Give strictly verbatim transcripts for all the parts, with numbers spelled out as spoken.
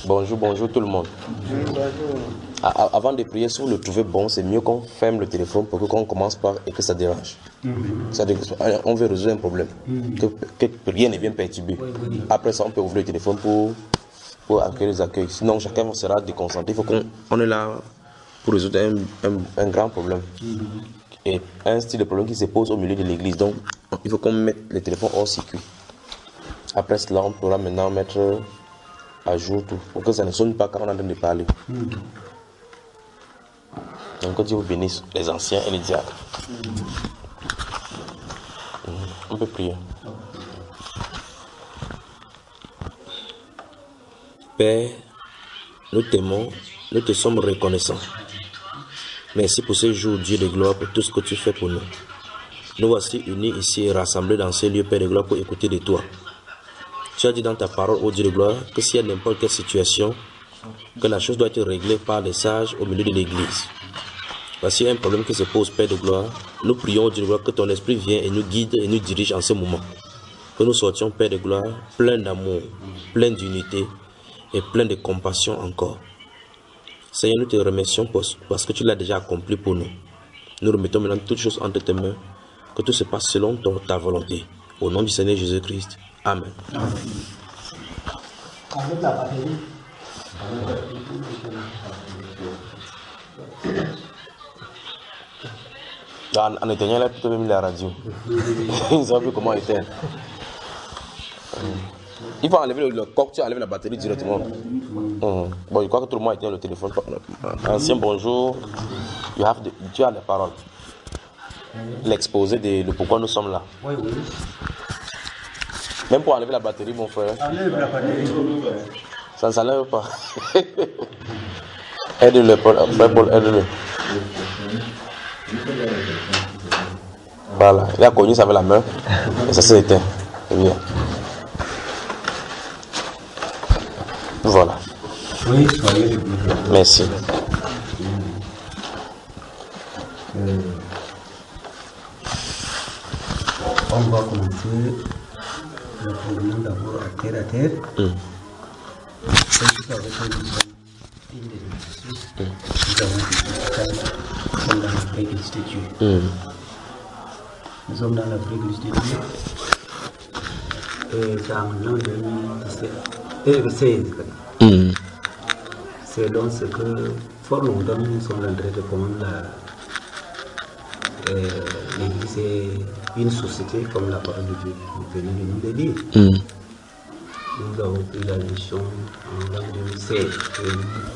Bonjour, bonjour tout le monde. A avant de prier, si vous le trouvez bon, c'est mieux qu'on ferme le téléphone pour qu'on commence par et que ça dérange. C'est-à-dire qu'on veut résoudre un problème, que, que rien ne vienne perturber. Après ça, on peut ouvrir le téléphone pour, pour accueillir les accueils. Sinon, chacun sera déconcentré. Il faut qu'on on est là pour résoudre un, un, un grand problème. Et un style de problème qui se pose au milieu de l'église. Donc, il faut qu'on mette le téléphone hors circuit. Après cela, on pourra maintenant mettre à jour tout, pour que ça ne sonne pas quand on est en train de parler. Mm. Donc que Dieu vous bénisse, les anciens et les diacres. Mm. Mm. On peut prier. Père, nous t'aimons, nous te sommes reconnaissants. Merci pour ce jour, Dieu de gloire, pour tout ce que tu fais pour nous. Nous voici unis ici et rassemblés dans ce lieu, Père de gloire, pour écouter de toi. Tu as dit dans ta parole, ô Dieu de gloire, que s'il y a n'importe quelle situation, que la chose doit être réglée par les sages au milieu de l'église. Voici un problème qui se pose, Père de gloire. Nous prions, ô Dieu de gloire, que ton esprit vienne et nous guide et nous dirige en ce moment. Que nous sortions, Père de gloire, pleins d'amour, pleins d'unité et pleins de compassion encore. Seigneur, nous te remercions parce que tu l'as déjà accompli pour nous. Nous remettons maintenant toutes choses entre tes mains, que tout se passe selon ton, ta volonté. Au nom du Seigneur Jésus-Christ. Amen. Avec la batterie. En, en éteignant là, plutôt même la radio. Ils ne savent plus comment éteindre. Il faut enlever le, le coq, tu enlèves la batterie directement. Mmh. Bon, je crois que tout le monde a éteint le téléphone. Ancien bonjour. You have the, tu as la parole. L'exposé de, de pourquoi nous sommes là. Oui, oui. Même pour enlever la batterie, mon frère. Enlève la batterie. Ça ne s'enlève pas. Aide-le, frère Paul, aide-le. Voilà, il a connu ça avec la main. Et ça s'est éteint. C'est bien. Voilà. Oui, soyez le bienvenu. Merci. Euh, on va commencer le problème d'abord à terre à terre. Mm. Et avec une des mm. nous avons dit dans la vraie église de Dieu. Mm. Nous sommes dans la vraie église de Dieu. Et dans l'an deux mille seize, mm. selon ce que fort longtemps nous sommes en train de prendre la Euh, l'église est une société comme la parole de Dieu venait de nous le dire. Mm. Nous avons pris la mission en l'an deux mille seize et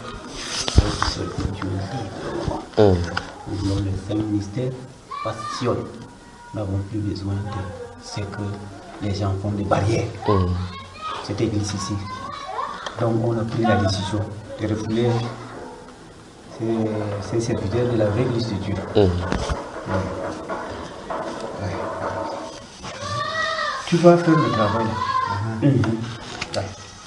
nous mm. nous avons les cinq ministères passionnés. Nous n'avons plus besoin de ce que les gens font des barrières. Mm. Cette église ici. Donc on a pris la décision de refouler ces, ces serviteurs de la vraie église de Dieu. Mm. Ouais. Ouais. Tu vas faire le travail là. Mm-hmm. Ouais.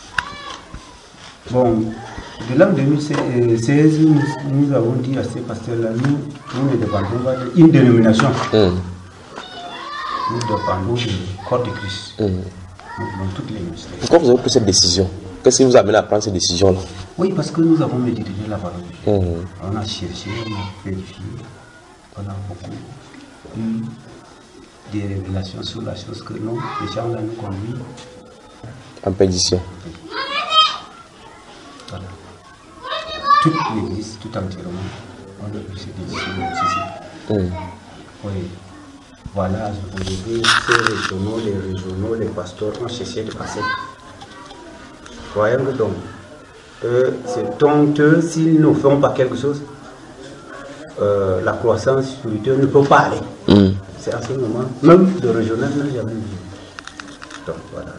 Bon, de l'an deux mille seize, nous, nous avons dit à ces pasteurs-là, nous, nous ne dépendons pas d'une dénomination. Mm. Nous dépendons du corps de Christ. Mm. Nous voulons toutes les ministères. Pourquoi vous avez pris cette décision? Qu'est-ce qui vous a amené à prendre cette décision-là? Oui, parce que nous avons médité la parole de Dieu. Mm. On a cherché, on a vérifié. On a beaucoup eu des révélations sur la chose que nous, les gens là nous conduisent en pédition. Voilà. Toute l'église, tout entièrement, on a eu cette décision ici. Mm. Oui. Voilà, vous voyez, ces régionaux, les régionaux, les pasteurs ont cherché de passer. Voyons donc, euh, c'est honteux s'ils ne font pas quelque chose. Euh, la croissance spirituelle ne peut pas aller. Mm. C'est à ce moment, même le régional n'a jamais vu. Donc voilà.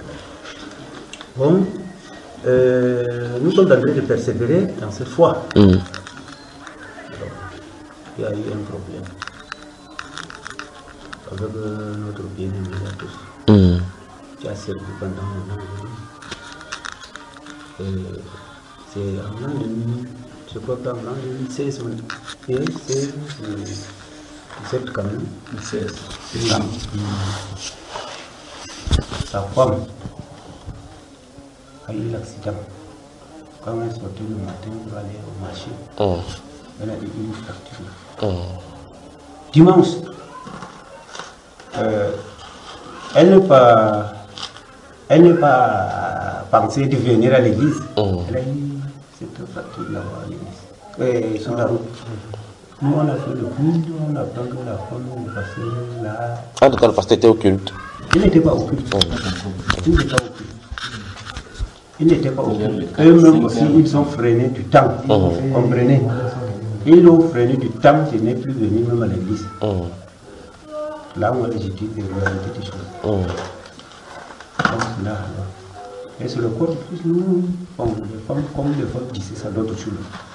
Bon, euh, nous sommes en train de persévérer dans cette foi. Mm. Donc, il y a eu un problème avec euh, notre bien-aimé à tous. Mm. Qui a servi pendant un an. C'est en l'an deux mille. Je crois qu'en l'an deux mille seize, et c'est dix-sept quand même. dix-sept. Sa, sa femme a eu l'accident. Quand elle sortait le matin pour aller au marché, Mm. elle a eu une fracture. Mm. Dimanche, euh, elle n'est pas, elle n'est pas pensée de venir à l'église. Mm. Elle a eu cette fracture là-bas à l'église, et sur la route. Nous, on a fait le culte, on a pris la femme, le pasteur là. Ah, quand le pasteur était au culte. Il n'était pas au culte. Il n'était pas au culte. Il n'était pas au culte. Eux-mêmes aussi, ils ont freiné du temps. Vous comprenez? Ils ont freiné du temps, je n'ai plus venu même à l'église. Mm. Là où on j'étais de réalité des choses. Mm. Donc là, là. Et c'est le corps de plus, nous, bon, les femmes, comme les femmes disaient ça d'autres choses.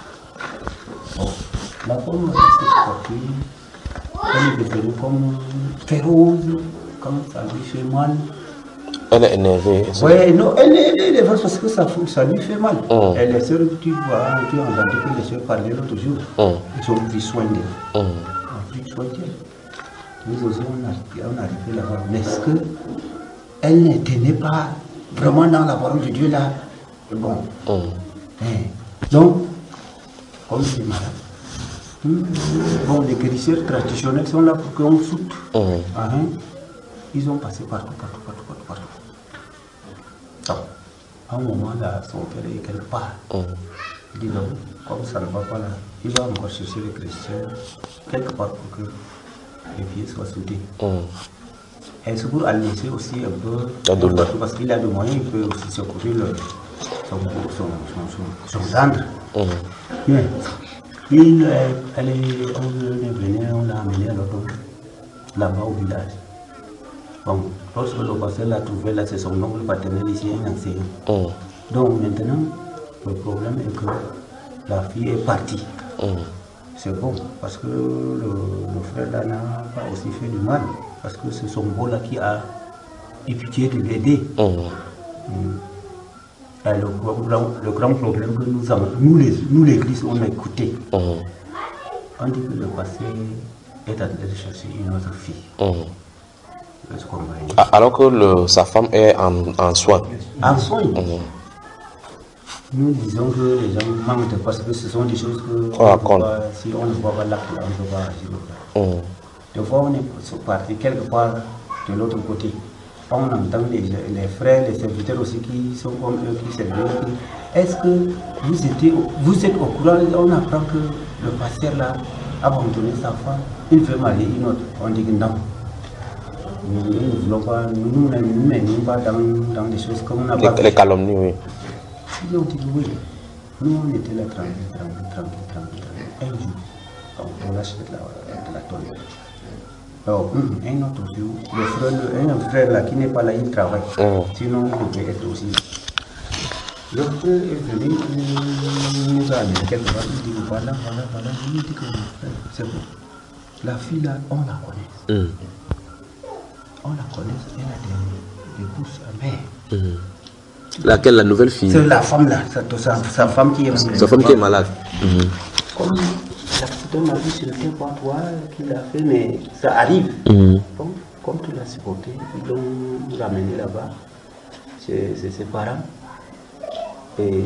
Bon. La femme, c'est elle est devenue comme féroce, comme ça lui fait mal. Elle est énervée. Oui, non, elle est énervée parce que ça, ça lui fait mal. Mm. Et les sœurs, tu vois, tu as entendu que les sœurs parlaient l'autre jour. Mm. Ils ont pris soin d'elle. Mm. On a pris soin d'elle. Nous aussi, on a, on a arrivé là-bas. Mais est-ce qu'elle ne tenait pas vraiment dans la parole de Dieu là? Bon. Mm. Et donc, comme c'est malade. Bon, les guérisseurs traditionnels sont là pour qu'on soute. Mm. Ah, hein? Ils ont passé partout, partout, partout, partout, partout. Donc, à un moment là, son père est quelque part. Mm. Il dit non, comme ça ne va pas là, il va encore chercher les chrétiens quelque part pour que les pieds soient soudés. Mm. Et c'est pour alléger aussi un peu la douleur. Parce qu'il a des moyens, il peut aussi secourir le, son, son, son, son, son gendre. Mm. Bien. Il, elle est, on est venu, on l'a amené à l'autre, là-bas au village. Bon, lorsque le pasteur l'a trouvé, là, c'est son oncle paternel ici, un enseignant. Mm. Donc maintenant, le problème est que la fille est partie. Mm. C'est bon, parce que le, le frère là n'a pas aussi fait du mal, parce que c'est son beau là qui a eu pitié de l'aider. Mm. Mm. Le, le grand problème que nous avons, nous les, nous l'église, on a écouté. Mmh. On dit que le passé est en train de chercher une autre fille. Mmh. Alors que le, sa femme est en, en soin. En soin. Mmh. Nous disons que les gens manquent parce que ce sont des choses que on on pas, si on ne voit pas l'acte, on ne peut pas agir. Mmh. Des fois, on est parti quelque part de l'autre côté. On entend les, les frères, les serviteurs aussi qui sont comme eux, qui servent. Est-ce que vous, étiez, vous êtes au courant? On apprend que le pasteur là a abandonné sa femme, il veut marier une autre. On dit que non. Nous ne voulons pas, nous ne nous mêlons pas dans, dans des choses comme on n'a pas. Les calomnies, oui. Ils ont dit oui. Nous, on était là tranquille, tranquille, tranquille, tranquille. Un jour, on lâche de la, de la tonne. Alors, un autre jour, le frère, un frère là qui n'est pas là, il travaille. Mm. Sinon, il peut être aussi. Le frère est venu, il nous a amené quelque part, il dit voilà, voilà, voilà. Il dit que c'est bon. La fille là, on la connaît. Mm. On la connaît, elle a des, des bouches amères. Mm. Laquelle, la nouvelle fille? C'est la femme là, sa, sa femme qui est malade. Sa femme qui est malade. Mm. Comme l'accident m'a dit, ce n'était pas toi qui l'a fait, mais ça arrive. Mm. Donc, comme tu l'as supporté, ils l'ont ramené là-bas, chez ses parents. Et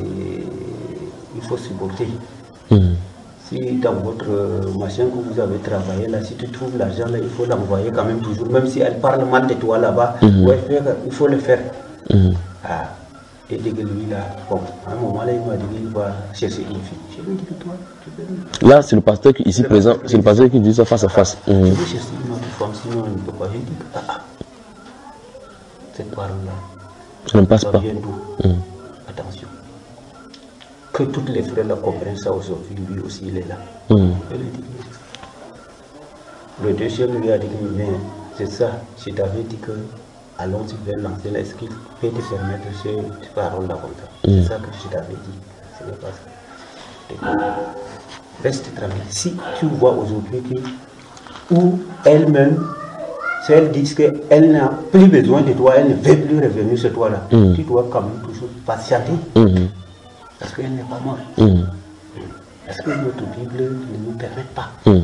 il faut supporter. Mm. Si dans votre machin que vous avez travaillé là, si tu trouves l'argent là, il faut l'envoyer quand même toujours, même si elle parle mal de toi là-bas, mm. ouais, il faut le faire. Mm. Ah. Et dès que lui là, bon, à un moment là, il m'a dit qu'il va chercher une fille. Je lui ai dit que toi, tu peux. Là, c'est le pasteur qui, ici présent, c'est le pasteur qui dit ça face à face. Je vais chercher une autre femme, sinon on ne peut pas. Je dis que ah, ah. Cette parole-là, ça ne passe pas. Mm. Attention. Que toutes les frères là comprennent ça aujourd'hui, lui aussi il est là. Mm. Elle dit que le deuxième lui a dit que mais c'est ça, je t'avais dit que. Allons tu vers l'ancien, est-ce qu'il peut te permettre de ces paroles là comme ça? C'est ça que je t'avais dit, ce n'est pas ça. Reste tranquille. Si tu vois aujourd'hui que, ou elle-même, si elle dit qu'elle n'a plus besoin de toi, elle ne veut plus revenir chez toi là, mm. tu dois quand même toujours patienter, mm. parce qu'elle n'est pas morte. Mm. Parce que notre Bible ne nous permet pas. Mm.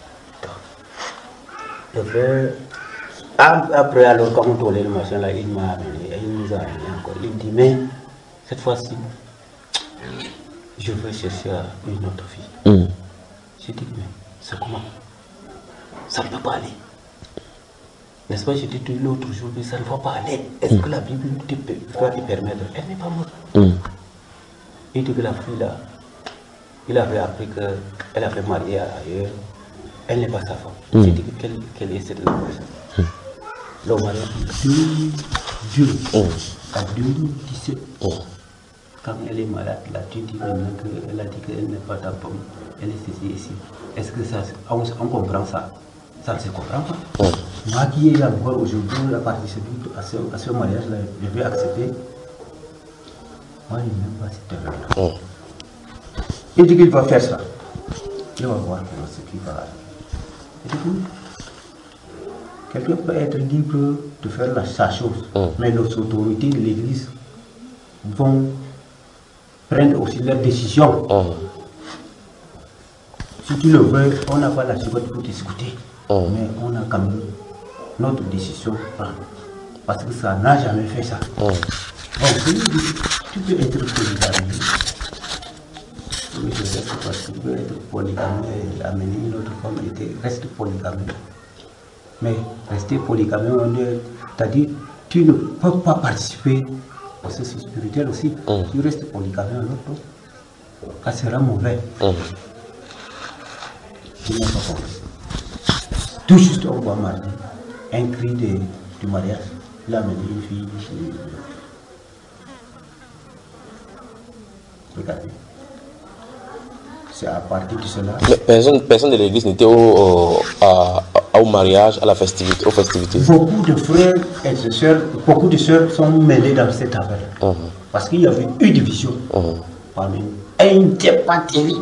Le frère, après, alors, quand on tournait le machin là, il m'a amené, il nous a amené encore. Il me dit, mais cette fois-ci, je veux chercher une autre fille. Mm. J'ai dit, mais c'est comment? Ça ne peut pas aller. N'est-ce pas, j'ai dit l'autre jour, mais ça ne va pas aller. Est-ce mm. que la Bible va te permettre? Elle n'est pas morte. Mm. Il dit que la fille là, il avait appris qu'elle avait marié ailleurs. Elle n'est pas sa femme. Mm. J'ai dit quelle, quelle est cette langue? Mm. Le mariage Dieu, mm. en deux mille dix-sept, mm. quand elle est malade, là, tu dis maintenant qu'elle a dit qu'elle n'est pas ta femme. Elle est ceci ici. Est-ce que ça, on, on comprend ça? Ça ne se comprend pas. Mm. Moi qui ai encore aujourd'hui à participer à ce, à ce mariage-là, je vais accepter. Moi, je n'aime pas cette œuvre-là. Mm. Il dit qu'il va faire ça. Il va voir comment ce qu'il va arriver. Quelqu'un peut être libre de faire la, sa chose, mm. mais les autorités de l'Église vont prendre aussi leurs décisions. Mm. Si tu le veux, on n'a pas la seconde pour discuter, mm. mais on a quand même notre décision à prendre. Parce que ça n'a jamais fait ça. Mm. Bon, tu peux être polygame. Oui, je reste parce que tu peux être polygame et amener une autre femme et reste polygame. Mais rester polygame, c'est-à-dire tu ne peux pas participer au processus spirituel aussi. Mm. Tu restes polygame à l'autre, ça sera mauvais. Mm. Tu n'as pas compris. Tout juste on voit mardi, un cri de, du mariage, il a amené une fille. Regardez. C'est à partir de cela. Mais personne, personne de l'église n'était au, au, à, au mariage, à la festivité, aux festivités. Beaucoup de frères et de sœurs, beaucoup de sœurs sont mêlés dans cette affaire. Uh-huh. Parce qu'il y avait une division uh-huh. parmi nous. Et il n'était pas terrible.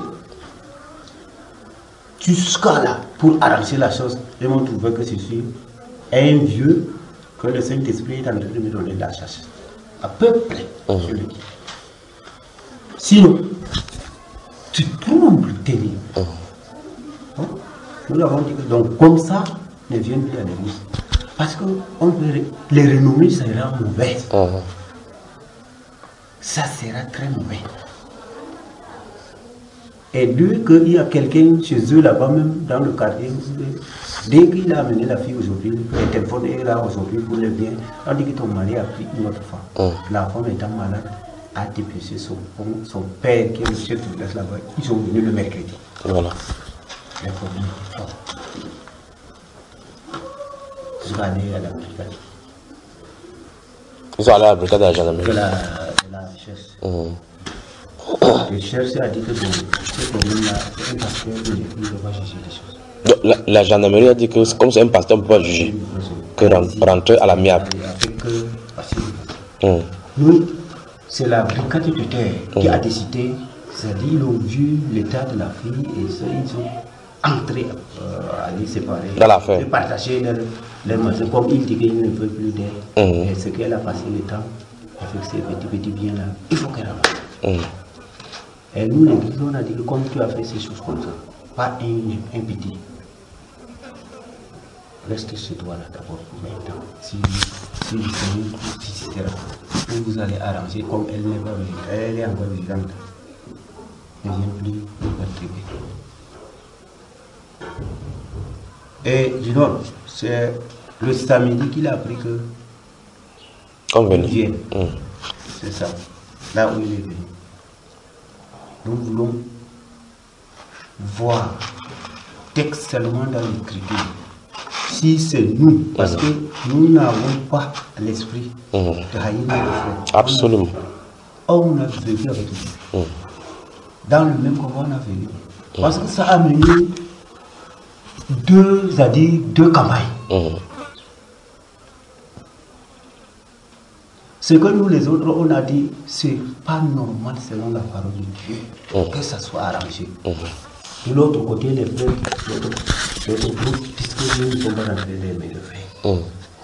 Jusqu'à là, pour arranger la chose, ils m'ont trouvé que je suis un vieux, que le Saint-Esprit est en train de me donner de la chasse. À peu près, uh-huh. je le dis. Sinon, tu troubles terrible. Uh-huh. Hein? Nous l'avons dit que donc comme ça, ne viennent plus à l'église. Parce que on peut, les renommées sera mauvaises. Uh-huh. Ça sera très mauvais. Et deux, qu'il y a quelqu'un chez eux là-bas même, dans le quartier, dès qu'il a amené la fille aujourd'hui, le téléphone est là aujourd'hui pour le bien, on dit que ton mari a pris une autre femme. Uh-huh. La femme étant malade, a dépêché son, son père qui est le chef de classe là-bas. Ils sont venus le mercredi. Voilà. Les problèmes étaient forts. Je vais aller à la brigade. Ils sont allés à la brigade de la gendarmerie. De la, de la recherche. Mmh. Le chercheur a dit que ce problème-là, c'est un pasteur qui ne peut pas juger les choses. Donc, la, la gendarmerie a dit que comme c'est un pasteur, on ne peut pas juger. Que rentrer à l'amiable. Avec euh, mmh. Nous, c'est la brigade de terre qui mmh. a décidé, c'est-à-dire ils ont vu l'état de la fille et ça, ils ont entré euh, à les séparer, dans l'affaire, de partager leur, leur maison, comme il dit qu'il ne veut plus d'elle. Mmh. Et ce qu'elle a passé le temps avec ces petits petits biens là, il faut qu'elle avance. Mmh. Et nous, l'église, on a dit que comme tu as fait ces choses comme ça, pas un, un petit, reste chez toi là d'abord pour maintenant. Si, si le Seigneur vous vous allez arranger comme elle n'est pas vigilante, elle est encore vigilante. Ne vient plus perturber. Et dis donc, c'est le samedi qu'il a appris que comme venu. Mmh. C'est ça, là où il est venu. Nous voulons voir texte seulement dans l'écriture. Si c'est nous, parce mmh. que nous n'avons pas l'esprit mmh. de haïr nos frères. Absolument. On a vécu avec lui. Mmh. Dans le même combat, on a vécu. Mmh. Parce que ça a mené deux, c'est-à-dire deux campagnes. Mmh. Ce que nous les autres, on a dit, c'est pas normal selon la parole de Dieu mmh. que ça soit arrangé. Mmh. De l'autre côté, les frères, l'autre groupe, puisque nous ne sommes pas rentrés les mains de fer. Mmh.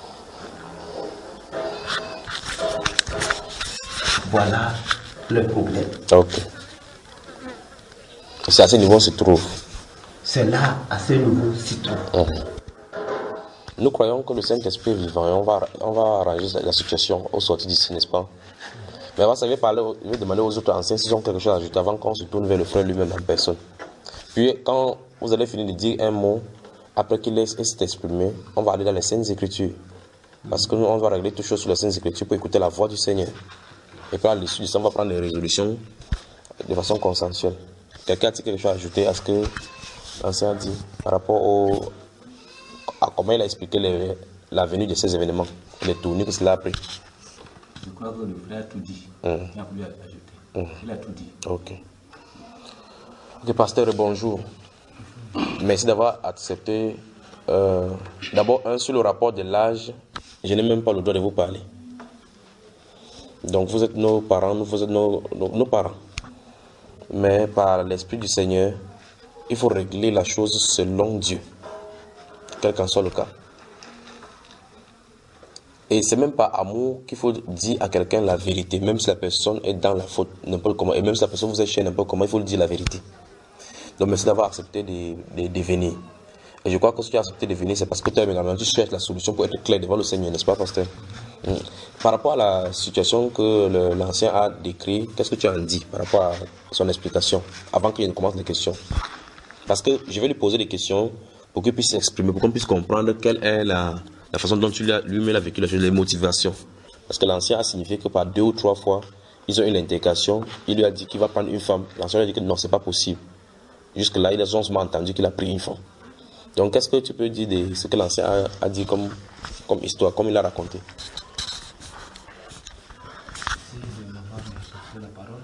Voilà le problème. Ok. C'est à ce niveau qu'on se trouve. C'est là, à ce niveau, s'y trouve. Mmh. Nous croyons que le Saint-Esprit est vivant et on va, on va arranger la situation au sortir d'ici, n'est-ce pas? Mais avant ça, je vais, parler, je vais demander aux autres anciens s'ils ont quelque chose à ajouter avant qu'on se tourne vers le frère lui-même en personne. Puis quand vous allez finir de dire un mot, après qu'il ait s'est exprimé, on va aller dans les Saintes Écritures. Parce que nous, on va régler toutes choses sur les Saintes Écritures pour écouter la voix du Seigneur. Et puis à l'issue de ça, on va prendre les résolutions de façon consensuelle. Quelqu'un a-t-il quelque chose à ajouter à ce que l'ancien a dit par rapport au, à comment il a expliqué les, la venue de ces événements, les tournées que cela a pris? Je crois que le frère a tout dit. Mmh. Il n'a plus à ajouter. Mmh. Il a tout dit. Ok. Ok, pasteur, bonjour. Merci d'avoir accepté. Euh, D'abord, un sur le rapport de l'âge, je n'ai même pas le droit de vous parler. Donc, vous êtes nos parents, nous, vous êtes nos, nos, nos parents. Mais par l'Esprit du Seigneur, il faut régler la chose selon Dieu, quel qu'en soit le cas. Et c'est même par amour qu'il faut dire à quelqu'un la vérité, même si la personne est dans la faute, n'importe comment, et même si la personne vous est chère n'importe comment, il faut lui dire la vérité. Donc merci d'avoir accepté de, de, de venir. Et je crois que si tu as accepté de venir, c'est parce que tu, as, tu cherches la solution pour être clair devant le Seigneur, n'est-ce pas, pasteur? Mmh. Par rapport à la situation que l'ancien a décrite, qu'est-ce que tu en dis par rapport à son explication, avant qu'il ne commence les questions? Parce que je vais lui poser des questions pour qu'il puisse s'exprimer, pour qu'on puisse comprendre quelle est la, la façon dont lui-même a vécu la chose, les motivations. Parce que l'ancien a signifié que par deux ou trois fois, ils ont eu l'intercation, il lui a dit qu'il va prendre une femme. L'ancien lui a dit que non, c'est pas possible. Jusque-là, il a seulement entendu qu'il a pris une femme. Donc, qu'est-ce que tu peux dire de ce que l'ancien a, a dit comme, comme histoire, comme il a raconté? Merci de m'avoir fait la parole.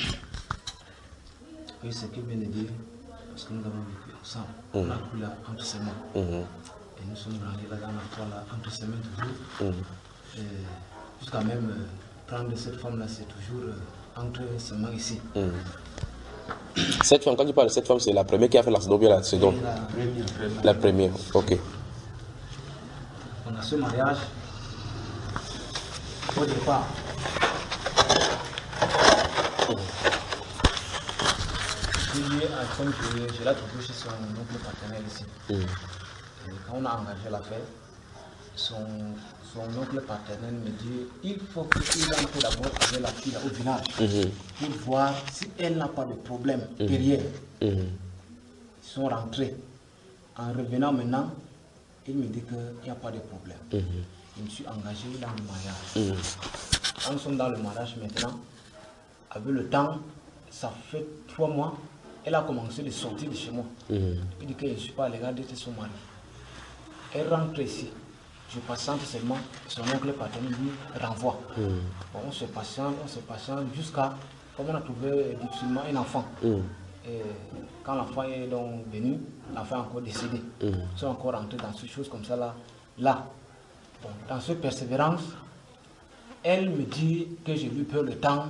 Oui, c'est que bien de dire, parce que nous avons vécu ensemble. Mmh. On a pris là entre ses mains. Mmh. Et nous sommes rendus là dans la foi là, entre ses mains toujours. Mmh. Jusqu'à même euh, prendre cette femme là, c'est toujours euh, entre ses mains ici. Mmh. Cette femme, quand tu parles de cette femme, c'est la première qui a fait l'accident ou bien la seconde? La première. La première, ok. On a ce mariage. Au départ, je suis à comme je, je l'ai trouvé chez son oncle paternel ici. Mm. Et quand on a engagé l'affaire, son, son oncle paternel me dit il faut qu'il entre d'abord avec la fille au village mm-hmm. pour voir si elle n'a pas de problème mm-hmm. derrière. Mm-hmm. Ils sont rentrés. En revenant maintenant, il me dit qu'il n'y a pas de problème. Mm-hmm. Je me suis engagé dans le mariage. Mm-hmm. Quand nous sommes dans le mariage maintenant, avec le temps, ça fait trois mois, elle a commencé de sortir de chez moi. Mm-hmm. Il dit que je ne suis pas à l'égard d'être son mari. Elle rentre ici. Je patiente seulement, son oncle paternel lui renvoie. Mm. Bon, on se patiente, on se patiente jusqu'à, comme on a trouvé difficilement un enfant. Mm. Et quand l'enfant est donc venu, l'enfant est encore décédé. Mm. Ils sont encore rentrés dans ces choses comme ça là. Là, bon, dans cette persévérance, elle me dit que j'ai eu peur le temps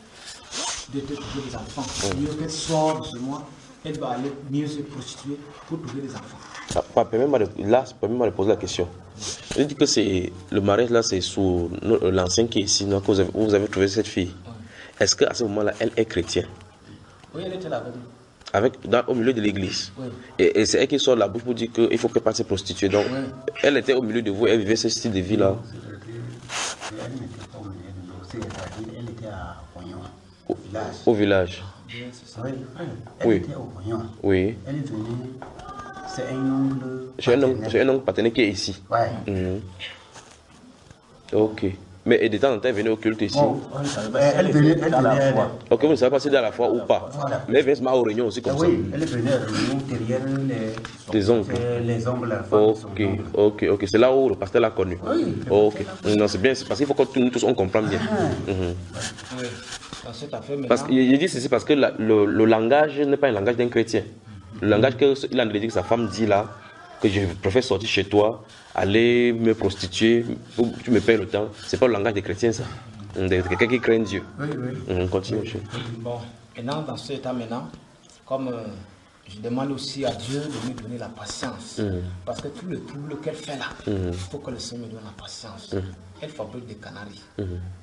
de trouver des enfants. Mm. Mieux qu'elle sort de ce mois, elle va aller mieux se prostituer pour trouver des enfants. Ah, permets-moi de, là, permets-moi de poser la question. Je dis que c'est le mariage là, c'est sous l'ancien qui est ici, donc vous avez, vous avez trouvé cette fille. Oui. Est-ce qu'à ce moment-là, elle est chrétienne? Oui, elle était là avec nous. Avec, dans, au milieu de l'église. Oui. Et, et c'est elle qui sort de la bouche pour dire qu'il faut qu'elle passe se prostituer. Donc, oui. Elle était au milieu de vous, elle vivait ce style de vie là. Elle n'était pas au milieu de nous, c'est-à-dire elle était à Pognon, au village. Au village. Oui, elle oui. était au Pognon. Oui. Elle est venue. C'est un oncle paternel. C'est un oncle paternel qui est ici. Ouais. Mmh. Ok. Mais et de temps en temps, elle venait au culte ici. Oh, elle venait, elle venait. Ok, vous ne savez pas si c'est dans la foi ou pas. Voilà. Mais elle vient aux réunions aussi comme ah, ça. Oui, elle venait aux réunions derrière les, les oncles. Les oncles, la femme ok, ok, ok. C'est là où le pasteur l'a connu. Oui. Oh, ok. Non, c'est bien, c'est parce qu'il faut que nous tous on comprenne bien. Ah. Mmh. Oui. Parce qu'il dit ceci parce que la, le, le langage n'est pas un langage d'un chrétien. Le langage qu'il a dit que sa femme dit là, que je préfère sortir chez toi, aller me prostituer, tu me payes le temps, c'est pas le langage des chrétiens ça. De quelqu'un qui craint Dieu. Oui, oui. On continue. Oui. Bon, maintenant, dans cet état maintenant, comme euh, je demande aussi à Dieu de me donner la patience, mm. parce que tout le trouble qu'elle fait là, il mm. faut que le Seigneur me donne la patience. Mm. Elle fabrique des canaris. Mm.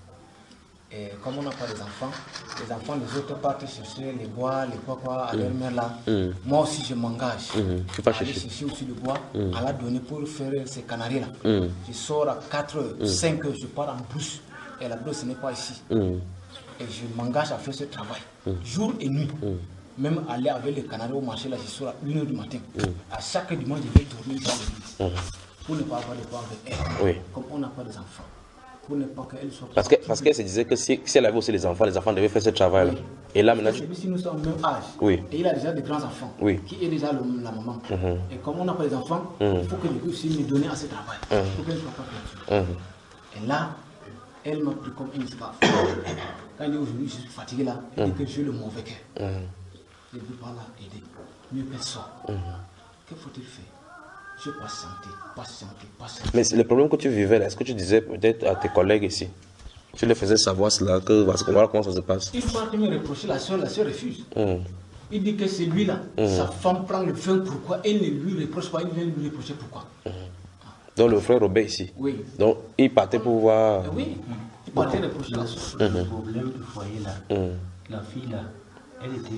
Et comme on n'a pas des enfants, les enfants des autres partent chercher les bois, les quoi quoi, à leur mère là. Mm. Moi aussi je m'engage mm. à aller chercher aussi le bois, mm. à la donner pour faire ces canaris là. Mm. Je sors à quatre heures, mm. cinq heures, je pars en brousse et la dose ce n'est pas ici. Mm. Et je m'engage à faire ce travail, mm. jour et nuit. Mm. Même aller avec les Canaries au marché, là, je suis à une heure du matin. Mm. À chaque dimanche, je vais dormir dans l'église. Mm. Pour ne pas avoir de quoi avec elle. Oui. Comme on n'a pas des enfants. Pour ne pas qu'elle soit. Parce qu'elle parce qu'elle se disait que si, si elle avait aussi les enfants, les enfants devaient faire ce travail-là. Oui. Et là, maintenant. Tu... Si nous sommes au même âge. Oui. Et il a déjà des grands-enfants. Oui. Qui est déjà le, la maman. Mm-hmm. Et comme on n'a pas les enfants, mm-hmm. il faut que je puisse aussi me donner à ce travail. Mm-hmm. Pour qu'elle ne soit pas perdue. Mm-hmm. Et là, elle m'a pris comme une esclave. Quand elle est aujourd'hui, je suis fatigué là, elle mm-hmm. dit que j'ai le mauvais cœur. Mm-hmm. Je ne peux pas la aider. Mieux personne. Mm-hmm. Que faut-il faire? Je patienter, patienter, patienter. Mais le problème que tu vivais là, est-ce que tu disais peut-être à tes collègues ici? Tu les faisais savoir cela, que voilà comment ça se passe. Il faut me reprocher la soeur, la soeur refuse. Mm. Il dit que c'est lui là, mm. sa femme prend le vin, pourquoi? Elle ne lui reproche pas, il vient lui reprocher pourquoi. Mm. Donc le frère Robert ici. Oui. Donc il partait pour voir. Oui, il partait reprocher la soeur. Le mm-hmm. problème du foyer là, mm. la fille là, elle était.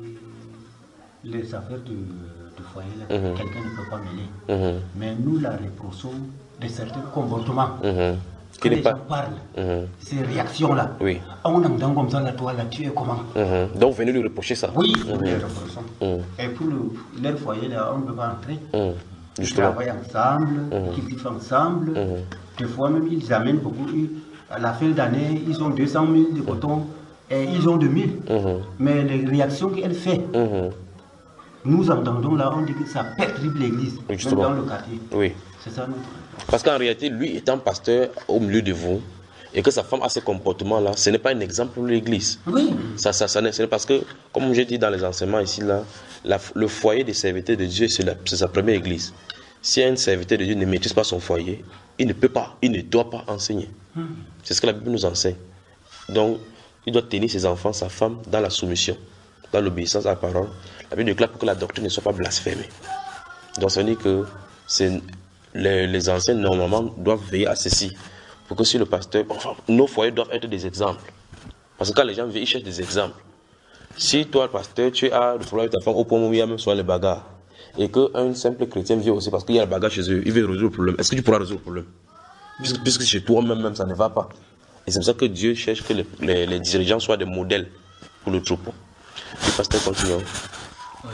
Les affaires du. foyer là, mm-hmm. quelqu'un ne peut pas mêler. Mm-hmm. Mais nous la reprochons de certains comportements. Mm-hmm. Quand les pas... gens parlent, mm-hmm. ces réactions-là, oui. On entend comme ça, là, toi, là, tu es comment? Mm-hmm. Donc, venez lui reprocher ça. Oui, mm-hmm. nous les reprochons. Mm-hmm. Et pour le, leur foyer, là, on ne peut pas entrer. Mm-hmm. Ils travaillent ensemble, mm-hmm. ils vivent ensemble. Mm-hmm. Des fois, même, ils amènent beaucoup. À la fin d'année, ils ont deux cent mille de coton et ils ont deux mille. Mm-hmm. Mais les réactions qu'elle fait, mm-hmm. nous entendons là, on dit que ça perturbe l'église, même dans le quartier. Oui. C'est ça notre. Parce qu'en réalité, lui étant pasteur au milieu de vous, et que sa femme a ces comportements-là, ce n'est pas un exemple pour l'église. Oui. Ça, ça, ça, c'est parce que, comme j'ai dit dans les enseignements ici, là, la, le foyer des serviteurs de Dieu, c'est sa première église. Si un serviteur de Dieu ne maîtrise pas son foyer, il ne peut pas, il ne doit pas enseigner. Hmm. C'est ce que la Bible nous enseigne. Donc, il doit tenir ses enfants, sa femme, dans la soumission, dans l'obéissance à la parole. La Bible déclare pour que la doctrine ne soit pas blasphémée. Donc ça veut dire que les, les anciens, normalement, doivent veiller à ceci. Pour que si le pasteur... Enfin, nos foyers doivent être des exemples. Parce que quand les gens viennent, ils cherchent des exemples. Si toi, le pasteur, tu as le problème avec ta femme au point où il y a même soit les bagarres, et qu'un simple chrétien vient aussi parce qu'il y a la bagarre chez eux, il veut résoudre le problème. Est-ce que tu pourras résoudre le problème? Puisque, puisque chez toi-même, même, ça ne va pas. Et c'est pour ça que Dieu cherche que les, les, les dirigeants soient des modèles pour le troupeau. Le pasteur continue. Oui.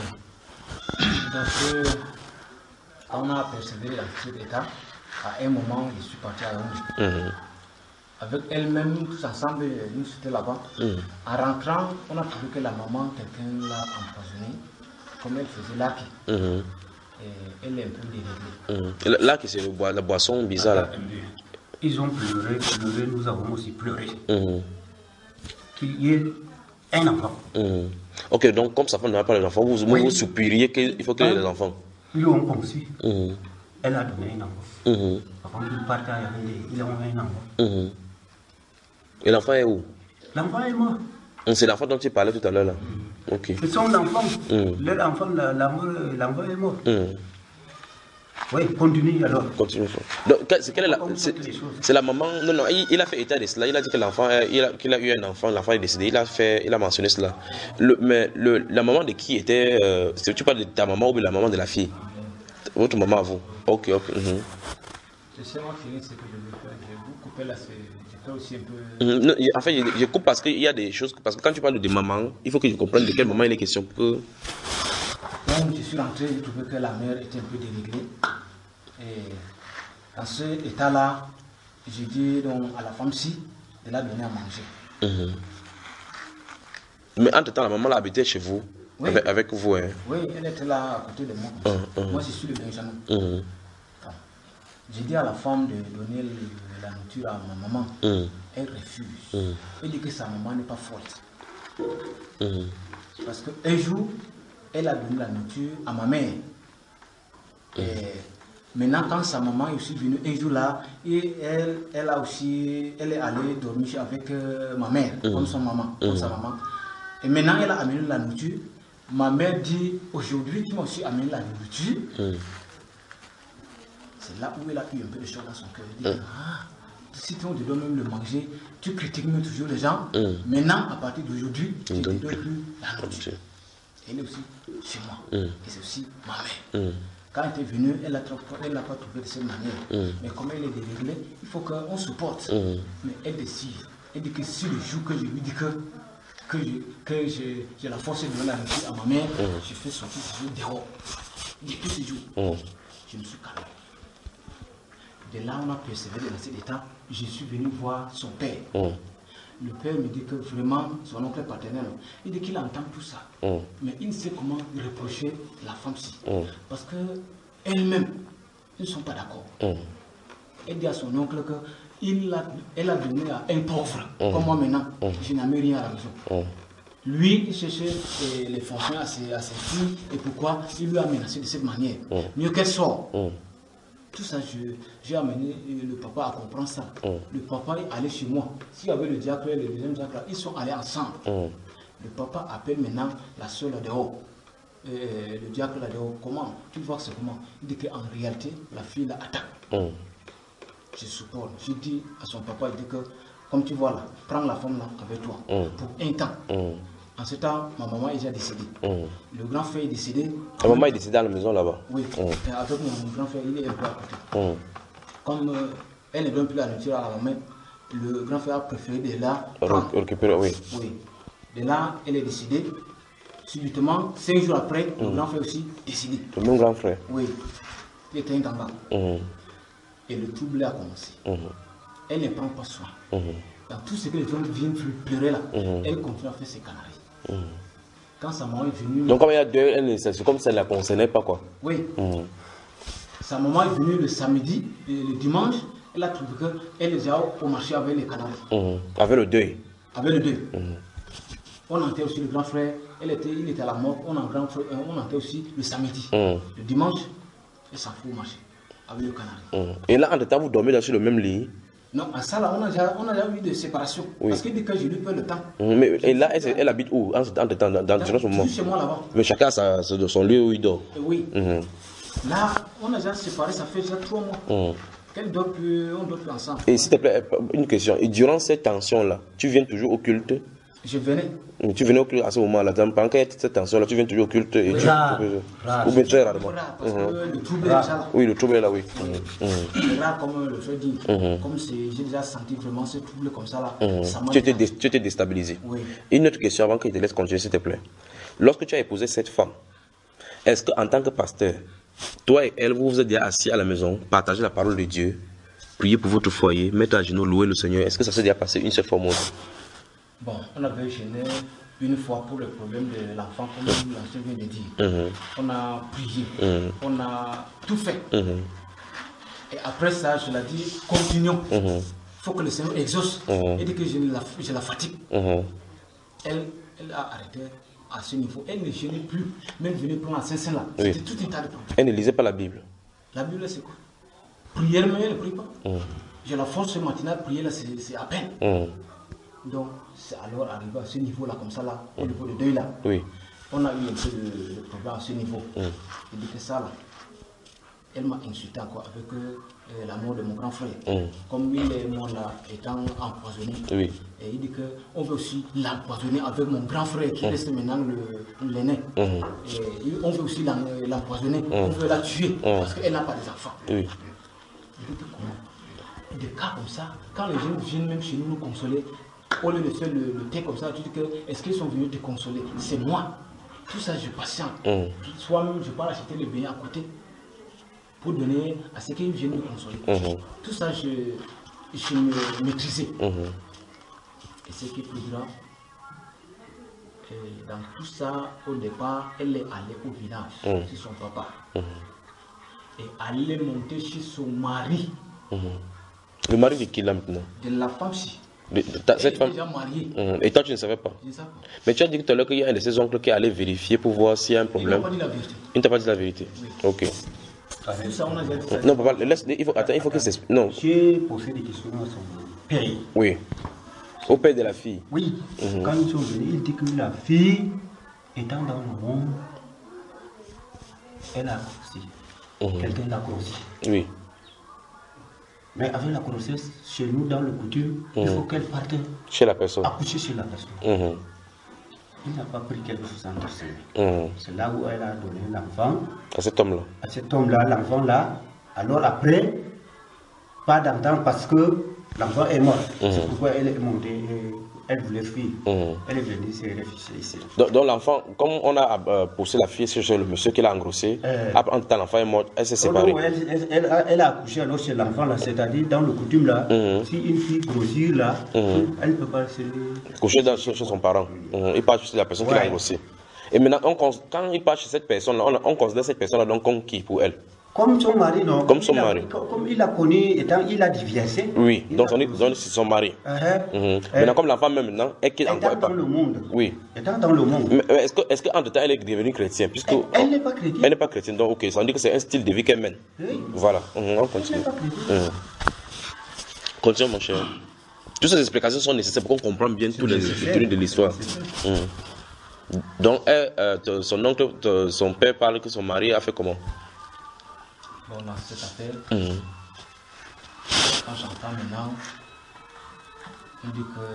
Donc, quand on a persévéré dans cet état, à un moment, je suis parti à Yaoundé. Mm-hmm. Avec elle-même, tous ensemble, nous c'était là-bas. Mm-hmm. En rentrant, on a trouvé que la maman, quelqu'un l'a empoisonnée, comme elle faisait l'aki. Mm-hmm. Et elle est un peu déréglée. Mm-hmm. L'aki, c'est boi la boisson bizarre. Là. Ils ont pleuré, pleuré, nous avons aussi pleuré. Mm-hmm. Qu'il y ait un enfant. Mm-hmm. Ok, donc comme sa femme n'a pas les enfants, vous, oui. vous soupiriez qu'il faut qu'il y ait des enfants. Ils l'ont conçu. Mmh. Elle a donné un enfant. Mmh. Avant qu'il parte à Yaoundé, il a donné un enfant. Mmh. Et l'enfant est où? L'enfant est mort. C'est l'enfant dont tu parlais tout à l'heure là. Mmh. Ok. C'est son enfant. Mmh. Leur enfant, l'enfant est mort. Mmh. Oui, continue alors. Continue. C'est la maman. Non, non, il, il a fait état de cela. Il a dit que l'enfant, qu'il a, qu'il a eu un enfant, l'enfant est décédé. Il a fait, il a mentionné cela. Le, mais le, la maman de qui était, euh, tu parles de ta maman ou de la maman de la fille? Votre maman à vous. Ok, ok. Mm-hmm. Je sais moi finir ce que je veux faire. Je vais vous couper là. J'ai fait aussi un peu. Mm-hmm. Non, en fait, je, je coupe parce qu'il y a des choses. Parce que quand tu parles de maman, il faut que je comprenne de quel moment il est question. Pour que... Donc, je suis rentré, j'ai trouvé que la mère était un peu déréglée. Et dans cet état-là, j'ai dit donc à la femme si, elle a donné à manger. Mmh. Mais entre-temps, la maman l'a habité chez vous, oui. avec, avec vous. Hein. Oui, elle était là à côté de moi. Mmh, mmh. Moi, je suis le Benjamin. Mmh. J'ai dit à la femme de donner le, la nourriture à ma maman. Mmh. Elle refuse. Mmh. Elle dit que sa maman n'est pas forte. Mmh. Parce qu'un jour, elle a donné la nourriture à ma mère. Mmh. Et maintenant, quand sa maman est aussi venue un jour là, et elle, elle, a aussi, elle est allée dormir avec euh, ma mère, mmh. comme son maman, comme mmh. sa maman. Et maintenant, elle a amené la nourriture. Ma mère dit, aujourd'hui, tu m'as aussi amené la nourriture. Mmh. C'est là où elle a eu un peu de choses dans son cœur. Elle dit, mmh. ah, si tu dois même le manger, tu critiques même toujours les gens. Mmh. Maintenant, à partir d'aujourd'hui, tu ne donnes plus la nourriture. Elle est aussi chez moi. Mmh. Et c'est aussi ma mère. Mmh. quand elle est venue, elle n'a pas trouvé de cette manière. Mm. Mais comme elle est déréglée, il faut qu'on supporte. Mm. Mais elle décide. Elle dit que si le jour que je lui dis que, que, je, que j'ai je, la force de donner la vie à ma mère, mm. je fais sortir ce jour dehors. Depuis ce jour, mm. je me suis calmé. De là, on a persévéré dans cet état. Je suis venu voir son père. Mm. Le père me dit que vraiment, son oncle paternel, il dit qu'il entend tout ça. Mm. Mais il ne sait comment reprocher la femme-ci. Mm. Parce qu'elle-même, ils ne sont pas d'accord. Mm. Elle dit à son oncle qu'elle a, elle a donné à un pauvre, mm. comme moi maintenant, mm. je n'ai rien à la maison. Mm. Lui, il cherchait eh, les fonctions à ses, à ses filles, et pourquoi il lui a menacé de cette manière. Mm. Mieux qu'elle sorte. Mm. Tout ça, j'ai amené le papa à comprendre ça. Mm. Le papa est allé chez moi. S'il y avait le diacre et le deuxième diacre, ils sont allés ensemble. Mm. Le papa appelle maintenant la soeur là-dehors. Euh, le diacre là-dehors, comment? Tu vois que c'est comment? Il dit qu'en réalité, la fille l'attaque. Mm. Je supporte. Je dis à son papa, il dit que, comme tu vois là, prends la femme là avec toi mm. pour un temps. Mm. En ce temps, ma maman est déjà décédée. Mm. Le grand frère est décédé. Ta maman est décédée à la maison là-bas? Oui. Mm. Avec mon grand frère, il est un peu à côté. Mm. Comme euh, elle ne donne plus la nourriture à la maman, le grand frère a préféré de là prendre. Récupérer, oui. Oui. De là, elle est décédée. Subitement, cinq jours après, mm. le grand frère aussi décédé. Le même grand frère? Oui. Il était un gamba. Mm. Et le trouble a commencé. Mm. Elle ne prend pas soin. Mm. Dans tout ce que les gens viennent pleurer là, mm. elle continue à faire ses canaries. Mm. Quand sa maman est venue... Donc comme il y a deux, c'est comme ça ne la concernait pas quoi. Oui. Mm. Sa maman est venue le samedi, et le dimanche, elle a trouvé qu'elle est déjà au marché avec les canaries. Mm. Avec le deuil. Avec le deuil. Mm. On entrait aussi le grand frère, elle était, il était à la mort, on entrait, on entrait aussi le samedi. Mm. Le dimanche, elle s'en fout au marché avec le canari. Mm. Et là, en temps, vous dormez dans le même lit? Non, à ça là, on a déjà, on a déjà eu des séparations. Oui. Parce qu'il dit que je lui perds le temps. Mmh, mais et là, elle, elle habite où? En ce temps, dans, dans, dans ce moment? Chez moi là-bas. Mais chacun a sa, son lieu où il dort. Oui. Mmh. Là, on a déjà séparé, ça fait déjà trois mois. Mmh. Qu'elle dort plus, on dort plus ensemble. Et s'il te plaît, une question. Et durant cette tension-là, tu viens toujours au culte? Je venais. Mais tu venais au culte à ce moment-là. Pendant qu'il y a cette tension-là, tu viens toujours au culte et oui, tu, rare, tu rare. Ou bien très rarement. Rare, parce mmh. que le trouble est là. Oui, le trouble est là, oui. oui. Mmh. Rare, comme le frère dit. Mmh. Comme j'ai déjà senti vraiment ce trouble comme ça là. Mmh. Ça tu, étais dé, tu étais déstabilisé. Oui. Une autre question avant que je te laisse continuer, s'il te plaît. Lorsque tu as épousé cette femme, est-ce qu'en tant que pasteur, toi et elle, vous vous êtes déjà assis à la maison, partagez la parole de Dieu, priez pour votre foyer, mettre à genoux, louer le Seigneur? Est-ce que ça s'est déjà passé une seule fois? Bon, on avait gêné une fois pour le problème de l'enfant, comme l'ancien vient de dire. Mm-hmm. On a prié, mm-hmm. on a tout fait. Mm-hmm. Et après ça, je l'ai dit, continuons. Il mm-hmm. faut que le Seigneur exauce. Mm-hmm. Et dit que je la, je la fatigue. Mm-hmm. Elle, elle a arrêté à ce niveau. Elle ne gênait plus, même venir prendre la Saint-Saint là. Oui. C'était tout un tas de problèmes. Elle ne lisait pas la Bible. La Bible, c'est quoi? Prière, mais elle ne prie pas. Mm-hmm. J'ai la force ce matin à prier, là, c'est à peine. Mm-hmm. Donc, c'est alors arrivé à ce niveau-là, comme ça, là, au mmh. niveau de deuil, là. Oui. On a eu un peu de, de problème à ce niveau. Mmh. Et dit que ça, là, elle m'a insulté encore avec euh, la mort de mon grand frère. Mmh. Comme il est mort là, étant empoisonné. Oui. Et il dit qu'on veut aussi l'empoisonner avec mon grand frère qui mmh. reste maintenant l'aîné. Mmh. Et on veut aussi l'empoisonner, mmh. on veut la tuer mmh. parce qu'elle n'a pas des enfants. Oui. Il dit que comment? Des cas comme ça, quand les jeunes viennent même chez nous nous consoler, au lieu de faire le, le thé comme ça, tu dis que est-ce qu'ils sont venus te consoler? C'est moi. Tout ça, je patiente. Mm. Soit-même, je pars acheter le bain à côté pour donner à ceux qui viennent me consoler. Mm-hmm. Tout ça, je, je me maîtrisais. Mm-hmm. Et ce qui est plus grave, dans tout ça, au départ, elle est allée au village mm. chez son papa. Mm-hmm. Et elle est montée chez son mari. Mm-hmm. Le mari de qui là maintenant? De la femme-ci. De, de ta, cette femme... déjà mariée. Mmh. Et toi, tu ne savais pas? Je ne sais pas. Mais tu as dit tout à l'heure qu'il y a un de ses oncles qui allait vérifier pour voir s'il y a un problème. Il n'a pas dit la vérité. Il ne t'a pas dit la vérité? Oui. Ok. Tout ça, on a déjà dit ça. Non, papa, laisse, il faut, attends, il faut qu'il s'explique. Non. J'ai posé des questions à son père. Oui. Au père de la fille. Oui. Mmh. Quand ils sont venus, il dit que la fille, étant dans le monde, elle a grossi. Mmh. Quelqu'un l'a grossi. Oui. Mais avec la grossesse, chez nous, dans le coutume, mmh. il faut qu'elle parte chez la personne. Accoucher chez la personne. Mmh. il n'a pas pris quelque chose entre ses Mmh. mains. C'est là où elle a donné l'enfant. À cet homme-là. À cet homme-là, l'enfant-là. Alors après, pas d'entente parce que l'enfant est mort. Mmh. C'est pourquoi elle est montée et elle voulait fuir. Mmh. Elle est venue se réfugier ici. Donc, donc l'enfant, comme on a euh, poussé la fille chez le monsieur qui l'a engrossé, euh, après en temps l'enfant est mort, elle s'est séparée. Oh non, elle, elle, elle, a, elle a accouché alors chez l'enfant là, c'est-à-dire dans le coutume là, mmh. si une fille grossit là, mmh. elle ne peut pas se coucher dans, chez, chez son parent. Mmh. Il part chez la personne ouais. qui l'a engrossé. Et maintenant, on, quand il part chez cette personne là, on, on considère cette personne là donc comme qui pour elle? Comme son mari, non? Comme son il mari. A, comme il a connu, étant, il a divorcé. Oui, il donc c'est son mari. Uh -huh. mm-hmm. Maintenant, comme l'enfant même maintenant, est qu'il étant dans pas. le monde. Oui. Étant dans le monde. Mais est-ce qu'entre est qu temps, elle est devenue chrétienne puisque Elle n'est pas chrétienne. Elle n'est pas chrétienne, donc ok, ça veut dire que c'est un style de vie qu'elle mène. Oui. Voilà, mm-hmm. on continue. Elle mm. Continue, mon cher. Toutes ces explications sont nécessaires pour qu'on comprenne bien tous les détails de l'histoire. Mm. Donc, elle, euh, son oncle, son père parle que son mari a fait comment? Bon, dans cette affaire, mmh. quand j'entends maintenant, il dit que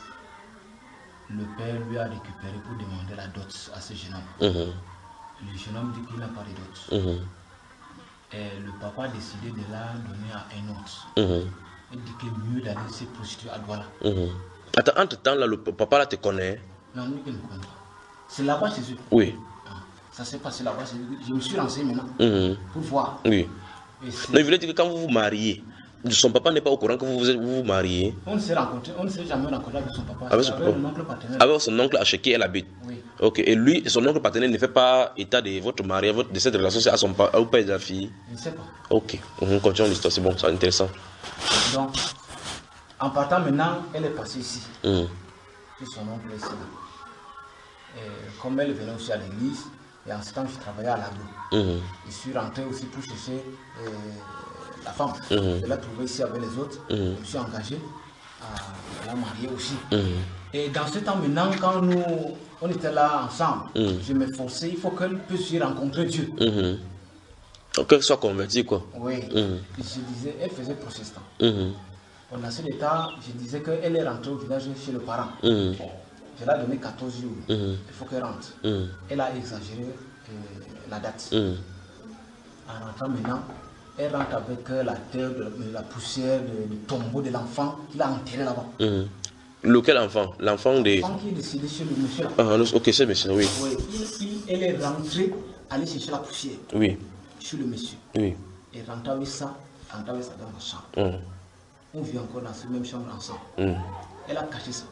le père lui a récupéré pour demander la dot à ce jeune homme. Mmh. Le jeune homme dit qu'il n'a pas de dot. Mmh. Et le papa a décidé de la donner à un autre. Mmh. Il dit qu'il est mieux d'aller se prostituer à Douala. Mmh. Attends, entre temps, là, le papa là te connaît? Non, lui, il ne connaît pas. C'est là-bas chez eux. Oui. Ça s'est passé là-bas, je me suis lancé maintenant mmh. pour voir. Oui. Non, il voulait dire que quand vous vous mariez, son papa n'est pas au courant que vous vous, êtes, vous, vous mariez. On ne s'est rencontré, on ne s'est jamais rencontré avec son papa. Avec son, avec son oncle partenaire. Avec son oncle à chez qui elle habite. Oui. Ok. Et lui, son oncle partenaire ne fait pas état de votre mariage, de cette relation, c'est à son père, au père de la fille. Je ne sais pas. Ok. On continue l'histoire, c'est bon, c'est intéressant. Donc, en partant maintenant, elle est passée ici. Mmh. Puis son oncle est ici. Et comme elle venait aussi à l'église, et en ce temps, je travaillais à l'agro. Mmh. Je suis rentré aussi pour chercher euh, la femme. Mmh. Je l'ai trouvée ici avec les autres. Mmh. Je me suis engagé à la marier aussi. Mmh. Et dans ce temps maintenant, quand nous on était là ensemble, mmh. je me forçais, il faut qu'elle puisse y rencontrer Dieu. Mmh. Qu'elle soit convertie, quoi. Oui. Mmh. Je disais, elle faisait protestant. Mmh. Pendant ce temps, je disais qu'elle est rentrée au village chez le parent. Mmh. Je l'ai donné quatorze jours. Mmh. Il faut qu'elle rentre. Mmh. Elle a exagéré euh, la date. Mmh. En rentrant maintenant, elle rentre avec euh, la terre, de, de la poussière, du tombeau de l'enfant qu'il a enterré là-bas. Mmh. Lequel enfant? L'enfant des... L'enfant qui est décédé chez le monsieur là. Ah, ok, c'est monsieur, oui. Oui, il, il, elle est rentrée, aller chercher la poussière. Oui. Chez le monsieur. Oui. Et rentre avec ça, rentre avec ça dans la chambre. Mmh. On vit encore dans cette même chambre ensemble. Mmh. Elle a caché ça.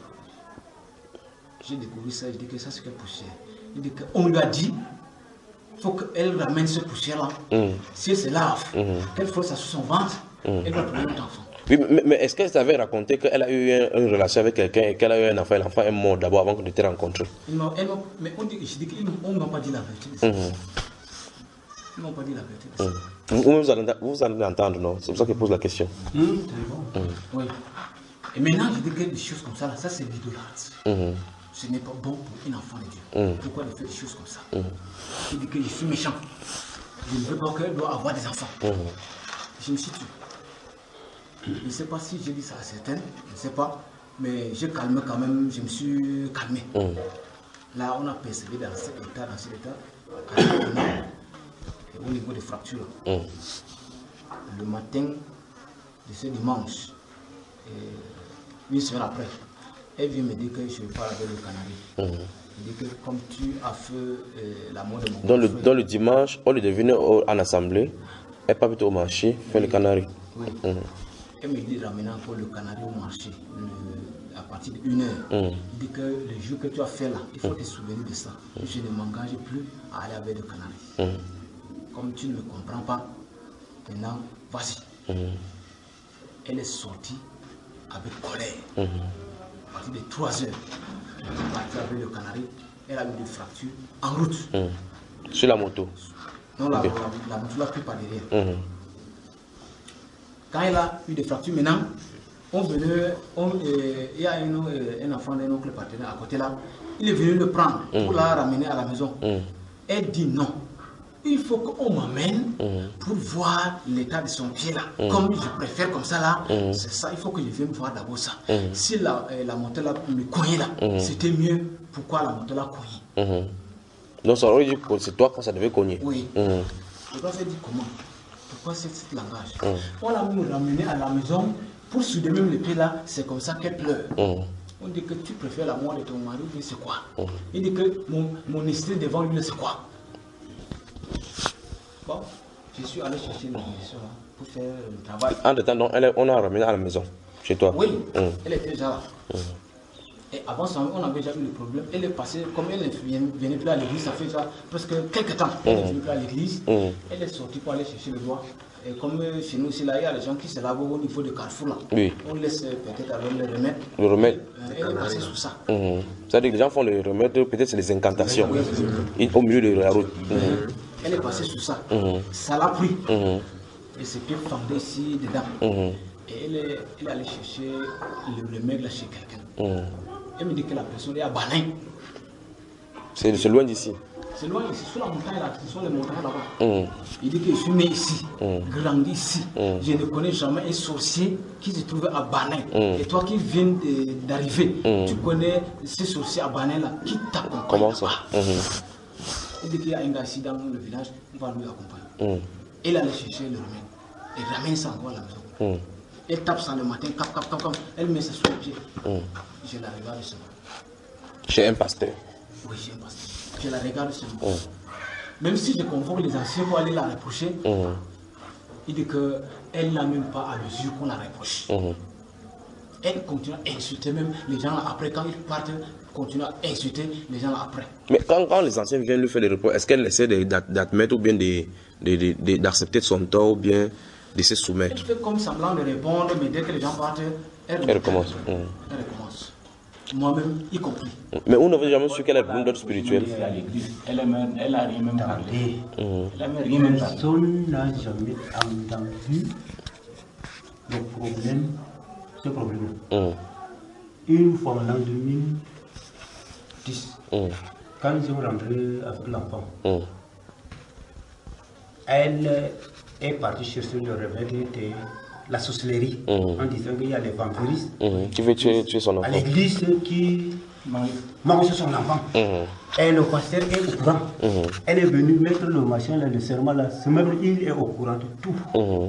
J'ai découvert ça, je dis que ça c'est quelle poussière. Il dit qu'on lui a dit, il faut qu'elle ramène cette poussière-là. Mm. Si elle se lave, mm. qu'elle fasse ça sur son ventre, mm. elle va prendre notre enfant. Oui, mais, mais est-ce qu'elle t'avait raconté qu'elle a eu une, une relation avec quelqu'un et qu'elle a eu un enfant, l'enfant est mort d'abord avant que tu t'aies rencontré? Non, elle mais on dit, je dis qu'ils n'ont pas dit la vérité. Mm. Ils n'ont pas dit la vérité. Mm. Vous, vous, allez, vous allez entendre, non? C'est pour ça que je pose la question. Mm. Mm. Oui. Et maintenant, je dis que des choses comme ça, là, ça c'est l'idolâtre. Mm. Ce n'est pas bon pour un enfant de Dieu. Mm. Pourquoi elle fait des choses comme ça? Mm. Il dit que je suis méchant. Je ne veux pas qu'elle doit avoir des enfants. Mm. Je me suis tué. Je ne sais pas si j'ai dit ça à certaines, je ne sais pas. Mais j'ai calmé quand même, je me suis calmé. Mm. Là, on a persévéré dans cet état, dans cet état, au niveau des fractures. Mm. Le matin de ce dimanche, et une semaine après, elle vient me dire que je parle avec le canari. Mmh. Elle dit que comme tu as fait euh, la mort de mon dans le, dans le dimanche, au lieu de venir au, en assemblée, elle part plutôt au marché, faire le canari. Oui. Mmh. Elle me dit ramener encore le canari au marché le, à partir d'une heure. Mmh. Elle dit que le jour que tu as fait là, il faut mmh. te souvenir de ça. Mmh. Je ne m'engage plus à aller avec le canari. Mmh. Comme tu ne me comprends pas, maintenant, vas-y. Mmh. Elle est sortie avec colère. Mmh. À partir de trois heures, partie avec le canari, elle a eu des fractures en route. Mmh. Sur la moto? Non, la, okay. la, la moto l'a pris par derrière. Mmh. Quand elle a eu des fractures, maintenant, on venait, on, euh, il y a une, euh, un enfant d'un oncle partenaire à côté là, il est venu le prendre mmh. pour la ramener à la maison. Mmh. Elle dit non. il faut qu'on m'amène mm. pour voir l'état de son pied là. Mm. Comme je préfère comme ça là, mm. c'est ça, il faut que je vienne voir d'abord ça. Mm. Si la, euh, la montée là me cognait là, mm. c'était mieux. Pourquoi la montée là cognait? Mm. Donc ça aurait dit que c'est toi quand ça devait cogner. Oui. Mm. Je dois faire dire comment? Pourquoi c'est ce langage? Mm. On l'a me ramener à la maison pour souder même le pied là, c'est comme ça qu'elle pleure. Mm. On dit que tu préfères la mort de ton mari, c'est quoi? Mm. Il dit que mon, mon esprit devant lui, c'est quoi? Bon, je suis allé chercher la maison pour faire le travail. En temps, donc, elle, on a ramené à la maison, chez toi? Oui, mm. elle était déjà là. Mm. Et avant ça, on avait déjà eu le problème. Elle est passée, comme elle ne venait plus à l'église, ça fait déjà presque quelques temps qu'elle ne venait plus à l'église. Mm. Elle est sortie pour aller chercher le doigt. Et comme chez nous aussi, là, il y a les gens qui se lavent au niveau de Carrefour. Là. Oui. On laisse peut-être avec le remède. Le remède. Euh, elle est passée sous ça. Mm. C'est-à-dire que les gens font le remède, peut-être c'est les incantations. Oui, oui, oui. Au milieu de la route. Mm. Elle est passée sous ça. Mm. Ça l'a pris. Mm. Et ses pieds fendaient ici, dedans. Mm. Et elle est, elle est allée chercher le remède là chez quelqu'un. Mm. Elle me dit que la personne est à Banin. C'est loin d'ici. C'est loin ici, sur la montagne là, ce sont les montagnes là-bas. Mm. Il dit que je suis né ici, mm. grandi ici. Mm. Je ne connais jamais un sorcier qui se trouvait à Banin. Mm. Et toi qui viens d'arriver, mm. tu connais ces sorciers à Banin là, qui t'accompagnent. Comment ça? Mm. Il dit qu'il y a un gars ici dans le village, on va lui accompagner. Mm. Il allait chercher le remède. Il ramène ça encore à la maison. Mm. Elle tape ça le matin, cap, cap, cap, cap. Elle met ça sur le pied. Mm. Je la regarde seulement. Chez un pasteur? Oui, chez un pasteur. Je la regarde seulement. Mm. Même si je convoque les anciens pour aller la reprocher, mm. il dit qu'elle n'a même pas à mesure qu'on la reproche. Mm. Elle continue à insulter même les gens là après. Quand ils partent, continue à insulter les gens là après. Mais quand, quand les anciens viennent lui faire des reproches, est-ce qu'elle essaie d'admettre ou bien d'accepter son tort ou bien de se soumettre? Elle fait comme semblant de répondre, mais dès que les gens partent, elle, elle recommence. Elle, mm. elle recommence. Moi-même, y compris. Mais on n'avait jamais su qu'elle a besoin d'autres spirituels. Elle n'a rien même parlé. Elle n'a rien même parlé. Personne n'a jamais entendu le problème, ce problème-là. Mm. Une fois en deux mille dix, mm. quand ils sont rentrés avec l'enfant, mm. elle est partie chercher le remède de la sorcellerie, mmh. en disant qu'il y a les vampiristes mmh. qui veut tuer, tuer son enfant. À l'église qui mange son enfant. Mmh. Et le pasteur est au courant. Mmh. Elle est venue mettre le machin, là, le serment là. Ce même il est au courant de tout. Mmh.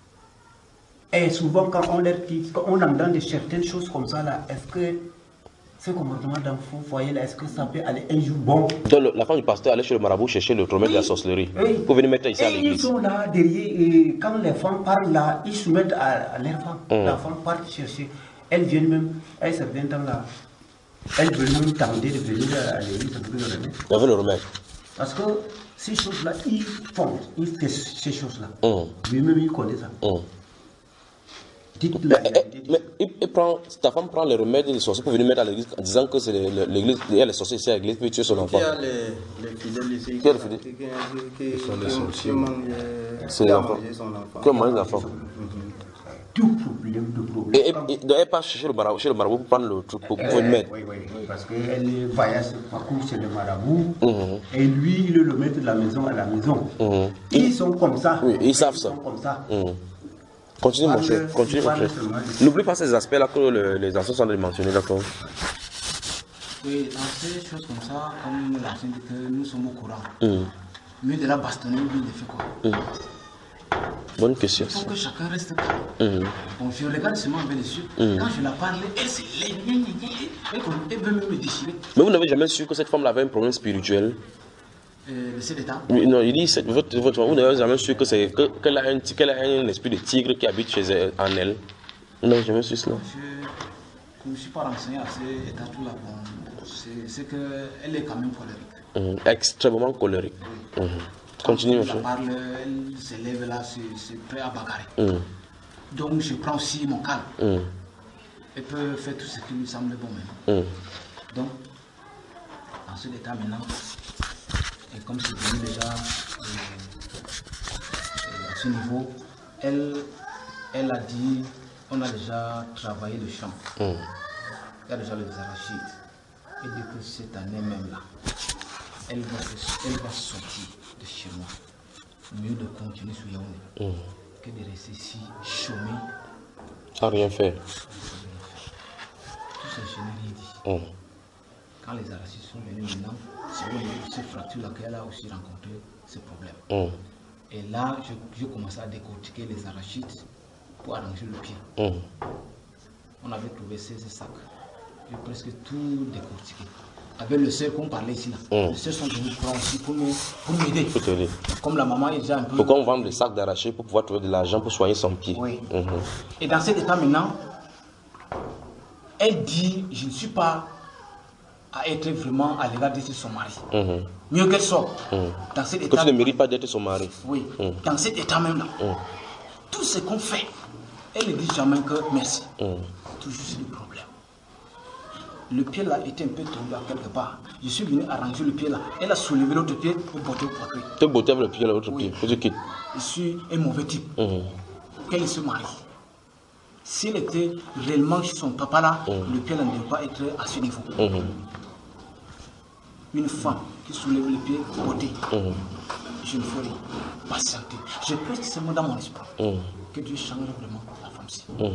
Et souvent, quand on leur dit, quand on entend de certaines choses comme ça là, est-ce que ce comportement d'enfant foyer là, est-ce que ça peut aller un jour bon? Donc la femme du pasteur allait chez le marabout chercher le remède oui. de la sorcellerie. Oui. Pour venir mettre ici et à l'église. Ils sont là derrière, et quand les femmes parlent là, ils se mettent à, à leur femme. Mm. La femme part chercher. Elles viennent même, elles se viennent dans là. Elles veulent même tenter de venir à l'église avec le remède. Avec le remède. Parce que ces choses-là, ils font, ils font ces choses-là. Mm. Lui-même, il connaît ça. Mm. Mais, mais il, il prend, ta femme prend les remèdes des sorciers pour venir mettre à l'église en disant que c'est l'église, il y a les sorciers ici à l'église pour tuer son enfant. Il y a les, les fidèles ici qui, qui, qui, qui sont les sorciers. C'est l'enfant. Qui ont mangé l'enfant. Tout problème de problème. Et elle n'est pas chez le marabout, chez le marabout pour prendre le truc pour venir mettre. Oui, oui, oui, parce qu'elle voyage parcours chez le marabout et lui, il est le maître de la maison à la maison. Ils sont comme ça. Oui, ils savent ça. Comme ça. Continue mon cher, continue mon cher. N'oublie pas ces aspects-là que le, les anciens sont mentionnés, d'accord? Oui, dans ces choses comme ça, comme l'ancien dit que nous sommes au courant. Mm. Mieux de la bastonner ou bien de faire quoi? Mm. Bonne question. Il faut que chacun reste calme. Mm. Bon, je regarde seulement avec les yeux. Mm. Quand je la parle, elle se lève, elle veut même me déchirer. Mais vous n'avez jamais su que cette femme avait un problème spirituel? Euh, c'est l'état. Oui, non, il dit, votre, votre, vous n'avez jamais su que c'est que, qu'elle a, un, qu'elle a un esprit de tigre qui habite chez elle, en elle. Non, jamais su cela. Je ne me suis pas renseigné à cet état-là. Bon, c'est qu'elle est quand même colérique. Mmh, extrêmement colérique. Oui. Mmh. Continue, monsieur. Elle parle, elle se lève là, c'est prêt à bagarrer. Mmh. Donc je prends aussi mon calme. Mmh. Elle peut faire tout ce qui lui semble bon maintenant. Mmh. Donc, en cet état maintenant, et comme c'est venu déjà euh, à ce niveau, elle, elle a dit, on a déjà travaillé le champ. Mm. Il y a déjà les arachides. Et dit que cette année même là, elle va, elle va sortir de chez moi. Mieux de continuer sur Yaoundé mmh. que de rester ici chômé. Sans rien faire. Tout ça, je n'ai rien dit. Mmh. Quand les arachides sont venus maintenant, c'est où ces fractures-là qu'elle a aussi rencontré ces problèmes. Mmh. Et là, je, je commençais à décortiquer les arachides pour arranger le pied. Mmh. On avait trouvé ces, ces sacs. J'ai presque tout décortiqué. Avec le sœur qu'on parlait ici là. Mmh. Les sœurs sont venus prendre aussi pour m'aider. Comme la maman est déjà un peu. Pourquoi on vend des sacs d'arraché pour pouvoir trouver de l'argent pour soigner son pied? Oui. Mmh. Et dans cet état maintenant, elle dit, je ne suis pas à être vraiment à l'égard de son mari. Mmh. Mieux qu'elle soit. Mmh. Dans cet état. Que tu ne mérites pas d'être son mari. Oui. Mmh. Dans cet état même là. Mmh. Tout ce qu'on fait, elle ne dit jamais que merci. Mmh. Toujours c'est le problème. Le pied là était un peu tombé à quelque part. Je suis venu arranger le pied là. Elle a soulevé l'autre pied pour botter au poitrine. Tu botter avec le pied l'autre oui. pied. Tu quittes. Je suis un mauvais type. Mmh. Qu'elle se marie. S'il était réellement chez son papa là, mmh. le pied là ne devait pas être à ce niveau. Mmh. Une femme qui soulève le pied, botter. Mmh. Je ne ferai pas patienter. J'ai presque ce mot dans mon esprit. Mmh. Que Dieu change vraiment la femme-ci. Mmh.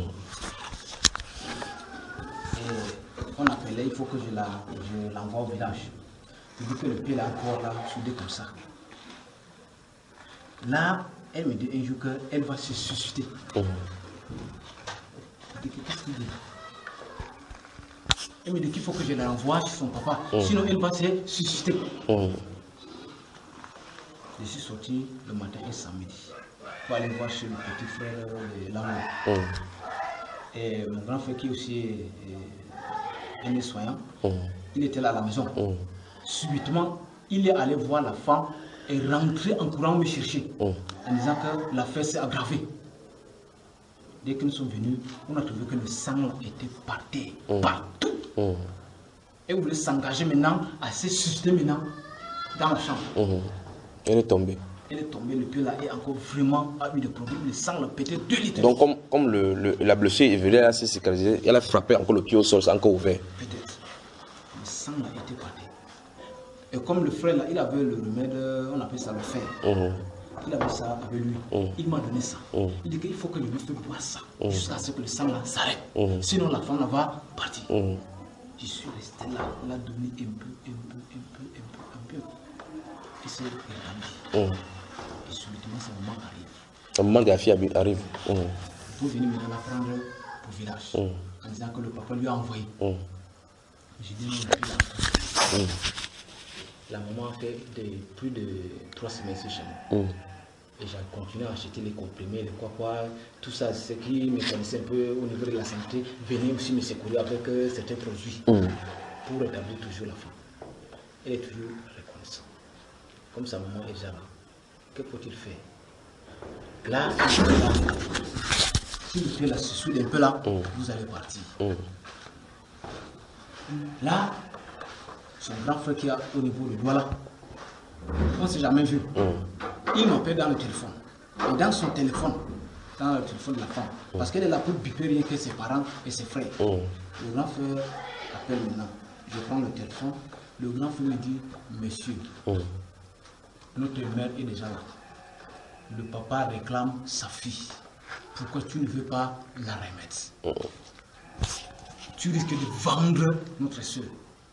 On appelait, il faut que je l'envoie la, au village. Je dis que le pied est encore là, soudé comme ça. Là, elle me dit un jour qu'elle va se susciter. Mmh. Je dis qu'est-ce qu'il dit? Elle me dit qu'il faut que je la renvoie chez son papa, mmh. sinon elle va se susciter. Mmh. Je suis sorti le matin et samedi pour aller voir chez le petit frère de l'amour. Mmh. Et mon grand frère qui aussi est, est un soignant, mmh. il était là à la maison. Mmh. Subitement, il est allé voir la femme et rentrer en courant me chercher, mmh. en disant que l'affaire s'est aggravée. Dès que nous sommes venus, on a trouvé que le sang était parti, mmh. partout. Mmh. Et vous voulez s'engager maintenant à se susciter maintenant dans la chambre. Mmh. Elle est tombée. Elle est tombée, le pied là est encore vraiment a eu des problèmes. Le sang l'a pété deux litres. Donc, comme, comme le, le, la blessure est venue à se cicatриser, elle a frappé encore le pied au sol, c'est encore ouvert. Peut-être. Le sang là était parti. Et comme le frère là, il avait le remède, on appelle ça le fer. Mmh. Il avait ça avec lui. Mmh. Il m'a donné ça. Mmh. Il dit qu'il faut que je lui fasse boire ça mmh. jusqu'à ce que le sang là s'arrête. Mmh. Sinon, la femme là va partir. Mmh. Je suis resté là, on l'a donné un peu, un peu, un peu, un peu, un peu. Et c'est établi. Mmh. Et subitement, ce moment arrive. Le moment de la fille arrive. Mmh. Pour venir maintenant la prendre au village. Mmh. En disant que le papa lui a envoyé. Mmh. J'ai dit non, depuis là. Mmh. La maman a fait de, plus de trois semaines chez moi. Mmh. Et j'ai continué à acheter les comprimés, les quoi quoi, tout ça, ce qui me connaissait un peu au niveau de la santé, venait aussi me secourir avec euh, certains produits mmh. pour rétablir toujours la femme. Elle est toujours reconnaissante. Comme sa maman est déjà là, que faut-il faire? Là, si le pied là se soude un peu là, mmh. vous allez partir. Mmh. Là, son grand frère qui est au niveau du doigt là, on ne s'est jamais vu. Mmh. Il m'appelle dans le téléphone. Et dans son téléphone, dans le téléphone de la femme, mmh. parce qu'elle est là pour biper rien que ses parents et ses frères. Mmh. Le grand frère appelle maintenant. Je prends le téléphone. Le grand frère me dit, monsieur, mmh. notre mère est déjà là. Le papa réclame sa fille. Pourquoi tu ne veux pas la remettre? Mmh. Tu risques de vendre notre soeur.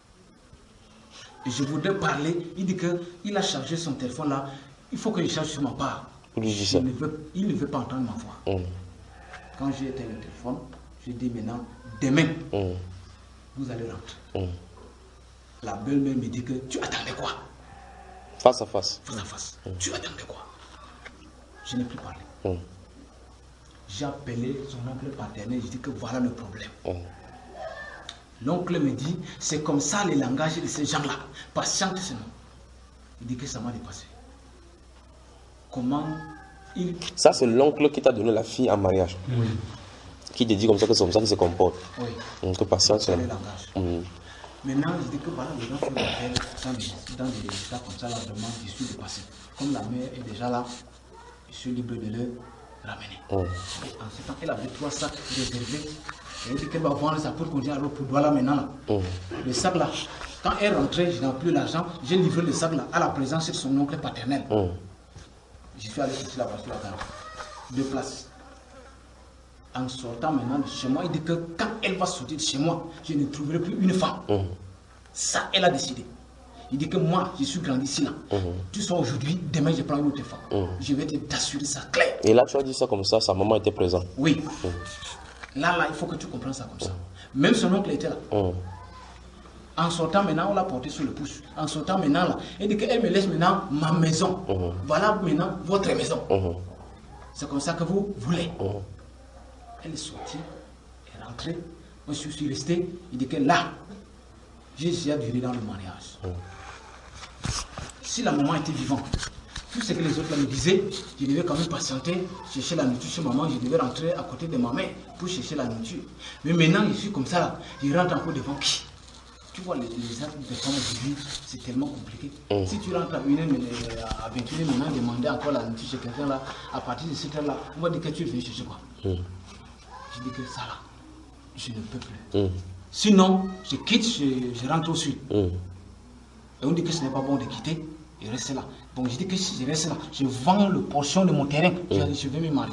Et je voudrais parler. Il dit qu'il a chargé son téléphone là. Il faut que je charge sur ma part. Il ne veut, il ne veut pas entendre ma voix. Mmh. Quand j'ai éteint le téléphone, je dis maintenant, demain, mmh. vous allez rentrer. Mmh. La belle-mère me dit que tu attendais quoi? Face à face. Face à face. Mmh. Tu attendais quoi? Je n'ai plus parlé. Mmh. J'ai appelé son oncle paternel, je dis que voilà le problème. Mmh. L'oncle me dit, c'est comme ça le langage de ces gens-là. Patiente seulement. Il dit que ça m'a dépassé. Comment il... Ça, c'est l'oncle qui t'a donné la fille en mariage. Oui. Qui te dit comme ça que c'est comme ça qu'il se comporte. Oui. Donc, patience seulement. Mmh. Maintenant, je dis que voilà, les gens font l'appel dans des états comme ça, là, vraiment, je suis dépassé. Comme la mère est déjà là, je suis libre de le ramener. Mmh. Et en ce temps, elle avait trois sacs réservés. Elle dit qu'elle va vendre ça pour continuer à l'eau pour Douala maintenant. Là. Mmh. Le sac là, Quand elle rentrait, je n'avais plus l'argent. J'ai livré le sac là, à la présence de son oncle paternel. Mm. Je suis allé chercher la voiture à Ghana. Deux places. En sortant maintenant de chez moi, il dit que quand elle va sortir de chez moi, je ne trouverai plus une femme. Mm. Ça, elle a décidé. Il dit que moi, je suis grandi ici là. Mm. Tu sois aujourd'hui, demain je prends une autre femme. Mm. Je vais t'assurer ça clair. Et là, tu as dit ça comme ça, sa maman était présente. Oui. Mm. Là, là, il faut que tu comprennes ça comme ça. Mm. Même son oncle était là. Mm. En sortant maintenant, on l'a porté sur le pouce. En sortant maintenant là, elle dit qu'elle me laisse maintenant ma maison. Mm. Voilà maintenant votre maison. Mm. C'est comme ça que vous voulez. Mm. Elle est sortie, elle est rentrée. Moi, je suis resté. Il dit que là, j'ai déjà duré dans le mariage. Mm. Si la maman était vivante, tout ce que les autres là me disaient, je devais quand même patienter, chercher la nourriture chez maman, je devais rentrer à côté de ma mère pour chercher la nourriture. Mais maintenant, je suis comme ça, là, je rentre encore devant qui? Tu vois, les, les actes de femmes aujourd'hui, c'est tellement compliqué. Mm. Si tu rentres à une heure, à vingt et une heures, maintenant, demander encore la nourriture chez quelqu'un là, à partir de cette heure-là, on va dire que tu es venu chercher quoi? Mm. Je dis que ça là, je ne peux plus. Mm. Sinon, je quitte, je, je rentre au sud. Mm. Et on dit que ce n'est pas bon de quitter et rester là. Donc je dis que si je reste là, je vends le portion de mon terrain, mm. je, je vais me marier.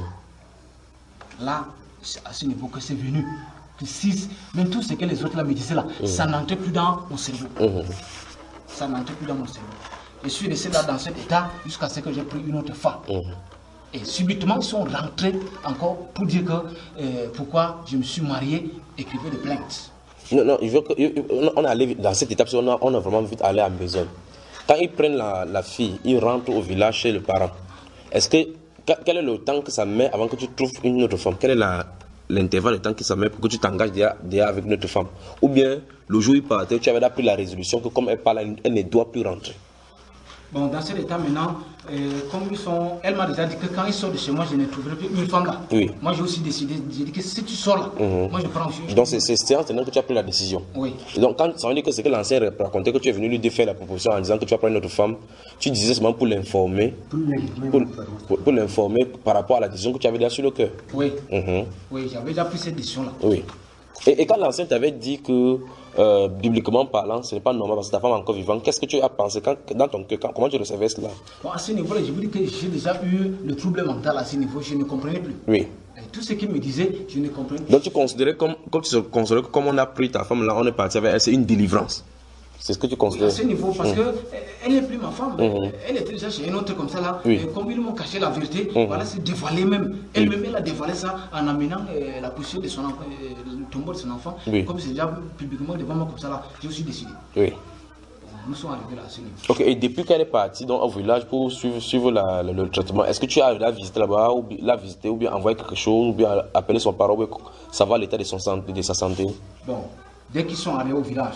Mm. Là, c'est à ce niveau que c'est venu. Que si, même tout ce que les autres là me disaient là, mm. ça n'entrait plus dans mon cerveau. Mm. Ça n'entrait plus dans mon cerveau. Je suis resté là dans cet état jusqu'à ce que j'ai pris une autre femme. Mm. Et subitement, ils sont rentrés encore pour dire que euh, pourquoi je me suis marié, écrivez des plaintes. Non, non, il veut que, on est allé dans cette étape, on a, on a vraiment vite allé à besogne. Quand ils prennent la, la fille, ils rentrent au village chez le parent. Est-ce que, quel est le temps que ça met avant que tu trouves une autre femme? Quel est l'intervalle de temps que ça met pour que tu t'engages déjà, déjà avec une autre femme? Ou bien, le jour où il partait, tu avais déjà pris la résolution que comme elle parle, elle ne doit plus rentrer? Bon, dans cet état maintenant, euh, comme ils sont, elle m'a déjà dit que quand ils sortent de chez moi, je ne trouverai plus une femme là. Oui. Moi, j'ai aussi décidé, j'ai dit que si tu sors là, mm-hmm. moi je prends aussi. Donc c'est maintenant que tu as pris la décision. Oui. Et donc quand ça veut dire que c'est que l'ancien racontait que tu es venu lui défaire la proposition en disant que tu vas prendre une autre femme, tu disais seulement pour l'informer, pour, pour, pour l'informer par rapport à la décision que tu avais déjà sur le cœur. Oui. Mm-hmm. Oui, j'avais déjà pris cette décision là. Oui. Et, et quand l'ancien t'avait dit que Euh, bibliquement parlant, ce n'est pas normal parce que ta femme est encore vivante. Qu'est-ce que tu as pensé quand, dans ton cœur? Comment tu recevais cela? Bon, à ce niveau-là, je vous dis que j'ai déjà eu le trouble mental à ce niveau. Je ne comprenais plus. Oui. Et tout ce qu'il me disait, je ne comprenais plus. Donc tu considérais comme, comme tu considérais que comme on a pris ta femme là, on est parti avec elle, c'est une délivrance. C'est ce que tu considères? Oui, à ce niveau, parce mmh. qu'elle n'est plus ma femme. Mmh. Elle était déjà chez un autre comme ça là. Oui. Et comme ils m'ont caché la vérité, mmh. voilà, c'est dévoilé même. Elle-même, oui. elle a dévoilé ça en amenant euh, la poussière de son enfant, euh, le tombeau de son enfant. Oui. Comme c'est déjà publiquement devant moi comme ça là, j'ai aussi décidé. Oui. Nous sommes arrivés là à ce niveau. Ok, et depuis qu'elle est partie donc, au village pour suivre, suivre la, le, le traitement, est-ce que tu as la visité là-bas, ou la visité, ou bien envoyer quelque chose, ou bien appeler son parent, ou savoir l'état de, son, de sa santé? Bon, dès qu'ils sont arrivés au village,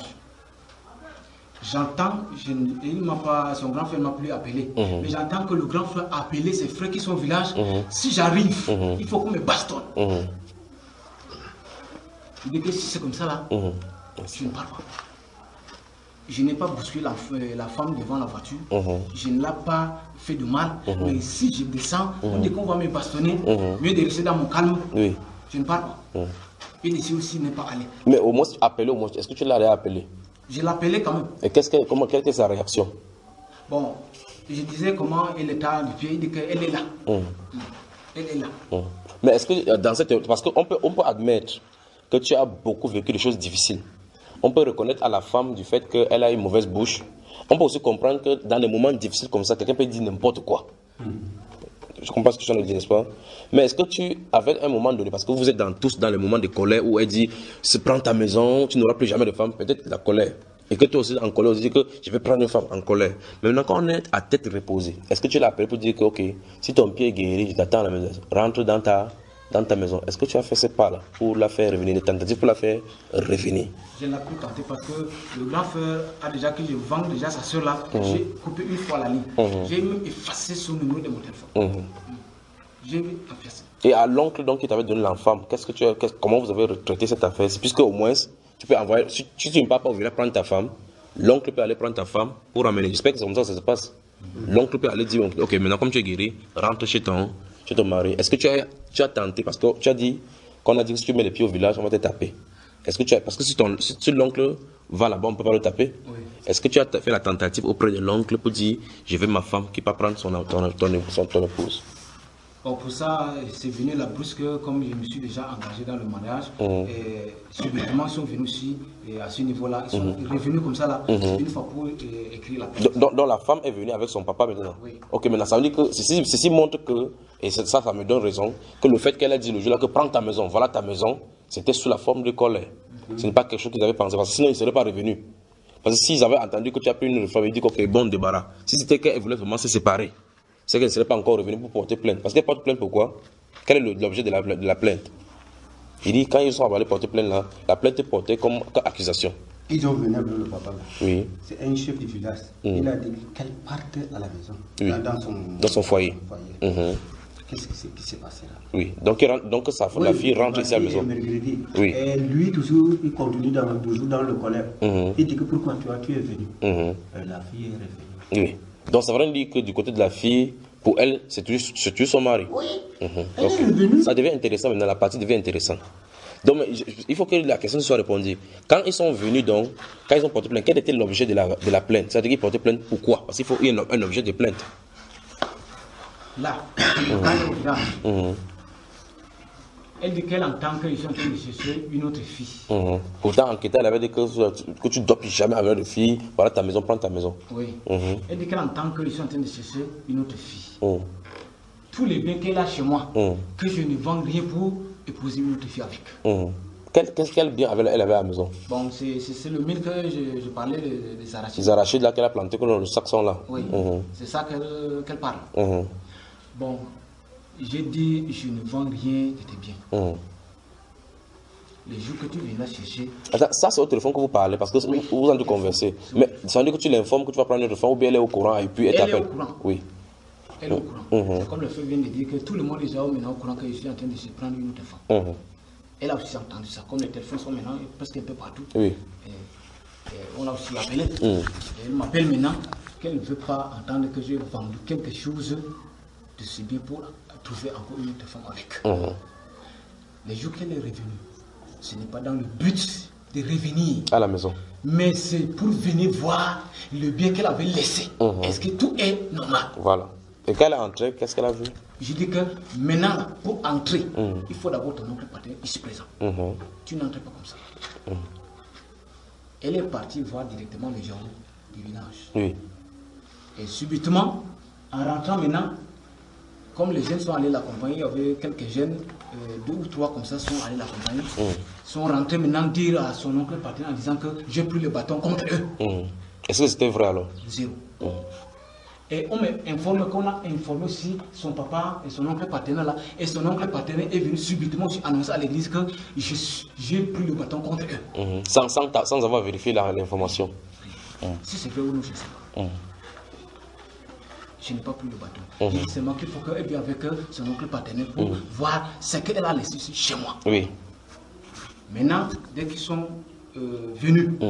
j'entends, il m'a pas, son grand frère ne m'a plus appelé, mmh. mais j'entends que le grand frère a appelé ses frères qui sont au village. Mmh. Si j'arrive, mmh. il faut qu'on me bastonne. Mmh. Il dit que si c'est comme ça là, mmh. je ne parle pas. Je n'ai pas bousculé la, la femme devant la voiture, mmh. je ne l'ai pas fait de mal, mmh. mais si je descends, mmh. on dit qu'on va me bastonner, mmh. mieux de rester dans mon calme, oui. je ne parle pas. Mmh. Et ici aussi n'est pas allé. Mais au moins, appeler, au moins, est-ce que tu l'as appelé? Je l'appelais quand même. Et qu'est-ce que, comment, quelle était sa réaction? Bon, je disais comment elle était du pied, il dit qu'elle est là. Mmh. Elle est là. Mmh. Mais est-ce que dans cette... Parce qu'on peut, on peut admettre que tu as beaucoup vécu des choses difficiles. On peut reconnaître à la femme du fait qu'elle a une mauvaise bouche. On peut aussi comprendre que dans des moments difficiles comme ça, quelqu'un peut dire n'importe quoi. Mmh. Je comprends ce que tu as dit, n'est-ce pas? Mais est-ce que tu avais un moment donné, parce que vous êtes dans, tous dans les moments de colère où elle dit, se prends ta maison, tu n'auras plus jamais de femme, peut-être la colère. Et que toi aussi en colère, tu dis que je vais prendre une femme en colère. Mais maintenant, quand on est à tête reposée, est-ce que tu l'as appelé pour dire que, ok, si ton pied est guéri, je t'attends à la maison, rentre dans ta, dans ta maison. Est-ce que tu as fait ce pas-là pour la faire revenir, des tentatives pour la faire revenir? Je ne l'ai plus tenté parce que le grand frère a déjà que je vends déjà sa soeur là. Mmh. J'ai coupé une fois la ligne. Mmh. J'ai même effacé son numéro de mon téléphone. Mmh. J'ai effacé. Et à l'oncle donc qui t'avait donné l'enfant, qu'est-ce que tu as, qu'est-ce, comment vous avez traité cette affaire? Puisque au moins, tu peux envoyer, si, si tu ne pars pas au village prendre ta femme, l'oncle peut aller prendre ta femme pour ramener. J'espère que c'est comme ça que ça se passe. Mmh. L'oncle peut aller dire, ok, maintenant comme tu es guéri, rentre chez ton, chez ton mari. Est-ce que tu as, tu as tenté, parce que tu as dit, qu'on a dit que si tu mets les pieds au village, on va te taper. Est-ce que tu as, parce que si, ton, si, si l'oncle va là-bas, on ne peut pas le taper. Oui. Est-ce que tu as fait la tentative auprès de l'oncle pour dire je veux ma femme qui peut prendre son, ton, ton, son, ton épouse? Bon, pour ça, c'est venu la brusque, comme je me suis déjà engagé dans le mariage. Mmh. Et subitement, ils sont venus aussi, et à ce niveau-là, ils sont mmh. revenus comme ça, là, mmh. une fois pour euh, écrire la plainte. Donc, donc la femme est venue avec son papa maintenant? Oui. Ok, maintenant ça veut dire que ceci, ceci montre que, et ça, ça me donne raison, que le fait qu'elle a dit le jour-là que prends ta maison, voilà ta maison, c'était sous la forme de colère. Mmh. Ce n'est pas quelque chose qu'ils avaient pensé, parce que sinon ils ne seraient pas revenus. Parce que s'ils avaient entendu que tu as pris une femme, ils disent ok, bon débarras. Si c'était qu'elle voulait vraiment se séparer, c'est qu'elle ne serait pas encore revenue pour porter plainte. Parce qu'elle porte plainte pourquoi? Quel est l'objet de la, de la plainte? Il dit quand ils sont allés porter plainte là, la plainte est portée comme accusation. Ils ont venu avec le papa. Oui. C'est un chef du village. Mmh. Il a dit qu'elle parte à la maison. Oui. Dans, son, dans son foyer. foyer. Mmh. Qu'est-ce qui s'est passé là? Oui. Donc, il rentre, donc ça, oui, la fille rentre ici à la maison. Oui. Et lui, toujours, il continue dans, toujours dans le colère. Mmh. Il dit que pourquoi tu, as, tu es venu? Mmh. Et la fille est revenue. Oui. Donc ça veut dire que du côté de la fille, pour elle, c'est toujours, toujours son mari. Oui. Mmh. Elle est revenue. Ça devient intéressant maintenant, la partie devient intéressante. Donc il faut que la question soit répondue. Quand ils sont venus donc, quand ils ont porté plainte, quel était l'objet de la, de la plainte? C'est-à-dire qu'ils portaient plainte pourquoi? Parce qu'il faut un, un objet de plainte. Là, quand elle regarde, mmh. elle dit qu'elle entend qu'ils sont en train de chercher une autre fille. Mmh. Pourtant, enquêteur, elle avait dit que, que tu ne dois plus jamais avoir de fille. Voilà ta maison, prends ta maison. Oui. Mmh. Elle dit qu'elle entend qu'ils sont en train de chercher une autre fille. Mmh. Tous les biens qu'elle a chez moi, mmh. que je ne vends rien pour épouser une autre fille avec. Mmh. Qu'est-ce qu'elle bien avait, elle avait à la maison? Bon, c'est le mille que je, je parlais des de arachides. Les arachides là qu'elle a planté, que le saxon là. Oui, mmh. c'est ça qu'elle qu'elle parle. Mmh. Bon, j'ai dit, je ne vends rien de tes biens. Mmh. Les jours que tu viens chercher... Attends, ça c'est au téléphone que vous parlez, parce que oui. vous, vous en train de converser. Oui. Mais ça veut dire que tu l'informes que tu vas prendre une autre femme, ou bien elle est au courant et puis elle t'appelle. Elle est au courant. Oui. Elle est au courant. Mmh. C'est comme le fait vient de dire que tout le monde est maintenant au courant que je suis en train de se prendre une autre femme. Mmh. Elle a aussi entendu ça, comme les téléphones sont maintenant presque un peu partout. Oui. Et, et on a aussi appelé. Mmh. Et elle m'appelle maintenant qu'elle ne veut pas entendre que j'ai vendu quelque chose de ce bien pour trouver encore une autre femme avec. Mmh. Les jours qu'elle est revenue, ce n'est pas dans le but de revenir à la maison, mais c'est pour venir voir le bien qu'elle avait laissé. Mmh. Est-ce que tout est normal? Voilà. Et quand elle est entrée, qu'est-ce qu'elle a vu? Je dis que maintenant, pour entrer, mmh. il faut d'abord ton oncle partenaire ici présent. Mmh. Tu n'entres pas comme ça. Mmh. Elle est partie voir directement les gens du village. Oui. Et subitement, en rentrant maintenant, comme les jeunes sont allés l'accompagner, il y avait quelques jeunes, euh, deux ou trois comme ça, sont allés l'accompagner, mmh. sont rentrés maintenant dire à son oncle partenaire en disant que j'ai pris le bâton contre eux. Mmh. Est-ce que c'était vrai alors? Zéro. Mmh. Et on m'informe qu'on a informé aussi son papa et son oncle partenaire là, et son oncle partenaire est venu subitement aussi annoncer à l'église que j'ai pris le bâton contre eux. Mmh. Sans, sans, sans avoir vérifié l'information. Mmh. Si c'est vrai ou non, je ne sais pas. Mmh. Je n'ai pas pris le bâton. Mmh. Il seulement qu'il faut qu'elle vienne avec son oncle partenaire pour mmh. voir ce qu'elle a laissé chez moi. Oui. Maintenant, dès qu'ils sont euh, venus, mmh.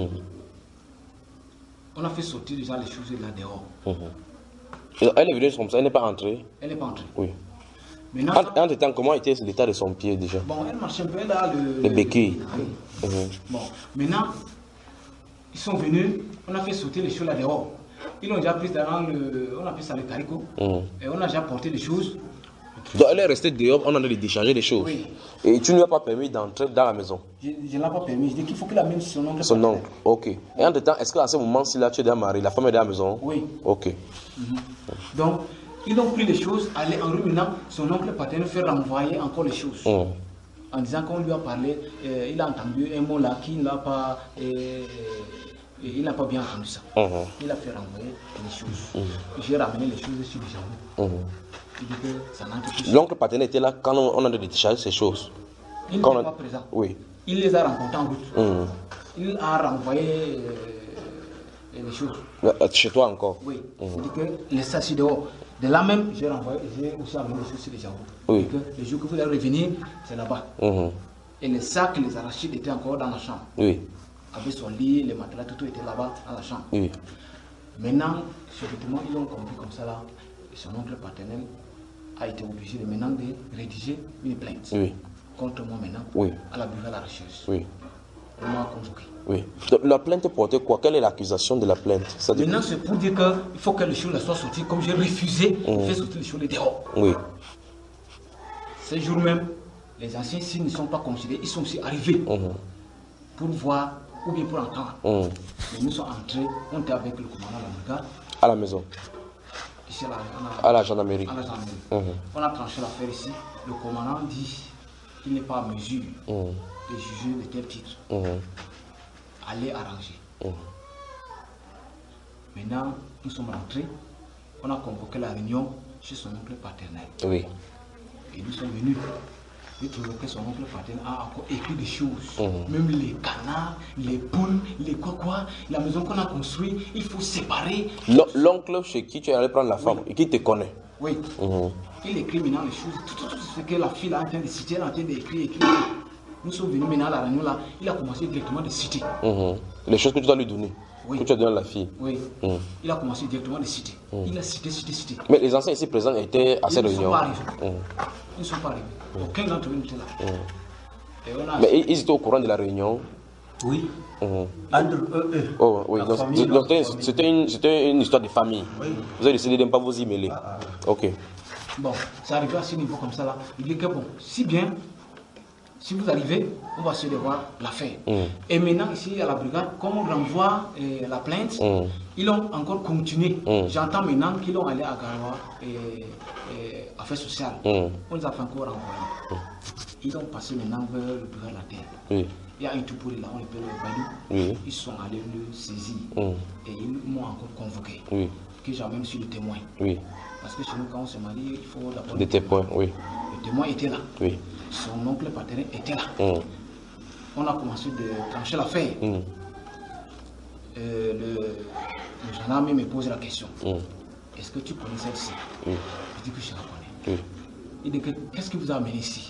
on a fait sortir déjà les choses là dehors. Mmh. Elle est venue comme ça, elle n'est pas entrée? Elle n'est pas entrée. Oui. Maintenant, en, en temps, comment était l'état de son pied déjà? Bon, elle marchait un peu, elle a le... Le béquille. Oui. Mmh. Bon, maintenant, ils sont venus, on a fait sauter les choses là dehors. Ils l'ont déjà pris dans le... On appelle ça le caricot. Mmh. Et on a déjà porté les choses. Donc elle est restée dehors, on a de décharger les choses. Oui. Et tu ne lui as pas permis d'entrer dans la maison? Je ne l'ai pas permis. Je dis qu'il faut qu'il amène son oncle. Son oncle, ok. Et en temps, est-ce qu'à ce moment-ci là, tu es déjà marié, la femme est dans la maison? Oui. Ok. Mm-hmm. Donc, ils ont pris les choses, aller en ruminant, son oncle partenaire fait renvoyer encore les choses. Mm. En disant qu'on lui a parlé, euh, il a entendu un mot là qui n'a pas... Euh, il n'a pas bien entendu ça. Mm-hmm. Il a fait renvoyer les choses. Mm-hmm. J'ai ramené les choses sur les gens. Mm-hmm. L'oncle partenaire était là quand on a déchargé ces choses. Il n'était pas présent. Oui. Il les a rencontrés en route. Mm-hmm. Il a renvoyé euh, les choses. Chez toi encore? Oui. Mm-hmm. C'est-à-dire que les sacs dehors. De là même, j'ai renvoyé, j'ai aussi amené les choses sur les gens. Oui. Les jours que vous allez revenir, c'est là-bas. Mm-hmm. Et les sacs, les arachides étaient encore dans la chambre. Oui. Avec son lit, les matelas, tout, tout était là-bas dans la chambre. Oui. Maintenant, subitement, ils ont compris comme ça là. Et son oncle paternel a été obligé de maintenant de rédiger une plainte. Oui. Contre moi maintenant. Oui. À la bureau de la recherche. Oui. on m'a convoqué. Oui. Donc, la plainte portait quoi? Quelle est l'accusation de la plainte? Maintenant, c'est pour dire qu'il faut que les choses soient sorties. Comme j'ai refusé, mmh. de faire sortir les choses dehors. Oui. Ce jour même, les anciens, s'ils ne sont pas considérés, ils sont aussi arrivés mmh. pour voir ou bien pour entendre. Mmh. Mais nous sommes entrés, on était avec le commandant de la brigade. À la maison. Ici à la, à la gendarmerie. À la gendarmerie. Mmh. On a tranché l'affaire ici. Le commandant dit qu'il n'est pas à mesure mmh. de juger de tel titre. Mmh. Allez arranger. Mmh. Maintenant, nous sommes rentrés. On a convoqué la réunion chez son oncle paternel. Oui. Et nous sommes venus. J'ai trouvé que son oncle paternel a encore écrit des choses. Mmh. Même les canards, les poules, les quoi quoi. La maison qu'on a construite, il faut séparer. L'oncle chez qui tu es allé prendre la femme, oui. Et qui te connaît. Oui. Mmh. Il écrit maintenant les choses. Tout, tout, tout ce que la fille est en train de citer, elle est en train d'écrire, écrire. Nous sommes venus maintenant à la réunion là. Il a commencé directement de citer. Mmh. Les choses que tu dois lui donner. Oui. Que tu as donné à la fille. Oui. Mmh. Il a commencé directement de citer. Mmh. Il a cité, cité, cité. Mais les anciens ici présents étaient à cette réunion. Ils ne sont pas arrivés. Mmh. Aucun d'entre eux n'était là. Mmh. Et on a... Mais ils étaient au courant de la réunion. Oui. Mmh. Entre eux, eux. Oh, oui. C'était une, une, une histoire de famille. Oui. Vous avez décidé de ne pas vous y mêler. Ah, ah. Ok. Bon, ça arrive à ce niveau comme ça là. Il dit que bon, si bien. Si vous arrivez, on va essayer de voir l'affaire. Mm. Et maintenant, ici, à la brigade, comme on renvoie euh, la plainte, mm. ils ont encore continué. Mm. J'entends maintenant qu'ils ont allé à Garoua et, et Affaires sociales. Mm. On les a fait encore renvoyer. Mm. Ils ont passé maintenant vers le brigade de la terre. Oui. Il y a un tout pour là, on appelle le Badou. Oui. Ils sont allés le saisir. Mm. Et ils m'ont encore convoqué. Oui. Que j'ai même su le témoin. Oui. Parce que chez nous, quand on se marie, il faut d'abord... Des témoins, oui. Le témoin était là. Oui. Son oncle paternel était là. Mm. On a commencé de trancher l'affaire. Mm. Euh, le, le gendarme me pose la question. Mm. Est-ce que tu connais celle-ci? Mm. Je dis que je la connais. Mm. Il dit que qu'est-ce qui vous a amené ici?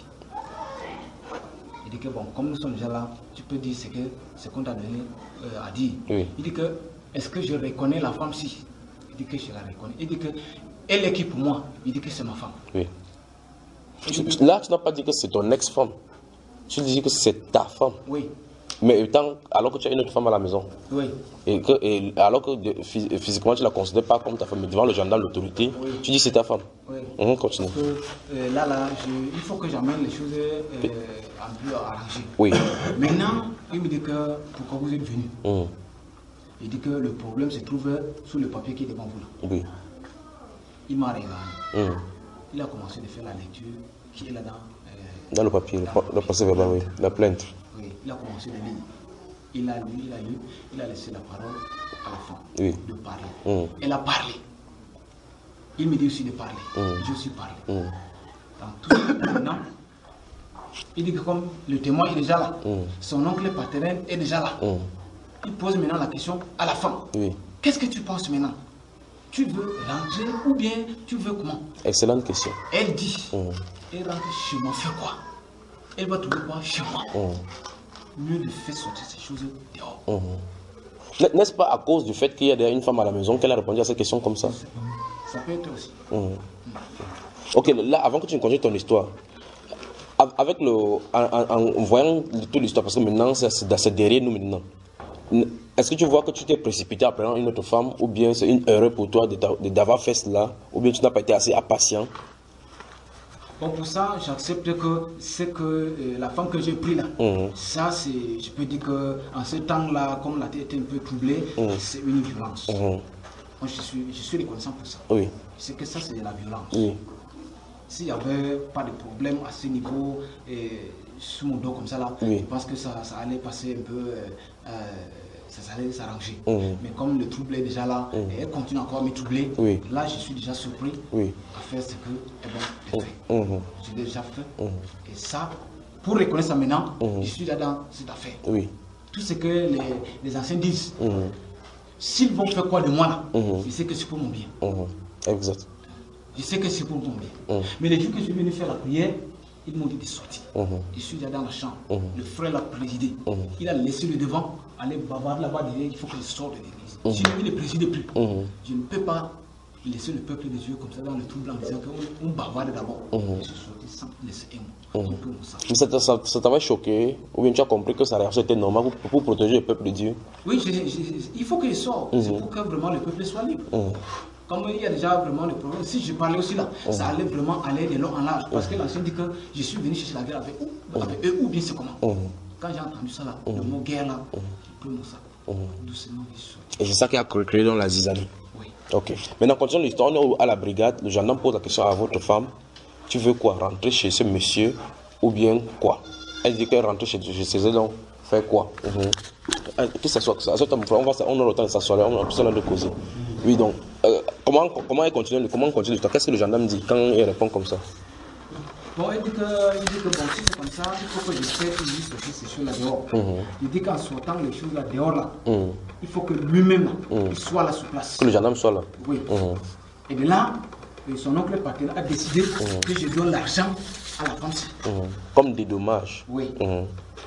Il dit que bon, comme nous sommes déjà là, tu peux dire ce que ce qu'on t'a donné euh, à dire. Mm. Il dit que est-ce que je reconnais la femme-ci? Il dit que je la reconnais. Il dit que elle est qui pour moi? Il dit que c'est ma femme. Oui. Là, tu n'as pas dit que c'est ton ex-femme. Tu dis que c'est ta femme. Oui. Mais étant, alors que tu as une autre femme à la maison. Oui. Et, que, et alors que de, physiquement, tu ne la considères pas comme ta femme, mais devant le gendarme, l'autorité, oui. Tu dis que c'est ta femme. Oui. Mmh, continue. Parce que, euh, là, là, je, il faut que j'amène les choses euh, un peu arrangées. Oui. Maintenant, il me dit que pourquoi vous êtes venu. Mmh. Il dit que le problème se trouve sous le papier qui est devant vous là. Oui. Il m'a regardé. Mmh. Il a commencé de faire la lecture qui est là dans, euh, dans le papier, dans le, le procès verbal, oui, la plainte. Oui, il a commencé de lire. Il a lu, il a lu, il a laissé la parole à la femme, oui. De parler. Mm. Elle a parlé. Il me dit aussi de parler. Mm. Je aussi parlé. Mm. Dans tout ce maintenant, il dit que comme le témoin est déjà là, mm. son oncle paternel est déjà là, mm. il pose maintenant la question à la femme. Oui. Qu'est-ce que tu penses maintenant? Tu veux rentrer ou bien tu veux comment? Excellente question. Elle dit, mmh. Elle rentre chez moi, fait quoi? Elle va trouver quoi chez moi? Mmh. Mieux de faire sortir ces choses dehors. Mmh. N'est-ce pas à cause du fait qu'il y a une femme à la maison qu'elle a répondu à cette question comme ça? Ça peut être aussi. Mmh. Mmh. Ok, là, avant que tu ne continues ton histoire, avec le, en, en, en voyant toute l'histoire, parce que maintenant c'est derrière nous maintenant. Est-ce que tu vois que tu t'es précipité en prenant une autre femme, ou bien c'est une erreur pour toi d'avoir fait cela, ou bien tu n'as pas été assez impatient? Bon, pour ça, j'accepte que c'est que euh, la femme que j'ai prise là, mmh. Ça c'est, je peux dire qu'en ce temps-là, comme la tête était un peu troublée, mmh. C'est une violence. Mmh. Moi je suis, je suis reconnaissant pour ça. Oui. C'est que ça c'est de la violence. Oui. S'il n'y avait pas de problème à ce niveau, et sous mon dos comme ça là, oui. Je pense que ça, ça allait passer un peu, euh, euh, ça allait s'arranger. Mmh. Mais comme le trouble est déjà là, mmh. Et elle continue encore à me troubler, oui. Là je suis déjà surpris, oui. À faire ce que eh ben, fait. Mmh. J'ai déjà fait. Mmh. Et ça, pour reconnaître ça maintenant, mmh. Je suis là dans cette affaire. Oui. Tout ce que les, les anciens disent, mmh. S'ils vont faire quoi de moi là, mmh. Je sais que c'est pour mon bien. Mmh. Exact. Je sais que c'est pour mon bien. Mmh. Mais les jours que je suis venu faire la prière, ils m'ont dit de sortir. Mmh. Je suis déjà dans la chambre. Mmh. Le frère l'a présidé. Mmh. Il a laissé le devant, aller bavarder là-bas derrière. Il faut que je sorte de l'église. Mmh. Si lui ne préside plus, mmh. Je ne peux pas laisser le peuple de Dieu comme ça dans le trouble en disant qu'on bavarde d'abord. Je suis sorti sans laisser un mot. Mais ça, ça, ça t'avait choqué, ou bien tu as compris que sa réaction était normale pour, pour protéger le peuple de Dieu? Oui, je, je, il faut qu'il sorte, mm -hmm. c'est pour que vraiment le peuple soit libre. Mm -hmm. Comme il y a déjà vraiment le problème, si je parlais aussi là, mm -hmm. ça allait vraiment aller de long en large. Parce mm -hmm. que l'ancien dit que je suis venu chercher la guerre avec, ou, avec eux, ou bien c'est comment. Mm -hmm. Quand j'ai entendu ça là, mm -hmm. le mot guerre là, j'ai pris mon sac, mm -hmm. doucement il sort. Et c'est ça qui a créé dans la zizanie? Oui. Ok. Maintenant, continuons l'histoire, on est à la brigade, le gendarme pose la question à votre femme, tu veux quoi, rentrer chez ce monsieur ou bien quoi? Elle dit qu'elle rentre chez, chez eux, donc faire quoi? mm -hmm. Que ça soit, on va, on aura le temps de s'asseoir, on a plus le temps de causer. Oui, donc, euh, comment, comment elle continue, comment on continue l'histoire? Qu'est-ce que le gendarme dit quand il répond comme ça? Bon, il dit que, il dit que bon, si c'est comme ça, il faut que je fasse une liste aussi ces choses là dehors. Mm -hmm. Il dit qu'en sortant les choses là dehors là, mm -hmm. il faut que lui-même mm -hmm. il soit là sur place. Que le gendarme soit là. Oui. Mm -hmm. Et de là, son oncle partenaire a décidé mm -hmm. que je donne l'argent à la femme. Mm -hmm. Comme des dommages. Oui. Mm -hmm.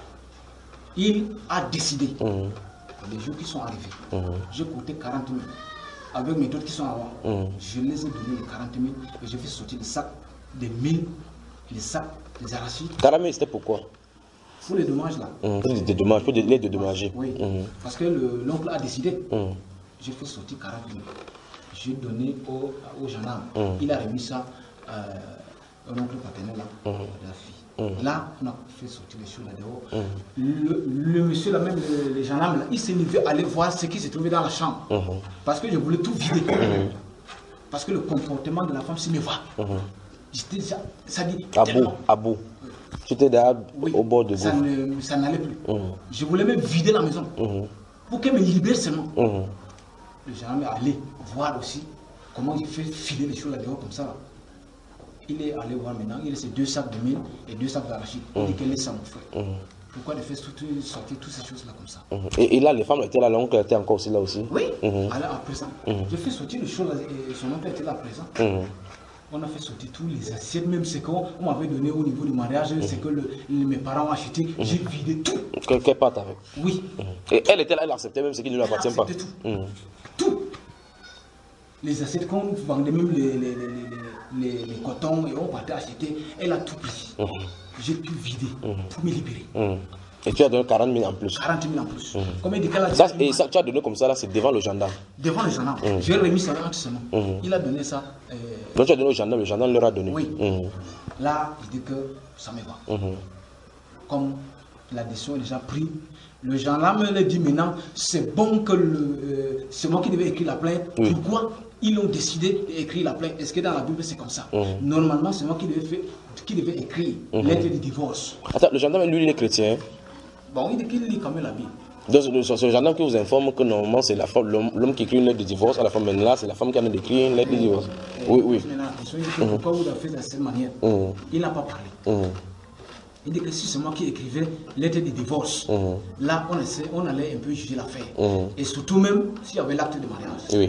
Il a décidé, mm -hmm. les jours qui sont arrivés, mm -hmm. j'ai coûté quarante mille. Avec mes autres qui sont avant, mm -hmm. je les ai donné les quarante mille et je fais sortir les sacs des mille, les sacs des arachides. quarante mille, c'était pourquoi? Pour les dommages là. Mm -hmm. Pour les dommages, pour les dédommager. Oui, mm -hmm. parce que l'oncle a décidé. Mm -hmm. J'ai fait sortir quarante mille. J'ai donné au, au gendarme. Mm -hmm. Il a remis ça euh, à l'oncle partenaire là, mm -hmm. la fille. Mm. Là, on a fait sortir les choses là dehors. Mm. Le, le monsieur là, même le, les gendarmes là, il s'est levé aller voir ce qui s'est trouvé dans la chambre. Mm. Parce que je voulais tout vider. Mm. Parce que le comportement de la femme, c'est me voir. Mm. J'étais déjà, ça dit. À bout, à bout. Tu étais déjà oui, au bord de ça ne, ça n'allait plus. Mm. Je voulais même vider la maison. Mm. Pour qu'elle me libère seulement. Mm. Le gendarme est allé voir aussi comment il fait filer les choses là dehors comme ça. Là. Il est allé voir maintenant, il a ses deux sacs de mille et deux sacs d'arachide. Il dit qu'elle est ça, mon frère. Mm. Pourquoi de faire sortir toutes ces choses-là comme ça? Mm. et, et là, les femmes étaient là, l'oncle était encore aussi là aussi? Oui, mm. alors à présent. Mm. J'ai fait sortir les choses là, et son oncle était là à présent. Mm. On a fait sortir tous les assiettes, même ce qu'on m'avait donné au niveau du mariage, mm. ce que le, le, mes parents ont acheté. Mm. J'ai vidé tout. Quelle part avec? Oui. Mm. Et elle était là, elle acceptait même ce qui ne lui appartient pas? Tout. Mm. Tout. Les assiettes qu'on vendait, même les, les, les, les, les, les cotons, et on partait acheter, elle a tout pris. Mm -hmm. J'ai pu vider mm -hmm. pour me libérer. Mm -hmm. Et tu as donné quarante mille en plus? quarante mille en plus. Mm -hmm. Comme il dit qu'elle a ça, et ça, tu as donné comme ça, là, c'est devant le gendarme? Devant le gendarme. Mm -hmm. J'ai remis ça entre ses mains. Mm -hmm. Il a donné ça. Euh... Donc tu as donné au gendarme, le gendarme leur a donné? Oui. Mm -hmm. Là, il dit que ça me va. Mm -hmm. Comme la décision est déjà prise, le gendarme me dit maintenant, c'est bon que le, euh, c'est moi qui devais écrire la plainte. Oui. Pourquoi ils ont décidé d'écrire la plainte? Est-ce que dans la Bible c'est comme ça? Mm-hmm. Normalement, c'est moi qui devais, faire, qui devais écrire mm-hmm. lettre de divorce. Attends, le gendarme, lui, il est chrétien? Bon, il dit qu'il lit quand même la Bible. Donc, c'est le gendarme qui vous informe que normalement, c'est l'homme qui écrit une lettre de divorce à la femme. Mais là, c'est la femme qui a écrit une lettre de divorce. Et oui, oui. Maintenant, il dit que pourquoi vous avez fait de cette manière? Mm-hmm. Il n'a pas parlé. Mm-hmm. Il dit que si c'est moi qui écrivais lettre de divorce, mm-hmm. là, on, essaie, on allait un peu juger l'affaire. Mm-hmm. Et surtout même s'il y avait l'acte de mariage. Oui.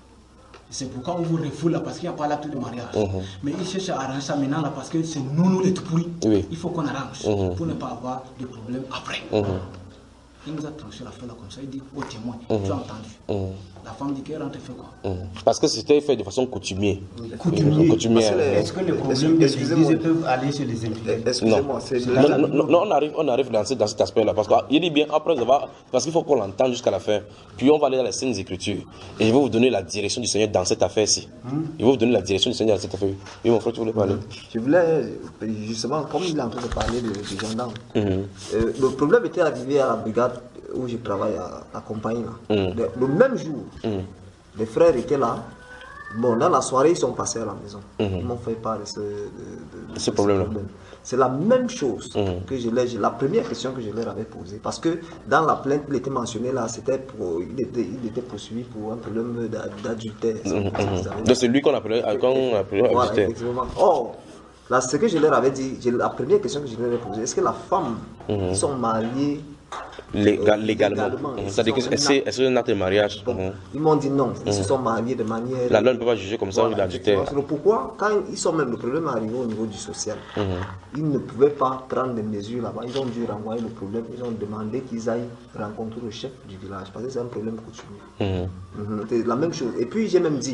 C'est pourquoi on vous refoule là, parce qu'il n'y a pas l'acte de mariage. Mm-hmm. Mais il cherche à arranger ça maintenant là, parce que c'est nous, nous les tout pourris. Oui. Il faut qu'on arrange mm-hmm. pour ne pas avoir de problème après. Mm-hmm. Il nous a tranché l'affaire là comme ça, il dit au témoin, mm-hmm. tu as entendu. Mm-hmm. La femme dit qu'elle rentre fait quoi? Mm-hmm. Parce que c'était fait de façon coutumier. Oui. Coutumier. coutumier. Est-ce que les problèmes de l'église peuvent aller chez les impliqués? Excusez-moi, non. Non, non, non, on arrive, on arrive dans, ce, dans cet aspect-là. Parce qu'il dit bien, après, parce qu'il faut qu'on l'entende jusqu'à la fin. Puis on va aller dans les Saintes Écritures. Et je vais vous donner la direction du Seigneur dans cette affaire-ci. Hmm? Je vais vous donner la direction du Seigneur dans cette affaire. Oui, mon frère, tu voulais parler? Je voulais, justement, comme il est en train de parler de, de gendarme, mm-hmm. euh, le problème était arrivé à la brigade où je travaille à la compagnie. Là. Mm. Le, le même jour, mm. les frères étaient là. Bon, dans la soirée, ils sont passés à la maison. Mm-hmm. Ils m'ont fait part de ce, de, de, de ce problème-là. Problème. C'est la même chose mm-hmm. que je leur, la première question que je leur avais posée. Parce que dans la plainte, il était mentionné là, c'était pour, il était, il était poursuivi pour un problème d'adultère. Mm-hmm. Donc c'est lui qu'on appelait, qu'on appelait voilà, adultère. Effectivement. Or, là, ce que je leur avais dit, la première question que je leur ai posée, est-ce que la femme mm-hmm. qui sont mariées Légal, légalement. légalement. C'est-à-dire que est-ce un acte de mariage? Bon, mmh. Ils m'ont dit non, ils mmh. se sont mariés de manière... La loi ne peut pas juger comme ça voilà, l'adultère. Pourquoi? Quand ils sont même, le problème est arrivé au niveau du social. Mmh. Ils ne pouvaient pas prendre des mesures là-bas. Ils ont dû renvoyer le problème. Ils ont demandé qu'ils aillent rencontrer le chef du village. Parce que c'est un problème coutumier. Mmh. Mmh. C'est la même chose. Et puis j'ai même dit,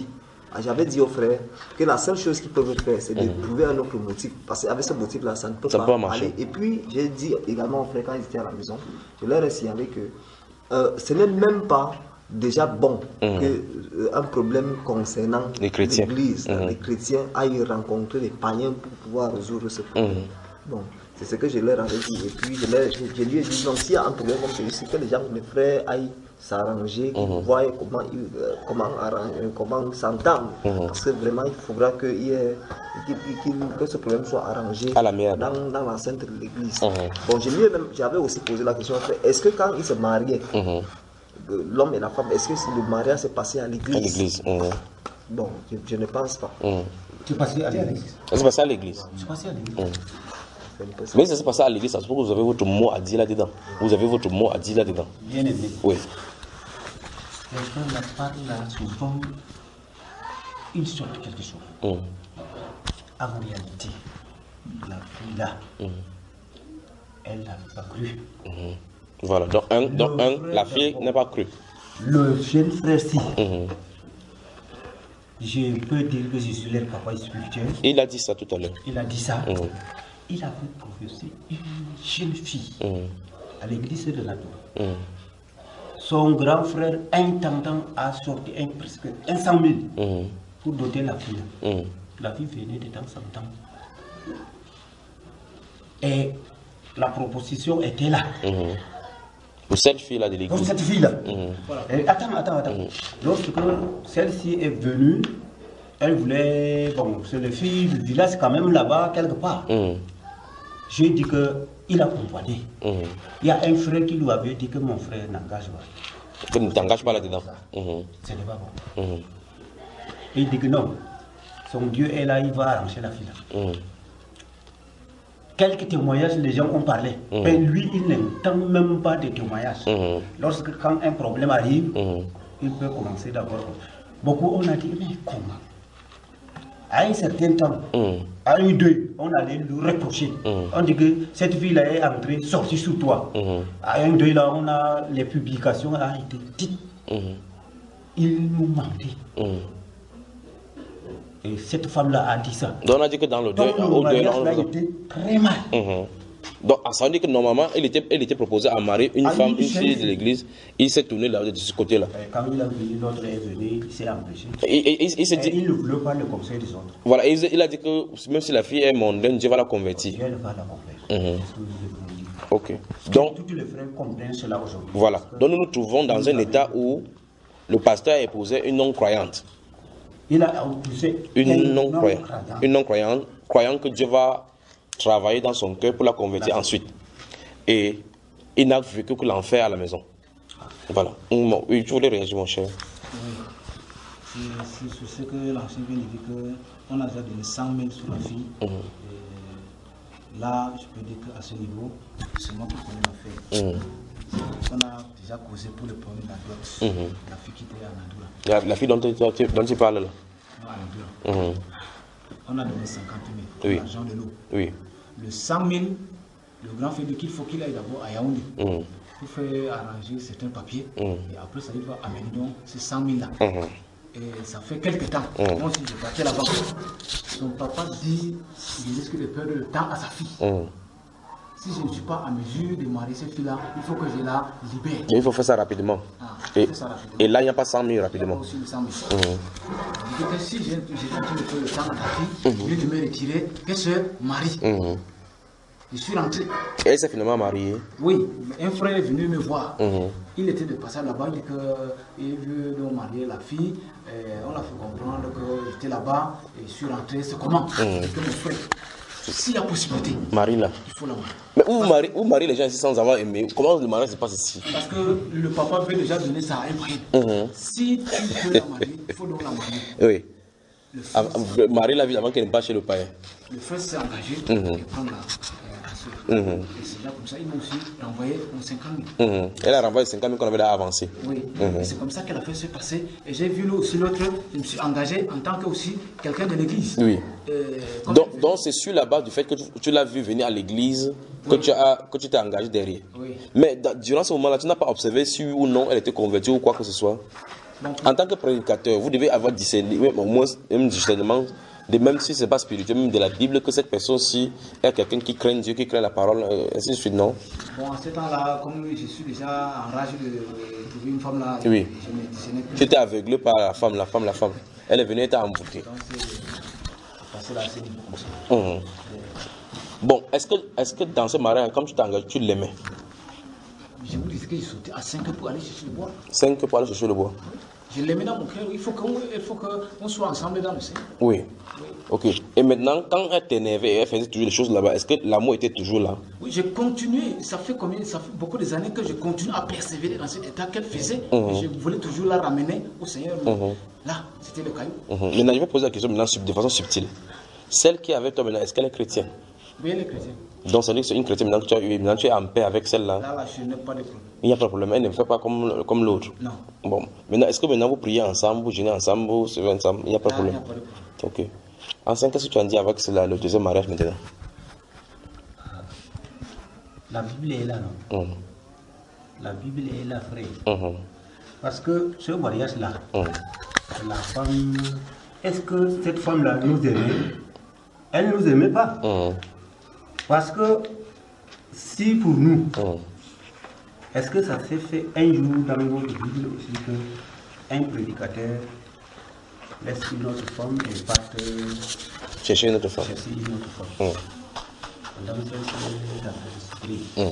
j'avais dit aux frères que la seule chose qu'ils peuvent faire, c'est de mmh. trouver un autre motif. Parce qu'avec ce motif-là, ça ne peut ça pas peut aller. Et puis, j'ai dit également aux frères, quand ils étaient à la maison, je leur ai signalé que euh, ce n'est même pas déjà bon mmh. que euh, un problème concernant l'Église, mmh. les chrétiens aillent rencontrer les païens pour pouvoir résoudre ce problème. Mmh. Bon, c'est ce que je leur avais dit. Et puis, je, leur, je, je lui ai dit, donc s'il y a un problème comme celui-ci, que les gens, les frères aillent s'arranger, mmh. voir comment euh, comment, arranger, comment s'entendre. Mmh. Parce que vraiment, il faudra que, il y ait, qu'il, qu'il, que ce problème soit arrangé à la dans, dans l'enceinte de l'Église. Mmh. Bon, j'avais aussi posé la question, est-ce que quand ils se mariaient, mmh. l'homme et la femme, est-ce que le mariage s'est passé à l'église? À l'église. Mmh. Bon, je, je ne pense pas. Mmh. C'est passé à l'église. C'est passé à l'église. C'est passé à l'église. Mmh. Mais ça s'est passé à l'église, ça se peut que vous avez votre mot à dire là-dedans. Vous avez votre mot à dire là-dedans. Bien aimé. Oui. Quelqu'un n'a pas là souvent, il sort quelque chose. Mmh. En réalité, la fille là, mmh. elle n'a pas cru. Mmh. Voilà, donc, un, donc un, la fille n'a pas cru. Le jeune frère-ci, mmh. je peux dire que je suis leur papa spirituel. Il a dit ça tout à l'heure. Il a dit ça. Mmh. Il avait professé une jeune fille mmh. à l'église de la Tour. Mmh. Son grand frère, intendant, a sorti un, presque cent mille mmh. pour doter la fille. Mmh. La fille venait de temps en temps. Et la proposition était là. Mmh. Pour cette fille-là de l'église. Pour cette fille-là. Mmh. Voilà. Attends, attends, attends. Mmh. Lorsque celle-ci est venue, elle voulait... Bon, c'est le fille du village quand même là-bas, quelque part. Mmh. J'ai dit qu'il a compris. Mmh. Il y a un frère qui lui avait dit que mon frère n'engage pas. Que ne t'engage pas là-dedans. Mmh. Ce n'est pas bon. Mmh. Il dit que non. Son Dieu est là, il va arranger la fille-là. Mmh. Quelques témoignages, les gens ont parlé. Mmh. Mais lui, il n'entend même pas de témoignages. Mmh. Lorsque quand un problème arrive, mmh. il peut commencer d'abord. Beaucoup on a dit, mais comment? À un certain temps, mmh. à un deuil, on allait lui reprocher. Mmh. On dit que cette fille-là est entrée, sortie sous toi. Mmh. À un deuil, là, on a les publications ont été dites. Mmh. Il nous mentait. Mmh. Et cette femme-là a dit ça. Donc on a dit que dans le deuil, au deuil, là, on était très mal. Mmh. Donc ça veut dire que normalement, il était, il était proposé à marier une ah, femme, une fille de l'église. Il s'est tourné là, de ce côté-là. Quand il a venu, l'autre est venu, il s'est empêché. Et, et, et, il, s'est dit, il ne voulait pas le conseil des autres. Voilà, il, il a dit que même si la fille est mondaine, Dieu va la convertir. Dieu va la convertir. Mmh. Ok. Donc, tous les frères comprennent cela aujourd'hui. Voilà. Donc nous nous trouvons dans un état où le pasteur a épousé une non-croyante. Il a épousé une non-croyante. Une non-croyante, croyant que Dieu va travailler dans son cœur pour la convertir la ensuite. Et il n'a vécu que l'enfer à la maison. Voilà. Oui, tu voulais réagir, mon cher. Oui. C'est ce que l'ancien vient de dire qu'on a déjà donné cent mille sur la fille. Mmh. Là, je peux dire qu'à ce niveau, c'est moi qui connais l'affaire. Mmh. On a déjà causé pour le premier de la dot. Mmh. La fille qui était à Nadoula. La, la fille dont, dont tu parles là? Non, à Nadoula. Mmh. On a donné cinquante mille, oui. L'argent de l'eau. Oui. Le cent mille, le grand fait dit qu'il faut qu'il aille d'abord à Yaoundé mmh. pour faire arranger certains papiers. Mmh. Et après, ça, il va amener donc ces cent mille là. Mmh. Et ça fait quelques temps. Mmh. Moi aussi, je partais là-bas. Son papa dit qu'il risque de perdre le temps à sa fille. Mmh. Si je ne suis pas en mesure de marier cette fille-là, il faut que je la libère. Il faut faire ça rapidement. Ah, et, ça rapidement. Et là, il n'y a pas cent mille rapidement. Il n'y a pas aussi cent mille. Mmh. Donc, si j'ai tenté de faire le temps à ta fille, au lieu de me retirer, qu'elle se marie. Mmh. Je suis rentré. Et elle s'est finalement mariée? Oui, un frère est venu me voir. Mmh. Il était de passage là-bas, il dit qu'il veut donc marier la fille. Et on l'a fait comprendre que j'étais là-bas et je suis rentré. C'est comment? Mmh. Que mon frère. S'il y a possibilité, Marie-la. Il faut la marier. Mais où marier, où marier les gens ici sans avoir aimé? Comment le mariage se passe ici? Parce que le papa veut déjà donner ça à un païen. Mmh. Si tu veux la marier, il faut donc la marier. Oui. Ah, marier la vie avant qu'elle ne passe chez le païen. Le frère s'est engagé mmh. et prendre la, la soeur. Mmh. Et c'est là comme ça, il m'a aussi renvoyé mon cinquante mille. Mmh. Elle a renvoyé cinquante mille qu'on avait là avancé. Oui, mmh. c'est comme ça qu'elle a fait se passer. Et j'ai vu aussi l'autre, je me suis engagé en tant que aussi quelqu'un de l'église. Oui. Euh, donc, donc c'est sur la base du fait que tu, tu l'as vu venir à l'église que, oui. tu as, que tu t'es engagé derrière. Oui. Mais dans, durant ce moment-là, tu n'as pas observé si ou non elle était convertie ou quoi que ce soit? En tant que prédicateur, vous devez avoir discerné, au moins un discernement, de même si ce n'est pas spirituel, même de la Bible, que cette personne-ci est quelqu'un qui craint Dieu, qui craint la parole, ainsi de suite, non? Bon, en ce temps-là, comme je suis déjà en rage de trouver une femme là, oui. je me discernais plus. Tu étais aveuglé par la femme, la femme, la femme. Elle est venue, elle était emboutée. Donc, c'est passé là, c'est comme ça. Mmh. Bon, est-ce que, est-ce que dans ce mariage, comme tu t'engages, tu l'aimais? Je vous disais que je sautais à cinq pour aller chercher le bois. cinq pour aller chercher le bois. Je l'aimais dans mon cœur. Il faut qu'on qu soit ensemble dans le Seigneur. Oui. Oui. Ok. Et maintenant, quand elle t'énervait et elle faisait toujours les choses là-bas, est-ce que l'amour était toujours là? Oui, j'ai continué. Ça fait combien? Ça fait beaucoup d'années que je continue à persévérer dans cet état qu'elle faisait. Mmh. Je voulais toujours la ramener au Seigneur. Mmh. Là, c'était le caillou. Mmh. Maintenant, je vais poser la question maintenant de façon subtile. Celle qui est avec toi maintenant, est-ce qu'elle est chrétienne? Oui, elle est chrétienne. Donc, ça veut dire que c'est une chrétienne. Maintenant, tu, as, maintenant, tu es en paix avec celle-là. Là, là, je n'ai pas de problème. Il n'y a pas de problème. Elle ne fait pas comme, comme l'autre. Non. Bon. Maintenant, est-ce que maintenant vous priez ensemble, vous jeûnez ensemble, vous servez ensemble? Il n'y a pas de problème. Il n'y a pas de problème. Ok. Enfin, qu'est-ce que tu en dis avec cela, le deuxième mariage maintenant? La Bible est là, non? Mmh. La Bible est là, frère. Mmh. Parce que ce mariage-là, mmh. la femme, est-ce que cette femme-là nous aimait? Elle ne nous aimait pas. Mmh. Parce que si pour nous, mmh. est-ce que ça s'est fait un jour dans notre Bible aussi que un prédicateur laisse une autre femme et parte chercher une autre femme? Chercher une autre femme. Mmh. Donc c'est l'esprit. Mmh.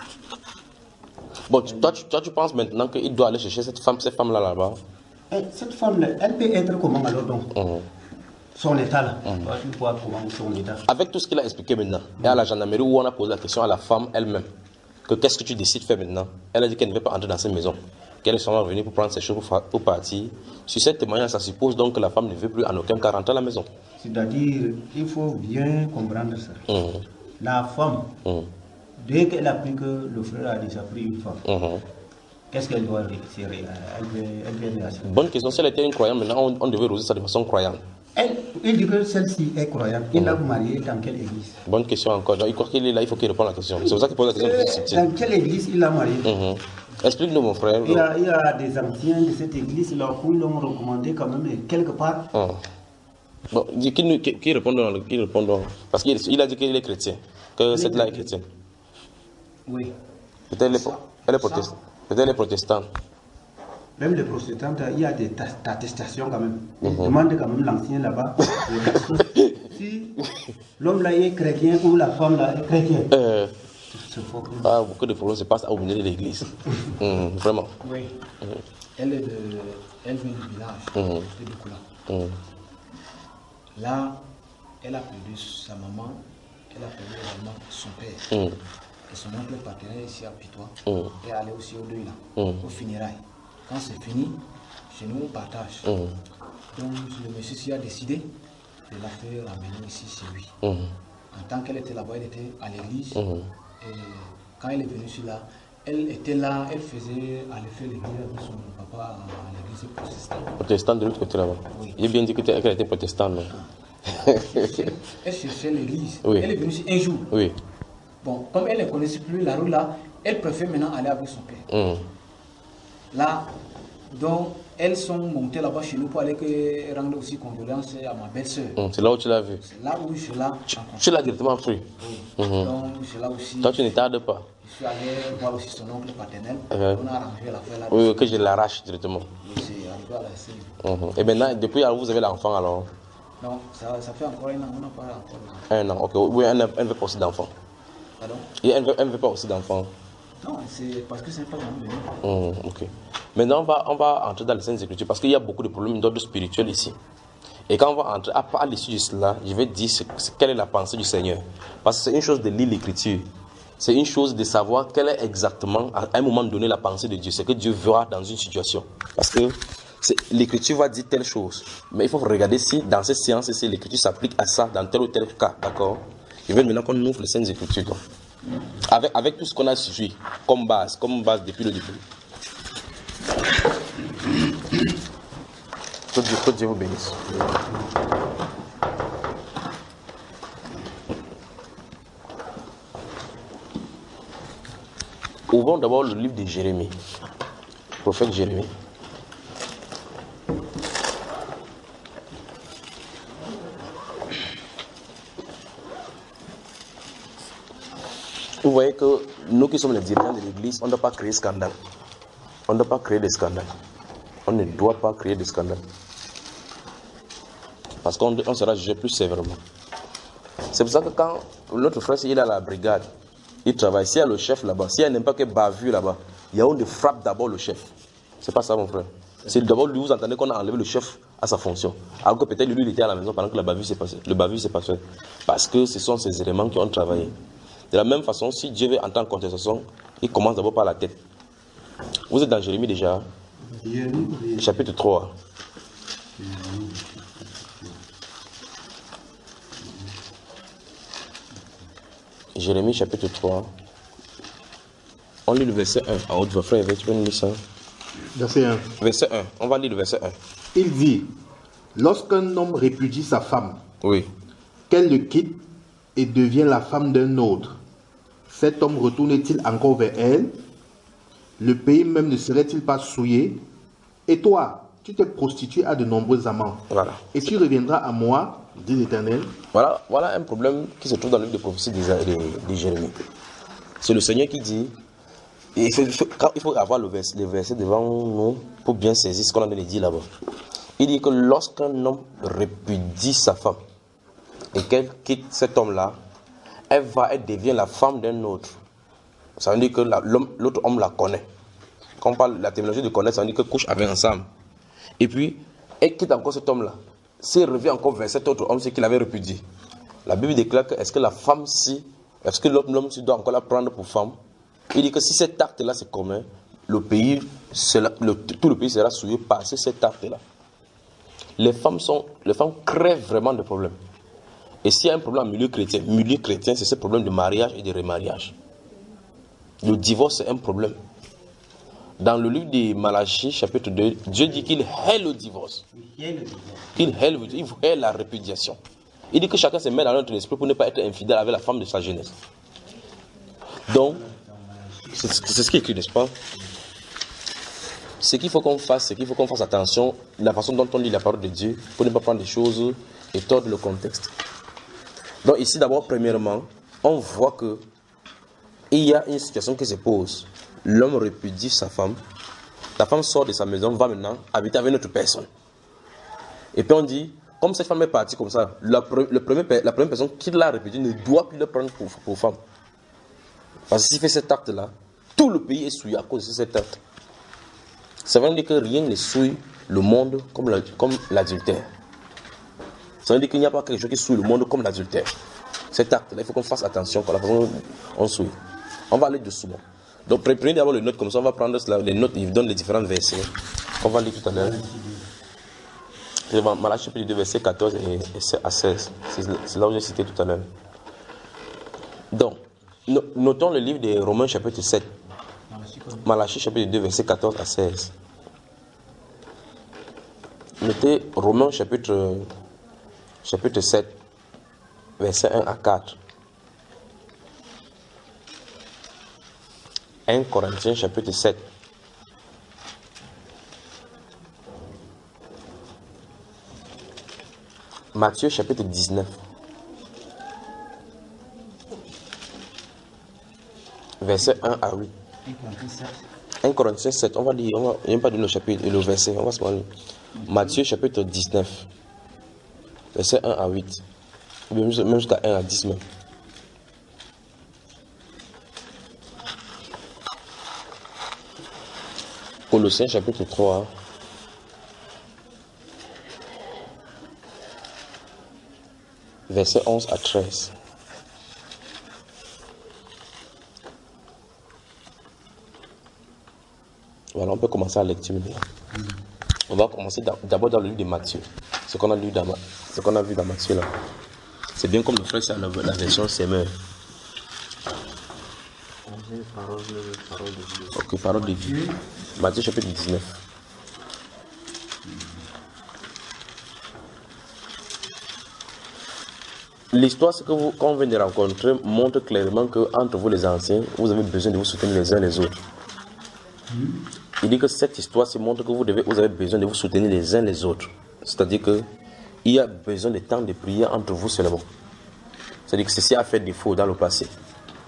Bon, tu, toi, tu, toi, tu penses maintenant qu'il doit aller chercher cette femme, cette femme-là là-bas? Cette femme-là, elle peut être comment alors donc? Mmh. Son état là. Mmh. Tu vois comment son état. Avec tout ce qu'il a expliqué maintenant, mmh. et à la gendarmerie où on a posé la question à la femme elle-même, que qu'est-ce que tu décides de faire maintenant? Elle a dit qu'elle ne veut pas entrer dans cette maison, qu'elle est seulement venue pour prendre ses choses pour, pour partir. Sur cette témoignage, ça suppose donc que la femme ne veut plus en aucun cas rentrer à la maison. C'est-à-dire, il faut bien comprendre ça. Mmh. La femme, mmh. dès qu'elle a appris que le frère a déjà pris une femme, mmh. qu'est-ce qu'elle doit réussir? Elle veut réagir. Bonne question. Si elle était une croyante, maintenant on, on devait résoudre ça de façon croyante. Elle, il dit que celle-ci est croyante. Il l'a mmh. mariée dans quelle église? Bonne question encore. Donc, il croit qu'il est là, il faut qu'il réponde à la question. C'est pour ça qu'il pose la question. Dans quelle église il l'a mariée? mmh. Explique-nous, mon frère. Il y, a, il y a des anciens de cette église là où ils l'ont recommandé quand même quelque part. Mmh. Bon, qu'il qu qu répond donc, qu'il répond donc. Parce qu'il a dit qu'il est chrétien, que cette là est chrétienne. Oui. Peut-être elle est protestante. Peut-être les protestants. Même les protestants, il y a des attestations quand même. Ils mmh. demandent quand même l'ancien là-bas. Si l'homme là est chrétien ou la femme là est chrétienne. Euh, ah, beaucoup de problèmes se passent au milieu de l'église. mmh, vraiment. Oui. Mmh. Elle, est de, elle vient du village mmh. de Boukoula. Mmh. Là, elle a perdu sa maman, elle a perdu également son père. Mmh. Et son oncle partenaire ici à Pitois. Mmh. Et allé aussi au deuil là, mmh. au funérailles. Quand c'est fini, chez nous on partage. Mmh. Donc le monsieur s'y a décidé de la faire ramener ici chez lui. Mmh. En tant qu'elle était là-bas, elle était à l'église. Mmh. Et quand elle est venue ici là, elle était là, elle faisait aller faire l'église avec son papa à l'église protestante. Protestante de l'autre côté là-bas. Oui. J'ai bien dit qu'elle était protestante. Non? Elle cherchait l'église. Oui. Elle est venue ici un jour. Oui. Bon, comme elle ne connaissait plus la rue là, elle préfère maintenant aller avec son père. Mmh. Là, donc, elles sont montées là-bas chez nous pour aller que, rendre aussi condoléances à ma belle-sœur. Mmh, c'est là où tu l'as vu? C'est là où je l'ai rencontré. Tu l'as directement pris? Oui. Mmh. Donc, c'est là aussi. Toi, tu ne tardes pas? Je suis allé voir aussi son oncle paternel. Mmh. On a arrangé l'affaire là. Oui, que je l'arrache directement. Oui, c'est arrivé à la scène. Mmh. Et maintenant, depuis, vous avez l'enfant alors? Non, ça, ça fait encore un an. On n'a pas encore. Un an, ok. Oui, elle ne veut pas aussi d'enfant. Pardon? Et elle ne veut, veut pas aussi d'enfant? Non, c'est parce que c'est pas vraiment mmh, ok. Maintenant, on va, on va entrer dans les Saintes Écritures parce qu'il y a beaucoup de problèmes d'ordre spirituel ici. Et quand on va entrer, à, à l'issue de cela, je vais dire ce, ce, quelle est la pensée du Seigneur. Parce que c'est une chose de lire l'Écriture. C'est une chose de savoir quelle est exactement, à un moment donné, la pensée de Dieu. C'est que Dieu verra dans une situation. Parce que l'Écriture va dire telle chose. Mais il faut regarder si, dans cette séance-ci, l'Écriture s'applique à ça, dans tel ou tel cas. D'accord? Je veux maintenant qu'on ouvre les Saintes Écritures. Donc. Avec, avec tout ce qu'on a suivi comme base, comme base depuis le début. Que Dieu, que Dieu vous bénisse. Ouvrons d'abord le livre de Jérémie, prophète Jérémie. Vous voyez que nous qui sommes les dirigeants de l'église, on ne doit pas créer scandale. On ne doit pas créer des scandales. On ne doit pas créer des scandales. Parce qu'on on sera jugé plus sévèrement. C'est pour ça que quand notre frère il est à la brigade, il travaille, s'il y a le chef là-bas, s'il y a n'importe quel bavure là-bas, il y a où de frappe d'abord le chef. C'est pas ça mon frère. C'est d'abord lui, vous entendez qu'on a enlevé le chef à sa fonction. Alors que peut-être lui il était à la maison pendant que la bavure s'est passée. Le bavure s'est passé. Parce que ce sont ces éléments qui ont travaillé. De la même façon, si Dieu veut entrer en contestation, il commence d'abord par la tête. Vous êtes dans Jérémie déjà, chapitre trois. Jérémie chapitre trois. On lit le verset un. En haut de votre frère, tu peux nous lire ça? Verset un. Verset un. On va lire le verset un. Il dit, lorsqu'un homme répudie sa femme, oui, qu'elle le quitte et devient la femme d'un autre, cet homme retourne-t-il encore vers elle? Le pays même ne serait-il pas souillé? Et toi, tu t'es prostitué à de nombreux amants. Voilà. Et tu reviendras à moi, dit l'Éternel. Voilà, voilà un problème qui se trouve dans le livre de prophétie de, de, de Jérémie. C'est le Seigneur qui dit, et il, faut, il, faut, il faut avoir le verset, le verset devant nous pour bien saisir ce qu'on a dit là-bas. Il dit que lorsqu'un homme répudie sa femme et qu'elle quitte cet homme-là, elle va, elle devient la femme d'un autre. Ça veut dire que l'autre homme la connaît. Quand on parle de la terminologie de connaître, ça veut dire que couche avec ensemble. Et puis, elle quitte encore cet homme-là. S'il revient encore vers cet autre homme, c'est qu'il avait répudié. La Bible déclare que est-ce que la femme-ci, est-ce que l'homme-ci doit encore la prendre pour femme? Il dit que si cet acte-là c'est commun, le pays, le, tout le pays sera souillé par cet acte-là. Les femmes sont, les femmes crèvent vraiment de problèmes. Et s'il y a un problème en milieu chrétien, milieu chrétien, c'est ce problème de mariage et de remariage. Le divorce, c'est un problème. Dans le livre de Malachie, chapitre deux, Dieu dit qu'il hait le divorce. Qu'il hait, il hait la répudiation. Il dit que chacun se met dans notre esprit pour ne pas être infidèle avec la femme de sa jeunesse. Donc, c'est ce qui est écrit, n'est-ce pas? Ce qu'il faut qu'on fasse, c'est qu'il faut qu'on fasse attention à la façon dont on lit la parole de Dieu pour ne pas prendre des choses et tordre le contexte. Donc ici, d'abord, premièrement, on voit que il y a une situation qui se pose. L'homme répudie sa femme. La femme sort de sa maison, va maintenant habiter avec une autre personne. Et puis on dit, comme cette femme est partie comme ça, la, le premier, la première personne qui l'a répudiée ne doit plus le prendre pour, pour femme. Parce que s'il fait cet acte-là, tout le pays est souillé à cause de cet acte. Ça veut dire que rien ne souille le monde comme l'adultère. Ça veut dire qu'il n'y a pas quelque chose qui souille le monde comme l'adultère. Cet acte-là, il faut qu'on fasse attention quand la façon on souille. On va aller dessous. Donc prenez d'abord les notes comme ça, on va prendre cela, les notes, ils donnent les différents versets. On va lire tout à l'heure. Malachie chapitre deux, versets quatorze et à seize. C'est là où j'ai cité tout à l'heure. Donc, notons le livre de Romains chapitre sept. Malachie chapitre deux, versets quatorze à seize. Notez Romains chapitre, chapitre sept, versets un à quatre. un Corinthiens chapitre sept. Matthieu chapitre dix-neuf. Verset un à huit. un Corinthiens sept. On va lire, on va, il n'y a pas de le chapitre et le verset. On va se parler. Matthieu chapitre dix-neuf. Verset un à huit. Même jusqu'à un à dix même. Colossiens chapitre trois. Verset onze à treize. Voilà, on peut commencer à la lecture. On va commencer d'abord dans le livre de Matthieu. Ce qu'on a lu dans, ce qu'on a vu dans Matthieu là. C'est bien comme le frère, c'est la, la version Semeur. Parole, parole de Dieu. Ok, parole de Dieu. Matthieu chapitre dix-neuf. L'histoire, c'est que vous, quand on vient de rencontrer, montre clairement qu'entre vous les anciens, vous avez besoin de vous soutenir les uns les autres. Il dit que cette histoire, c'est montre que vous, devez, vous avez besoin de vous soutenir les uns les autres. C'est-à-dire qu'il y a besoin de temps de prière entre vous seulement. C'est-à-dire que ceci a fait défaut dans le passé.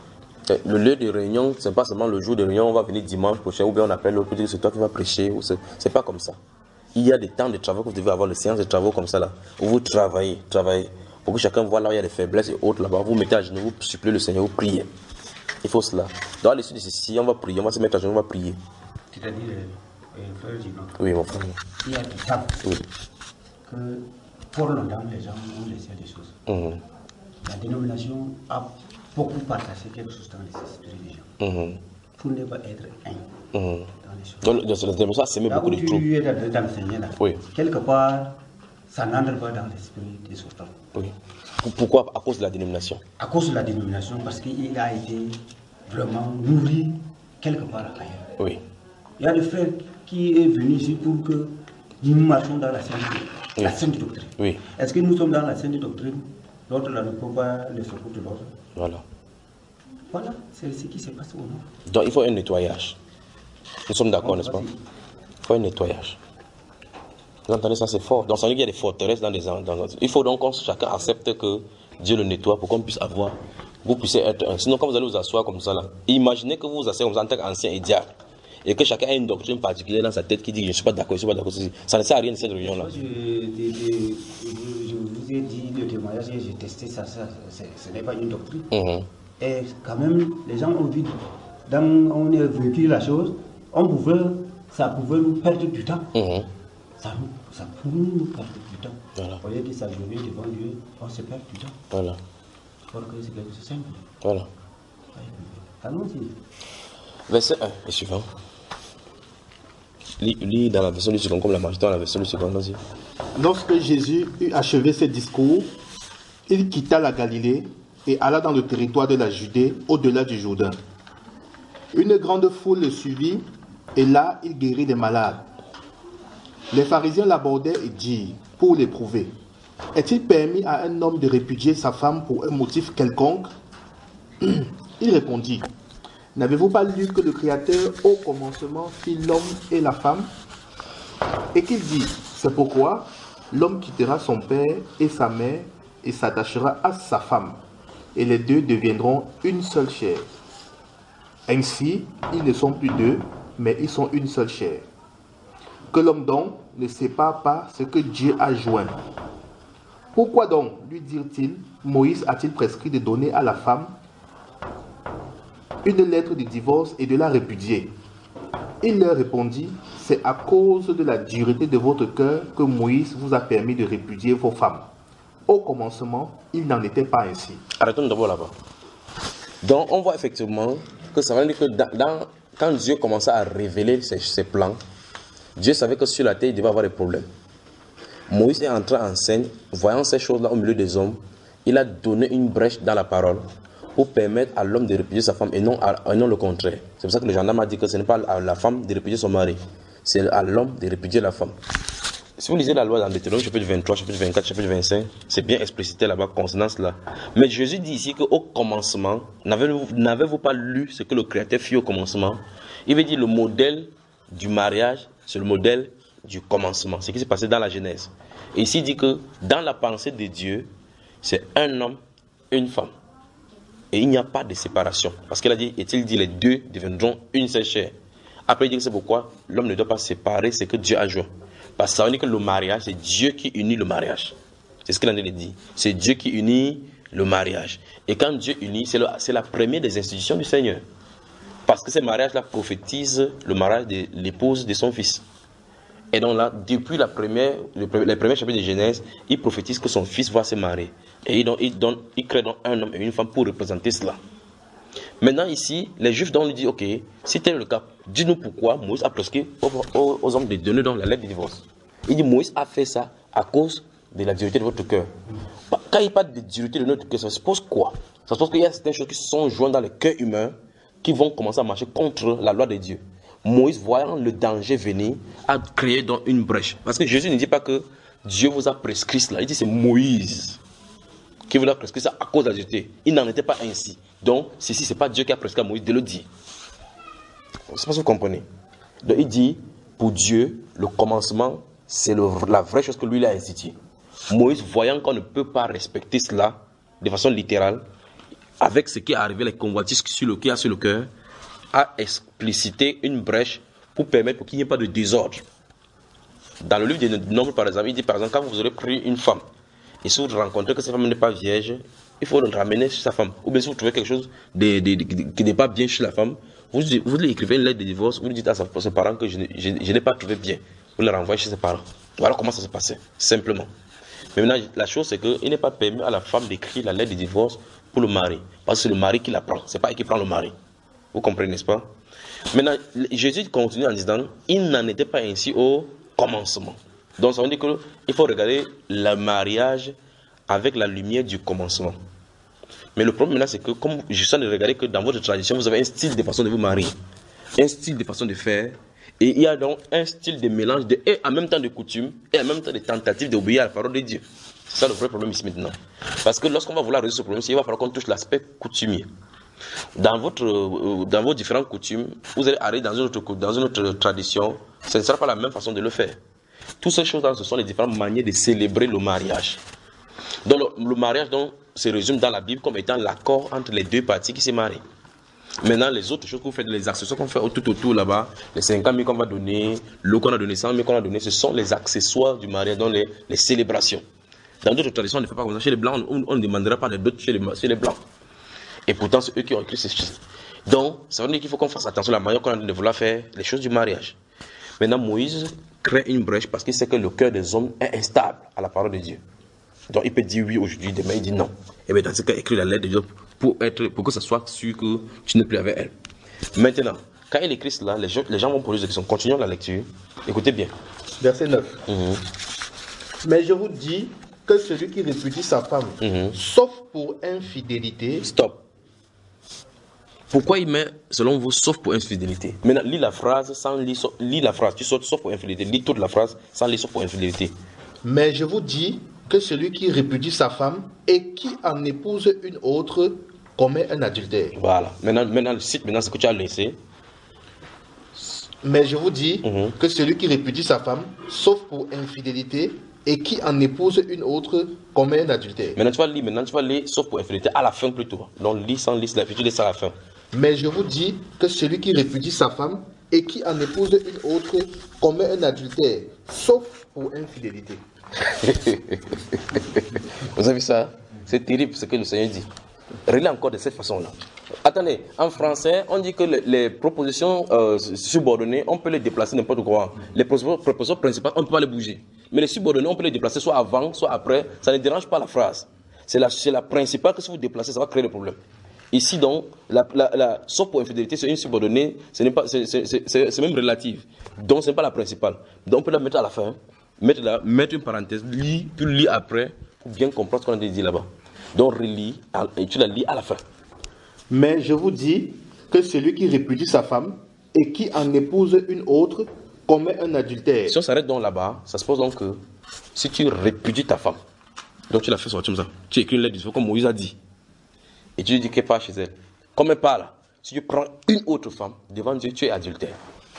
Le lieu de réunion, c'est pas seulement le jour de réunion, on va venir dimanche prochain, ou bien on appelle l'autre pour dire que c'est toi qui vas prêcher. C'est pas comme ça. Il y a des temps de travail que vous devez avoir, les séances de travaux comme ça là, où vous travaillez, travaillez, pour que chacun voit là où il y a des faiblesses et autres là-bas. Vous mettez à genoux, vous suppliez le Seigneur, vous priez. Il faut cela. Dans l'issue de ceci, on va prier, on va se mettre à genoux, on va prier. C'est-à-dire, euh, frère Gino, oui, mon frère. Il y a des temps oui. que pour longtemps les gens ont laissé des choses. Mmh. La dénomination a beaucoup partagé quelque chose dans les esprits des gens. Mmh. Pour ne pas être un mmh. dans les choses. Donc, la dénomination a sémé beaucoup de troubles. Tu es d'enseigner là. Oui. Quelque part, ça n'entre pas dans l'esprit des sortants. Oui. Pourquoi? À cause de la dénomination. À cause de la dénomination, parce qu'il a été vraiment nourri quelque part ailleurs. Oui. Il y a des frères qui est venu ici pour que nous marchions dans la sainte, oui. la sainte doctrine. Oui. Est-ce que nous sommes dans la sainte doctrine? L'autre là ne peut pas le secours de l'autre. Voilà. Voilà, c'est ce qui s'est passé au nord. Donc il faut un nettoyage. Nous sommes d'accord, n'est-ce pas? Il faut un nettoyage. Vous entendez ça, c'est fort. Donc ça veut dire qu'il y a des forteresses dans les... Dans, il faut donc que chacun accepte que Dieu le nettoie pour qu'on puisse avoir... Vous puissiez être un. Sinon, quand vous allez vous asseoir comme ça, là, imaginez que vous vous asseyez comme ça en tant qu'ancien et diable. Et que chacun a une doctrine particulière dans sa tête qui dit je ne suis pas d'accord, je ne suis pas d'accord. Ça ne sert à rien de cette réunion-là. Je, je, je vous ai dit le témoignage et j'ai testé ça, ça ce n'est pas une doctrine. Mm-hmm. Et quand même, les gens ont vu, dans, on a vécu la chose, on pouvait, ça pouvait nous perdre du temps. Mm-hmm. Ça, ça pouvait nous perdre du temps. Voilà. Au lieu de s'agenouiller devant Dieu, on se perd du temps. Voilà. Parce que c'est quelque chose de simple. Voilà. Allons-y. Verset un et suivant. Lis, lis dans la version du second comme la marche dans la version du second, vas-y. Lorsque Jésus eut achevé ses discours, il quitta la Galilée et alla dans le territoire de la Judée, au-delà du Jourdain. Une grande foule le suivit, et là, il guérit des malades. Les pharisiens l'abordaient et dirent, pour l'éprouver, est-il permis à un homme de répudier sa femme pour un motif quelconque? Il répondit, n'avez-vous pas lu que le Créateur, au commencement, fit l'homme et la femme? Et qu'il dit, c'est pourquoi l'homme quittera son père et sa mère et s'attachera à sa femme, et les deux deviendront une seule chair. Ainsi, ils ne sont plus deux, mais ils sont une seule chair. Que l'homme donc ne sépare pas ce que Dieu a joint. Pourquoi donc, lui dirent-ils, Moïse a-t-il prescrit de donner à la femme une lettre de divorce et de la répudier? Il leur répondit, c'est à cause de la dureté de votre cœur que Moïse vous a permis de répudier vos femmes. Au commencement, il n'en était pas ainsi. Arrêtons d'abord là-bas. Donc, on voit effectivement que ça veut dire que dans, dans, quand Dieu commençait à révéler ses, ses plans, Dieu savait que sur la terre, il devait avoir des problèmes. Moïse est entré en scène, voyant ces choses-là au milieu des hommes, il a donné une brèche dans la parole pour permettre à l'homme de répudier sa femme et non, à, et non le contraire. C'est pour ça que le gendarme a dit que ce n'est pas à la femme de répudier son mari, c'est à l'homme de répudier la femme. Si vous lisez la loi dans Deutéronome, chapitre vingt-trois, chapitre vingt-quatre, chapitre vingt-cinq, c'est bien explicité là-bas concernant cela. Mais Jésus dit ici qu'au commencement, n'avez-vous, n'avez-vous pas lu ce que le Créateur fit au commencement? Il veut dire le modèle du mariage, c'est le modèle du commencement, ce qui s'est passé dans la Genèse. Et ici, il dit que dans la pensée de Dieu, c'est un homme, une femme. Et il n'y a pas de séparation. Parce qu'il a dit, est-il dit, les deux deviendront une seule chair. Après, il dit que c'est pourquoi l'homme ne doit pas séparer ce que Dieu a joint. Parce que ça veut dire que le mariage, c'est Dieu qui unit le mariage. C'est ce qu'il a dit. C'est Dieu qui unit le mariage. Et quand Dieu unit, c'est, le, c'est la première des institutions du Seigneur. Parce que ces mariages-là prophétisent le mariage de l'épouse de son fils. Et donc là, depuis la première, le, les premiers chapitres de Genèse, il prophétise que son fils va se marier. Et il, donne, il, donne, il crée donc un homme et une femme pour représenter cela. Maintenant ici, les Juifs donc lui disent, ok, si tel est le cas, dis-nous pourquoi Moïse a prescrit aux, aux, aux hommes de donner donc la lettre de divorce. Il dit, Moïse a fait ça à cause de la dureté de votre cœur. Quand il parle de dureté de notre cœur, ça suppose quoi? Ça suppose qu'il y a certaines choses qui sont jointes dans le cœur humain qui vont commencer à marcher contre la loi de Dieu. Moïse, voyant le danger venir, a créé donc une brèche. Parce que Jésus ne dit pas que Dieu vous a prescrit cela. Il dit c'est Moïse qui vous a prescrit ça à cause de la dureté. Il n'en était pas ainsi. Donc, ceci, ce n'est pas Dieu qui a prescrit à Moïse de le dire. Je ne sais pas si vous comprenez. Donc, il dit, pour Dieu, le commencement, c'est le, la vraie chose que lui il a instituée. Moïse, voyant qu'on ne peut pas respecter cela de façon littérale, avec ce qui est arrivé, les convoitises sur le, qu'il y a sur le cœur, a explicité une brèche pour permettre pour qu'il n'y ait pas de désordre. Dans le livre des Nombres, par exemple, il dit par exemple, quand vous aurez pris une femme, et si vous rencontrez que cette femme n'est pas vierge, il faut le ramener chez sa femme. Ou bien si vous trouvez quelque chose de, de, de, de, qui n'est pas bien chez la femme, vous, vous lui écrivez une lettre de divorce, vous lui dites à ses parents que je, je, je n'ai pas trouvé bien. Vous le renvoyez chez ses parents. Voilà comment ça se passait, simplement. Mais maintenant, la chose c'est qu'il n'est pas permis à la femme d'écrire la lettre de divorce pour le mari. Parce que c'est le mari qui la prend, c'est pas elle qui prend le mari. Vous comprenez, n'est-ce pas? Maintenant, Jésus continue en disant, il n'en était pas ainsi au commencement. Donc ça veut dire qu'il faut regarder le mariage avec la lumière du commencement. Mais le problème maintenant, c'est que comme je suis en train de regarder que dans votre tradition, vous avez un style de façon de vous marier, un style de façon de faire, et il y a donc un style de mélange de, et en même temps de coutume, et en même temps de tentative d'obéir à la parole de Dieu. C'est ça le vrai problème ici maintenant. Parce que lorsqu'on va vouloir résoudre ce problème, il va falloir qu'on touche l'aspect coutumier. Dans, votre, euh, dans vos différentes coutumes, vous allez arriver dans une autre, dans une autre tradition, ce ne sera pas la même façon de le faire. Toutes ces choses-là, ce sont les différentes manières de célébrer le mariage. Donc le, le mariage donc, se résume dans la Bible comme étant l'accord entre les deux parties qui se marient. Maintenant, les autres choses que vous faites, les accessoires qu'on fait tout autour là-bas, les cinquante mille qu'on va donner, l'eau qu'on a donné, cent mille qu'on a donné, ce sont les accessoires du mariage, donc les, les célébrations. Dans d'autres traditions, on ne fait pas comme ça. Chez les Blancs, on, on ne demandera pas de d'autres chez les, chez les Blancs. Et pourtant, c'est eux qui ont écrit ces choses. Donc, ça veut dire qu'il faut qu'on fasse attention à la manière qu'on a de vouloir faire les choses du mariage. Maintenant, Moïse crée une brèche parce qu'il sait que le cœur des hommes est instable à la parole de Dieu. Donc, il peut dire oui aujourd'hui, demain, il dit non. Et bien, dans ce cas, écrit la lettre de Dieu pour, être, pour que ça soit sûr que tu n'es plus avec elle. Maintenant, quand il écrit cela, les gens, les gens vont poser des questions. Continuons la lecture. Écoutez bien. Verset neuf. Mm-hmm. Mais je vous dis que celui qui répudie sa femme, mm-hmm. sauf pour infidélité... Stop. Pourquoi il met, selon vous, sauf pour infidélité? Maintenant, lis la phrase sans lire, lis la phrase, tu sautes sauf pour infidélité. Lis toute la phrase sans lire sauf pour infidélité. Mais je vous dis que celui qui répudie sa femme et qui en épouse une autre commet un adultère. Voilà. Maintenant, maintenant cite maintenant ce que tu as laissé. Mais je vous dis mm-hmm. que celui qui répudie sa femme, sauf pour infidélité, et qui en épouse une autre commet un adultère. Maintenant, tu vas lire, maintenant, tu vas lire sauf pour infidélité à la fin plutôt. Donc, lis sans lire, tu lis ça à la fin. Mais je vous dis que celui qui répudie sa femme et qui en épouse une autre commet un adultère, sauf pour infidélité. Vous avez vu ça? C'est terrible ce que le Seigneur dit. Relis encore de cette façon-là. Attendez, en français, on dit que les, les propositions euh, subordonnées, on peut les déplacer n'importe quoi. Les propositions principales, on ne peut pas les bouger. Mais les subordonnées, on peut les déplacer soit avant, soit après. Ça ne dérange pas la phrase. C'est la, c'est la principale que si vous déplacez, ça va créer des problèmes. Ici donc, la, la, la, sauf pour infidélité, c'est une subordonnée, ce n'est pas, c'est, c'est, c'est, c'est même relative. Donc ce n'est pas la principale. Donc on peut la mettre à la fin, mettre, la, mettre une parenthèse, lire, puis lire après, pour bien comprendre ce qu'on a dit là-bas. Donc relis, et tu la lis à la fin. Mais je vous dis que celui qui répudie sa femme et qui en épouse une autre commet un adultère. Si on s'arrête donc là-bas, ça se pose donc que si tu répudies ta femme, donc tu l'as fait sortir comme ça, tu écris une lettre, comme Moïse a dit. Et tu lui dis qu'elle part chez elle. Comme elle parle, si tu prends une autre femme, devant Dieu, tu es adultère.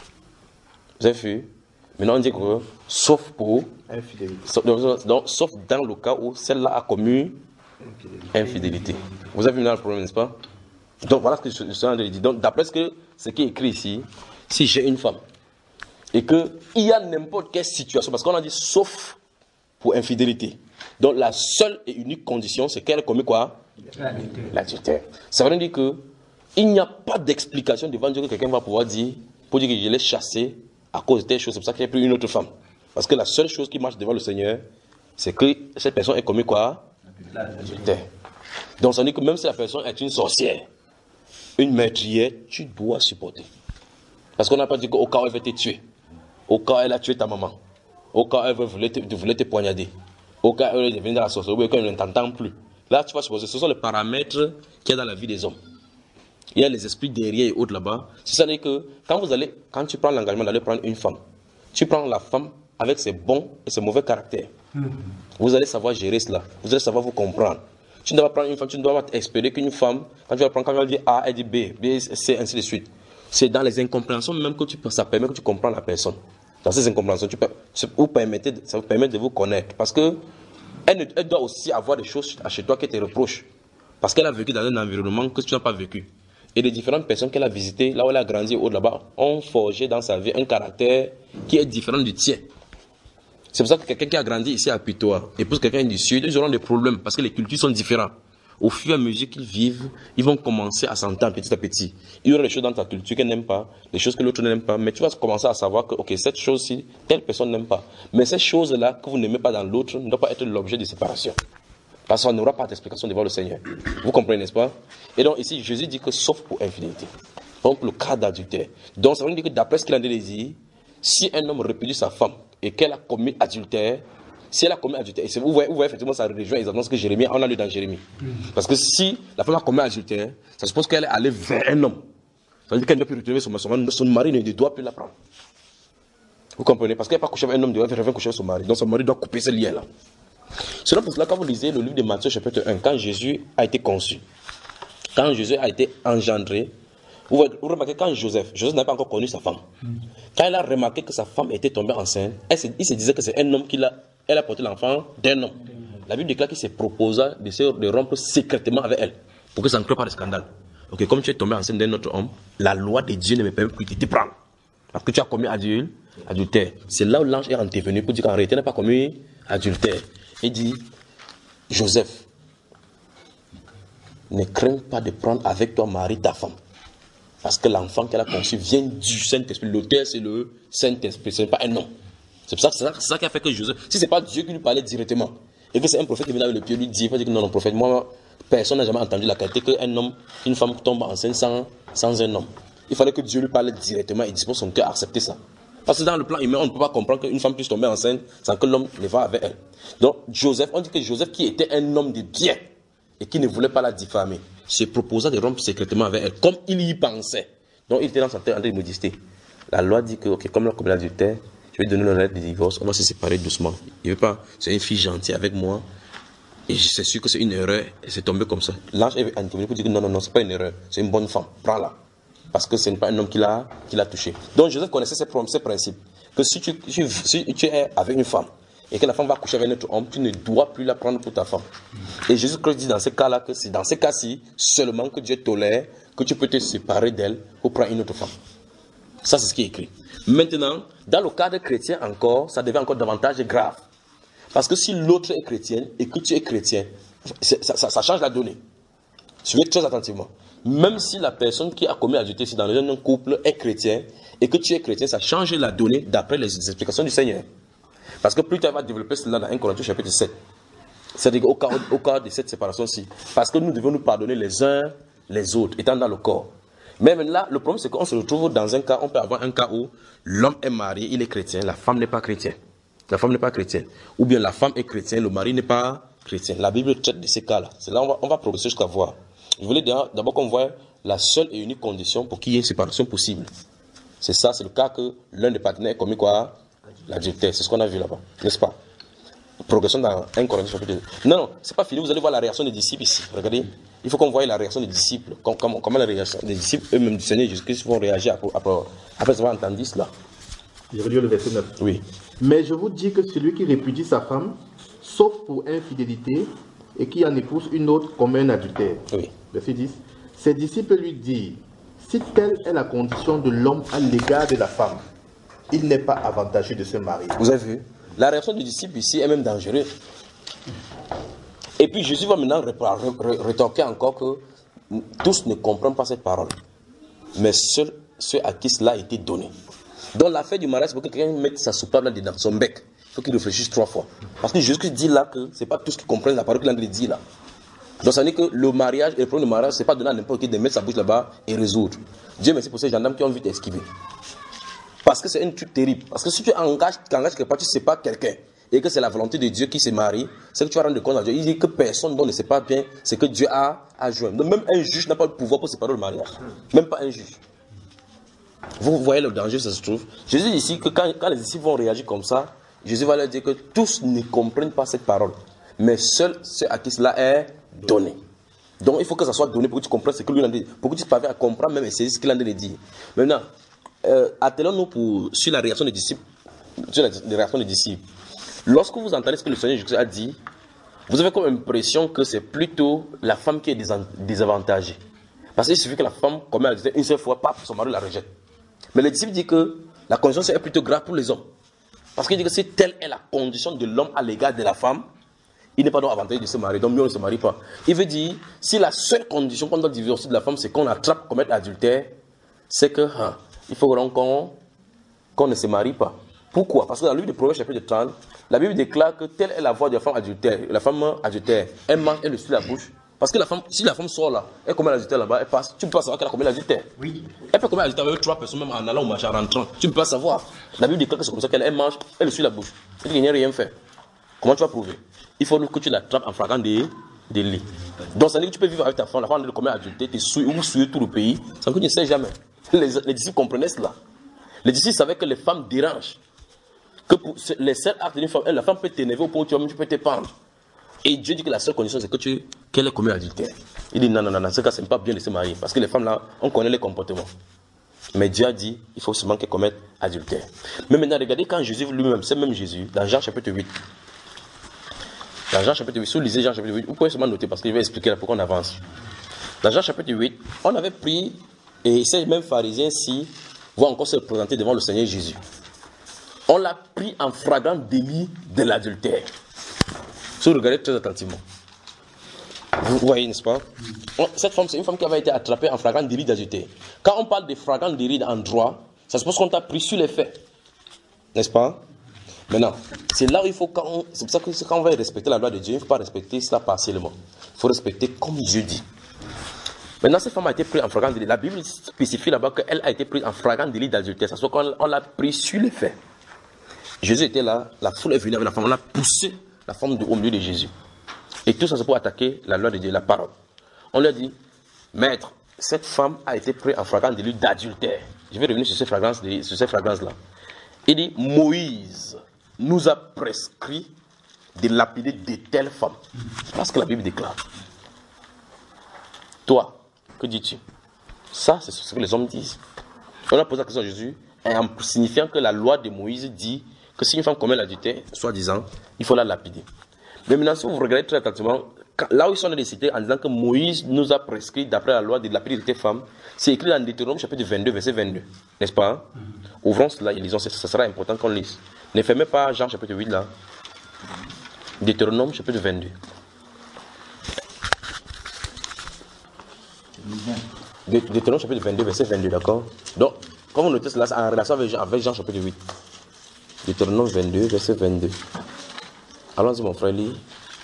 Vous avez vu? Maintenant, on dit que, sauf pour... Infidélité. Donc, donc, sauf dans le cas où celle-là a commis infidélité. infidélité. Vous avez vu maintenant le problème, n'est-ce pas? Donc, voilà ce que je suis en train de dire. Donc, d'après ce, que, ce qui est écrit ici, si j'ai une femme, et qu'il y a n'importe quelle situation, parce qu'on a dit sauf pour infidélité. Donc, la seule et unique condition, c'est qu'elle commet quoi? L'adultère. Ça veut dire que il n'y a pas d'explication devant Dieu que quelqu'un va pouvoir dire pour dire que je l'ai chassé à cause de telle chose. C'est pour ça qu'il n'y a plus une autre femme. Parce que la seule chose qui marche devant le Seigneur, c'est que cette personne ait commis quoi? L'adultère. Donc ça veut dire que même si la personne est une sorcière, une meurtrière, tu dois supporter. Parce qu'on n'a pas dit qu'au cas où elle veut te tuer, au cas où elle a tué ta maman, au cas où elle veut te, voulait te poignarder, au cas où elle est venue dans la sorcellerie, ou quand elle ne t'entend plus. Là, tu vas supposer, ce sont les paramètres qu'il y a dans la vie des hommes. Il y a les esprits derrière et autres là-bas. C'est-à-dire que quand vous allez, quand tu prends l'engagement d'aller prendre une femme, tu prends la femme avec ses bons et ses mauvais caractères. Mm-hmm. Vous allez savoir gérer cela. Vous allez savoir vous comprendre. Tu ne dois pas prendre une femme, tu ne dois pas espérer qu'une femme, quand tu vas prendre, quand elle dit A, elle dit B, B, C, ainsi de suite. C'est dans les incompréhensions même que tu, ça permet que tu comprends la personne. Dans ces incompréhensions, tu peux, vous permettez, ça vous permet de vous connaître. Parce que Elle, ne, elle doit aussi avoir des choses chez toi qui te reprochent. Parce qu'elle a vécu dans un environnement que tu n'as pas vécu. Et les différentes personnes qu'elle a visitées, là où elle a grandi, au là-bas, ont forgé dans sa vie un caractère qui est différent du tien. C'est pour ça que quelqu'un qui a grandi ici à Pitoa épouse quelqu'un du Sud, ils auront des problèmes parce que les cultures sont différentes. Au fur et à mesure qu'ils vivent, ils vont commencer à s'entendre petit à petit. Il y aura des choses dans ta culture qu'elle n'aime pas, des choses que l'autre n'aime pas, mais tu vas commencer à savoir que, ok, cette chose-ci, telle personne n'aime pas. Mais ces choses-là que vous n'aimez pas dans l'autre ne doivent pas être l'objet de séparation. Parce qu'on n'aura pas d'explication devant le Seigneur. Vous comprenez, n'est-ce pas? Et donc ici, Jésus dit que sauf pour infidélité. Donc le cas d'adultère. Donc ça veut dire que d'après ce qu'il en dit, si un homme répudie sa femme et qu'elle a commis adultère, si elle a commis adultère, et vous voyez, vous voyez effectivement ça rejoint exactement ce que Jérémie, on a lu dans Jérémie. Parce que si la femme a commis adultère, ça suppose qu'elle est allée vers un homme. Ça veut dire qu'elle ne doit plus retrouver son mari, son mari ne doit plus la prendre. Vous comprenez? Parce qu'elle n'a pas couché avec un homme, elle revient coucher avec son mari. Donc son mari doit couper ce lien-là. C'est pour cela, quand vous lisez le livre de Matthieu, chapitre un, quand Jésus a été conçu, quand Jésus a été engendré, vous, voyez, vous remarquez quand Joseph, Joseph n'a pas encore connu sa femme. Quand il a remarqué que sa femme était tombée enceinte, elle se, il se disait que c'est un homme qui l'a, elle a porté l'enfant d'un homme. La Bible déclare qu'il se proposa de, se, de rompre secrètement avec elle, pour que ça ne crée pas de scandale. Ok, comme tu es tombé enceinte d'un autre homme, la loi de Dieu ne me permet plus de te prendre. Parce que tu as commis adultère. adultère. C'est là où l'ange est intervenu pour dire qu'en réalité, tu n'as pas commis adultère. Il dit, Joseph, ne crains pas de prendre avec toi Marie, ta femme. Parce que l'enfant qu'elle a conçu vient du Saint-Esprit. L'auteur, c'est le Saint-Esprit, ce n'est pas un homme. C'est ça, ça, ça qui a fait que Joseph, si ce n'est pas Dieu qui lui parlait directement, et que c'est un prophète qui vient avec le pied, lui dit, il faut dire que non, non, prophète, moi, personne n'a jamais entendu la qualité qu'un homme, une femme tombe enceinte sans, sans un homme. Il fallait que Dieu lui parle directement et dispose son cœur à accepter ça. Parce que dans le plan humain, on ne peut pas comprendre qu'une femme puisse tomber enceinte sans que l'homme ne va avec elle. Donc, Joseph, on dit que Joseph, qui était un homme de bien et qui ne voulait pas la diffamer, se proposa de rompre secrètement avec elle, comme il y pensait. Donc, il était dans sa tête en train de modesté. La loi dit que, ok, comme comme l'adultère, je vais donner le lettre de divorce, on va se séparer doucement. Il ne veut pas, c'est une fille gentille avec moi, et c'est sûr que c'est une erreur, et c'est tombé comme ça. L'ange est intervenu pour dire que non, non, non, c'est pas une erreur, c'est une bonne femme, prends-la. Parce que ce n'est pas un homme qui l'a, qui l'a touché. Donc Joseph connaissait ces, ces principes. Que si tu, si, si tu es avec une femme et que la femme va coucher avec un autre homme, tu ne dois plus la prendre pour ta femme. Et Jésus-Christ dit dans ce cas-là que c'est dans ces cas-ci seulement que Dieu tolère que tu peux te séparer d'elle pour prendre une autre femme. Ça, c'est ce qui est écrit. Maintenant, dans le cadre chrétien encore, ça devient encore davantage grave. Parce que si l'autre est chrétienne et que tu es chrétien, ça, ça, ça change la donnée. Suivez très attentivement. Même si la personne qui a commis adultère, si dans un couple est chrétien, et que tu es chrétien, ça change la donnée d'après les explications du Seigneur. Parce que plus tard, il va développer cela dans un Corinthiens chapitre sept. C'est-à-dire au cas, au cas de cette séparation-ci. Parce que nous devons nous pardonner les uns les autres, étant dans le corps. Mais là, le problème, c'est qu'on se retrouve dans un cas, on peut avoir un cas où l'homme est marié, il est chrétien, la femme n'est pas chrétienne. La femme n'est pas chrétienne. Ou bien la femme est chrétienne, le mari n'est pas chrétien. La Bible traite de ces cas-là. C'est là on va, on va progresser jusqu'à voir. Je voulais d'abord qu'on voit la seule et unique condition pour qu'il y ait une séparation possible. C'est ça, c'est le cas que l'un des partenaires ait commis quoi? L'adultère. C'est ce qu'on a vu là-bas, n'est-ce pas? Progression dans un Corinthiens chapitre deux. Non, non, c'est pas fini. Vous allez voir la réaction des disciples ici. Regardez, il faut qu'on voie la réaction des disciples. Comment, comment la réaction des disciples eux-mêmes du Seigneur Jésus-Christ vont réagir après, après, après avoir entendu cela. Je vais lire le verset neuf. Oui. Mais je vous dis que celui qui répudie sa femme, sauf pour infidélité, et qui en épouse une autre comme un adultère. Oui. Verset dix. Ses disciples lui disent, si telle est la condition de l'homme à l'égard de la femme, il n'est pas avantageux de se marier. Vous avez vu? La réaction du disciple ici est même dangereuse. Et puis Jésus va maintenant rétorquer encore que tous ne comprennent pas cette parole. Mais seuls ceux à qui cela a été donné. Dans l'affaire du mariage, il faut que quelqu'un mette sa soupape là-dedans, son bec. Il faut qu'il réfléchisse trois fois. Parce que Jésus dit là que ce n'est pas tous qui comprennent la parole qu'il a dit là. Donc ça veut dire que le mariage et le problème du mariage, ce n'est pas donner à n'importe qui de mettre sa bouche là-bas et résoudre. Dieu merci pour ces gendarmes qui ont envie d'esquiver. Parce que c'est un truc terrible. Parce que si tu engages, tu engages quelque part, tu ne sais pas quelqu'un, et que c'est la volonté de Dieu qui se marie, c'est que tu vas rendre compte à Dieu. Il dit que personne ne sait pas bien ce que Dieu a à jouer. Donc même un juge n'a pas le pouvoir pour séparer le mariage. Même pas un juge. Vous voyez le danger, ça se trouve. Jésus dit ici que quand, quand les disciples vont réagir comme ça, Jésus va leur dire que tous ne comprennent pas cette parole. Mais seuls ceux à qui cela est donné. Donc il faut que ça soit donné pour que tu comprennes ce que lui a dit. Pour que tu parviennes à comprendre même essayer ce qu'il a dit de dire. Maintenant, euh, attelons-nous pour, sur la réaction des disciples. Sur la, la réaction des disciples. Lorsque vous entendez ce que le Seigneur Jésus a dit, vous avez comme impression que c'est plutôt la femme qui est désavantagée. Parce qu'il suffit que la femme commet l'adultère une seule fois, paf, son mari la rejette. Mais le disciple dit que la condition est plutôt grave pour les hommes. Parce qu'il dit que si telle est la condition de l'homme à l'égard de la femme, il n'est pas donc avantagé de se marier, donc mieux on ne se marie pas. Il veut dire, si la seule condition qu'on doit divorcer de la femme, c'est qu'on attrape commettre l'adultère, c'est que hein, il faut qu'on qu'on ne se marie pas. Pourquoi? Parce que dans le livre de Proverbes chapitre trente, la Bible déclare que telle est la voie de la femme adultère. La femme adultère, elle mange, elle le suit la bouche. Parce que la femme, si la femme sort là, elle commet l'adultère là-bas, elle passe, tu ne peux pas savoir qu'elle a commis l'adultère. Oui. Elle peut commettre l'adultère avec trois personnes, même en allant au marché, en rentrant. Tu ne peux pas savoir. La Bible déclare que c'est comme ça qu'elle mange, elle le suit la bouche. Elle dit qu'il n'y a rien fait. Comment tu vas prouver? Il faut que tu l'attrapes en flagrant des délits. Donc ça veut dire que tu peux vivre avec ta femme, la femme de commettre l'adultère, tu souilles ou souiller tout le pays, sans que tu ne sais jamais. Les, les disciples comprenaient cela. Les disciples savaient que les femmes dérangent. Que pour les seuls actes d'une femme, la femme peut t'énerver au point où tu, tu peux te pendre. Et Dieu dit que la seule condition, c'est que tu, qu'elle ait commis l'adultère. Il dit non, non, non, dans ce cas, ce n'est pas bien de se marier. Parce que les femmes là, on connaît les comportements. Mais Dieu a dit, il faut seulement qu'elle commette adultère. Mais maintenant, regardez quand Jésus lui-même, c'est même Jésus, dans Jean chapitre huit. Dans Jean chapitre huit, si vous lisez Jean chapitre huit, vous pouvez seulement noter parce que je vais expliquer là pourquoi on avance. Dans Jean chapitre huit, on avait pris, et ces mêmes pharisiens-ci vont encore se présenter devant le Seigneur Jésus. On l'a pris en flagrant délit de l'adultère. Si vous regardez très attentivement. Vous voyez, n'est-ce pas? Cette femme, c'est une femme qui avait été attrapée en flagrant délit d'adultère. Quand on parle de flagrant délit en droit, ça se passe qu'on t'a pris sur les faits. N'est-ce pas? Maintenant, c'est là où il faut, quand on, c'est pour ça que quand on va respecter la loi de Dieu, il ne faut pas respecter cela partiellement. Il faut respecter comme Dieu dit. Maintenant, cette femme a été prise en flagrant délit. La Bible spécifie là-bas qu'elle a été prise en flagrant délit d'adultère. Ça se passe qu'on l'a prise sur les faits. Jésus était là, la foule est venue avec la femme, on a poussé la femme au milieu de Jésus. Et tout ça, c'est pour attaquer la loi de Dieu, la parole. On lui a dit, maître, cette femme a été prise en flagrant délit d'adultère. Je vais revenir sur ces flagrances-là. Sur ces flagrances-là. Il dit, Moïse nous a prescrit de lapider de telles femmes. Parce que la Bible déclare. Toi, que dis-tu? Ça, c'est ce que les hommes disent. On a posé la question à Jésus, en signifiant que la loi de Moïse dit que si une femme commet l'adultère, soi-disant, il faut la lapider. Mais maintenant, si vous regardez très attentivement, là où ils sont dans les cités en disant que Moïse nous a prescrit, d'après la loi, de lapider de telles femmes, c'est écrit dans Deutéronome chapitre vingt-deux, verset vingt-deux. N'est-ce pas? Hein? Mm-hmm. Ouvrons cela et lisons, ça sera important qu'on lise. Ne fermez pas Jean chapitre huit là. Deutéronome chapitre vingt-deux. Deutéronome chapitre vingt-deux, verset vingt-deux, d'accord? Donc, quand vous notez cela, c'est en relation avec Jean, avec Jean chapitre huit. Deutéronome vingt-deux, verset vingt-deux. Allons-y, mon frère, lis.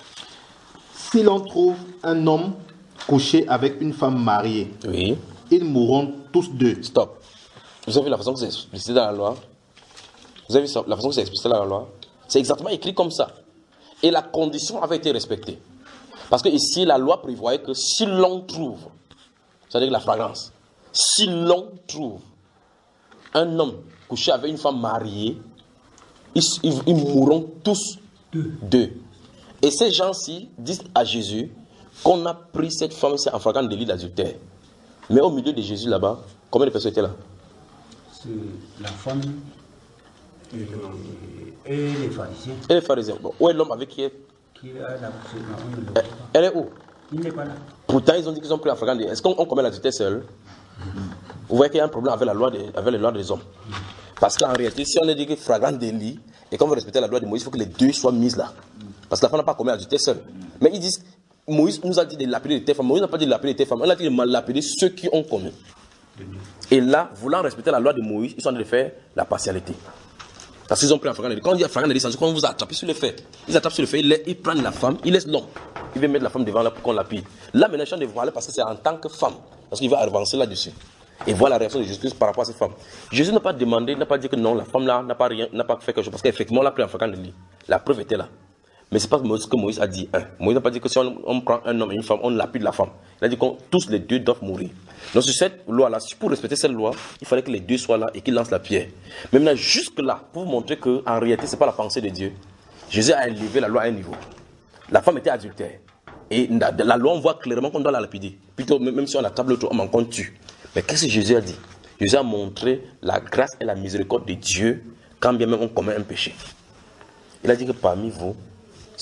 Si l'on trouve un homme couché avec une femme mariée, oui, ils mourront tous deux. Stop. Vous avez vu la façon que c'est explicité dans la loi? Vous avez vu la façon que c'est explicité dans la loi? C'est exactement écrit comme ça. Et la condition avait été respectée. Parce que ici, la loi prévoyait que si l'on trouve, c'est-à-dire la fragrance, si l'on trouve un homme couché avec une femme mariée, ils, ils, ils mourront tous deux. deux. Et ces gens-ci disent à Jésus qu'on a pris cette femme en flagrant délit d'adultère. Mais au milieu de Jésus là-bas, combien de personnes étaient là? C'est la femme et, et les pharisiens. Et les pharisiens. Bon, où est l'homme avec qui est? Qui est là, non, elle, elle est où? Il n'est pas là. Pourtant, ils ont dit qu'ils ont pris en flagrant délit. Est-ce qu'on commet l'adultère seul? Mm-hmm. Vous voyez qu'il y a un problème avec la loi, de, avec les lois des hommes. Mm-hmm. Parce qu'en réalité, si on a dit que flagrant délit, et qu'on veut respecter la loi de Moïse, il faut que les deux soient mises là. Parce que la femme n'a pas commis l'adultère seule. Mais ils disent, Moïse nous a dit de lapider de tes femmes. Moïse n'a pas dit de lapider de tes femmes. Il a dit de mal lapider ceux qui ont commis. Et là, voulant respecter la loi de Moïse, ils sont en train de faire la partialité. Parce qu'ils ont pris un flagrant délit. Quand on dit flagrant délit, c'est qu'on vous a attrapé sur les faits. Ils attrapent sur les faits, ils, ils prennent la femme, ils laissent l'homme. Ils veulent mettre la femme devant là pour qu'on lapide. Là, maintenant, je suis en train de voir parce que c'est en tant que femme. Parce qu'il va avancer là-dessus. Et voilà la réaction de Jésus par rapport à cette femme. Jésus n'a pas demandé, n'a pas dit que non, la femme là n'a pas rien, n'a pas fait quelque chose. Parce qu'effectivement, on l'a pris en flagrant délit. La preuve était là. Mais ce n'est pas ce que Moïse a dit. Hein. Moïse n'a pas dit que si on, on prend un homme et une femme, on lapide la femme. Il a dit que tous les deux doivent mourir. Donc sur cette loi-là, pour respecter cette loi, il fallait que les deux soient là et qu'ils lancent la pierre. Mais maintenant, jusque-là, pour vous montrer qu'en réalité, ce n'est pas la pensée de Dieu, Jésus a élevé la loi à un niveau. La femme était adultère. Et la, la loi, on voit clairement qu'on doit la lapider. Plutôt, même si on attrape l'autre homme, on compte tue. Mais qu'est-ce que Jésus a dit? Jésus a montré la grâce et la miséricorde de Dieu quand bien même on commet un péché. Il a dit que parmi vous,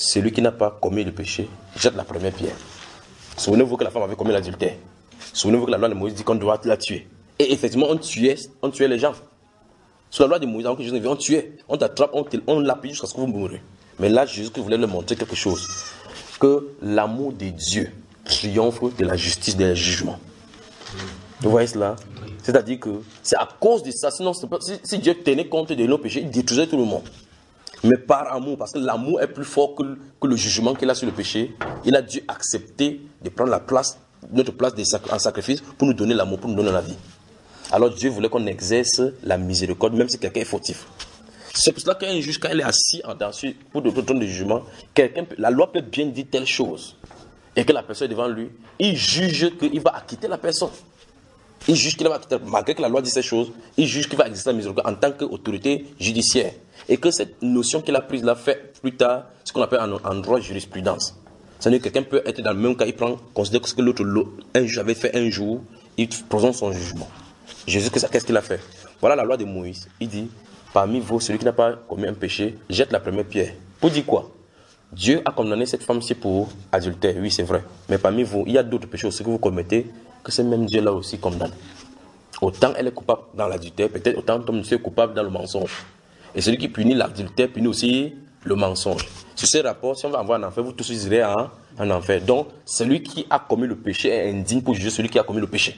celui qui n'a pas commis le péché jette la première pierre. Souvenez-vous que la femme avait commis l'adultère. Souvenez-vous que la loi de Moïse dit qu'on doit la tuer. Et effectivement, on tuait, on tuait les gens. Sur la loi de Moïse, avant que Jésus ne vienne, on tuait, on t'attrape, on, on l'appuie jusqu'à ce que vous mourrez. Mais là, Jésus voulait leur montrer quelque chose. Que l'amour de Dieu triomphe de la justice des jugements. Vous voyez cela? C'est-à-dire que c'est à cause de ça. Sinon, si, si Dieu tenait compte de nos péchés, il détruisait tout le monde. Mais par amour, parce que l'amour est plus fort que, que le jugement qu'il a sur le péché, il a dû accepter de prendre la place, notre place de sac, en sacrifice pour nous donner l'amour, pour nous donner la vie. Alors Dieu voulait qu'on exerce la miséricorde, même si quelqu'un est fautif. C'est pour cela qu'un juge, quand il est assis en danger pour le trône de jugement, quelqu'un, la loi peut bien dire telle chose, et que la personne est devant lui, il juge qu'il va acquitter la personne. Il juge qu'il va acquitter, malgré que la loi dit ces choses, il juge qu'il va exercer la miséricorde en tant qu'autorité judiciaire. Et que cette notion qu'il a prise là fait plus tard ce qu'on appelle en, en droit jurisprudence. C'est-à-dire que quelqu'un peut être dans le même cas, il prend, considère que ce que l'autre un juge avait fait un jour, il présente son jugement. Jésus, qu'est-ce qu'il a fait? Voilà la loi de Moïse. Il dit, parmi vous, celui qui n'a pas commis un péché, jette la première pierre. Pour dire quoi? Dieu a condamné cette femme-ci pour adultère, oui c'est vrai. Mais parmi vous, il y a d'autres péchés aussi que vous commettez, que ce même Dieu là aussi condamne. Autant elle est coupable dans l'adultère, peut-être autant Tom monsieur est coupable dans le mensonge. Et celui qui punit l'adultère punit aussi le mensonge. Sur ces rapports, si on va avoir un enfer, vous tous irez en, en enfer. Donc, celui qui a commis le péché est indigne pour juger celui qui a commis le péché.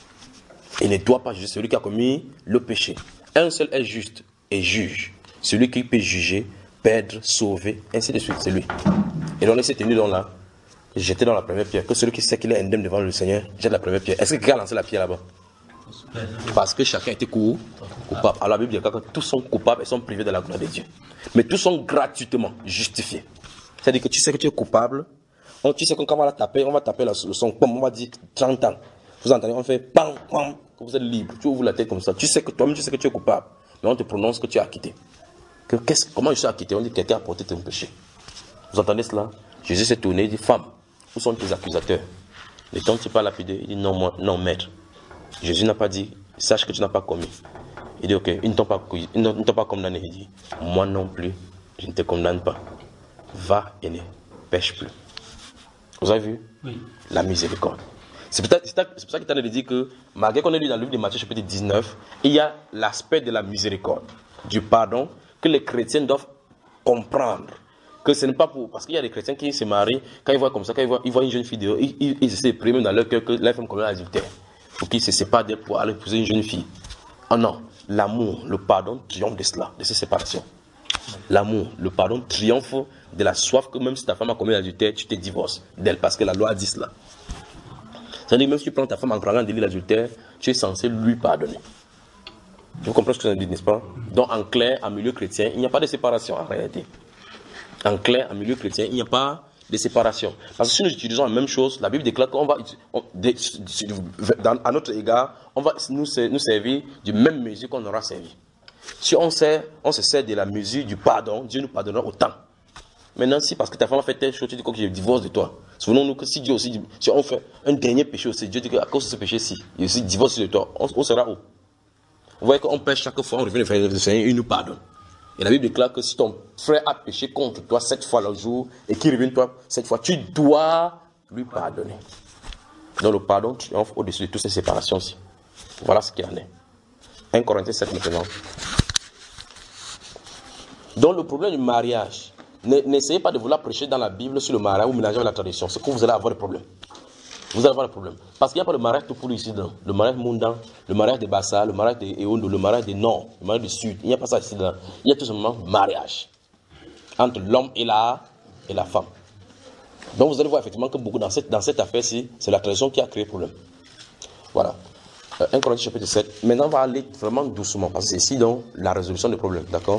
Il ne doit pas juger celui qui a commis le péché. Un seul est juste et juge. Celui qui peut juger, perdre, sauver, ainsi de suite, c'est lui. Et donc, il s'est tenu dans là, jeté dans la première pierre. Que celui qui sait qu'il est indemne devant le Seigneur, jette la première pierre. Est-ce que quelqu'un a lancé la pierre là-bas? Parce que chacun était coupable. Alors la Bible dit que tous sont coupables et sont privés de la gloire de Dieu. Mais tous sont gratuitement justifiés. C'est-à-dire que tu sais que tu es coupable. On, tu sais que quand on va taper, on va taper le son, on va dire trente ans. Vous entendez, on fait pam, pam, que vous êtes libre. Tu ouvres la tête comme ça. Tu sais que toi-même, tu sais que tu es coupable. Mais on te prononce que tu es acquitté. Que, comment je suis acquitté? On dit que quelqu'un a porté ton péché. Vous entendez cela? Jésus s'est tourné, il dit, femme, où sont tes accusateurs? Ne t'ont-ils pas lapidé? Il dit, non, moi, non, maître. Jésus n'a pas dit, sache que tu n'as pas commis. Il dit, ok, ils ne t'ont pas, ils ne t'ont pas condamné. Il dit, moi non plus, je ne te condamne pas. Va et ne pêche plus. Vous avez vu? Oui. La miséricorde. C'est pour ça qu'il t'a dit que, malgré qu'on ait lu dans le livre de Matthieu chapitre dix-neuf, il y a l'aspect de la miséricorde, du pardon, que les chrétiens doivent comprendre. Que ce n'est pas pour... Parce qu'il y a des chrétiens qui se marient, quand ils voient comme ça, quand ils voient, ils voient une jeune fille dehors, ils, ils, ils essaient de primer dans leur cœur que la femme commet l'adultère. Pour qu'ils se séparent d'elle pour aller épouser une jeune fille. Oh non, l'amour, le pardon triomphe de cela, de ces séparations. L'amour, le pardon triomphe de la soif que même si ta femme a commis l'adultère, tu te divorces d'elle parce que la loi a dit cela. C'est-à-dire même si tu prends ta femme en croyant délit d'adultère, tu es censé lui pardonner. Vous comprenez ce que je dis, n'est-ce pas? Donc en clair, en milieu chrétien, il n'y a pas de séparation en réalité. En clair, en milieu chrétien, il n'y a pas de séparation. Parce que si nous utilisons la même chose, la Bible déclare qu'on va, on, de, dans, à notre égard, on va nous, nous servir du même mesure qu'on aura servi. Si on, sert, on se sert de la mesure du pardon, Dieu nous pardonnera autant. Maintenant, si parce que ta femme a fait telle chose, tu dis que je divorce de toi. Souvenons-nous que si Dieu aussi dit, si on fait un dernier péché aussi, Dieu dit qu'à cause de ce péché-ci, il aussi divorce de toi, on, on sera où? Vous voyez qu'on pêche chaque fois, on revient le Seigneur, il nous pardonne. Et la Bible déclare que si ton frère a péché contre toi sept fois le jour et qu'il revient toi cette fois, tu dois lui pardonner. Donc le pardon triomphe au-dessus de toutes ces séparations-ci. Voilà ce qu'il y en est. un Corinthiens sept maintenant. Donc le problème du mariage, n'essayez pas de vouloir prêcher dans la Bible sur le mariage ou mélanger avec la tradition. C'est que vous allez avoir des problèmes. Vous allez avoir des problèmes. Parce qu'il n'y a pas le mariage tout pour ici dedans. Le mariage mondain, le mariage des Bassa, le mariage des Eondo, le mariage des Nord, le mariage du Sud. Il n'y a pas ça ici dedans. Il y a tout simplement mariage entre l'homme et la, et la femme. Donc vous allez voir effectivement que beaucoup dans cette, dans cette affaire-ci, c'est la tradition qui a créé le problème. Voilà. Euh, un Corinthiens chapitre sept. Maintenant on va aller vraiment doucement parce que c'est ici donc la résolution des problèmes. D'accord?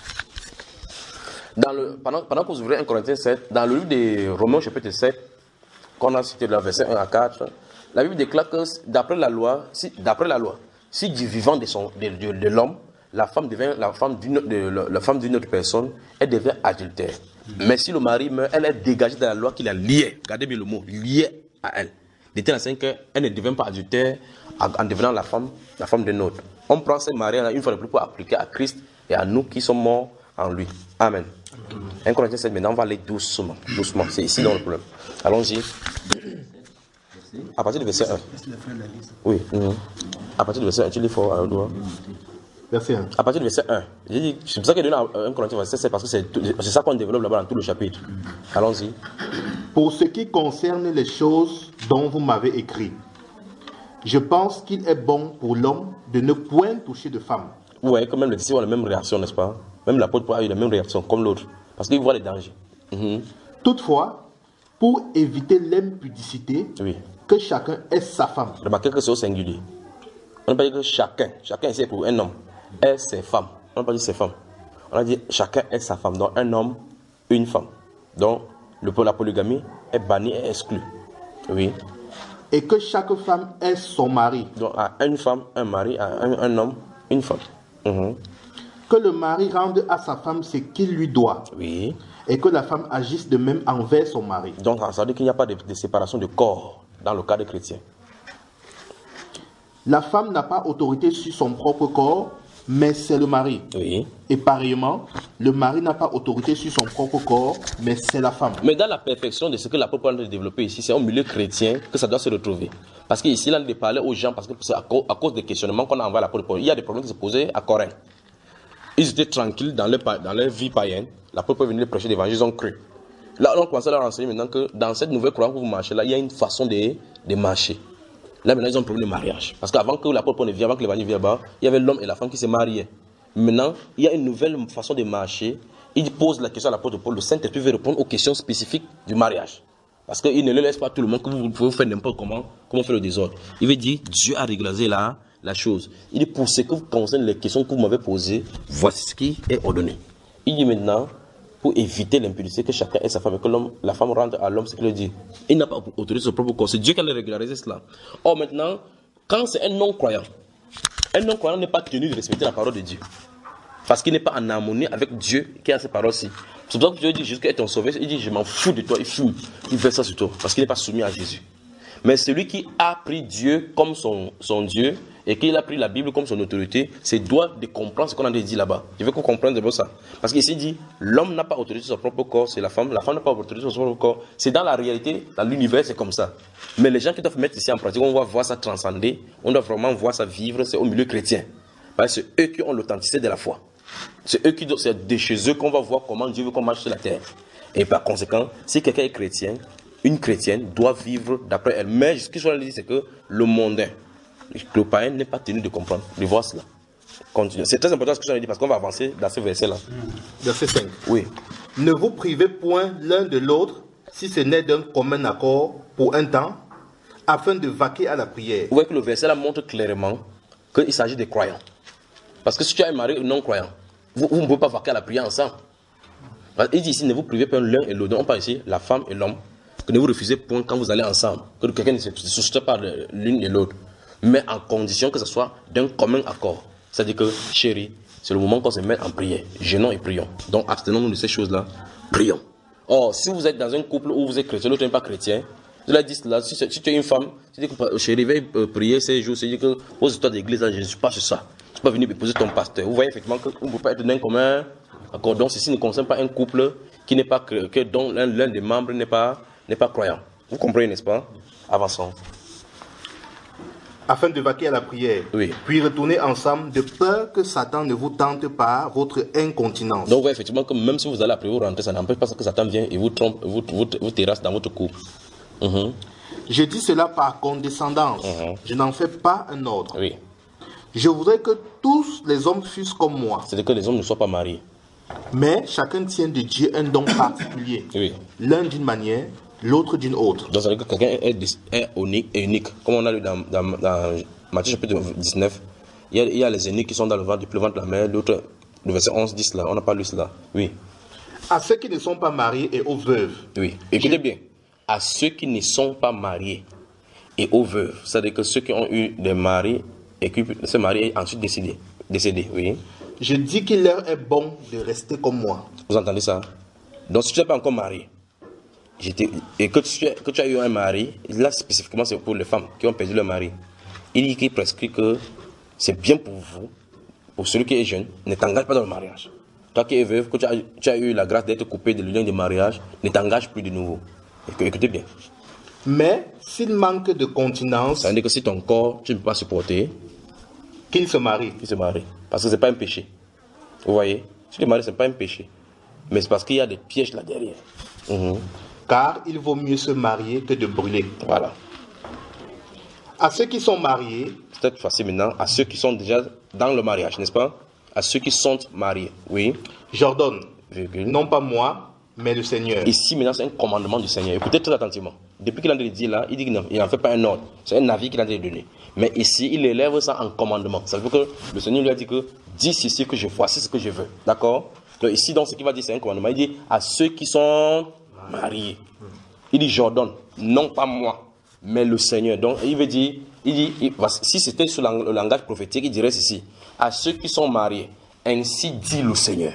Dans le, pendant, pendant que vous ouvrez un Corinthiens sept, dans le livre des Romains chapitre sept, qu'on a cité dans le verset un à quatre, la Bible déclare que d'après la loi, si, d'après la loi, si du vivant de, son, de, de, de l'homme, la femme devient la femme d'une de, la femme d'une autre personne, elle devient adultère. Mm-hmm. Mais si le mari meurt, elle est dégagée de la loi qui l'a liée. Regardez bien le mot, liée à elle. De telle sorte qu'elle ne devient pas adultère en devenant la femme, la femme d'un autre. On prend ces mariages une fois de plus pour appliquer à Christ et à nous qui sommes morts en lui. Amen. Mm-hmm. un Corinthiens sept, maintenant on va aller doucement. Doucement, c'est ici dans le problème. Allons-y. À partir du verset un. Oui. Mm-hmm. À partir du verset un, tu lis fort, alors doigt. Verset un. À partir du verset un. J'ai dit, c'est pour ça qu'il y a un Corinthiens verset sept, parce que c'est, c'est ça qu'on développe là-bas dans tout le chapitre. Allons-y. Pour ce qui concerne les choses dont vous m'avez écrit, je pense qu'il est bon pour l'homme de ne point toucher de femme. Vous voyez que même les disciples ont la même réaction, n'est-ce pas? Même l'apôtre Paul a eu la même réaction, comme l'autre. Parce qu'il voit les dangers. Mm-hmm. Toutefois, pour éviter l'impudicité, oui. que chacun ait sa femme. Remarquez que c'est au singulier. On n'a pas dit que chacun, chacun ici pour un homme, ait ses femmes. On n'a pas dit ses femmes. On a dit chacun ait sa femme. Donc un homme, une femme. Donc le, la polygamie est bannie et exclue. Oui. Et que chaque femme ait son mari. Donc à une femme, un mari, à un, un homme, une femme. Mm-hmm. Que le mari rende à sa femme ce qu'il lui doit. Oui. Et que la femme agisse de même envers son mari. Donc ça veut dire qu'il n'y a pas de, de séparation de corps dans le cas des chrétiens. La femme n'a pas autorité sur son propre corps, mais c'est le mari. Oui. Et pareillement, le mari n'a pas autorité sur son propre corps, mais c'est la femme. Mais dans la perfection de ce que l'apôtre Paul a développé ici, c'est au milieu chrétien que ça doit se retrouver. Parce qu'ici, il a de parler aux gens, parce que c'est à cause, à cause des questionnements qu'on a envoyé à l'apôtre Paul. Il y a des problèmes qui se posaient à Corinthe. Ils étaient tranquilles dans leur, dans leur vie païenne. L'apôtre Paul est venu prêcher l'évangile, ils ont cru. Là, on commence à leur enseigner maintenant que dans cette nouvelle croyance que vous marchez là, il y a une façon de, de marcher. Là, maintenant, ils ont un problème de mariage. Parce qu'avant que l'apôtre Paul ne vienne, avant que l'évangile vienne là-bas, il y avait l'homme et la femme qui se mariaient. Maintenant, il y a une nouvelle façon de marcher. Il pose la question à l'apôtre Paul. Le Saint-Esprit veut répondre aux questions spécifiques du mariage. Parce qu'il ne le laisse pas tout le monde, que vous pouvez faire n'importe comment, comment faire le désordre. Il veut dire, Dieu a régularisé la, la chose. Il dit, pour ce que vous concerne les questions que vous m'avez posées, voici ce qui est ordonné. Il dit maintenant, pour éviter l'impudicité, que chacun ait sa femme et que la femme rende à l'homme ce qu'il lui dit. Il n'a pas autorisé son propre corps. C'est Dieu qui a régularisé cela. Or maintenant, quand c'est un non-croyant, un non-croyant n'est pas tenu de respecter la parole de Dieu. Parce qu'il n'est pas en harmonie avec Dieu qui a ces paroles-ci. C'est pour ça que Dieu dit, Jésus est ton sauveur, il dit, je m'en fous de toi, il fout. Il fait ça sur toi, parce qu'il n'est pas soumis à Jésus. Mais celui qui a pris Dieu comme son, son Dieu, et qu'il a pris la Bible comme son autorité, c'est droit de comprendre ce qu'on a dit là-bas. Je veux qu'on comprenne d'abord ça. Parce qu'ici dit, l'homme n'a pas autorité sur son propre corps, c'est la femme, la femme n'a pas autorité sur son propre corps. C'est dans la réalité, dans l'univers, c'est comme ça. Mais les gens qui doivent mettre ici en pratique, on va voir ça transcender, on doit vraiment voir ça vivre, c'est au milieu chrétien. Parce que c'est eux qui ont l'authenticité de la foi. C'est eux qui doivent, c'est de chez eux qu'on va voir comment Dieu veut qu'on marche sur la terre. Et par conséquent, si quelqu'un est chrétien, une chrétienne doit vivre d'après elle. Mais ce que je veux dire, c'est que le mondain, le païen n'est pas tenu de comprendre, de voir cela. Continue. C'est très important ce que je veux dire parce qu'on va avancer dans ce verset-là. Verset cinq. Oui. Ne vous privez point l'un de l'autre si ce n'est d'un commun accord pour un temps, afin de vaquer à la prière. Vous voyez que le verset-là montre clairement qu'il s'agit des croyants. Parce que si tu as un mari non-croyant, vous, vous ne pouvez pas vaquer à la prière ensemble. Il dit ici, ne vous privez pas l'un et l'autre. On parle ici, la femme et l'homme. Que ne vous refusez point quand vous allez ensemble. Que quelqu'un ne se soustrait pas de l'une et l'autre. Mais en condition que ce soit d'un commun accord. C'est-à-dire que, chérie, c'est le moment qu'on se met en prière. Jeûnons et prions. Donc, abstenons-nous de ces choses-là. Prions. Or, si vous êtes dans un couple où vous êtes chrétien, l'autre n'est pas chrétien, je l'ai dit là, si, si tu es une femme, tu dis que chérie, vais prier ces jours, c'est-à-dire que aux histoires d'église, je ne suis pas sur ça. Tu peux pas venir épouser ton pasteur. Vous voyez effectivement qu'on ne peut pas être d'un commun accord. Donc, ceci ne concerne pas un couple qui n'est pas que dont l'un, l'un des membres n'est pas, n'est pas croyant. Vous comprenez, n'est-ce pas? Avançons. Afin de vaquer à la prière, oui. Puis retourner ensemble de peur que Satan ne vous tente par votre incontinence. Donc, ouais, effectivement, que même si vous allez après vous rentrer, ça n'empêche pas que Satan vienne et vous trompe, vous, vous, vous terrasse dans votre couple. Mm-hmm. Je dis cela par condescendance. Mm-hmm. Je n'en fais pas un ordre. Oui. Je voudrais que tous les hommes fussent comme moi. C'est-à-dire que les hommes ne soient pas mariés. Mais chacun tient de Dieu un don particulier. Oui. L'un d'une manière, l'autre d'une autre. Donc ça veut dire que quelqu'un est, est unique et unique. Comme on a lu dans, dans, dans Matthieu chapitre dix-neuf, il y, a, il y a les uniques qui sont dans le ventre, depuis le ventre de la mère, l'autre, le verset onze, dix là, on n'a pas lu cela. Oui. À ceux qui ne sont pas mariés et aux veuves. Oui. Écoutez bien. À ceux qui ne sont pas mariés et aux veuves. C'est-à-dire que ceux qui ont eu des maris et qui se marient et ensuite décédés. Décédés, oui. Je dis qu'il leur est bon de rester comme moi. Vous entendez ça? Donc si tu n'es pas encore marié, et que tu, que tu as eu un mari, là spécifiquement c'est pour les femmes qui ont perdu leur mari. Il dit qu'il prescrit que c'est bien pour vous, pour celui qui est jeune, ne t'engage pas dans le mariage. Toi qui es veuve, que tu as, tu as eu la grâce d'être coupé de l'union de mariage, ne t'engage plus de nouveau. Écoutez bien. Mais s'il manque de continence, ça veut dire que si ton corps, tu ne peux pas supporter, qu'il se marie. Qu'il se marie. Parce que ce n'est pas un péché. Vous voyez? Si le mari, ce n'est pas un péché. Mais c'est parce qu'il y a des pièges là derrière. Mmh. Car il vaut mieux se marier que de brûler. Voilà. À ceux qui sont mariés. C'est peut-être facile maintenant. À ceux qui sont déjà dans le mariage, n'est-ce pas? À ceux qui sont mariés. Oui. J'ordonne. Virgule. Non pas moi, mais le Seigneur. Ici maintenant, c'est un commandement du Seigneur. Écoutez très attentivement. Depuis qu'il a dit là, il dit qu'il n'en fait pas un ordre. C'est un avis qu'il a donné. Mais ici, il élève ça en commandement. Ça veut dire que le Seigneur lui a dit que dis ici que je voici ce que je veux. D'accord? Donc ici, donc, ce qu'il va dire, c'est un commandement. Il dit à ceux qui sont mariés. Il dit j'ordonne, non pas moi, mais le Seigneur. Donc il veut dire, il dit, il, si c'était sur le langage prophétique, il dirait ceci. À ceux qui sont mariés, ainsi dit le Seigneur.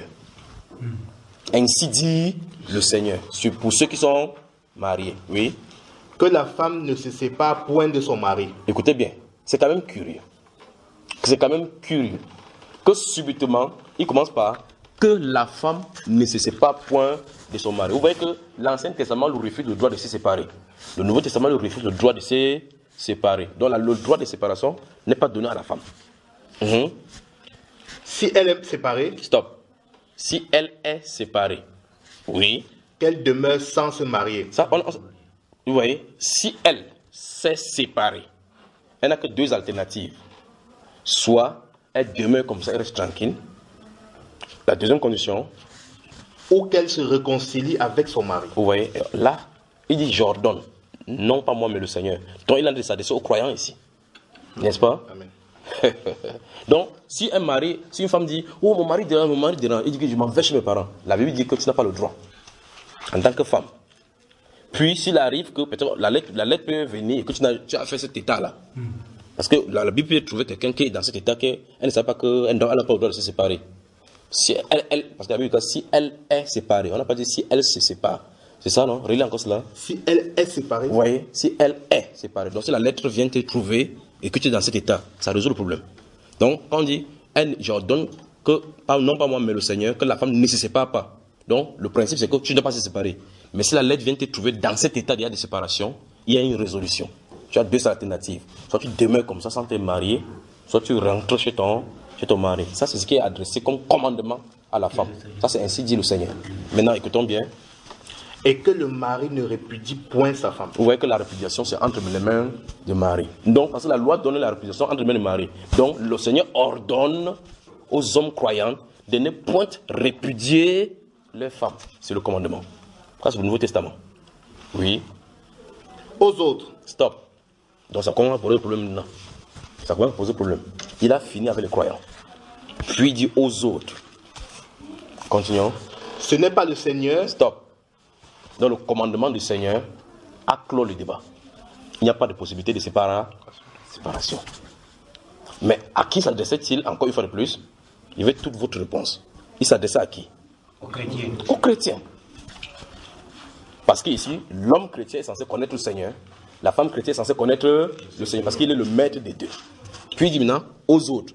Ainsi dit le Seigneur. Pour ceux qui sont mariés, oui. Que la femme ne se sépare point de son mari. Écoutez bien, c'est quand même curieux. C'est quand même curieux que subitement, il commence par que la femme ne se sépare point de son mari. Vous voyez que l'Ancien Testament lui refuse le droit de se séparer. Le Nouveau Testament lui refuse le droit de se séparer. Donc le droit de séparation n'est pas donné à la femme. Mmh. Si elle est séparée. Stop. Si elle est séparée. Oui. Qu'elle demeure sans se marier. Ça, on, on, vous voyez, si elle s'est séparée, elle n'a que deux alternatives. Soit elle demeure comme ça, elle reste tranquille. La deuxième condition. Ou qu'elle se réconcilie avec son mari. Vous voyez, là, il dit j'ordonne. Non pas moi, mais le Seigneur. Donc il a dit ça aux croyants ici. N'est-ce pas? Amen. Donc, si un mari, si une femme dit, oh mon mari dérange, mon mari dérange, il dit que je m'en vais chez mes parents. La Bible dit que tu n'as pas le droit. En tant que femme. Puis, s'il arrive que peut-être la lettre, la lettre peut venir et que tu as, tu as fait cet état-là. Mm. Parce que la, la Bible peut trouver quelqu'un qui est dans cet état, qu'elle ne sait pas qu'elle n'a pas le droit de se séparer. Si elle, elle, parce que la Bible dit que si elle est séparée, on n'a pas dit si elle se sépare. C'est ça, non? Relis encore cela. Si elle est séparée. Vous voyez, si elle est séparée. Donc, si la lettre vient te trouver et que tu es dans cet état, ça résout le problème. Donc, quand on dit, elle, j'ordonne que, non pas moi, mais le Seigneur, que la femme ne se sépare pas. Donc, le principe, c'est que tu ne dois pas se séparer. Mais si la lettre vient te trouver dans cet état de séparation, il y a une résolution. Tu as deux alternatives. Soit tu demeures comme ça sans te marier, soit tu rentres chez ton, chez ton mari. Ça, c'est ce qui est adressé comme commandement à la femme. Ça, c'est ainsi dit le Seigneur. Maintenant, écoutons bien. Et que le mari ne répudie point sa femme. Vous voyez que la répudiation, c'est entre les mains du mari. Donc, parce que la loi donne la répudiation entre les mains du mari. Donc, le Seigneur ordonne aux hommes croyants de ne point répudier les femmes. C'est le commandement. Ça, c'est le Nouveau Testament. Oui. Aux autres. Stop. Donc, ça commence à poser le problème maintenant. Ça commence à poser le problème. Il a fini avec les croyants. Puis il dit aux autres. Continuons. Ce n'est pas le Seigneur. Stop. Dans le commandement du Seigneur, a clos le débat. Il n'y a pas de possibilité de sépara... séparation. Mais à qui s'adressait-il, encore une fois de plus? Il veut toute votre réponse. Il s'adressait à qui? Aux chrétiens. Aux chrétiens. Parce qu'ici, l'homme chrétien est censé connaître le Seigneur. La femme chrétienne est censée connaître le Seigneur. Parce qu'il est le maître des deux. Puis il dit maintenant aux autres.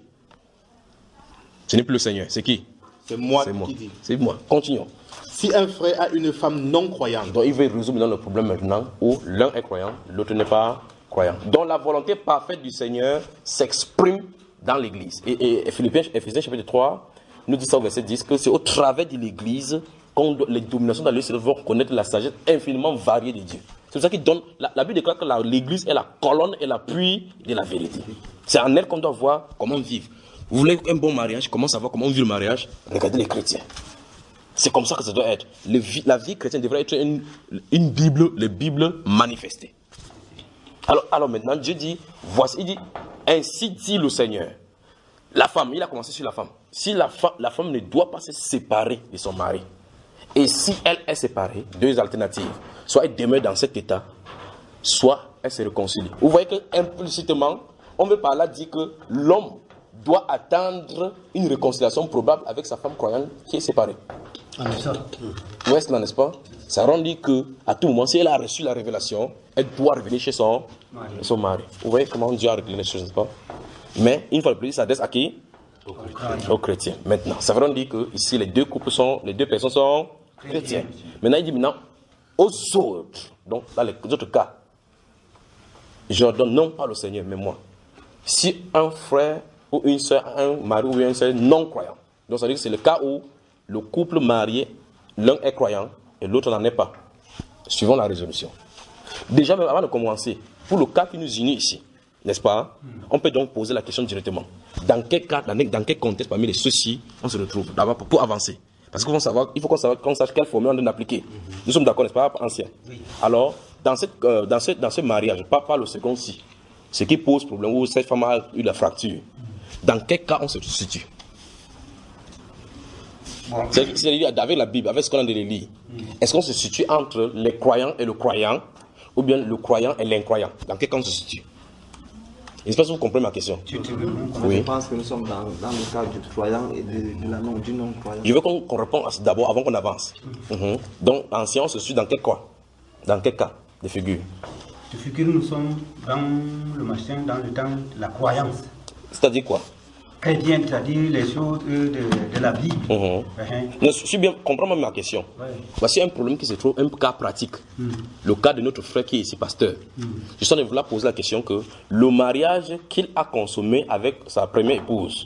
Ce n'est plus le Seigneur. C'est qui? C'est moi, moi qui dis. C'est moi. Continuons. Si un frère a une femme non croyante. Donc il veut résoudre dans le problème maintenant où l'un est croyant, l'autre n'est pas croyant. Donc la volonté parfaite du Seigneur s'exprime dans l'Église. Et, et, et Philippiens, Ephésiens chapitre trois nous dit ça au verset dix que c'est au travers de l'Église que les dominations dans l'Église vont connaître la sagesse infiniment variée de Dieu. C'est pour ça qu'il donne, la, la Bible déclare que la, l'Église est la colonne et l'appui de la vérité. C'est en elle qu'on doit voir comment vivre. Vous voulez un bon mariage, comment savoir comment vivre le mariage? Regardez les chrétiens. C'est comme ça que ça doit être. Le, la vie chrétienne devrait être une, une Bible, les Bibles manifestées. Alors, alors maintenant, Dieu dit, voici, il dit, ainsi dit le Seigneur. La femme, il a commencé sur la femme. Si la, fa, la femme ne doit pas se séparer de son mari, et si elle est séparée, deux alternatives. Soit elle demeure dans cet état, soit elle se réconcilie. Vous voyez que implicitement, on veut par là dire que l'homme doit attendre une réconciliation probable avec sa femme croyante qui est séparée. Ah, mais ça. Où est-ce là, n'est-ce pas? Ça rend dit que à tout moment, si elle a reçu la révélation, elle doit revenir chez son, son mari. Vous voyez comment Dieu a réglé les choses, n'est-ce pas? Mais une fois de plus, il s'adresse à qui? Aux chrétiens. Aux chrétiens. Maintenant, ça veut dire que ici les deux couples sont, les deux personnes sont chrétiens. Maintenant, il dit maintenant aux autres, donc dans les autres cas, j'ordonne non pas le Seigneur, mais moi. Si un frère ou une soeur, un mari ou une soeur non croyant, donc ça veut dire que c'est le cas où le couple marié, l'un est croyant et l'autre n'en est pas. Suivons la résolution. Déjà, même avant de commencer, pour le cas qui nous unit ici, n'est-ce pas? On peut donc poser la question directement. Dans quel cas, dans, dans quel contexte parmi les ceux-ci, on se retrouve d'abord pour, pour avancer? Parce qu'il faut savoir, il faut qu'on sache, qu'on sache quelle formule on doit appliquer. Nous sommes d'accord, n'est-ce pas, ancien? Alors, dans, cette, euh, dans, ce, dans ce mariage, pas, pas le second-ci, ce qui pose problème, où cette femme a eu la fracture, dans quel cas on se situe? Bon. C'est avec la Bible, avec ce qu'on a de les lire. Est-ce qu'on se situe entre les croyants et le croyant, ou bien le croyant et l'incroyant? Dans quel cas on se situe? J'espère que vous comprenez ma question. Oui. Je pense que nous sommes dans, dans le cas du croyant et de, de la non, du non-croyant. Je veux qu'on qu'on réponde d'abord avant qu'on avance. Mm-hmm. Donc, en science, on se situe dans quel quoi? Dans quel cas de figure? De figure, nous sommes dans le machin, dans le temps de la croyance. C'est-à-dire quoi? Chrétien, c'est-à-dire les choses de, de la Bible. Mm-hmm. Uh-huh. Je suis bien, comprends ma question. Ouais. Voici un problème qui se trouve, un cas pratique. Mm. Le cas de notre frère qui est ici, pasteur. Mm. Je suis en train de poser la question que le mariage qu'il a consommé avec sa première épouse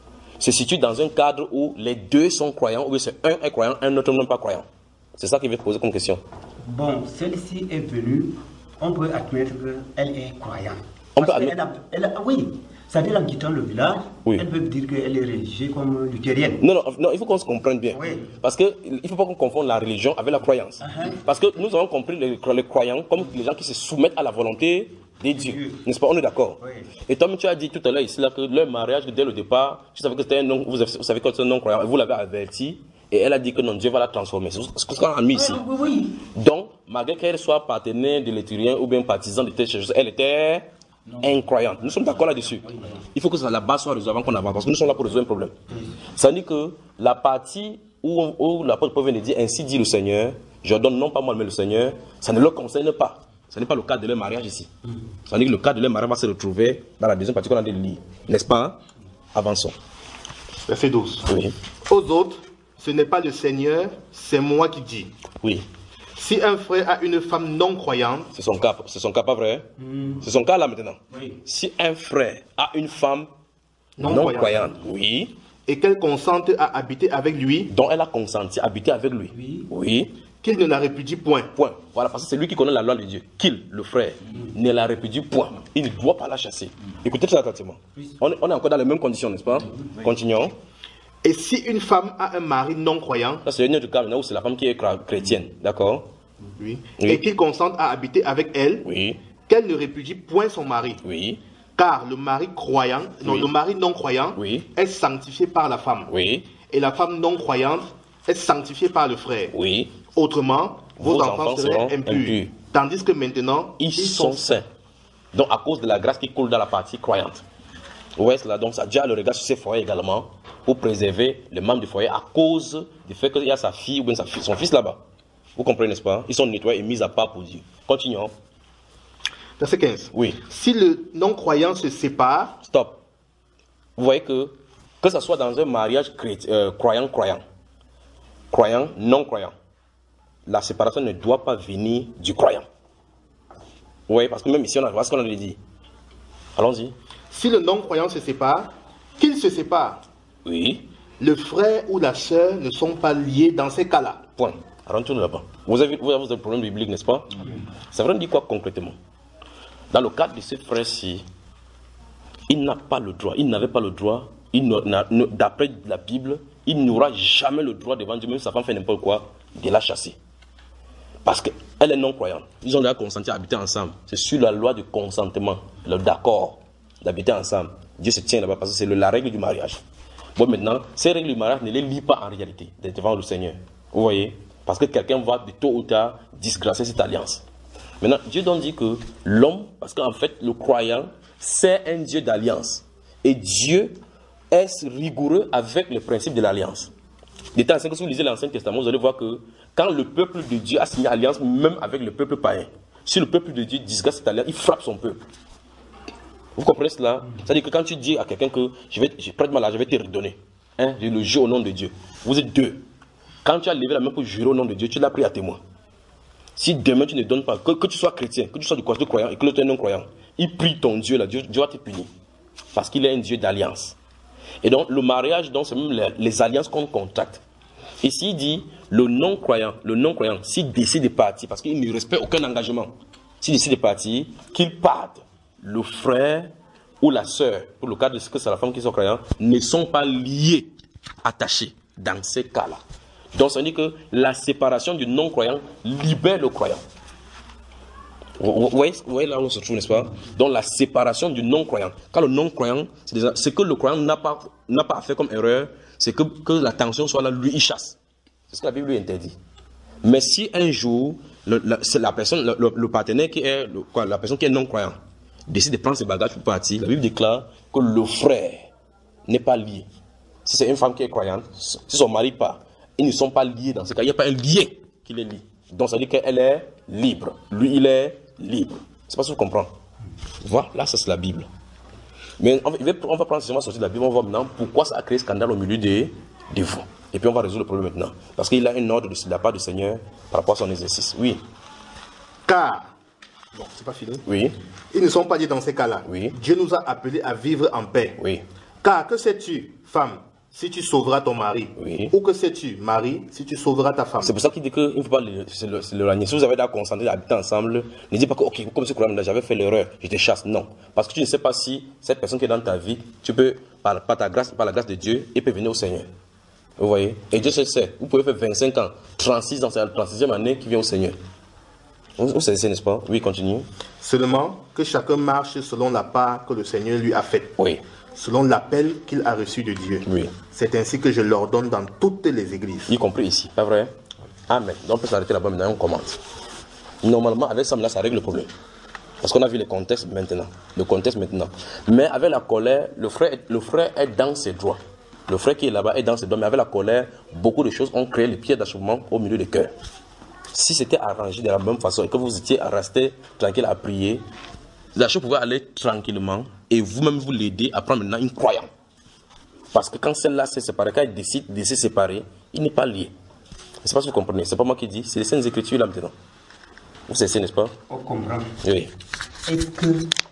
se situe dans un cadre où les deux sont croyants, ou c'est un est croyant, un autre n'est pas croyant. C'est ça qu'il veut poser comme question. Bon, celle-ci est venue, on peut admettre qu'elle est croyante. On peut admettre... Elle a, elle a, oui. C'est-à-dire en quittant le village, oui. Elle peut dire qu'elle est religieux comme luthérienne. Non, non, non, il faut qu'on se comprenne bien. Oui. Parce qu'il ne faut pas qu'on confonde la religion avec la croyance. Uh-huh. Parce que nous avons compris les, les croyants comme les gens qui se soumettent à la volonté des dieux. Dieu. N'est-ce pas? On est d'accord. Oui. Et toi, tu as dit tout à l'heure ici là, que leur mariage, dès le départ, tu savais que c'était un non, vous, avez, vous savez que c'était un non-croyant, vous l'avez averti, et elle a dit que non, Dieu va la transformer. C'est ce qu'on a mis ici. Oui, oui. Donc, malgré qu'elle soit partenaire de l'éthyrien ou bien partisan de telle chose, elle était... Non. Incroyante. Nous sommes d'accord là-dessus. Il faut que la base soit résolue avant qu'on avance, parce que nous sommes là pour résoudre un problème. Ça veut dire que la partie où, où l'apôtre Paul vient de dire ainsi dit le Seigneur, je donne non pas moi mais le Seigneur, ça ne le concerne pas. Ce n'est pas le cas de leur mariage ici. Ça veut dire que le cas de leur mariage va se retrouver dans la deuxième partie qu'on a de lire. N'est-ce pas? Avançons. Verset douze. Oui. Aux autres, ce n'est pas le Seigneur, c'est moi qui dis. Oui. Si un frère a une femme non croyante, c'est son cas, c'est son cas pas vrai? Mm. C'est son cas là maintenant. Oui. Si un frère a une femme non, non croyante, croyante, oui, et qu'elle consente à habiter avec lui, dont elle a consenti à habiter avec lui, oui, oui, qu'il ne la répudie point. Point. Voilà, parce que c'est lui qui connaît la loi de Dieu. Qu'il, le frère, mm. ne la répudie point. Il ne doit pas la chasser. Mm. Écoutez très attentivement. Oui. On, est, on est encore dans les mêmes conditions, n'est-ce pas? Oui. Continuons. Et si une femme a un mari non croyant, ça c'est un autre cas maintenant où c'est la femme qui est chrétienne, d'accord? Oui. Oui. Et qu'il consente à habiter avec elle, oui, qu'elle ne répudie point son mari. Oui. Car le mari croyant, non, oui, le mari non croyant, oui, est sanctifié par la femme. Oui. Et la femme non croyante est sanctifiée par le frère. Oui. Autrement, vos, vos enfants, enfants seraient impurs. impurs. Tandis que maintenant, ils, ils sont saints. Donc à cause de la grâce qui coule dans la partie croyante. Ouais, cela, donc ça déjà le regard sur ses foyers également pour préserver les membres du foyer à cause du fait qu'il y a sa fille ou bien sa fille, son fils là-bas. Vous comprenez, n'est-ce pas? Ils sont nettoyés et mis à part pour Dieu. Continuons. Verset quinze. Oui. Si le non-croyant se sépare... Stop. Vous voyez que, que ce soit dans un mariage euh, croyant-croyant, croyant-non-croyant, la séparation ne doit pas venir du croyant. Vous voyez, parce que même ici, on a vu ce qu'on a dit. Allons-y. Si le non-croyant se sépare, qu'il se sépare. Oui. Le frère ou la sœur ne sont pas liés dans ces cas-là. Point. Rentrons là-bas. Vous avez, vous avez un problème biblique, n'est-ce pas? Ça veut dire quoi concrètement? Dans le cadre de ce frère-ci, il n'a pas le droit, il n'avait pas le droit, d'après la Bible, il n'aura jamais le droit devant Dieu, même si sa femme fait n'importe quoi, de la chasser. Parce qu'elle est non-croyante. Ils ont déjà consenti à habiter ensemble. C'est sur la loi du consentement, le d'accord d'habiter ensemble. Dieu se tient là-bas parce que c'est la règle du mariage. Bon, maintenant, ces règles du mariage ne les lit pas en réalité devant le Seigneur. Vous voyez? Parce que quelqu'un va de tôt ou tard disgracer cette alliance. Maintenant, Dieu donc dit que l'homme, parce qu'en fait, le croyant, c'est un Dieu d'alliance. Et Dieu est rigoureux avec le principe de l'alliance. D'état que si vous lisez l'Ancien Testament, vous allez voir que quand le peuple de Dieu a signé alliance, même avec le peuple païen, si le peuple de Dieu disgrace cette alliance, il frappe son peuple. Vous comprenez cela? C'est-à-dire que quand tu dis à quelqu'un que je vais, je prête mal, je vais te redonner. Hein, je le jure au nom de Dieu. Vous êtes deux. Quand tu as levé la main pour jurer au nom de Dieu, tu l'as pris à témoin. Si demain tu ne donnes pas, que, que tu sois chrétien, que tu sois du côté croyant et que l'autre est non croyant, il prie ton Dieu là, Dieu, Dieu va te punir. Parce qu'il est un Dieu d'alliance. Et donc le mariage, donc c'est même les, les alliances qu'on contracte. Ici il dit, le non-croyant, le non-croyant, s'il décide de partir, parce qu'il ne respecte aucun engagement, s'il décide de partir, qu'il parte, le frère ou la sœur, pour le cas de ce que c'est la femme qui sont croyants, ne sont pas liés, attachés dans ces cas-là. Donc ça veut dire que la séparation du non-croyant libère le croyant. Vous voyez, vous voyez là où on se trouve, n'est-ce pas? Donc la séparation du non-croyant. Quand le non-croyant, c'est ce que le croyant n'a pas, n'a pas fait comme erreur, c'est que, que la tension soit là, lui, il chasse. C'est ce que la Bible lui interdit. Mais si un jour, le, la, c'est la personne, le, le, le partenaire qui est, le, quoi, la personne qui est non-croyant, décide de prendre ses bagages pour partir, la Bible déclare que le frère n'est pas lié. Si c'est une femme qui est croyante, si son mari part, ils ne sont pas liés dans ce cas. Il n'y a pas un lien qui les lie. Donc ça veut dire qu'elle est libre. Lui, il est libre. C'est pas ce que vous comprenez. Voilà, là, ça c'est la Bible. Mais on va, on va prendre seulement sortir de la Bible, on va voir maintenant pourquoi ça a créé scandale au milieu de, de vous. Et puis on va résoudre le problème maintenant. Parce qu'il a un ordre de la part du Seigneur par rapport à son exercice. Oui. Car, bon, c'est pas fini. Oui. Ils ne sont pas liés dans ces cas-là. Oui. Dieu nous a appelés à vivre en paix. Oui. Car que sais-tu, femme, si tu sauveras ton mari? Oui. Ou que sais-tu, mari, si tu sauveras ta femme? C'est pour ça qu'il dit qu'il ne faut pas l'éloigner. Si vous avez d'accord consentir à habiter ensemble, ne dites pas que, ok, comme ce problème là, j'avais fait l'erreur, je te chasse. Non. Parce que tu ne sais pas si cette personne qui est dans ta vie, tu peux, par, par, ta grâce, par la grâce de Dieu, il peut venir au Seigneur. Vous voyez? Et Dieu se sait. Vous pouvez faire vingt-cinq ans, trente-six ans, c'est la trente-sixième année qui vient au Seigneur. Vous, vous savez, n'est-ce pas? Oui, continue. Seulement que chacun marche selon la part que le Seigneur lui a faite. Oui. Selon l'appel qu'il a reçu de Dieu. Oui. C'est ainsi que je l'ordonne dans toutes les églises. Y compris ici, pas vrai? Amen. Donc on peut s'arrêter là-bas maintenant, on commente. Normalement, avec ça, là, ça règle le problème. Parce qu'on a vu le contexte maintenant. Le contexte maintenant. Mais avec la colère, le frère, le frère est dans ses droits. Le frère qui est là-bas est dans ses droits. Mais avec la colère, beaucoup de choses ont créé les pieds d'achèvement au milieu des cœurs. Si c'était arrangé de la même façon et que vous étiez resté tranquille à prier, la chose pouvait aller tranquillement et vous-même vous l'aider à prendre maintenant une croyante. Parce que quand celle-là s'est séparée, quand elle décide de se séparer, il n'est pas lié. C'est pas ce que vous comprenez, c'est pas moi qui dis, c'est les Saintes Écritures là maintenant. Vous savez, n'est-ce pas? On comprend. Oui. Est-ce que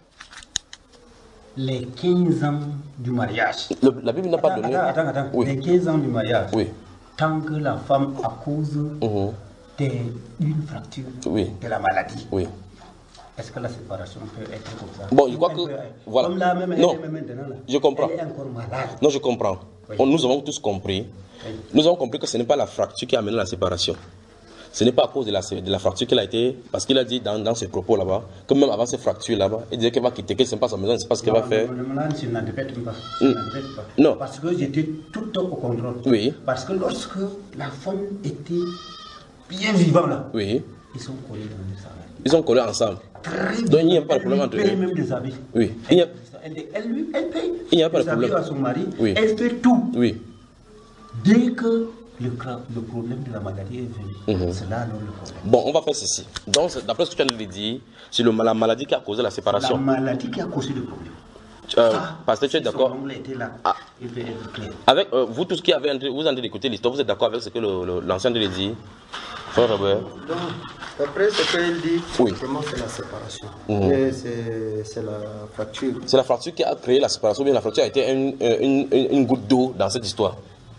les quinze ans du mariage, Le, la Bible n'a pas attends, donné. attends, attends, attends. Oui. Les quinze ans du mariage, Oui. tant que la femme à cause Mhm. d'une fracture Oui. de la maladie, Oui. est-ce que la séparation peut être comme ça? Bon, je crois Elle que- peut- voilà. Comme là, même, elle Non. est même maintenant, là. Je comprends. Elle est encore malade. Non, je comprends. Oui. On- nous avons tous compris. Oui. Nous avons compris que ce n'est pas la fracture qui a amené la séparation. Ce n'est pas à cause de la, de la fracture qu'elle a été. Parce qu'il a dit dans, dans ses propos là-bas, que même avant cette fracture là-bas, il disait qu'elle va quitter, qu'elle ne sait pas sa maison, elle ne sait pas ce qu'elle va Non, faire. non, non, non, je n'en répète pas. Je Mm. n'en répète pas. Non. Parce que j'étais tout au contrôle. Oui. Parce que lorsque la femme était bien vivante là, Oui. ils sont collés dans le salon. Ils sont collés ensemble. Très Donc il n'y a bien. pas de problème entre Elle paye eux. même des habits. Oui. Il n'y a- Elle, elle, lui, elle paye Il n'y a pas de des habits problème. à son mari. Oui. Elle fait tout. Oui. Dès que le, cra- le problème de la maladie est venu, Mhm. c'est là alors le problème. Bon, on va faire ceci. Donc, c'est- d'après ce que tu as dit, c'est le- la maladie qui a causé la La séparation. maladie qui a causé le problème. Euh, Ah, parce que tu es si d'accord. son ongle était là, Ah. il peut être clair. Avec euh, vous tous qui avez entré- vous avez d'écouter l'histoire, vous êtes d'accord avec ce que le- le- l'ancien le, dit, frère Robert? Donc, d'après ce qu'il dit, Oui. vraiment c'est la séparation. Mhm. Mais c'est c'est la fracture. C'est la fracture qui a créé la séparation, ou bien la fracture a été une, euh, une, une- une goutte d'eau dans cette histoire.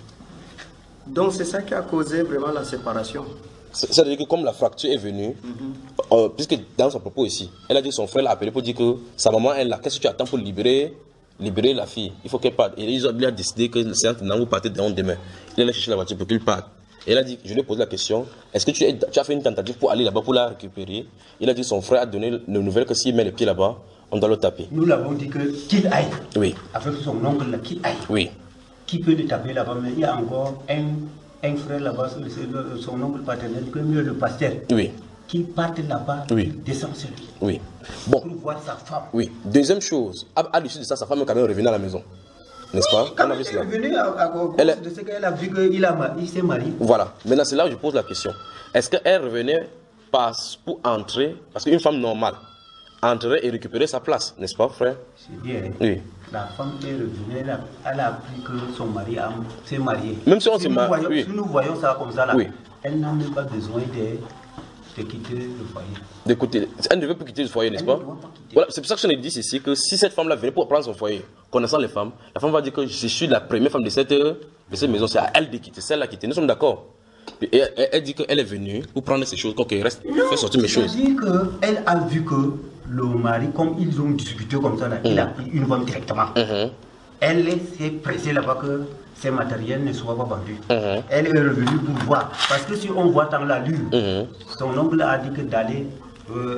Donc c'est ça qui a causé vraiment la séparation. C'est- C'est-à-dire que comme la fracture est venue, euh, puisque dans son propos ici, elle a dit que son frère l'a appelé pour dire que sa maman est là. Qu'est-ce que tu attends pour libérer, libérer la fille? Il faut qu'elle parte. Et ils ont, il a décidé que c'est maintenant vous partez demain. demain. Il allait chercher la voiture pour qu'il parte. Et elle a dit, je lui ai posé la question, est-ce que tu, es- tu as fait une tentative pour aller là-bas pour la récupérer? Il a dit que son frère a donné le nouvelle que s'il met les pieds là-bas, on doit le taper. Nous l'avons dit que qu'il aille. Oui, Avec son ongle là, qu'il aille. oui, Qui peut le taper là-bas, mais il y a encore un, un frère là-bas, c'est le- son oncle paternel, que mieux le pasteur, oui, qui parte là-bas, Oui. il descend sur lui, oui. Bon, pour voir sa femme. oui. Deuxième chose, à, à l'issue de ça, sa femme est quand même revenue à la maison. N'est-ce pas? Quand On a elle vu est cela. venue à, à cause Elle est- de ce qu'elle a vu qu'il a ma- il s'est marié. Voilà. Maintenant, c'est là où je pose la question. Est-ce qu'elle revenait pas pour entrer? Parce qu'une femme normale, entrer et récupérer sa place, n'est-ce pas, frère? C'est bien. Oui. La femme est revenue, elle a, elle a appris que son mari s'est marié. Même si on si se marie, oui. Si nous voyons ça comme ça, là, oui. elle n'a même pas besoin de, de quitter le foyer. D'écouter, elle ne veut plus quitter le foyer, n'est-ce pas? Voilà, c'est pour ça que je ne dis ici que si cette femme-là venait pour prendre son foyer, connaissant les femmes, la femme va dire que je suis la première femme de cette, de cette maison, c'est à elle de quitter, celle-là quitter. Nous sommes d'accord. Et elle, elle, elle dit qu'elle est venue pour prendre ces choses, qu'elle reste, faire sortir mes choses. Elle dit qu'elle a vu que le mari, comme ils ont discuté comme ça, là, mmh. il a pris une femme directement. Mmh. Elle s'est pressée là-bas que ces matériels ne soient pas vendus. Mmh. Elle est revenue pour voir. Parce que si on voit dans l'allure, mmh. son oncle a dit que d'aller euh,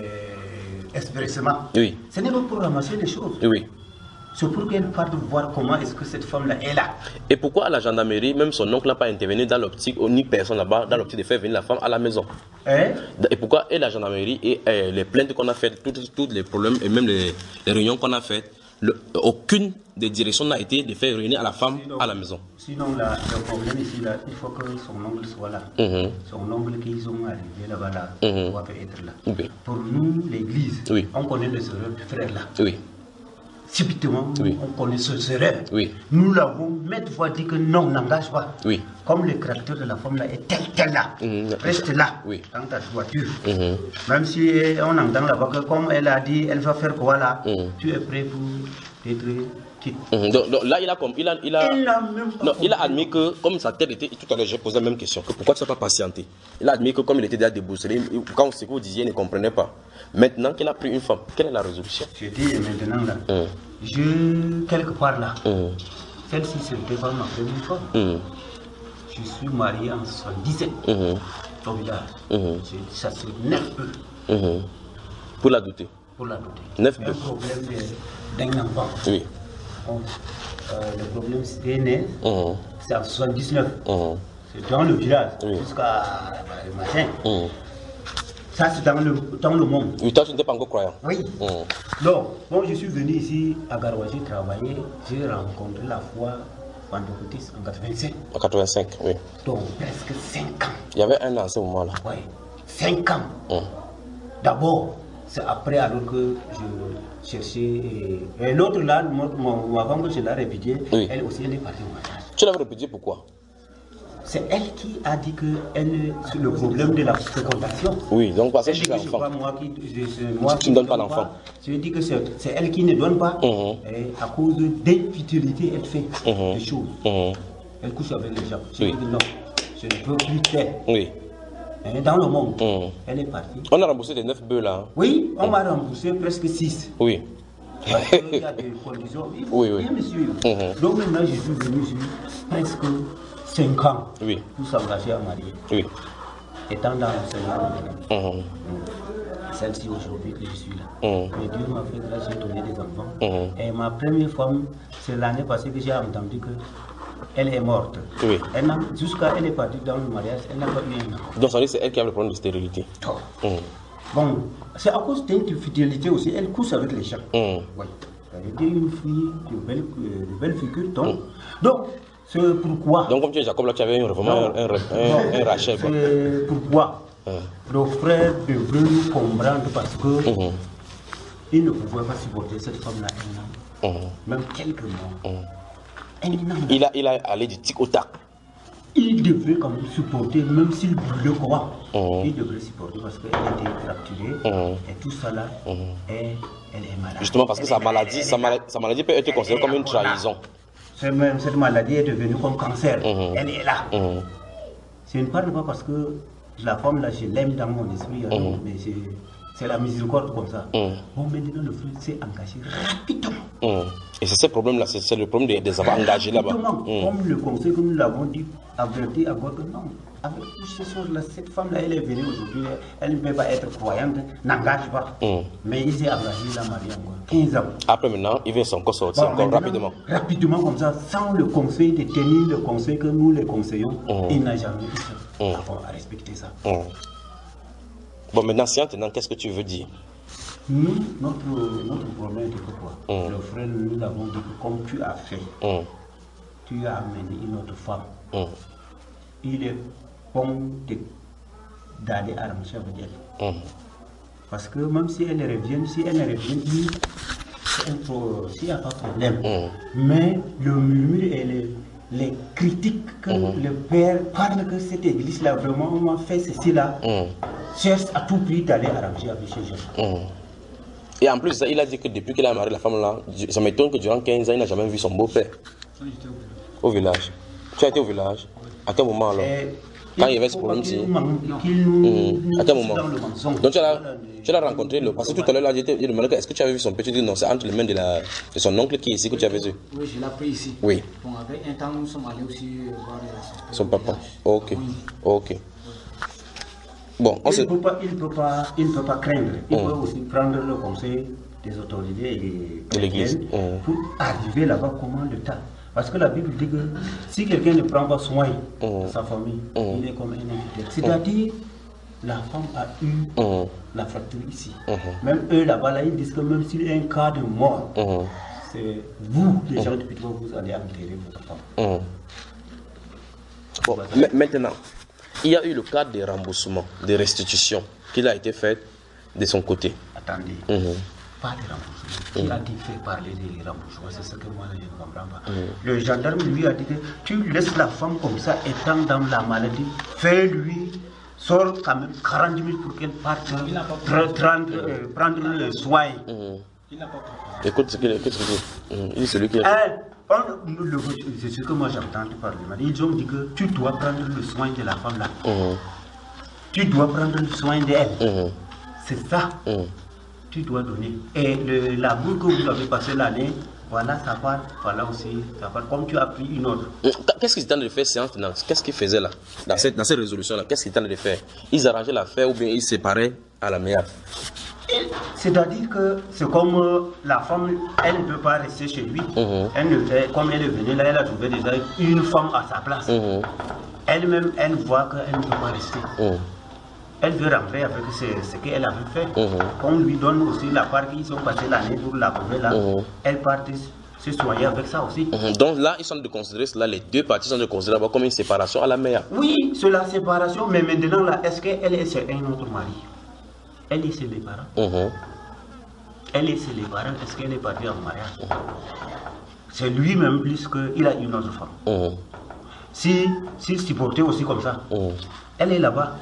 euh, expressément. Oui. Ce n'est pas pour ramasser les choses. Oui. C'est pour qu'elle parte voir comment est-ce que cette femme-là est là. Et pourquoi la gendarmerie, même son oncle n'a pas intervenu dans l'optique, ni personne là-bas, dans l'optique de faire venir la femme à la maison? Hein? Et pourquoi et la gendarmerie et euh, les plaintes qu'on a faites, tous les problèmes et même les, les réunions qu'on a faites, le, aucune des directions n'a été de faire réunir à la femme sinon, à la maison. Sinon, là, le problème ici, là, il faut que son oncle soit là. Mm-hmm. Son oncle qu'ils ont arrivé là-bas, là, mm-hmm. doit être là. Oui. Pour nous, l'église, oui. on connaît le frère là. Oui. Subitement, oui. on connaît ce serreur. Oui. Nous l'avons maintes fois dit que non, n'engage pas. Oui. Comme le caractère de la femme là est tel, tel là, mmh. reste là, oui. dans ta voiture. Mmh. Même si on entend là-bas que comme elle a dit, elle va faire quoi là, mmh. tu es prêt pour être quitte. Mmh. Donc, donc là, il a comme, il a, il a, il a, même non, il a admis que comme sa tête était, tout à l'heure j'ai posé la même question, que pourquoi tu n'as pas patienté. Il a admis que comme il était déjà déboussolé, quand ce que vous disiez, il ne comprenait pas. Maintenant qu'il a pris une femme, quelle est la résolution? Je dis maintenant là, mmh. je, quelque part là, mmh. celle-ci c'était pas ma première femme. Mmh. Je suis marié en soixante-dix-sept mmh. au village. Mmh. Ça c'est neuf peu. Mmh. Pour la douter? Pour la douter. neuf peu. Le problème d'un enfant. Oui. On, euh, le problème c'est né, mmh. c'est en soixante-dix-neuf. Mmh. C'est dans le village, oui. jusqu'à le matin. Mmh. Ça, c'est dans le, dans le monde. Oui, toi, tu n'étais pas encore croyant. Oui. Mmh. Donc, bon, je suis venu ici à Garoua, j'ai travaillé, j'ai rencontré la foi pentecôtiste en quatre-vingt-cinq. En quatre-vingt-cinq, oui. Donc, presque cinq ans. Il y avait un an à ce moment-là. Oui, cinq ans. Mmh. D'abord, c'est après alors que je cherchais. Et, et l'autre là, ma femme que je l'ai répété, oui. elle aussi, elle est partie au mariage. Tu l'avais répété pourquoi? C'est elle qui a dit que elle, sur le problème de la fécondation. Oui, donc parce que je suis l'enfant. Moi qui, moi tu ne donnes pas l'enfant. Je dis que c'est elle qui ne donne pas. Mm-hmm. Et à cause d'infidélité, elle fait mm-hmm. des choses. Mm-hmm. Elle couche avec les gens. Je oui. dis non, je ne peux plus faire. Oui. Et dans le monde, mm-hmm. elle est partie. On a remboursé des neuf bœufs là. Oui, on m'a mm-hmm. remboursé presque six. Oui. Parce qu'il y a des conditions. Il faut oui, oui. bien me suivre. Mm-hmm. Donc maintenant, je suis venu sur presque cinq ans oui. pour s'engager à marier. Oui. Étant dans le Seigneur, mmh. celle-ci aujourd'hui que je suis là. Mmh. Mais Dieu m'a fait grâce, j'ai donné des enfants. Mmh. Et ma première femme, c'est l'année passée que j'ai entendu qu'elle est morte. Oui. Jusqu'à elle est partie dans le mariage, elle n'a pas eu un enfant. Donc ça veut dire que c'est elle qui a le problème de stérilité. Mmh. Bon, c'est à cause d'infidélité aussi, elle couche avec les gens. Mmh. Oui. Elle était une fille de belle, de belle figure. Donc, mmh. donc c'est pourquoi. Donc, comme tu es Jacob, là, tu avais vraiment non, un, un, un, un Rachel. C'est pourquoi hum. le frère devrait nous comprendre parce que hum. il ne pouvait pas supporter cette femme-là un an, hum. même quelques mois. Hum. Un an. Il a, il a allé du tic au tac. Il devrait quand même supporter, même s'il brûlait quoi. Hum. Il devrait supporter parce qu'elle était fracturée hum. et tout ça là, hum. et elle est malade. Justement parce que sa maladie, sa maladie, sa maladie peut être considérée comme une trahison. Même cette maladie est devenue comme cancer. Mmh. Elle est là. Mmh. Je ne parle pas parce que la femme là, je l'aime dans mon esprit, mmh. hein, mais c'est la miséricorde comme ça. Mmh. Bon, maintenant le frère s'est engagé rapidement. Mmh. Et c'est ce problème-là, c'est le problème des, des avoir engagés là-bas. Mmh. Comme le conseil que nous l'avons dit, averti à votre non. Avec toutes ces choses-là, cette femme-là, elle est venue aujourd'hui, elle ne peut pas être croyante, n'engage pas. Mmh. Mais il s'est engagé la mariée encore quinze ans. Après maintenant, il vient encore sortir bon, encore rapidement. Rapidement comme ça, sans le conseil de tenir le conseil que nous les conseillons, mmh. il n'a jamais eu ça. Mmh. À respecter ça. Mmh. Bon, maintenant, si maintenant, qu'est-ce que tu veux dire? Nous, notre, notre problème était quoi? Mmh. Le frère, nous avons dit que comme tu as fait, mmh. tu as amené une autre femme. Mmh. Il est bon d'aller arranger avec elle. Mmh. Parce que même si elle revient, si elle revient, s'il n'y a pas de problème. Mm. Mais le murmure et les, les critiques que mm. le père parle que cette église-là vraiment on a fait ceci là, mm. cherche à tout prix d'aller arranger avec ces gens. Mm. Et en plus, il a dit que depuis qu'il a marié la femme là, ça m'étonne que durant quinze ans, il n'a jamais vu son beau-père. Au village. Tu as été au village? À quel moment alors? Quand il y avait ce problème, si. Mmh. À quel moment? Donc tu l'as rencontré, le... parce que tout à l'heure, j'ai demandé est-ce que tu avais vu son père? Tu dis non, c'est entre les mains de, la... de son oncle qui est ici que tu avais vu. Oui, je l'ai pris ici. Oui. Bon, avec un temps, nous sommes allés aussi voir son papa. Ok. Ok. Bon, on il se... ne peut pas, il peut pas, il ne peut pas craindre. Il mmh. peut aussi prendre le conseil des autorités et de l'église mmh. pour arriver là-bas comment le temps. Parce que la Bible dit que si quelqu'un ne prend pas soin de sa famille, mmh. il est comme un invité. C'est-à-dire, la femme a eu mmh. la fracture ici. Mmh. Même eux là-bas, là, ils disent que même s'il y a un cas de mort, mmh. c'est vous, les gens de Pittsburgh, vous allez enterrer votre femme. Mmh. Bon, maintenant, il y a eu le cas des remboursements, des restitutions qui a été fait de son côté. Attendez. Mmh. Pas de remboursement. Qui mmh. a dit fait parler des remboursements? C'est ce que moi je ne comprends pas. Mmh. Le gendarme lui a dit que tu laisses la femme comme ça étant dans la maladie, fais-lui, sort quand même quarante mille pour qu'elle parte prendre, euh, prendre le soin. Mmh. Il n'a pas compris. Écoute ce qu'il dit. Mmh. Il est celui qui a... C'est ce que moi j'entends parler. Ils ont dit que tu dois prendre le soin de la femme là. Mmh. Tu dois prendre le soin d'elle. Mmh. C'est ça. Mmh. Tu dois donner. Et le, la boule que vous avez passé l'année, voilà, ça part, voilà aussi, ça part, comme tu as pris une autre. Qu'est-ce qu'ils étaient en train de faire, séance finance? Qu'est-ce qu'ils faisaient là, dans cette, dans cette résolution-là? Qu'est-ce qu'ils étaient en train de faire? Ils arrangeaient l'affaire ou bien ils séparaient à la meilleure? C'est-à-dire que c'est comme euh, la femme, elle ne peut pas rester chez lui. Mm-hmm. Elle ne fait, comme elle est venue là, elle a trouvé déjà une femme à sa place. Mm-hmm. Elle-même, elle voit qu'elle ne peut pas rester. Mm-hmm. Elle veut rentrer avec ce, ce qu'elle avait fait. Mmh. On lui donne aussi la part qu'ils ont passé l'année pour la prouver là. Mmh. Elle part se soigner avec ça aussi. Mmh. Donc là, ils sont de considérer cela, les deux parties sont de considérer comme une séparation à la meilleure. Oui, c'est la séparation, mais maintenant là, est-ce qu'elle est chez un autre mari? Elle est chez les parents. Mmh. Elle est chez les parents, est-ce qu'elle est partie en mariage? Mmh. C'est lui-même plus qu'il a une autre femme. Mmh. Si, s'il supportait aussi comme ça, mmh. elle est là-bas.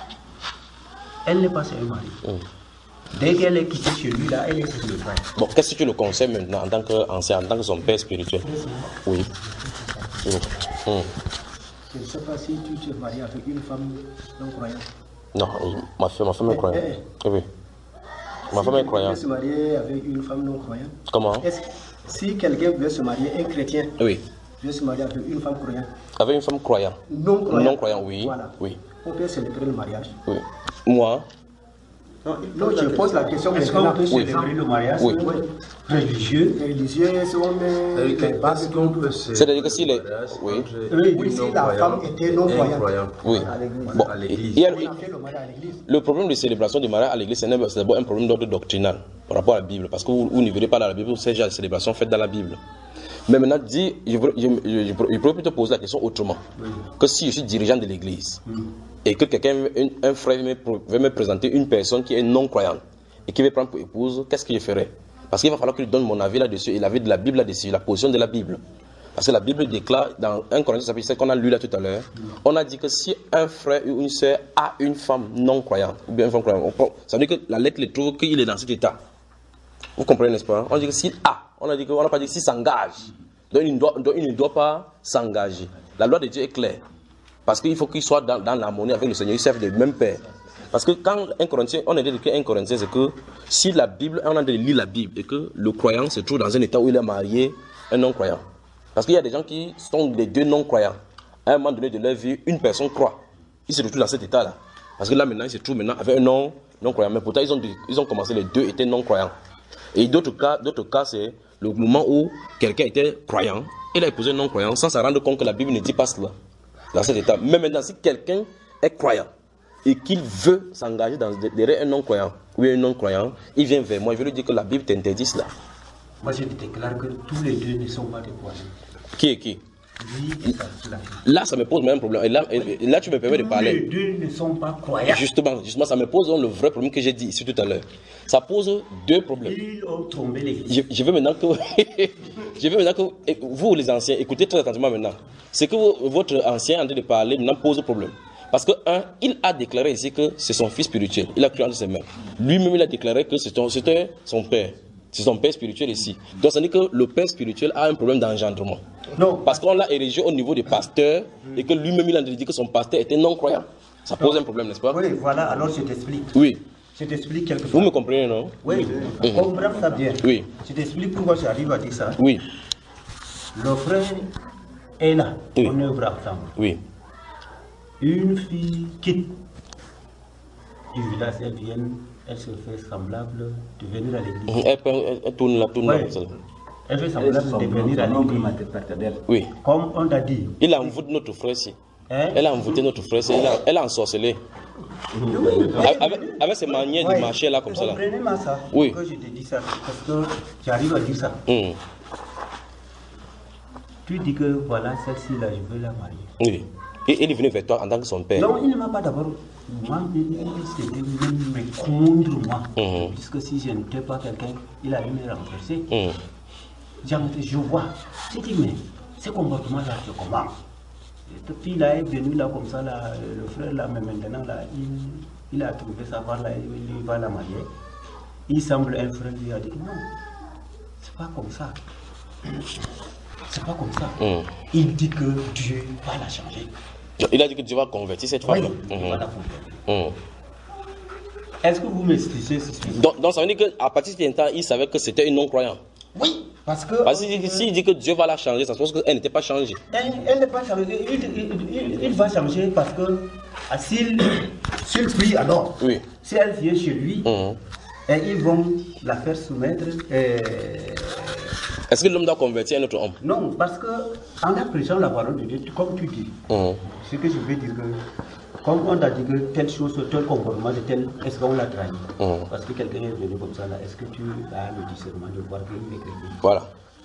Elle n'est pas chez un mari. Mmh. Dès qu'elle est quittée chez lui, là, elle est chez le frère. Bon, qu'est-ce que tu le conseilles maintenant en tant qu'ancien, en tant que son père spirituel? Oui. Mmh. Mmh. Je ne sais pas si tu t'es marié avec une femme non croyante. Non, ma femme, ma femme est croyante. Eh, eh. Oui. Ma si femme est croyante. Si quelqu'un veut se marier avec une femme non croyante. Comment? Si quelqu'un veut se marier, un chrétien. Oui. Veut se marier avec une femme croyante. Avec une femme croyante. Non croyante. Non croyante, oui. Voilà. Oui. On peut célébrer le mariage. Oui. Moi? Non, non je pose la question. Est-ce qu'on peut célébrer le mariage? Oui. Religieux. Religieux, c'est-à-dire que si les... Oui. Oui, si la femme était non croyante. Oui. Bon, à l'église. Le problème de célébration du mariage à l'église, c'est d'abord un problème d'ordre doctrinal par rapport à la Bible. Parce que vous, vous ne verrez pas dans la Bible, c'est déjà la célébration faite dans la Bible. Mais maintenant, je, je, je, je, je pourrais plutôt poser la question autrement. Oui. Que si je suis dirigeant de l'église mm. et que quelqu'un, un, un frère veut me présenter une personne qui est non croyante et qui veut prendre pour épouse, qu'est-ce que je ferais? Parce qu'il va falloir que je donne mon avis là-dessus et l'avis de la Bible là-dessus, la position de la Bible. Parce que la Bible déclare dans un Corinthiens chapitre sept qu'on a lu là tout à l'heure, mm. on a dit que si un frère ou une sœur a une femme non croyante, ou bien une femme croyante, on, ça veut dire que la lettre le trouve qu'il est dans cet état. Vous comprenez, n'est-ce pas? On dit que s'il a, on a dit qu'on n'a pas dit s'il s'engage. Donc il, doit, donc il ne doit pas s'engager. La loi de Dieu est claire. Parce qu'il faut qu'il soit dans, dans l'harmonie avec le Seigneur. Ils servent le même Père. Parce que quand un Corinthien, on a dit qu'un Corinthien, c'est que si la Bible, on a dit lire la Bible et que le croyant se trouve dans un état où il est marié un non-croyant. Parce qu'il y a des gens qui sont les deux non-croyants. À un moment donné de leur vie, une personne croit. Ils se retrouvent dans cet état-là. Parce que là maintenant, ils se trouvent maintenant avec un non-croyant. Mais pourtant, ils ont, ils ont commencé, les deux étaient non-croyants. Et d'autres cas, d'autres cas, c'est le moment où quelqu'un était croyant, il a épousé un non-croyant sans se rendre compte que la Bible ne dit pas cela. Dans cet état. Mais maintenant, si quelqu'un est croyant et qu'il veut s'engager derrière un non-croyant ou un non-croyant, il vient vers moi, je vais lui dire que la Bible t'interdit cela. Moi, je déclare que tous les deux ne sont pas des croyants. Qui est qui? Là, ça me pose même un problème. Et là, et là tu me permets de parler. Les deux ne sont pas croyants. Justement, justement, ça me pose le vrai problème que j'ai dit ici tout à l'heure. Ça pose deux problèmes. Ils ont trompé l'église. Je, je veux maintenant que, je veux maintenant que vous, les anciens, écoutez très attentivement maintenant. C'est que vous, votre ancien en train de parler maintenant pose problème. Parce que, un, il a déclaré ici que c'est son fils spirituel. Il a cru entre ses mains. Lui-même, il a déclaré que c'était son père. C'est son père spirituel ici. Donc, ça veut dire que le père spirituel a un problème d'engendrement. Non. Parce qu'on l'a érigé au niveau des pasteurs et que lui-même, il a dit que son pasteur était non-croyant. Ça pose un problème, n'est-ce pas? Oui, voilà, alors je t'explique. Oui. Je t'explique quelque chose. Vous me comprenez, non? Oui, mmh. comprends ça bien. Oui. Je t'explique pourquoi j'arrive à dire ça. Oui. Le frère est là, oui. on œuvre ensemble. Oui. Une fille quitte du village, elle vient, elle se fait semblable de venir à l'église. Elle, elle, elle tourne la tourne ouais. Elle fait semblable de venir à l'église. Oui. Comme on t'a dit. Il a envoûté notre frère ici. Hein? Elle a envoûté notre frère ici. Elle a, elle a ensorcelé. Avec, avec ces manières ouais. de marcher là comme ça. Comprenez-moi ça. Oui. Pourquoi je te dis ça? Parce que j'arrive à dire ça. Mmh. Tu dis que voilà, celle-ci là, je veux la marier. Oui. Et il est venu vers toi en tant que son père. Non, il ne m'a pas d'abord. Moi, il s'était même me contre moi. Mmh. Puisque si je n'étais pas quelqu'un, il allait me renverser. Mmh. Je vois. Je dis, mais ce comportement-là, c'est comment? Cette fille-là est venue là comme ça, là, le frère là, mais maintenant, là, il, il a trouvé sa part là, il, il va la marier. Il semble un frère lui a dit, non, c'est pas comme ça. C'est pas comme ça. Mmh. Il dit que Dieu va la changer. Il a dit que Dieu va convertir cette femme. Oui, mmh. va la convertir. Mmh. Est-ce que vous m'expliquez ce donc, donc ça veut dire qu'à partir de ce temps, il savait que c'était une non-croyante. Oui, parce que... Parce que s'il dit que Dieu va la changer, ça se pose qu'elle n'était pas changée. Elle, elle n'est pas changée. Il, il, il, il va changer parce que s'il prie alors, oui. Si elle vient chez lui, mmh. et ils vont la faire soumettre... Et... Est-ce que l'homme doit convertir un autre homme? Non, parce que en appréciant la parole de Dieu, comme tu dis, mmh. ce que je veux dire que, comme on t'a dit que telle chose, tel comportement de tel, est-ce qu'on l'a trahi? Mmh. Parce que quelqu'un est venu comme ça là, est-ce que tu as le discernement de voir qu'il est chrétien? Voilà.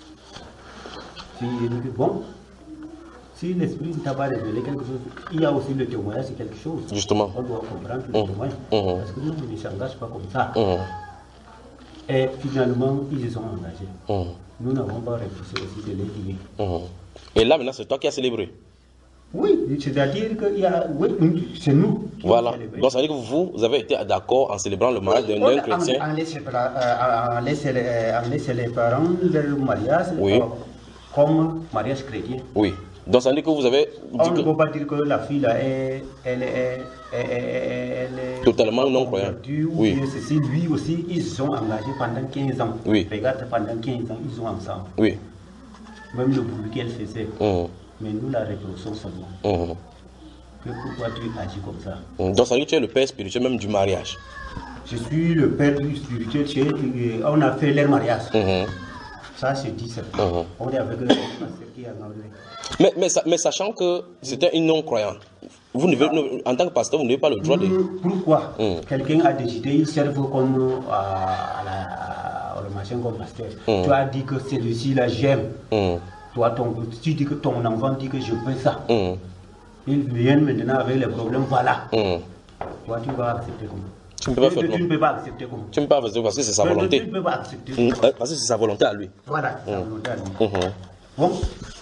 Si il dit bon, si l'esprit ne t'a pas révélé quelque chose, il y a aussi le témoignage, c'est quelque chose. Justement. On doit comprendre le mmh. témoignage. Mmh. Parce que nous, on ne s'engage pas comme ça. Mmh. Et finalement, ils se sont engagés. Mmh. Nous n'avons pas réfléchi aussi de les dire. Mmh. Et là, maintenant, c'est toi qui as célébré. Oui, c'est-à-dire que oui, c'est nous. Voilà. Donc, ça veut dire que vous, vous avez été d'accord en célébrant le mariage d'un oui, chrétien. En, en, laissant, en, laissant, en laissant les parents leur mariage oui. euh, comme mariage chrétien. Oui. Donc, ça veut dire que vous avez. On ne que... peut pas dire que la fille là est, elle est, elle est, elle est totalement non croyante. Oui. Ceci, lui aussi, ils se sont engagés pendant quinze ans. Oui. Regarde, pendant quinze ans, ils sont ensemble. Oui. Même le bruit qu'elle faisait. Mmh. Mais nous la reprochons seulement. Mmh. Que pourquoi tu agis comme ça? Mmh. Donc ça veut dire que tu es le père spirituel même du mariage. Je suis le père spirituel, chez, on a fait leur mariage. Mmh. Ça c'est dit ça. Mmh. On est avec le pasteur qui a enlevé. Mais, mais, mais sachant que c'était une non-croyante, vous ne devez, en tant que pasteur, vous n'avez pas le droit de... Pourquoi? Mmh. Quelqu'un a décidé, il sert comme à la, au machin comme pasteur. Mmh. Tu as dit que celui-ci là j'aime. Mmh. Toi, ton, tu dis que ton enfant dit que je veux ça. Mmh. Ils viennent maintenant avec les problèmes, voilà. Mmh. Toi, tu vas accepter comment? Tu ne peux pas, tu, faire, tu ne peux pas accepter comment? Tu ne peux pas accepter parce que c'est sa volonté. Tu ne peux pas accepter. Mmh. Parce que c'est sa volonté à lui. Voilà, mmh. sa volonté à lui. Mmh. Bon,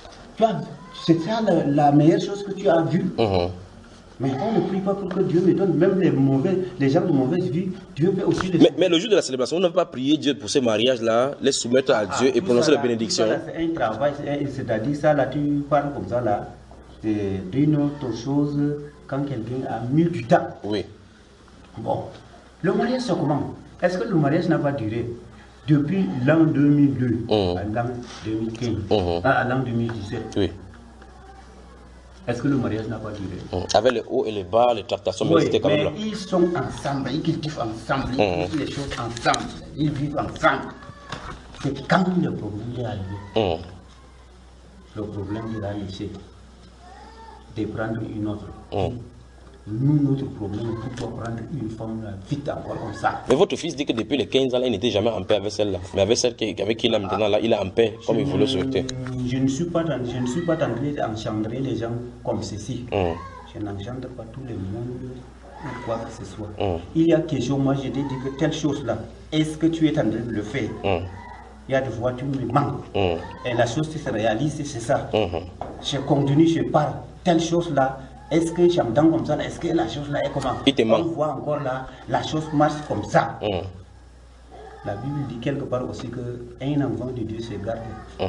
c'est ça la, la meilleure chose que tu as vue. Mmh. Mais on ne prie pas pour que Dieu me donne, même les mauvais, les gens de mauvaise vie, Dieu peut aussi les mais, mais le jour de la célébration, on ne peut pas prier Dieu pour ces mariages-là, les soumettre à Dieu ah, et prononcer la bénédiction. C'est un travail, c'est-à-dire ça, là, tu parles comme ça, là, c'est une autre chose quand quelqu'un a mis du temps. Oui. Bon, le mariage, c'est comment? Est-ce que le mariage n'a pas duré depuis l'an deux mille deux mmh. à l'an deux mille quinze, mmh. à l'an deux mille dix-sept? Oui. Est-ce que le mariage n'a pas duré? Mmh. Avec les hauts et les bas, les tractations, oui, mais c'était quand même là. Ils sont ensemble, ils cultivent ensemble, ils mmh. font les choses ensemble, ils vivent ensemble. C'est quand le problème est arrivé. Mmh. Le problème de la laisser, de prendre une autre. Mmh. Nous, notre problème, pourquoi prendre une femme là, vite encore comme ça? Mais votre fils dit que depuis les quinze ans, là, il n'était jamais en paix avec celle-là. Mais avec celle qui, avec qui il a maintenant, là, il est en paix, comme je il veut le souhaiter. Je ne suis pas dans, je ne suis pas en train d'engendrer les gens comme ceci. Mm. Je n'engendre pas tout le monde ou quoi que ce soit. Mm. Il y a question, moi, je t'ai dit que telle chose-là, est-ce que tu es en train de le faire? Mm. Il y a des voitures qui me manquent. Mm. Et la chose qui se réalise, c'est ça. Mm-hmm. Je continue, je parle. Telle chose-là, est-ce que j'entends comme ça? Est-ce que la chose là est comment? On voit encore là, la chose marche comme ça. Mm. La Bible dit quelque part aussi qu'un enfant de Dieu se garde. Mm.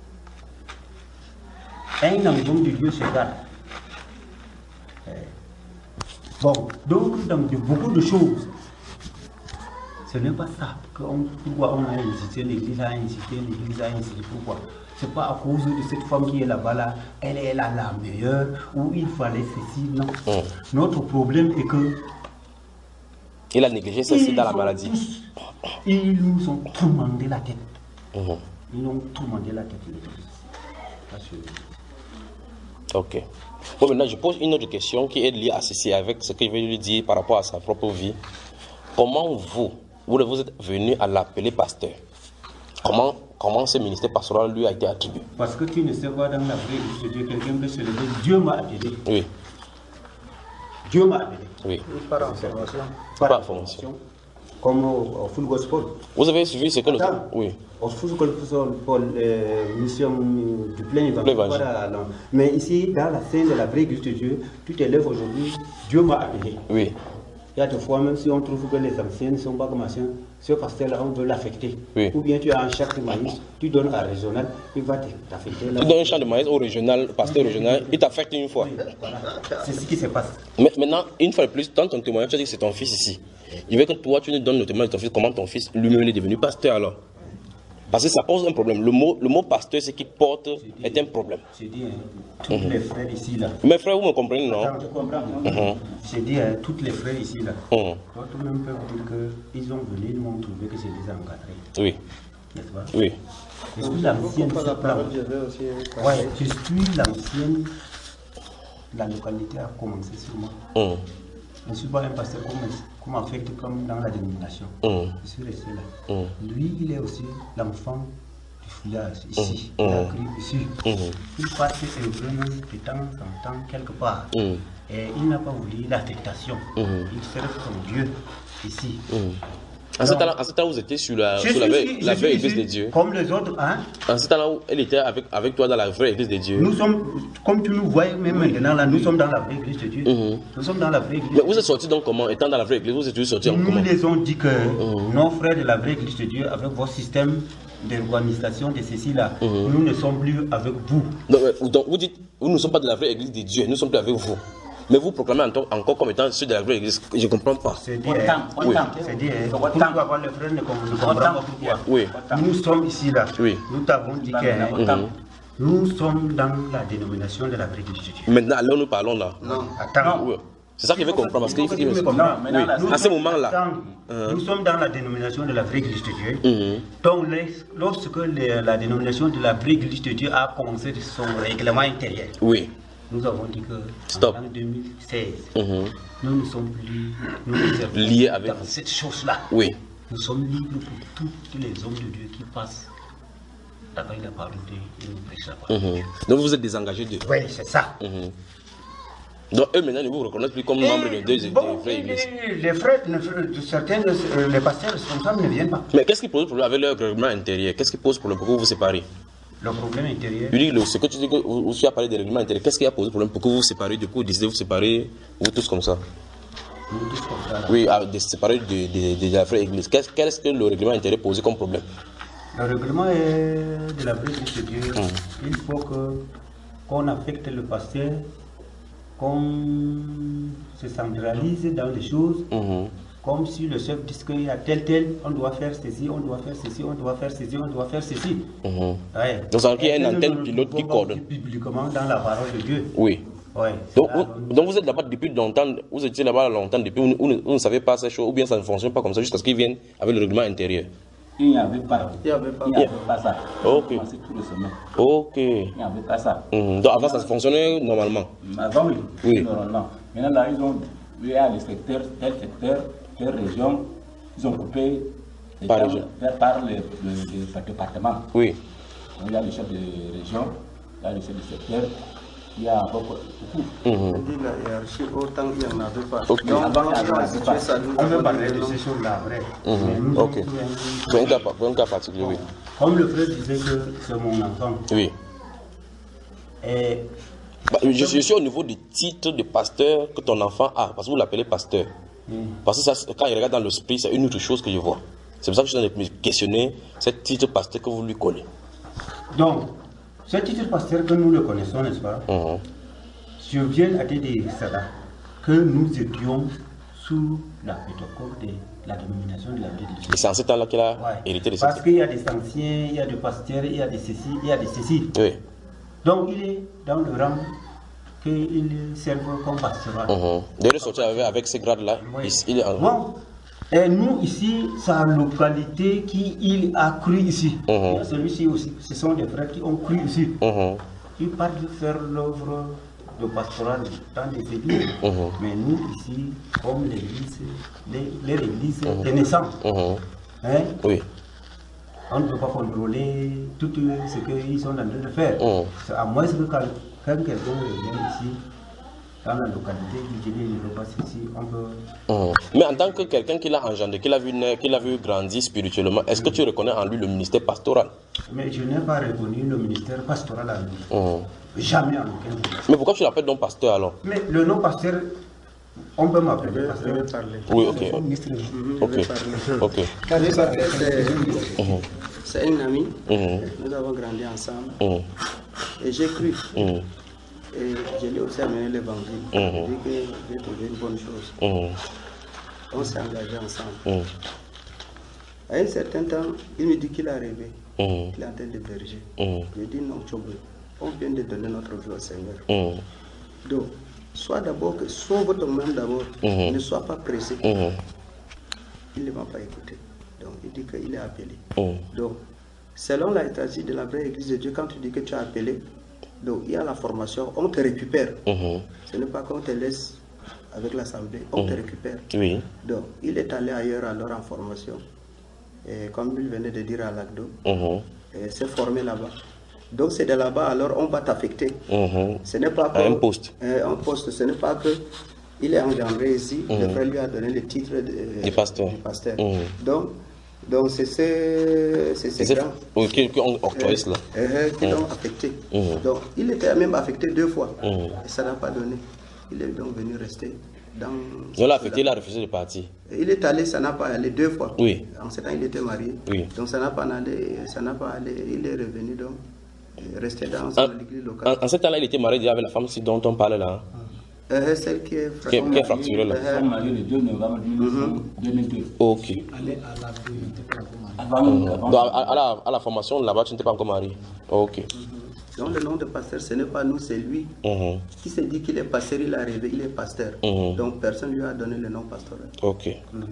Un enfant de Dieu se garde. Eh. Bon, donc dans de, beaucoup de choses, ce n'est pas ça. On, pourquoi on a incité l'église, a incité l'église, a incité pourquoi? C'est pas à cause de cette femme qui est là-bas, là, elle est là la meilleure, ou il fallait ceci, non. Mm. Notre problème est que... Il a négligé ceci dans la maladie. Tous, ils nous ont tourmenté la tête. Mm. Ils nous ont tourmenté la tête. Ok. Bon, maintenant, je pose une autre question qui est liée à ceci, avec ce que je vais lui dire par rapport à sa propre vie. Comment vous, vous, vous êtes venu à l'appeler pasteur? Comment, comment ce ministère pastoral lui a été attribué? Parce que tu ne sais pas dans la vraie vie de Dieu, quelqu'un peut se lever, Dieu m'a appelé. Oui. Dieu m'a appelé. Oui. Par information. Par, par information. Comme au, au Full Gospel. Vous avez suivi ce que le... Oui. Au Full Gospel, pour la mission du plein évangile. Mais ici, dans la scène de la vraie église de Dieu, tu te lèves aujourd'hui, Dieu m'a appelé. Oui. Il y a des fois, même si on trouve que les anciens ne sont pas comme machin, ce pasteur-là, on veut l'affecter. Oui. Ou bien tu as un champ de maïs, tu donnes à régional, il va t'affecter. Tu donnes un champ de maïs au régional, pasteur régional, il t'affecte une fois. Oui, voilà. C'est ce qui se passe. Mais maintenant, une fois de plus, dans ton témoignage, tu as dit que c'est ton fils ici. Il veut que toi, tu nous donnes le témoignage de ton fils, comment ton fils lui-même est devenu pasteur alors. Parce que ça pose un problème. Le mot, le mot pasteur, ce qu'il porte, dit, est un problème. J'ai dit, hein, tous mm-hmm. les frères ici, là. Mes frères, vous me comprenez, non? Attends, tu comprends, mm-hmm. J'ai dit, hein, tous les frères ici, là. Mm-hmm. Toi, tout le monde peut dire qu'ils ont venu, ils m'ont trouvé que j'ai déjà encadré. Oui. N'est-ce pas? Oui. Je suis l'ancienne. Oui, je suis l'ancienne. La localité a commencé sur moi. Mm. Je ne suis pas un pasteur comme, comme affecté comme dans la dénomination. Mm. Je suis resté là. Mm. Lui, il est aussi l'enfant du village ici. Mm. Il a grillé ici. Mm. Il passe vraiment de temps en temps quelque part. Mm. Et il n'a pas voulu l'affectation. Mm. Il sert comme Dieu ici. Mm. En ce temps-là, temps vous étiez sur la, sur la, vraie, la vraie église de Dieu. Comme les autres, hein? En ce temps-là, elle était avec, avec toi dans la vraie église de Dieu. Nous sommes, comme tu nous vois même maintenant, là, nous sommes dans la vraie église de Dieu. Mm-hmm. Nous sommes dans la vraie église. Mais vous êtes sortis donc comment? Étant dans la vraie église, vous êtes sortis en comment? Nous les ont dit que mm-hmm. nos frères de la vraie église de Dieu, avec vos systèmes d'organisation de ceci là, mm-hmm. nous ne sommes plus avec vous. Donc, donc vous dites, nous ne sommes pas de la vraie église de Dieu, nous ne sommes plus avec vous. Mais vous proclamez encore comme étant ceux de la vraie église. Je ne comprends pas. C'est dit, oui. C'est dit, pourquoi les frères ne comprennent pas pourquoi. Oui. Nous sommes ici là. Oui. Nous t'avons dit que mm-hmm. nous sommes dans la dénomination de la vraie église de Dieu. Maintenant, alors nous parlons là. Non, attends. Oui. C'est ça qu'il veut comprendre. Parce qu'il faut qu'il me comprenne. Oui. À ce moment-là. Uh-huh. Nous sommes dans la dénomination de la vraie église de Dieu. Mm-hmm. Donc, les, lorsque les, la dénomination de la vraie église de Dieu a commencé son règlement intérieur. Oui. Nous avons dit que Stop. en deux mille seize, mm-hmm. nous ne sommes plus nous nous liés avec dans cette chose-là. Oui. Nous sommes libres pour tous les hommes de Dieu qui passent avec la parole de Dieu et nous prêchent la parole de Dieu. Donc vous êtes désengagés d'eux. Oui, c'est ça. Mm-hmm. Donc eux maintenant ne vous reconnaissent plus comme membres de deux bon, vraies églises. Les frères, de certains, les pasteurs responsables ne viennent pas. Mais qu'est-ce qui pose problème avec leur règlement intérieur? Qu'est-ce qui pose problème pour que vous vous séparez? Le problème intérieur. Oui, ce que tu dis, que vous, tu as parlé des règlements intérieurs, qu'est-ce qui a posé problème pour que vous vous séparez? Du coup, vous décidez de vous séparer, vous tous comme ça? Nous tous comme ça. Là. Oui, de se séparer de, de, de, de la vraie église. Qu'est-ce qu que le règlement intérieur posé comme problème? Le règlement est de la vraie église de Dieu. Hum. Il faut que qu'on affecte le pasteur, qu'on se centralise dans les choses. Hum. Comme si le chef dit qu'il y a tel tel, on doit faire ceci, on doit faire ceci, on doit faire ceci, on doit faire ceci. Mm-hmm. Ouais. Donc il y a une antenne pilote qui coordonne. Publiquement dans la parole de Dieu. Oui. Ouais, donc, là, vous, donc vous êtes là-bas depuis longtemps, vous étiez là-bas longtemps depuis, vous, vous, vous ne savez pas ces choses, ou bien ça ne fonctionne pas comme ça jusqu'à ce qu'ils viennent avec le règlement intérieur. Il n'y avait pas. Il n'y avait pas, il n'y avait pas ça. Ok. Tout le sommet. Ok. Il n'y avait pas ça. Mmh. Donc avant ça fonctionnait normalement. Avant oui. Oui. Normalement. Maintenant, là, ils ont, il y a les secteurs, tel secteur, telle région, ils ont coupé les par, gens, région. par les, les, les départements. Oui. Donc, il y a le chef de région, il y a le chef de secteur, il y a beaucoup. On dit la hiérarchie, autant il n'y en avait pas. Okay. Donc, Avant, il y en avait pas. ça nous On veut parler de ces choses-là après. Mmh. Ok. C'est un cas, un cas particulier, oui. Comme le frère disait que c'est mon enfant. Oui. Et Bah, je, je suis au niveau du titre de pasteur que ton enfant a, parce que vous l'appelez pasteur. Mm. Parce que ça, quand il regarde dans l'esprit, c'est une autre chose que je vois. C'est pour ça que je suis en train de me questionner ce titre pasteur que vous lui collez. Donc, ce titre pasteur que nous le connaissons, n'est-ce pas? Mm-hmm. Je viens à te dire cela, que nous étions sous la protocole de la dénomination de la vie de Dieu. Et c'est en ce temps-là qu'il a Ouais. hérité de ça. Parce qu'il y a des anciens, il y a des pasteurs, il y a des ceci, il y a des ceci. Oui. Donc il est dans le rang qu'il serve comme pastoral. Mm-hmm. De ressortir avec, avec ces grades-là, Oui. il, il est en... Bon, et nous ici, sa localité qui il a cru ici. Mm-hmm. Il y a celui-ci aussi, ce sont des frères qui ont cru ici. Mm-hmm. Ils partent faire l'œuvre de pastoral dans des églises. Mm-hmm. Mais nous ici, comme l'église, les, les églises Mm-hmm. des naissances, Mm-hmm. hein, Oui. on ne peut pas contrôler tout ce qu'ils sont en train de faire. Mm. C'est à moins que quand, quand quelqu'un vient ici, dans la localité, qui dit qu'il ne veut pas ceci, on peut... Mm. Mais en tant que quelqu'un qui l'a engendré, qui l'a vu naître, qui l'a vu grandir spirituellement, est-ce que tu reconnais en lui le ministère pastoral? Mais je n'ai pas reconnu le ministère pastoral à lui. Mm. Jamais en aucun cas. Mais pourquoi tu l'appelles donc pasteur alors? Mais le nom pasteur, on peut m'appeler pasteur. Je vais parler. Oui, ok. Je Ok. vais parler. Ok. Le pasteur, c'est Mhm. c'est un ami. Mhm. Nous avons grandi ensemble. Mhm. Et j'ai cru. Mhm. Et je lui ai aussi amené l'évangile. Mhm. Je dis que j'ai trouvé une bonne chose. Mhm. On s'est engagé ensemble. Mhm. À un certain temps, il me dit qu'il a rêvé. Mhm. Il est en train de berger. Mhm. Je dis non, Tchobé, on vient de donner notre vie au Seigneur. Mhm. Donc, sois d'abord, que sauve toi-même d'abord. Mhm. Ne sois pas pressé. Mhm. Il ne m'a pas écouté. Donc, il dit qu'il est appelé. Mhm. Donc, selon la liturgie de la vraie Église de Dieu, quand tu dis que tu es appelé, donc il y a la formation, on te récupère. Mhm. Ce n'est pas qu'on te laisse avec l'assemblée, on te récupère. Oui. Donc, il est allé ailleurs alors en formation. Et comme il venait de dire à l'Agdo, Mhm. et s'est formé là-bas. Donc, c'est de là-bas, alors on va t'affecter. Mhm. Ce n'est pas que, À un poste. euh, un poste, ce n'est pas que il est engendré ici, Mhm. le frère lui a donné le titre de, Du pasteur. du pasteur. Mhm. Donc, donc c'est ces c'est ces C'est grands oui, qui, qui ont octroyé cela. euh, euh, qui l'ont affecté. Mhm. Donc, il était même affecté deux fois. Mhm. Et ça n'a pas donné. Il est donc venu rester dans... On l'a affecté, il a refusé de partir. Il est allé, ça n'a pas allé deux fois. Oui. En ce temps, il était marié. Oui. Donc, ça n'a pas allé, ça n'a pas allé. Il est revenu donc, euh, rester dans En, l'église locale. en, en ce temps-là, il était marié déjà avec la femme dont on parlait là. hein. Euh, celle qui est Qui est, qui est fracturée là. Euh, Ils sont mariés le deux novembre deux mille deux. Ok. Avant, Mhm. avant, Donc, à, à la, à la formation là-bas, tu n'étais pas encore marié. Ok. Donc, le nom de pasteur, ce n'est pas nous, c'est lui Mhm. qui s'est dit qu'il est pasteur, il a rêvé, il est pasteur. Mhm. Donc, personne ne lui a donné le nom pastoral. Ok.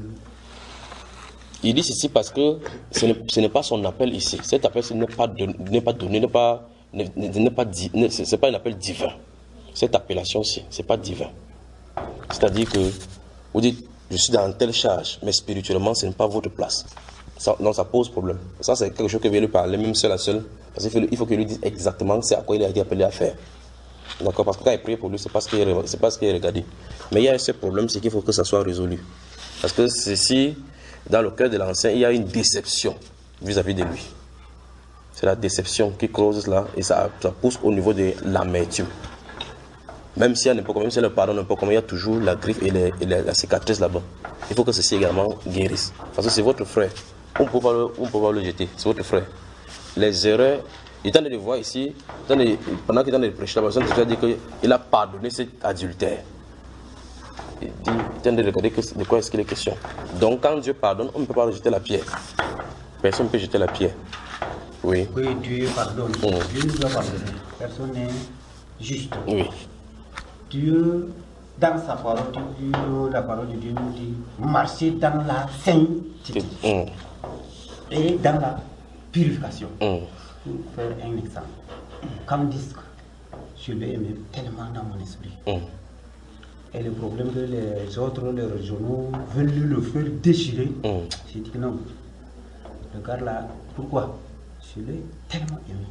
Il dit ceci parce que ce n'est ce n'est pas son appel ici. Cet appel ce n'est pas, don- n'est pas donné, n'est pas, n'est n'est pas, di- n'est- c'est c'est pas un appel divin. Cette appellation-ci, ce n'est pas divin. C'est-à-dire que vous dites, je suis dans telle charge, mais spirituellement, ce n'est pas votre place. Ça, non, ça pose problème. Ça, c'est quelque chose que vient lui parler, même seul à seul. Parce qu'il faut, il faut qu'il lui dise exactement c'est à quoi il a été appelé à faire. D'accord? Parce que quand il prie pour lui, c'est pas ce qu'il est, c'est pas ce qu'il est regardé. Mais il y a un seul problème, c'est qu'il faut que ça soit résolu. Parce que ceci, dans le cœur de l'ancien, il y a une déception vis-à-vis de lui. C'est la déception qui cause cela et ça, ça pousse au niveau de l'amertume. Même s'il y a n'importe comment, même si le pardon n'importe comment, il y a toujours la griffe et, les, et les, la cicatrice là-bas. Il faut que ceci également guérisse. Parce que c'est votre frère. On ne peut pas le, on peut pas le jeter. C'est votre frère. Les erreurs, il tente de le voir ici, de, pendant qu'il est en train de prêcher, la personne a dit qu'il a pardonné cet adultère. Il dit, il tente de regarder que, de quoi est-ce qu'il est question. Donc quand Dieu pardonne, on ne peut pas jeter la pierre. Personne ne peut jeter la pierre. Oui. Oui, Dieu pardonne. Mhm. Dieu nous a pardonné. Personne n'est juste. Oui. Dieu, dans sa parole, Dieu, la parole de Dieu nous dit marcher dans la sainteté Mm. et dans la purification. Mm. Pour faire un exemple, comme disque, je l'ai aimé tellement dans mon esprit. Mm. Et le problème que les autres, les régionaux, veulent le faire déchirer. Mm. J'ai dit que non. Le gars là, pourquoi? Je l'ai tellement aimé.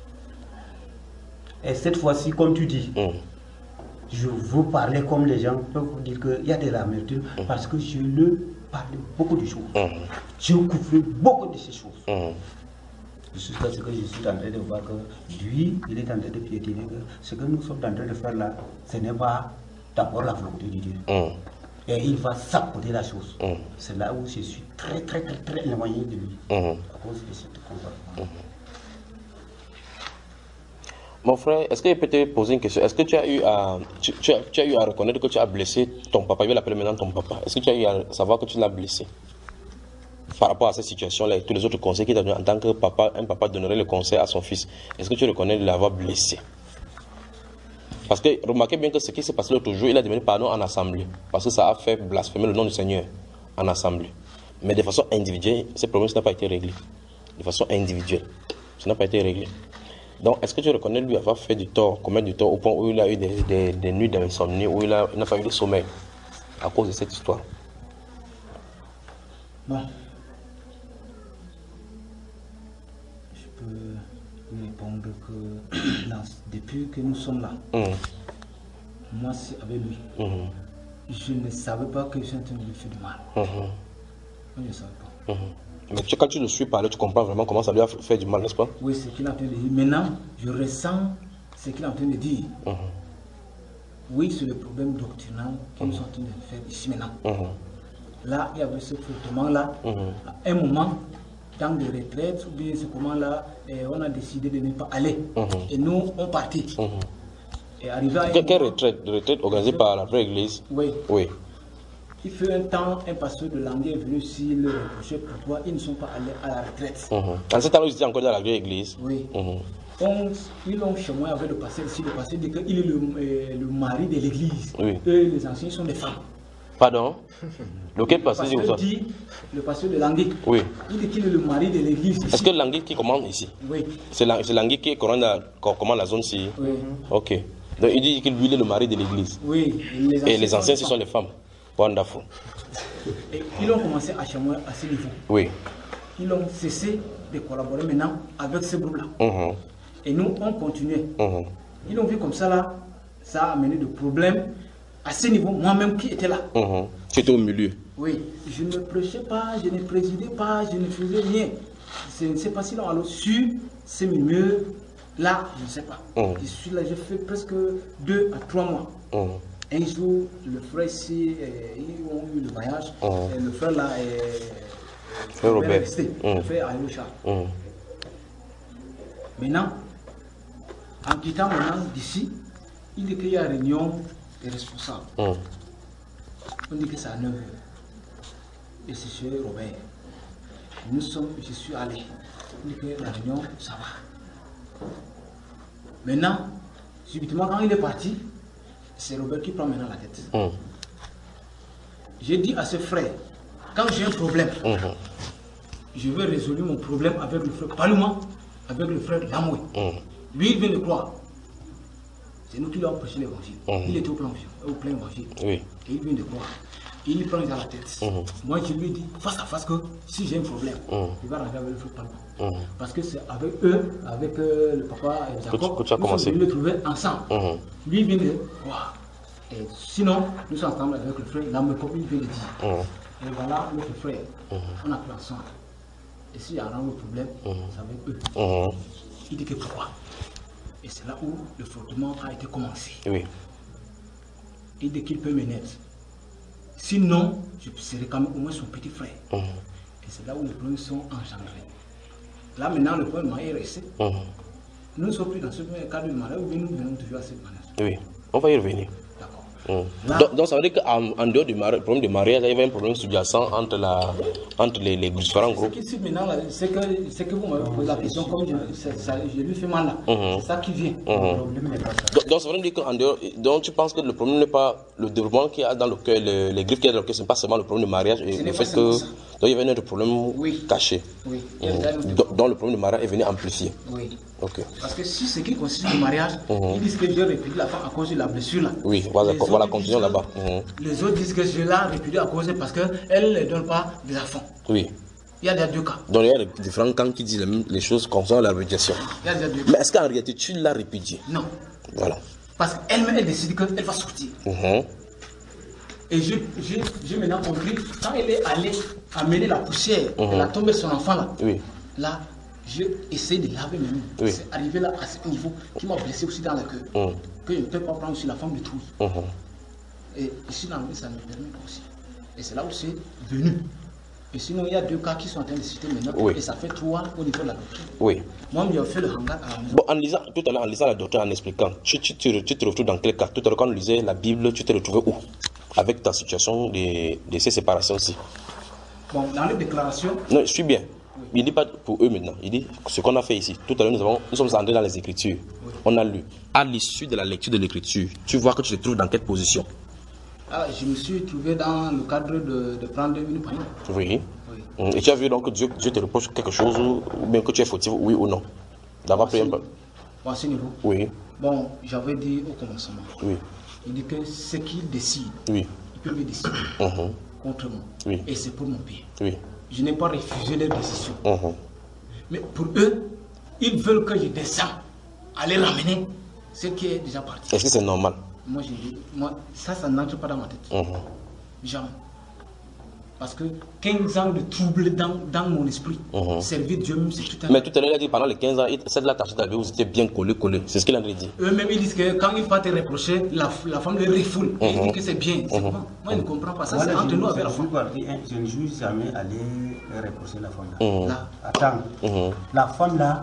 Et cette fois-ci, comme tu dis, mm. je veux parler comme les gens peuvent dire qu'il y a de l'amertume mm. parce que je lui parlais beaucoup de choses. Mm. Je couvrais beaucoup de ces choses. Mm. Jusqu'à ce que je suis en train de voir que lui, il est en train de piétiner que ce que nous sommes en train de faire là, ce n'est pas d'abord la volonté de Dieu. Mm. Et il va saboter la chose. Mm. C'est là où je suis très, très, très, très éloigné de lui. Mm. À cause de cette comportement. Mm. Mon frère, est-ce que je peux te poser une question? Est-ce que tu as eu à, tu, tu, as, tu as eu à reconnaître que tu as blessé ton papa? Je vais l'appeler maintenant ton papa. Est-ce que tu as eu à savoir que tu l'as blessé? Par rapport à cette situation-là et tous les autres conseils qu'il t'a donné en tant que papa, un papa donnerait le conseil à son fils. Est-ce que tu reconnais de l'avoir blessé? Parce que remarquez bien que ce qui s'est passé l'autre jour, il a demandé pardon en assemblée. Parce que ça a fait blasphémer le nom du Seigneur en assemblée. Mais de façon individuelle, ce problème n'a pas été réglé. De façon individuelle, ça n'a pas été réglé. Donc, est-ce que tu reconnais lui avoir fait du tort, commettre du tort au point où il a eu des, des, des nuits d'insomnie, où il n'a pas eu de sommeil à cause de cette histoire? Bon. Je peux répondre que là, depuis que nous sommes là, mmh. moi c'est avec lui. Mmh. Je ne savais pas que je suis en train de lui faire du mal. Mmh. Je ne savais pas. Mmh. Mais tu, quand tu le suis parler, tu comprends vraiment comment ça lui a fait du mal, n'est-ce pas? Oui, c'est ce qu'il est en train de dire. Maintenant, je ressens ce qu'il est en train de dire. Mmh. Oui, c'est le problème doctrinal que mmh. nous sommes en train de faire ici maintenant. Mmh. Là, il y avait ce frottement-là. Mmh. À un moment, dans des retraites, ou bien ce moment-là, on a décidé de ne pas aller. Mmh. Et nous, on partit. Mmh. Et arrivé à Quelle, quelle retraite? De retraite organisée par la vraie église? Oui. Oui. Il fait un temps, un pasteur de Languet est venu ici le reprocher pourquoi ils ne sont pas allés à la retraite. Mmh. En ce temps-là, ils étaient encore dans la vraie église? Oui. Mmh. On, ils ont chez moi avec le pasteur ici. Le pasteur dit qu'il est le, euh, le mari de l'église. Oui. Et les anciens sont des femmes. Pardon? Lequel pasteur dit ça? Dit, le pasteur de Languet. Oui. Il dit qu'il est le mari de l'église. Est-ce que Languet qui commande ici? Oui. C'est Languet qui commande la, commande la zone-ci? Oui. Ok. Donc il dit qu'il lui est le mari de l'église. Oui. Et les anciens, et les anciens ce sont les femmes. Wonderful. Et ils ont commencé à chamois à ce niveau. Oui. Ils ont cessé de collaborer maintenant avec ce groupe-là. Mm-hmm. Et nous, on continuait. Mm-hmm. Ils ont vu comme ça là, ça a amené des problèmes à ce niveau. Moi-même qui étais là. Mm-hmm. Tu étais au milieu. Oui. Je ne prêchais pas, je ne présidais pas, je ne faisais rien. Je ne sais pas si l'on a su ce milieu là, je ne sais pas. Mm-hmm. Je suis là, j'ai fait presque deux à trois mois. Mm-hmm. Un jour, le frère ici, euh, ils ont eu le voyage. Mmh. Et le frère là est frère Robert. Resté, mmh. Le frère Ayocha. Mmh. Maintenant, en quittant maintenant d'ici, il dit qu'il y a une réunion des responsables. Mmh. On dit que c'est à neuf heures. Et c'est chez Robert. Nous sommes, je suis allé. On dit que la réunion, ça va. Maintenant, subitement, quand il est parti, c'est Robert qui prend maintenant la tête. Mmh. J'ai dit à ce frère, quand j'ai un problème, mmh. je veux résoudre mon problème avec le frère Palouma, avec le frère Lamoué. Mmh. Lui, il vient de croire. C'est nous qui lui avons prêché l'évangile. Mmh. Il était au plein, au plein évangile. Oui. Et il vient de croire. Il prend dans la tête. Mmh. Moi, je lui dis face à face que si j'ai un problème, mmh. il va rentrer avec le frère Palouma. Mmh. Parce que c'est avec eux, avec euh, le papa et Jacob, que tu, que tu as nous commencé. Sommes venus le trouver ensemble. Mmh. Lui, il vient de croire. Et sinon, nous sommes ensemble avec le frère, là, comme il vient de dire. Mmh. Et voilà, notre frère, mmh. on a pris ensemble. Et s'il y a un autre problème, mmh. c'est avec eux. Mmh. Il dit que pourquoi? Et c'est là où le frottement a été commencé. Oui. Il dit qu'il peut me naître. Sinon, je serai quand même au moins son petit frère. Mmh. Et c'est là où les problèmes sont engendrés. Là, maintenant, le problème est resté. Mmh. Nous ne sommes plus dans ce cadre de mariage, mais nous venons toujours à cette manière. Oui, on va y revenir. Mmh. Donc, donc ça veut dire qu'en en dehors du mari, problème de mariage, il y avait un problème sous-jacent entre, la, entre les, les différents groupes. Ce qui suit maintenant, c'est que, que vous m'avez posé la question, comme je, ça, je lui fais mal là. Mmh. C'est ça qui vient. Mmh. Le problème n'est pas ça. Donc, donc ça veut dire qu'en dehors, donc tu penses que le problème n'est pas le développement qu'il y a dans le cœur, le, les griffes qu'il y a dans le cœur, ce n'est pas seulement le problème de mariage, et le fait que. Donc il y avait un autre problème oui. caché. Oui. Mmh. Donc, donc le problème de mariage est venu amplifier. Oui. Ok. Okay. Parce que si ce qui consiste le mariage, mmh. ils disent que j'ai répété la femme à cause de la blessure là. Oui, voilà. voilà, continuons là-bas. Mmh. Les autres disent que je l'ai répudiée à cause parce qu'elle ne donne pas des enfants. Oui. Il y a déjà deux cas. Donc il y a différents camps qui disent les, mêmes, les choses concernant la répudiation. Il y a déjà deux cas. Mais est-ce qu'en réalité tu l'as répudiée? Non. Voilà. Parce qu'elle-même elle décide qu'elle va sortir. Mmh. Et j'ai maintenant compris, quand elle est allée amener la poussière, mmh. elle a tombé son enfant là. Oui. Là, j'ai essayé de laver mes mains. Oui. C'est arrivé là à ce niveau qui m'a blessé aussi dans le cœur. Mmh. Que je ne peux pas prendre aussi la forme de trouille. Mmh. Et ici dans le ça ne me permet pas aussi. Et c'est là où c'est venu. Et sinon, il y a deux cas qui sont en train de citer maintenant. Oui. Et ça fait trois au niveau de la doctrine. Oui. Moi, j'ai fait le hangar à la maison. Bon, en lisant, tout à l'heure, en lisant la doctrine, en expliquant, tu, tu, tu, tu te retrouves dans quel cas? Tout à l'heure, quand on lisait la Bible, tu te retrouvais où? Avec ta situation de, de ces séparations-ci. Bon, dans les déclarations... Non, je suis bien. Oui. Il ne dit pas pour eux maintenant. Il dit ce qu'on a fait ici. Tout à l'heure, nous, avons, nous sommes entrés dans les Écritures. Oui. On a lu. À l'issue de la lecture de l'Écriture, tu vois que tu te trouves dans quelle position? Ah, je me suis trouvé dans le cadre de, de prendre une prière. Oui. Oui. Et tu as vu donc que Dieu, Dieu te reproche quelque chose ou bien que tu es fautif, oui ou non? D'avoir pris un peu. Bon, à ce niveau? Oui. Bon, j'avais dit au commencement. Oui. Il dit que ce qu'il décide, oui. il peut me décider uh-huh. contre moi. Oui. Et c'est pour mon bien. Oui. Je n'ai pas refusé leur décision. Uh-huh. Mais pour eux, ils veulent que je descende, aller l'amener, ce qui est déjà parti. Est-ce que c'est normal? Moi, je dis, moi, ça, ça n'entre pas dans ma tête. Uh-huh. Jamais. Parce que quinze ans de trouble dans, dans mon esprit, uh-huh. servir Dieu même, c'est tout un... Mais tout à l'heure, il a dit pendant les quinze ans, cette là tâche d'arriver, vous étiez bien collé, collé. C'est ce qu'il a dit. Eux-mêmes, ils disent que quand il va te reprocher, la, la femme le refoule. Uh-huh. Ils disent que c'est bien. Uh-huh. Moi, moi, je ne comprends pas ça. C'est entre nous avec la femme. Je ne suis jamais allé reprocher la femme là. Uh-huh. Là attends. Uh-huh. La femme là,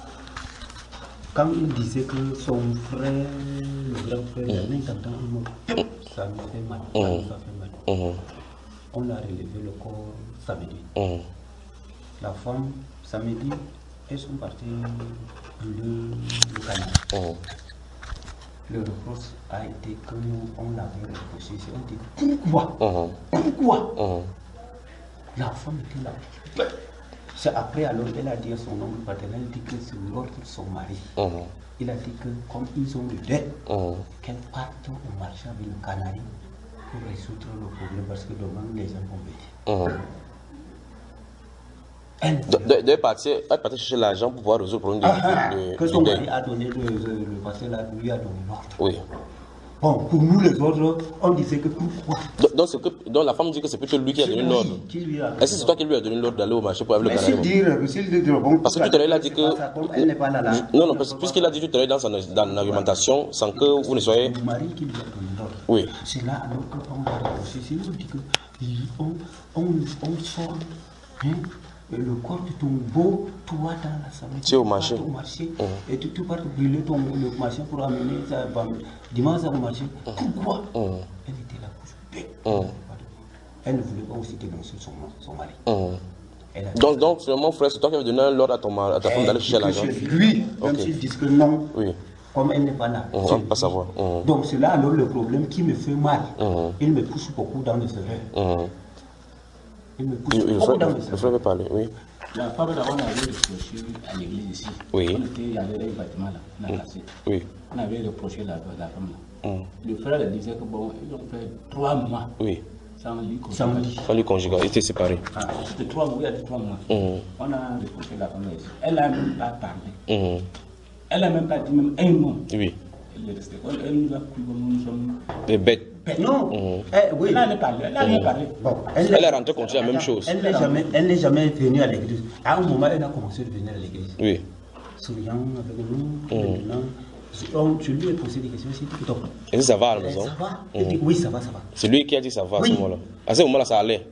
quand il disait que son frère, le grand frère, il avait entendu un mot, ça me fait mal. Ça me fait mal. Uh-huh. On a relevé le corps samedi. Mmh. La femme, samedi, elles sont parties brûler le canal. Mmh. Le reproche a été que nous, on l'avait reproché. On dit pourquoi mmh. Pourquoi mmh. La femme était là. C'est après alors elle a dit à son oncle paternel, elle dit que c'est l'ordre de son mari. Mmh. Il a dit que comme ils ont le dette, mmh. qu'elle parte au marché avec le canari pour résoudre le problème parce que demain les gens vont venir. Mmh. De, de, de partir, elle partait chercher l'argent pour pouvoir résoudre le problème de, ah, de, de, que son mari a donné le, le, le pasteur là, lui a donné l'ordre. Oui. Bon, pour nous les autres, on disait que pourquoi. Donc, donc, que, donc la femme dit que c'est plutôt lui qui a donné l'ordre. Est-ce que c'est toi qui lui as donné l'ordre d'aller au marché pour avoir le canari? Dire, parce que tout à l'heure il a dit que. Elle n'est pas là, là. Non, non, puisqu'il a dit tout à l'heure dans, dans l'argumentation, sans que vous ne soyez. Le mari qui lui a donné l'ordre. Oui. C'est là alors qu'on va reprocher. C'est nous dit que on, on, on sort. Hein, le corps de ton beau, toi dans la salle. Tu es au marché. Au marché mmh. Et tu, tu pars brûler ton le marché pour amener ça dimanche au marché. Mmh. Pourquoi mmh. Elle était là pour mmh. Elle ne voulait pas aussi dénoncer son, son mari. Mmh. Elle a donc, donc, finalement, frère, c'est toi qui avais donné l'ordre à, ton, à ta femme d'aller chercher l'argent. Lui, même okay. s'ils disent que non, oui. comme elle n'est pas là. Mmh. On ne peut pas savoir. Mmh. Donc, c'est là alors le problème qui me fait mal. Mmh. Il me pousse beaucoup dans les erreurs. Mmh. Il me pousse il, beaucoup il dans les erreurs. Il faut parler, oui. La femme là, on avait reproché à l'église ici. Oui. On était, il y avait des bâtiments là, on a mmh. cassé. Oui. On avait reproché la, la femme là. Mmh. Le frère disait que bon, ils ont fait trois mois. Oui. Sans lui conjugal. Sans lui conjugal, ils étaient séparés. Ah, c'était trois mois, il y a dit trois mois. Mmh. On a reproché la femme là ici. Elle n'a même pas parlé. Mmh. Elle n'a même pas dit même un mot. Oui. Elle est restée. Elle nous a pris comme nous sommes. Des bêtes. Non, mmh. eh, oui. Elle n'a pas parlé. Elle n'a rien mmh. parlé. Bon, elle, elle est rentrée contre la même chose. Elle n'est jamais, elle jamais venue à l'église. À un moment, elle a commencé à venir à l'église. Oui. Souriant avec nous, mmh. maintenant. Je lui ai posé des questions. Et ça va à la maison? Ça va. Elle dit oui, ça va, ça va. C'est lui qui a dit ça va à oui. ce moment-là. À ce moment-là, ça allait.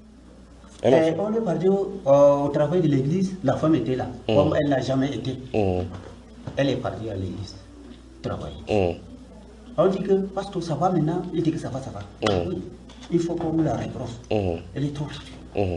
Eh, on est parti au, euh, au travail de l'église. La femme était là, mmh. comme elle n'a jamais été. Mmh. Elle est partie à l'église travailler. Mmh. On dit que, parce que ça va maintenant, il dit que ça va, ça va. Mmh. Oui, il faut qu'on la reproche. Mmh. Elle est trop rapide. Mmh.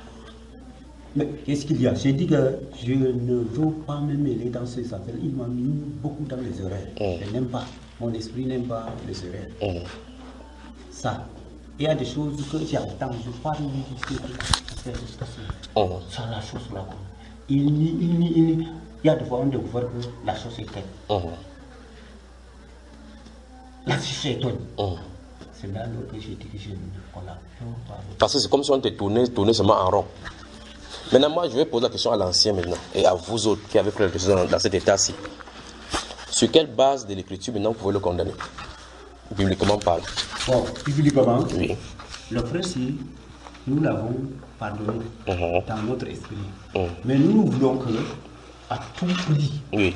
Mais qu'est-ce qu'il y a? J'ai dit que je ne veux pas me mêler dans ces affaires. Il m'a mis beaucoup dans les erreurs. Mmh. Je n'aime pas. Mon esprit n'aime pas les erreurs. Mmh. Ça. Il y a des choses que j'attends. Je ne veux pas lui dire que ça, la chose là. Il, il, il, il, il y a des fois on découvre que la chose est telle. Mmh. La fiche est bonne. Mmh. C'est là que je dis que je ne collabore pas. Parce que c'est comme si on était tourné, tourné seulement en rond. Maintenant, moi, je vais poser la question à l'ancien maintenant, et à vous autres qui avez pris la question dans, dans cet état-ci. Sur quelle base de l'écriture maintenant vous pouvez le condamner? Bibliquement parlant. Bon, bibliquement, oui. Le frère, si nous l'avons pardonné uh-huh. dans notre esprit. Uh-huh. Mais nous, nous voulons que, à tout prix, oui.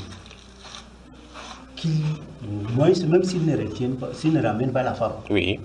qu'il, même s'il ne retienne pas, s'il ne ramène pas la femme, oui.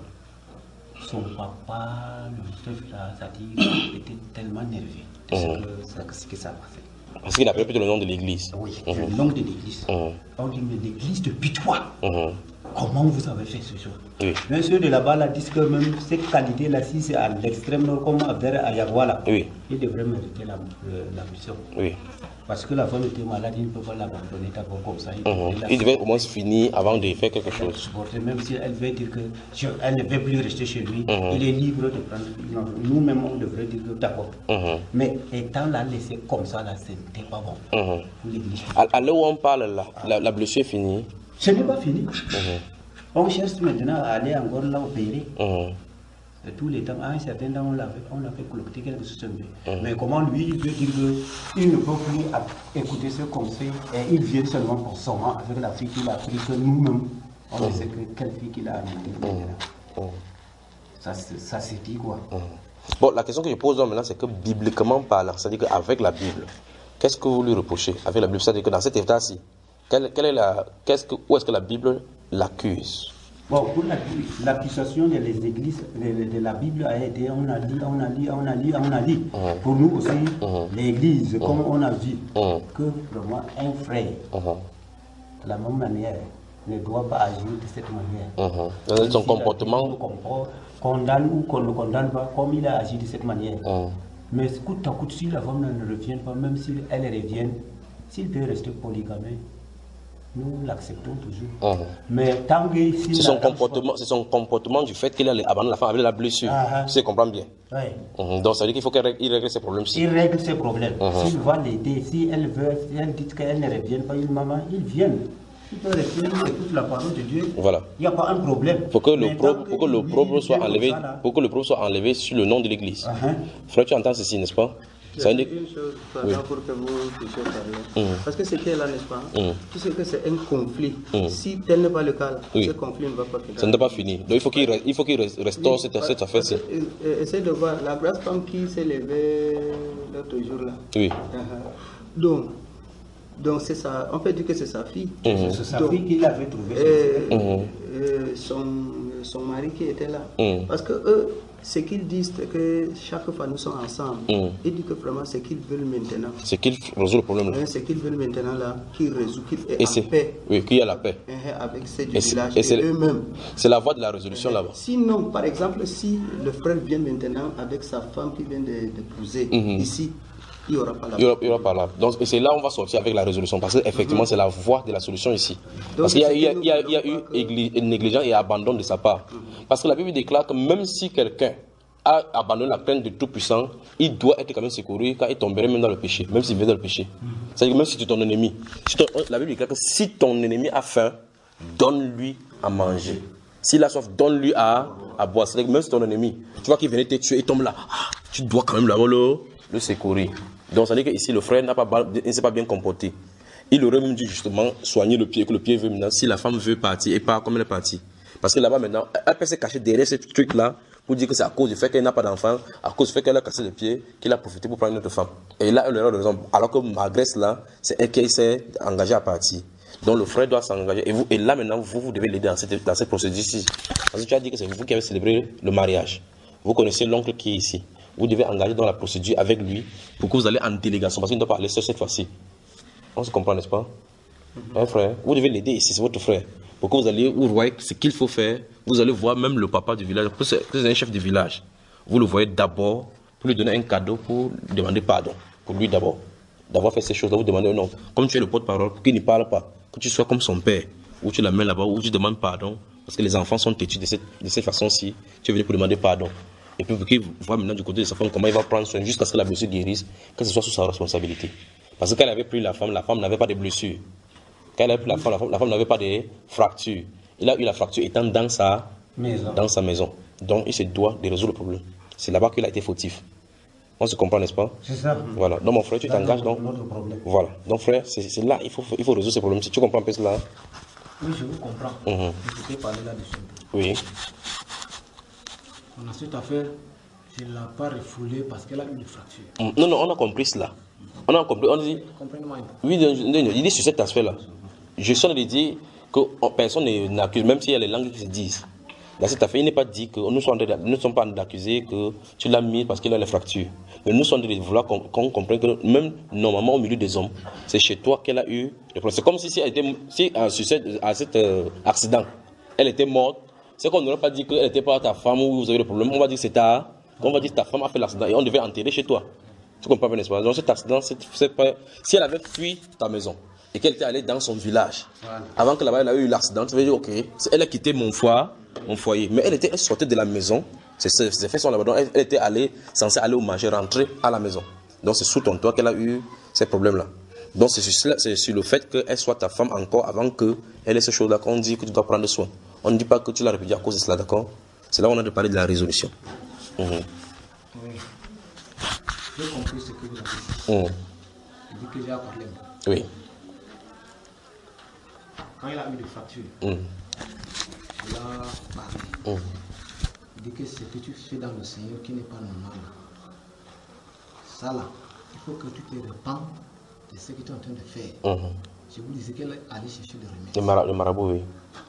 son papa, le chef, ça dit, était tellement nerveux de uh-huh. ce, que, ce que ça a fait. Parce qu'il appelait plutôt le nom de l'église. Oui, uh-huh. le nom de l'église. Uh-huh. On dit, mais l'église depuis toi. Uh-huh. Comment vous avez fait ce jour? Oui. Mais ceux de là-bas là, disent que même cette qualité-là, si c'est à l'extrême nord, comme vers Ayagua, oui. ils devraient mériter la, euh, la mission. Oui. Parce que la femme était malade, il ne peut pas l'abandonner d'abord comme ça. Il, uh-huh. il devait au moins finir avant de faire quelque chose. Supporter, même si elle veut dire qu'elle ne veut plus rester chez lui, uh-huh. il est libre de prendre. Nous-mêmes, on devrait dire que d'accord. Uh-huh. Mais étant là laissé comme ça, là, ce n'était pas bon. Uh-huh. Pour l'église. À l'heure où on parle, là, ah. la, la blessure est finie. Ce n'est pas fini. Uh-huh. On cherche maintenant à aller encore là opérer. Uh-huh. Tous les temps, à un certain temps, on l'avait, on l'avait collecté quelque chose. Uh-huh. Mais comment lui, il veut dire qu'il ne peut plus écouter ce conseil et il vient seulement pour son moment avec la fille qu'il a pris, que nous-mêmes, on uh-huh. ne sait que quelle fille qu'il a amenée. Uh-huh. Uh-huh. Ça, ça se dit quoi? Uh-huh. Bon, la question que je pose maintenant, c'est que bibliquement parlant, c'est-à-dire qu'avec la Bible, qu'est-ce que vous lui reprochez avec la Bible? C'est-à-dire que dans cet état-ci, Quelle, quelle est la, qu'est-ce que, où est-ce que la Bible l'accuse? Bon, pour l'accusation des églises de, de la Bible a été, on a dit, on a dit, on a dit, on a dit. Mmh. Pour nous aussi, mmh. l'église, mmh. comme on a vu, mmh. que vraiment un frère, mmh. de la même manière, ne doit pas agir de cette manière. Mmh. Dans son comportement. Condamne ou qu'on ne condamne pas, comme il a agi de cette manière. Mmh. Mais coûte à coûte, si la femme ne revient pas, même si elle revient, s'il peut rester polygamé, nous l'acceptons toujours. Uh-huh. Mais tant que si c'est son comportement, c'est son comportement du fait qu'il a abandonné la femme avec la blessure. Uh-huh. Si je comprends bien. Oui. Uh-huh. Donc ça veut dire qu'il faut qu'il règle, règle ses problèmes. Il règle ses problèmes. Uh-huh. S'il va l'aider, si elle veut, si elle dit qu'elle ne revient pas, une maman, il vient. Il peut rester, il écoute la parole de Dieu. Voilà. Il n'y a pas un problème. Pour que le propre, pour que le propre soit enlevé, ça, pour que le propre soit enlevé sur le nom de l'église. Uh-huh. Frère, tu entends ceci, n'est-ce pas? C'est une chose oui. pour que vous puissiez parler. Mmh. Parce que c'est qu'elle là, n'est-ce pas? Mmh. Tu sais que c'est un conflit. Mmh. Si tel n'est pas le cas, là, oui. ce conflit ne va pas finir. Ça ne va pas finir. Donc il faut qu'il il faut qu'il restaure oui, cette, cette affaire-ci. Essaye de voir la grâce femme qui s'est levée l'autre jour là. Oui. Uh-huh. Donc, donc c'est ça. On peut dire que c'est sa fille. Mmh. C'est sa donc, fille qui l'avait trouvée. Et, mmh. euh, son, son mari qui était là. Mmh. Parce que eux, ce qu'ils disent, c'est que chaque fois nous sommes ensemble. Mm. Ils disent que vraiment ce qu'ils veulent maintenant. C'est qu'ils résolvent le problème là. Ce qu'ils veulent maintenant là, qu'ils résolvent, qu'ils aient en paix. Oui, qu'il y a la paix. Avec ces du village et, et eux-mêmes. C'est la voie de la résolution là-bas. Sinon, par exemple, si le frère vient maintenant avec sa femme qui vient d'épouser mm-hmm. ici, il n'y aura pas la il y aura pas là. Donc, et c'est là où on va sortir avec la résolution. Parce qu'effectivement, mm-hmm. c'est la voie de la solution ici. Donc, parce qu'il y a, il y a, il y a, il y a eu que... négligence et abandon de sa part. Mm-hmm. Parce que la Bible déclare que même si quelqu'un a abandonné la plainte de Tout-Puissant, il doit être quand même secouru quand il tomberait même dans le péché, même s'il vient dans le péché. Mm-hmm. C'est-à-dire que même si tu es ton ennemi, si ton, la Bible dit que si ton ennemi a faim, donne-lui à manger. S'il a soif, donne-lui à, à boire. C'est-à-dire que même si ton ennemi, tu vois qu'il venait te tuer, il tombe là, tu dois quand même là le, le secourir. Donc ça veut dire qu'ici le frère n'a pas, il ne s'est pas bien comporté. Il aurait même dû justement soigner le pied, que le pied veut maintenant, si la femme veut partir, et pas comme elle est partie. Parce que là-bas maintenant, elle peut se cacher derrière ce truc-là, pour dire que c'est à cause du fait qu'elle n'a pas d'enfant, à cause du fait qu'elle a cassé le pied, qu'il a profité pour prendre une autre femme. Et là, elle a raison. Alors que malgré cela, c'est elle qui s'est engagée à partir. Donc le frère doit s'engager. Et, vous, et là maintenant, vous, vous devez l'aider dans cette, dans cette procédure-ci. Parce que tu as dit que c'est vous qui avez célébré le mariage. Vous connaissez l'oncle qui est ici. Vous devez engager dans la procédure avec lui pour que vous allez en délégation. Parce qu'il ne doit pas aller seul cette fois-ci. On se comprend, n'est-ce pas? Mm-hmm. Hein, frère? Vous devez l'aider ici, c'est votre frère. Pour que vous allez, vous voyez ce qu'il faut faire. Vous allez voir même le papa du village. C'est un chef du village. Vous le voyez d'abord pour lui donner un cadeau, pour demander pardon. Pour lui d'abord. D'avoir fait ces choses-là, vous demandez un nom. Comme tu es le porte-parole, pour qu'il ne parle pas. Que tu sois comme son père. Ou tu l'amènes là-bas, ou tu demandes pardon. Parce que les enfants sont têtus de cette, de cette façon-ci. Tu es venu pour demander pardon. Et puis pour qu'il voit maintenant du côté de sa femme comment il va prendre soin jusqu'à ce que la blessure guérisse, que ce soit sous sa responsabilité. Parce que quand elle avait pris la femme, la femme n'avait pas de blessure. Quand elle avait pris la femme, la femme, la femme n'avait pas de fracture. Il a eu la fracture étant dans sa maison. Dans sa maison. Donc, il se doit de résoudre le problème. C'est là-bas qu'il a été fautif. On se comprend, n'est-ce pas? C'est ça. Voilà. Donc, mon frère, tu t'engages donc. Voilà. Donc, frère, c'est là, il faut, il faut résoudre ce problème. Si tu comprends un peu cela. Oui, je vous comprends. Mm-hmm. Je peux parler là-dessus. Oui. On a cette affaire, je ne l'ai pas refoulée parce qu'elle a eu une fracture. Mm. Non, non, on a compris cela. On a compris. On dit. Oui, il dit sur cet aspect-là. Je suis en train de dire que personne n'accuse, même s'il y a les langues qui se disent. Dans cette affaire, il n'est pas dit que nous ne sommes, sommes pas d'accuser que tu l'as mis parce qu'il a les fractures. Mais nous sommes de vouloir qu'on qu comprenne que même normalement au milieu des hommes, c'est chez toi qu'elle a eu le problème. C'est comme si, si, elle était, si à, sur cet, à cet euh, accident, elle était morte. C'est qu'on n'aurait pas dit qu'elle n'était pas ta femme ou vous avez le problème. On va dire que c'est ta, on va dire que ta femme a fait l'accident et on devait enterrer chez toi. Tu comprends bien, n'est-ce pas? Donc cet accident, c'est pas, si elle avait fui ta maison et qu'elle était allée dans son village, voilà. Avant que là-bas elle a eu l'accident, tu vas dire ok, elle a quitté mon foyer, mon foyer, mais elle était elle sortait de la maison, ses effets sont là-bas, donc elle, elle était allée, censée aller au marché, rentrer à la maison. Donc c'est sous ton toit qu'elle a eu ces problèmes-là. Donc c'est sur, sur le fait qu'elle soit ta femme encore avant qu'elle ait ces choses-là qu'on dit que tu dois prendre soin. On ne dit pas que tu l'as répudié à cause de cela, d'accord? C'est là où on a de parler de la résolution. Mmh. Oui. J'ai compris ce que vous avez dit. Mmh. Il dit que j'ai un problème. Oui. Quand il a eu des fractures, mmh. il a parlé. Mmh. Il dit que ce que tu fais dans le Seigneur qui n'est pas normal. Ça là, il faut que tu te repentes de ce que tu es en train de faire. Mmh. Je vous disais qu'elle allait chercher des remèdes. Le, mara le marabout, oui.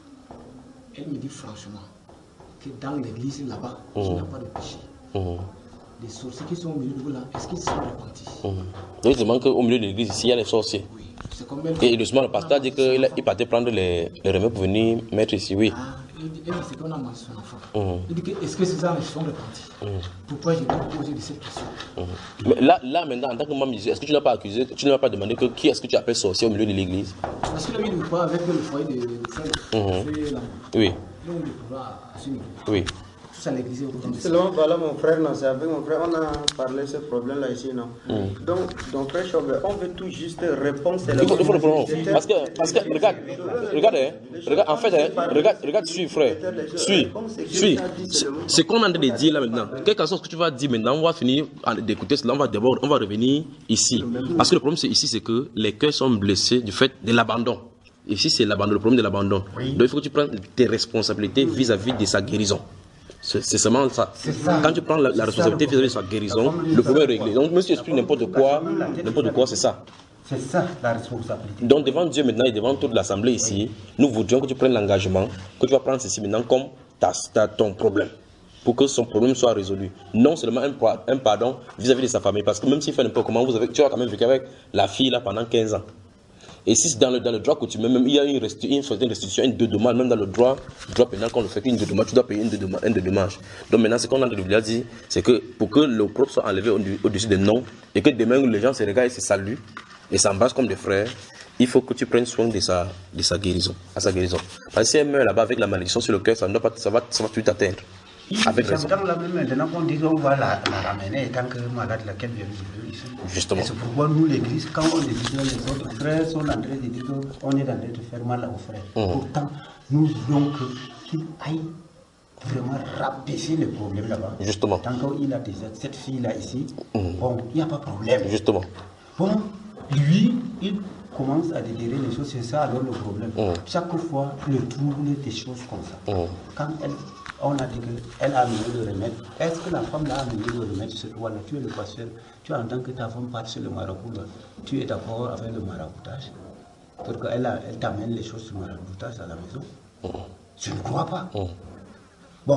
Elle me dit franchement que dans l'église là-bas, mmh. il n'y a pas de péché. Mmh. Les sorciers qui sont au milieu de vous là, est-ce qu'ils sont repentis? Mmh. Il demande qu'au milieu de l'église, ici, il y a les sorciers. Oui. Et doucement, le pasteur a dit qu'il partait prendre les, les remèdes pour venir mettre ici, oui. Ah, il dit, c'est qu'on a mangé son enfant. Mmh. Il dit que, est-ce que ces gens sont repentis? Mmh. Pourquoi je vais te poser de cette question? Mmh. Mais là, là, maintenant, en tant que membre, est-ce que tu n'as pas accusé, tu n'as pas demandé que qui est-ce que tu appelles sorcier au milieu de l'église? Parce qu'il a mis le poids avec le foyer de, de frère. Mmh. Oui. Donc, il pourra assumer. Oui. Seulement, voilà mon frère, non, c'est avec mon frère, on a parlé de ce problème-là ici, non. Mm. Donc, donc frère Chauvet, on veut tout juste répondre. Il faut, il faut le prendre. Parce que, parce que, regarde, regarde, hein, regarde, en fait, hein, regarde, regarde, suis, frère, suis, suis. Ce qu'on est en train de dire là maintenant, quelque chose que tu vas dire maintenant, on va finir d'écouter cela, on va d'abord, on va revenir ici. Parce que le problème, c'est ici, c'est que les cœurs sont blessés du fait de l'abandon. Ici, c'est l'abandon, le problème de l'abandon. Oui. Donc, il faut que tu prennes tes responsabilités vis-à-vis -vis de sa guérison. C'est seulement ça. ça. Quand tu prends la, la responsabilité vis-à-vis -vis de sa guérison, le problème est réglé. Donc, même si tu expliques n'importe quoi, n'importe quoi, c'est ça. C'est ça, la responsabilité. Donc, devant Dieu maintenant et devant toute l'Assemblée ici, nous voudrions que tu prennes l'engagement, que tu vas prendre ceci maintenant comme ta, ta, ton problème, pour que son problème soit résolu. Non seulement un, un pardon vis-à-vis -vis de sa famille, parce que même s'il fait n'importe comment, vous avez, tu as quand même vécu avec la fille là pendant quinze ans. Et si dans le, dans le droit coutumier, même il y a une, restu, une, une restitution, une dédommage, même dans le droit, le droit pénal, quand on le fait une dédommage, tu dois payer une dédommage. Une dédommage. Donc maintenant, ce qu'on a de dire, c'est que pour que l'opprobre soit enlevé au-dessus des noms, et que demain les gens se regardent et se saluent, et s'embrassent comme des frères, il faut que tu prennes soin de sa, de sa guérison, à sa guérison. Parce que si elle meurt là-bas avec la malédiction sur le cœur, ça ne doit pas, ça va, ça va tout atteindre. Avec raison. Maintenant qu'on dit qu'on va la, la ramener tant que malade laquelle vient de ici. Justement. C'est pourquoi nous, l'église, quand on dit que les autres frères sont en train de dire qu'on est en train de faire mal aux frères. Mmh. Pourtant, nous voulons qu'il aille vraiment rabaisser le problème là-bas. Justement. Tant qu'il a déjà cette fille-là ici, mmh. bon, il n'y a pas de problème. Justement. Bon, lui, il commence à déterrer les choses, c'est ça alors le problème. Mmh. Chaque fois, le trouble des choses comme ça. Mmh. Quand elle. On a dit qu'elle a amené le remède. Est-ce que la femme l'a amené le remède sur toi? Tu es le pasteur, tu entends que ta femme part sur le marabout. Tu es d'accord avec le maraboutage? Pour qu'elle elle t'amène les choses sur le maraboutage à la maison? Mmh. Je ne crois pas. Mmh. Bon,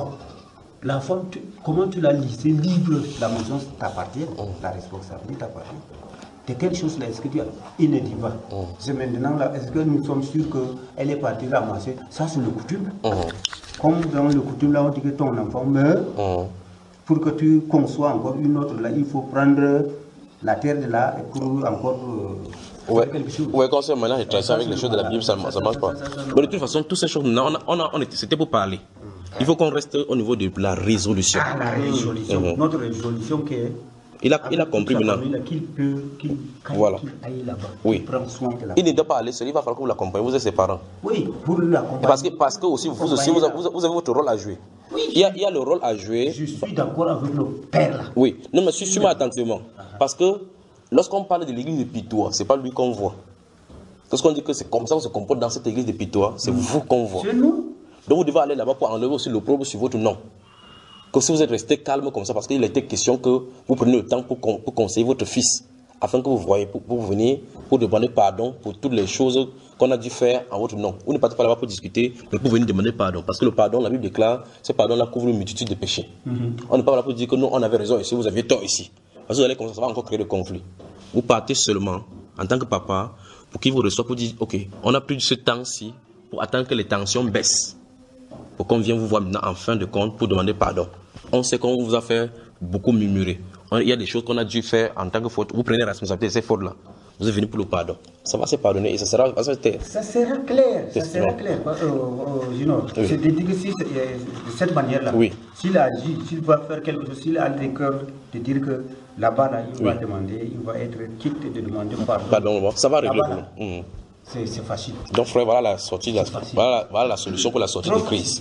la femme, tu, comment tu l'as laissée libre? La maison t'appartient, mmh. la responsabilité t'appartient. De quelle chose là est-ce que tu as? Il ne dit pas. Mmh. C'est maintenant là, est-ce que nous sommes sûrs qu'elle est partie ramasser? Ça, c'est le coutume. Mmh. Comme dans le coutume là, on dit que ton enfant meurt, mmh. pour que tu conçois encore une autre là, il faut prendre la terre de là et pour encore euh, ouais. quelque chose. Oui, quand c'est maintenant, j'ai tracé avec les choses de la Bible, ça ne marche pas. Mais de toute façon, toutes ces choses, on a, on a, on était, c'était pour parler. Il faut qu'on reste au niveau de la résolution. Ah, la résolution. Mmh. Notre résolution qui est Il a, il a compris maintenant. Qu'il peut, qu'il, voilà. qu'il aille là-bas, oui. prend soin de la il ne doit pas aller seul, il va falloir que vous l'accompagniez, vous êtes ses parents. Oui, pour l'accompagner. Parce que, parce que aussi, vous, aussi, vous, avez, vous avez votre rôle à jouer. Oui, il, y a, il y a le rôle à jouer. Je suis d'accord avec le père là. Oui, non mais suis-moi attentivement. Parce que lorsqu'on parle de l'église de Pitois, ce n'est pas lui qu'on voit. Lorsqu'on dit que c'est comme ça qu'on se comporte dans cette église de Pitois, c'est mmh. vous qu'on voit. C'est nous. Donc vous devez aller là-bas pour enlever aussi l'opprobre sur votre nom. Que si vous êtes resté calme comme ça, parce qu'il était question que vous preniez le temps pour, pour conseiller votre fils, afin que vous voyez, pour, pour venir, pour demander pardon pour toutes les choses qu'on a dû faire en votre nom. Vous ne partez pas là-bas pour discuter, mais pour venir demander pardon. Parce que le pardon, la Bible déclare, ce pardon-là couvre une multitude de péchés. Mm-hmm. On n'est pas là pour dire que nous, on avait raison ici, vous aviez tort ici. Parce que vous allez comme ça, ça va encore créer des conflits. Vous partez seulement, en tant que papa, pour qu'il vous reçoive, pour dire, ok, on a plus ce temps-ci pour attendre que les tensions baissent. Pour qu'on vienne vous voir maintenant en fin de compte pour demander pardon. On sait qu'on vous a fait beaucoup murmurer. Il y a des choses qu'on a dû faire en tant que faute. Vous prenez la responsabilité de ces fautes-là. Vous êtes venu pour le pardon. Ça va se pardonner et ça sera... Ça, ça sera clair. Ça sera clair. Euh, euh, you know, oui. C'est de dire que si, de cette manière-là, oui. S'il agit, s'il va faire quelque chose, s'il a le cœur de dire que là-bas, là, il oui. va demander, il va être quitte de demander pardon. Pardon, ça va régler le problème. Mmh. C'est facile. Donc frère, voilà la sortie, la, voilà, voilà la solution pour la sortie de crise.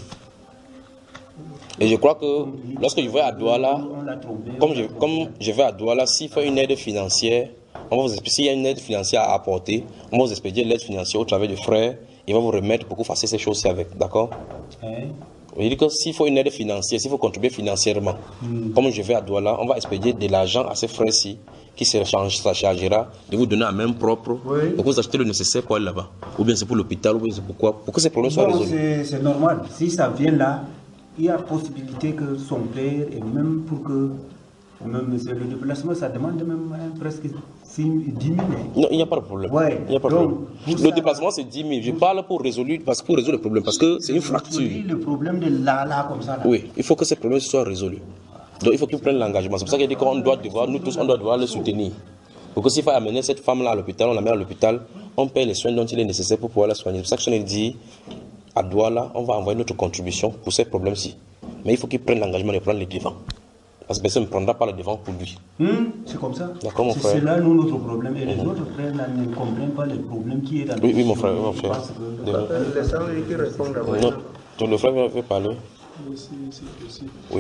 Et je crois que lorsque je vais à Douala, comme je, comme je vais à Douala, s'il faut une aide financière, on va vous expliquer, s'il y a une aide financière à apporter, on va vous expédier l'aide financière au travers du frère, il va vous remettre pour que vous fassiez ces choses-ci avec, d'accord? Hein? Je dis que s'il faut une aide financière, s'il faut contribuer financièrement, mm. comme je vais à Douala, on va expédier de l'argent à ces frères-ci, qui se chargera de vous donner à main propre, oui. pour que vous achetez le nécessaire pour aller là-bas. Ou bien c'est pour l'hôpital, ou bien c'est pourquoi, pour que ces problèmes soient bon, résolus. C'est normal. Si ça vient là, il y a possibilité que son père, et même pour que même le déplacement, ça demande même hein, presque dix mille. Non, il n'y a pas de problème. Ouais. Il n'y a pas de problème. Le ça, déplacement, c'est dix mille. Je parle pour résoudre, parce, pour résoudre le problème, parce que c'est une fracture. Le problème de là, là, comme ça. Là. Oui, il faut que ces problèmes soient résolus. Donc il faut qu'ils prennent l'engagement. C'est pour ça qu'il dit qu'on doit devoir, nous tous, on doit devoir le soutenir. Pour que s'il faut amener cette femme-là à l'hôpital, on la met à l'hôpital, on paye les soins dont il est nécessaire pour pouvoir la soigner. C'est pour ça que je dit, à Douala, on va envoyer notre contribution pour ces problèmes-ci. Mais il faut qu'il prenne l'engagement de prendre les devants. Parce que personne ne prendra pas le devant pour lui. Mmh, c'est comme ça. C'est là nous, notre problème. Et les mmh. autres frères là, ne comprennent pas les problèmes qui est dans le Oui, oui, mon frère. Mon frère. Laissez-moi qui répondre d'abord. Non, le frère veut parler. Oui, c'est possible. Oui.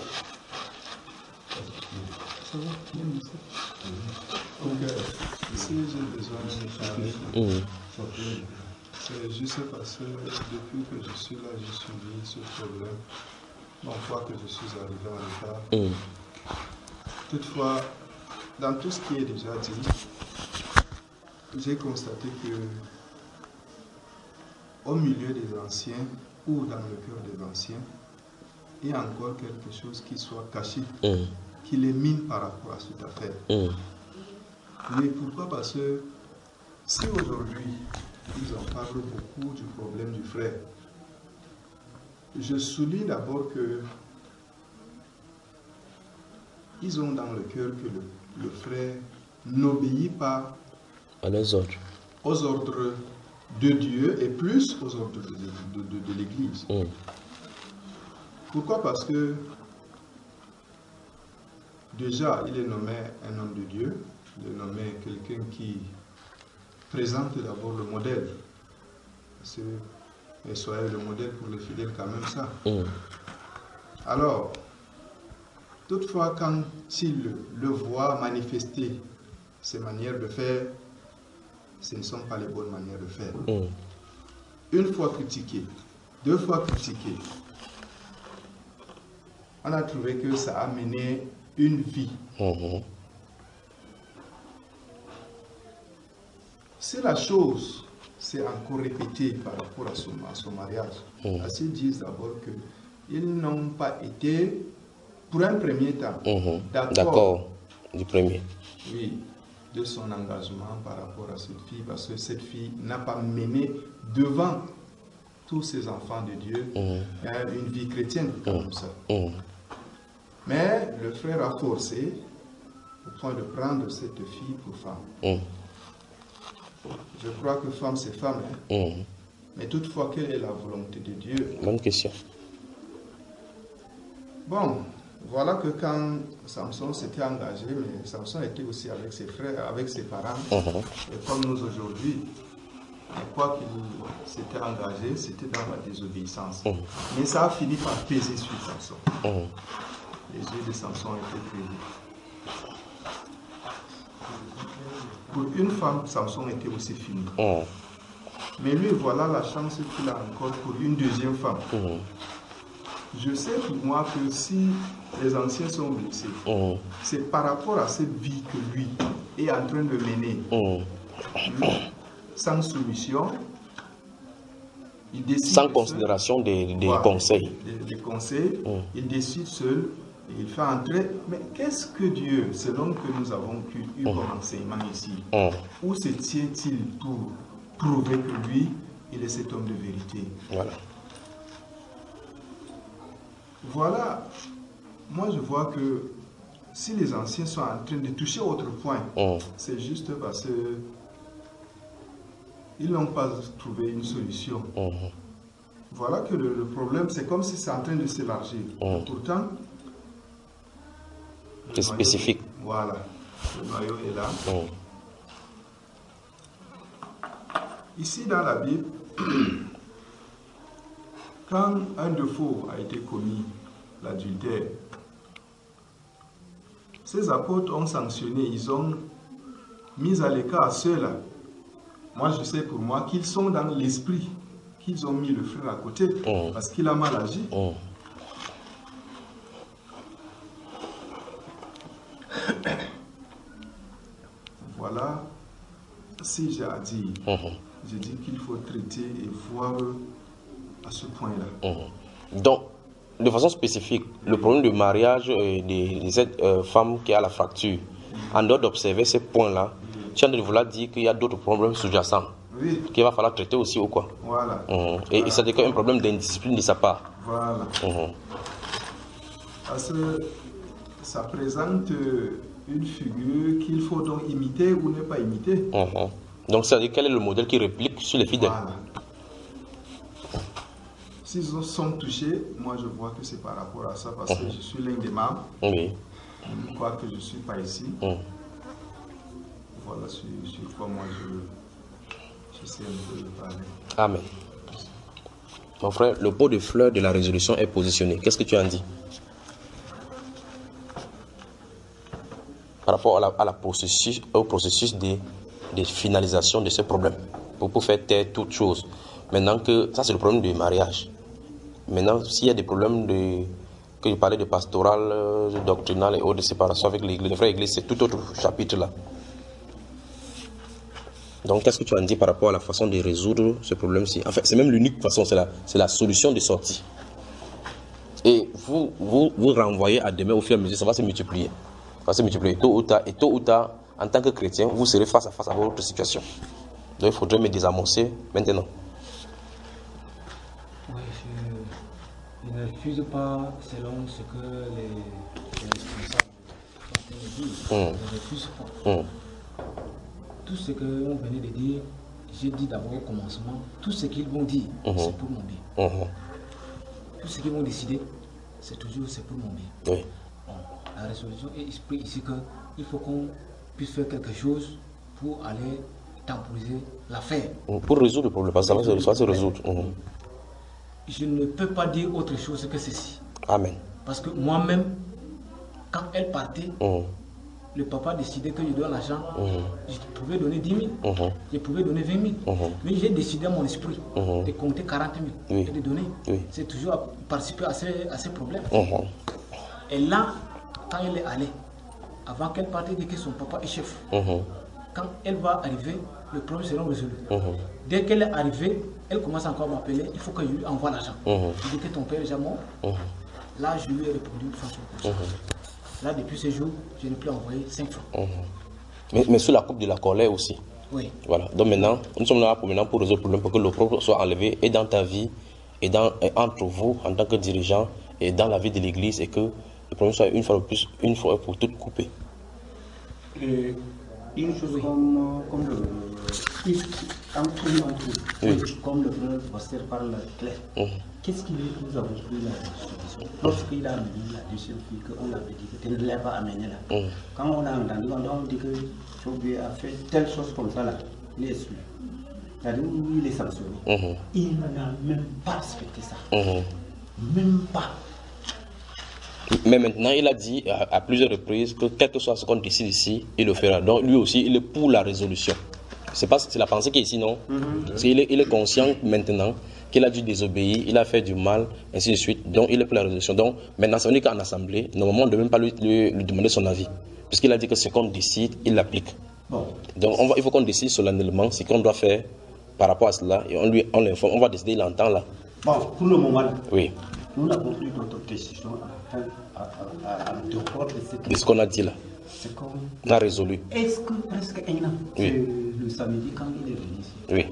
Ça va, bien ici. Donc, si j'ai besoin de parler, mmh. c'est juste parce que depuis que je suis là, j'ai suivi ce problème. Bon, fois que je suis arrivé en retard. Mmh. Toutefois, dans tout ce qui est déjà dit, j'ai constaté que au milieu des anciens ou dans le cœur des anciens, il y a encore quelque chose qui soit caché, mmh. qui les mine par rapport à cette affaire. Mmh. Mais pourquoi? Parce que si aujourd'hui, ils en parlent beaucoup du problème du frère, je souligne d'abord que ils ont dans le cœur que le, le frère n'obéit pas à les ordres. aux ordres de Dieu et plus aux ordres de, de, de, de l'Église. Mm. Pourquoi? Parce que déjà, il est nommé un homme de Dieu, il est nommé quelqu'un qui présente d'abord le modèle. Parce que et soyez le modèle pour les fidèles quand même ça. Mm. Alors, toutefois, quand il le, le voit manifester ses manières de faire, ce ne sont pas les bonnes manières de faire. Mm. Une fois critiqué, deux fois critiqué, on a trouvé que ça a mené une vie. Mm-hmm. C'est la chose... c'est encore répété par rapport à son, à son mariage. Mmh. Ils disent d'abord qu'ils n'ont pas été, pour un premier temps, mmh. d'accord du premier. Oui, de son engagement par rapport à cette fille, parce que cette fille n'a pas mené devant tous ses enfants de Dieu mmh. une vie chrétienne comme mmh. ça. Mmh. Mais le frère a forcé au point de prendre cette fille pour femme. Mmh. Je crois que femme, c'est femme. Hein? Mmh. Mais toutefois, quelle est la volonté de Dieu? Bonne question. Bon, Voilà que quand Samson s'était engagé, mais Samson était aussi avec ses frères, avec ses parents, uh-huh. comme nous aujourd'hui. Et quoi qu'il s'était engagé, c'était dans la désobéissance. Uh-huh. Mais ça a fini par peser sur Samson. Uh-huh. Les yeux de Samson étaient pesés. Pour une femme, Samson était aussi fini. Uh-huh. Mais lui, voilà la chance qu'il a encore pour une deuxième femme. Uh-huh. Je sais pour moi que si les anciens sont blessés, mmh. c'est par rapport à cette vie que lui est en train de mener. Mmh. Lui, sans soumission, il décide sans considération seul, des, des voilà, conseils. Des, des conseils, mmh. il décide seul, il fait entrer. Mais qu'est-ce que Dieu, selon que nous avons pu, eu mmh. comme enseignement ici, mmh. où se tient-il pour prouver que lui, il est cet homme de vérité? Voilà. Voilà, moi je vois que si les anciens sont en train de toucher autre point, mmh. c'est juste parce qu'ils n'ont pas trouvé une solution. Mmh. Voilà que le, le problème, c'est comme si c'est en train de s'élargir. Mmh. Pourtant, c'est spécifique. Voilà, le noyau est là. Mmh. Ici dans la Bible, quand un défaut a été commis, l'adultère, ces apôtres ont sanctionné, ils ont mis à l'écart ceux-là. Moi, je sais pour moi qu'ils sont dans l'esprit, qu'ils ont mis le frère à côté, mmh. parce qu'il a mal agi. Mmh. Voilà, si j'ai à dire, mmh. je dis qu'il faut traiter et voir à ce point-là. Mmh. Donc, de façon spécifique, oui. le problème de mariage euh, de, de cette euh, femme qui a la fracture, oui. en dehors d'observer ces points-là, oui. tu as de vouloir dire qu'il y a d'autres problèmes sous-jacents oui. qu'il va falloir traiter aussi ou quoi. Voilà. Mmh. Et, voilà. et ça déclenche un problème d'indiscipline de sa part. Voilà. Mmh. Parce que ça présente une figure qu'il faut donc imiter ou ne pas imiter. Mmh. Donc, ça veut dire quel est le modèle qui réplique sur les fidèles. Voilà. S'ils sont touchés, moi je vois que c'est par rapport à ça, parce mmh. que je suis l'un des membres. Oui. Je crois que je ne suis pas ici. Mmh. Voilà sur, sur quoi moi je, je sais un peu parler. Amen. Mon frère, le pot de fleurs de la résolution est positionné. Qu'est-ce que tu en dis? Par rapport à la, à la processus, au processus de, de finalisation de ce problème. Pour, pour faire taire toute chose. Maintenant que, ça c'est le problème du mariage. Maintenant, s'il y a des problèmes de, que je parlais de pastoral, de doctrinal et autres, de séparation avec l'église, les frères églises, c'est tout autre chapitre là. Donc, qu'est-ce que tu en dis par rapport à la façon de résoudre ce problème-ci? En fait, c'est même l'unique façon, c'est la, c'est la solution de sortie. Et vous, vous, vous renvoyez à demain au fur et à mesure, ça va se multiplier. Ça va se multiplier tôt ou tard. Et tôt ou tard, en tant que chrétien, vous serez face à face à votre situation. Donc, il faudrait me désamorcer maintenant. Oui, je, je ne refuse pas selon ce que les, les responsables disent. Mmh. Je ne refuse pas. Mmh. Tout ce qu'on venait de dire, j'ai dit d'abord au commencement, tout ce qu'ils vont dire, mmh. c'est pour mon bien. Mmh. Tout ce qu'ils vont décider, c'est toujours c'est pour mon bien. Oui. Bon, la résolution est expliquée ici qu'il faut qu'on puisse faire quelque chose pour aller temporiser l'affaire. Pour résoudre le problème, parce que ça va se résoudre. Mmh. Je ne peux pas dire autre chose que ceci. Amen. Parce que moi-même, quand elle partait, mmh. le papa décidait que je donne l'argent. Mmh. Je pouvais donner dix mille, mmh. je pouvais donner vingt mille. Mmh. Mais j'ai décidé à mon esprit mmh. de compter quarante mille oui. et de donner. Oui. C'est toujours à participer à ces, à ces problèmes. Mmh. Et là, quand elle est allée, avant qu'elle parte, dit que son papa est chef. Mmh. Quand elle va arriver, le problème sera résolu. Mmh. Dès qu'elle est arrivée, elle commence encore à m'appeler, il faut que je lui envoie l'argent. Mmh. Je dis que ton père est déjà mort. Mmh. Là, je lui ai répondu de façon comme ça. Mmh. Là, depuis ce jour, je n'ai plus envoyé cinq francs. Mmh. Mais, mais sous la coupe de la colère aussi. Oui. Voilà. Donc maintenant, nous sommes là pour, maintenant pour résoudre le problème, pour que le problème soit enlevé et dans ta vie, et, dans, et entre vous, en tant que dirigeant, et dans la vie de l'église, et que le problème soit une fois de plus, une fois pour toutes coupé. Et une chose oui. comme, comme le. Entre nous, entre nous, oui. Comme le frère Pasteur parle clair. Mmh. Qu'est-ce qui veut que nous avons pris la solution? Lorsqu'il a amené la deuxième fille, qu'on avait dit que tu ne l'as pas amené là. Mmh. Quand on a entendu, on dit que Chobé a fait telle chose comme ça là, il est exclu. C'est-à-dire où il est sanctionné. Mmh. Il n'a même pas respecté ça. Mmh. Même pas. Mais maintenant, il a dit à, à plusieurs reprises que quel que soit ce qu'on décide ici, il le fera. Donc lui aussi, il est pour la résolution. C'est pas, c'est la pensée qui est ici, non? Mm-hmm. Parce qu'il est, il est conscient maintenant qu'il a dû désobéir, il a fait du mal, ainsi de suite. Donc il est pour la résolution. Donc maintenant, ça veut dire qu'en assemblée, normalement, on ne devait même pas lui, lui, lui demander son avis. Puisqu'il a dit que ce qu'on décide, il l'applique. Bon. Donc on va, il faut qu'on décide solennellement ce qu'on doit faire par rapport à cela. Et on lui on l'informe, on va décider, il entend là. Bon, pour le moment, oui. Nous n'avons plus d'autres décisions à, à, à, à, à de ce qu'on a dit là. C'est qu'on a résolu. Est-ce que presque un an, oui. C'est le samedi quand il est venu ici? Oui.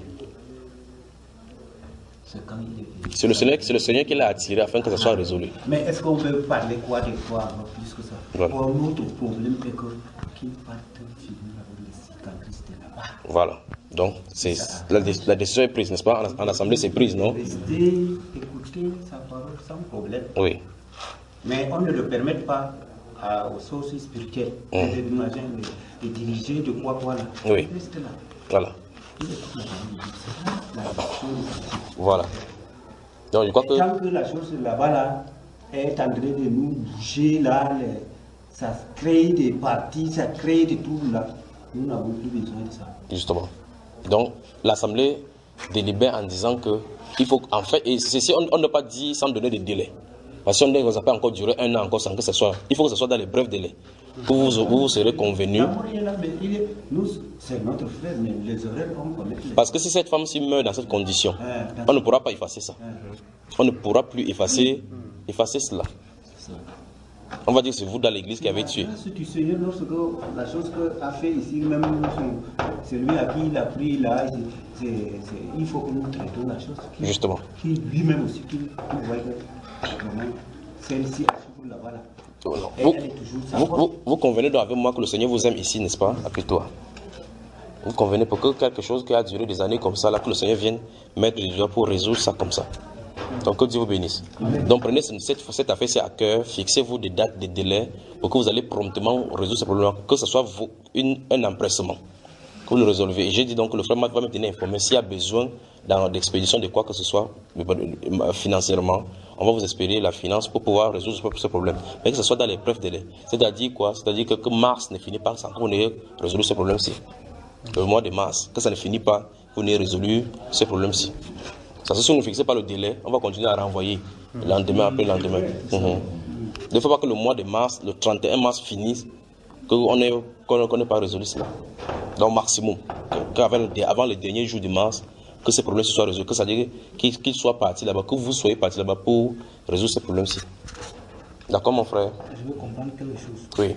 C'est quand il est venu. C'est le Seigneur, c'est le Seigneur qui l'a attiré afin que ça soit résolu. Mais est-ce qu'on peut parler quoi de quoi avant plus que ça? Voilà. Pour notre problème est que qu'il parte finir avec les cicatrices de là-bas. Voilà. Donc, c'est la, la décision est prise, n'est-ce pas? En, en assemblée, c'est prise, non? Rester, écouter sa parole sans problème. Oui. Mais on ne le permet pas à, aux sources spirituelles, mmh. de, de diriger de quoi, voilà. Oui. Reste là. Voilà. Voilà. Donc, je crois que... Tant que la chose là-bas là, est en train de nous bouger là, les, ça crée des partis, ça crée des troubles là, nous n'avons plus besoin de ça. Justement. Donc, l'Assemblée délibère en disant que, il faut, en fait, et ceci, on, on ne peut pas dire sans donner de délai. Parce qu'on ne va pas encore durer un an encore sans que ce soit. Il faut que ce soit dans les brefs délais. Pour vous, vous, vous serez convenus. C'est notre frère, mais les oreilles vont connaître. Parce que si cette femme-ci meurt dans cette condition, on ne pourra pas effacer ça. On ne pourra plus effacer, effacer cela. On va dire que c'est vous dans l'église qui avez tué. Tu sais, lorsque la chose qu'a fait ici, même celui à qui il a pris là, c'est, c'est, c'est, il faut que nous traitons la chose. Qui, Justement. Qui lui-même aussi, qui voit que celle-ci a là-bas là. Vous, vous, vous, vous convenez donc avec moi que le Seigneur vous aime ici, n'est-ce pas? Appuie-toi. Vous convenez pour que quelque chose qui a duré des années comme ça, là, que le Seigneur vienne mettre du doigt pour résoudre ça comme ça. Donc que Dieu vous bénisse. Amen. Donc prenez cette, cette affaire à cœur, fixez-vous des dates, des délais, pour que vous allez promptement résoudre ce problème, que ce soit vous, une, un empressement, que vous le résolvez. Et j'ai dit donc que le frère va me tenir informé s'il y a besoin d'expédition de quoi que ce soit, financièrement. On va vous espérer la finance pour pouvoir résoudre ce problème. Mais que ce soit dans les brefs délais. C'est-à-dire quoi? C'est-à-dire que, que mars ne finit pas sans que vous n'ayez résolu ce problème-ci. Le mois de mars, que ça ne finit pas, que vous n'ayez résolu ce problème-ci. Ça, si vous ne fixez pas le délai, on va continuer à renvoyer le lendemain après le lendemain. Mm-hmm. Il ne faut pas que le mois de mars, le trente et un mars finisse, qu'on n'ait qu'on pas résolu cela. Donc maximum, avant le dernier jour de mars, que ces problèmes soient résolus, que ça veut dire qu'ils qu'il soient partis là-bas, que vous soyez partis là-bas pour résoudre ces problèmes-ci. D'accord, mon frère? Je veux comprendre quelque chose. Oui.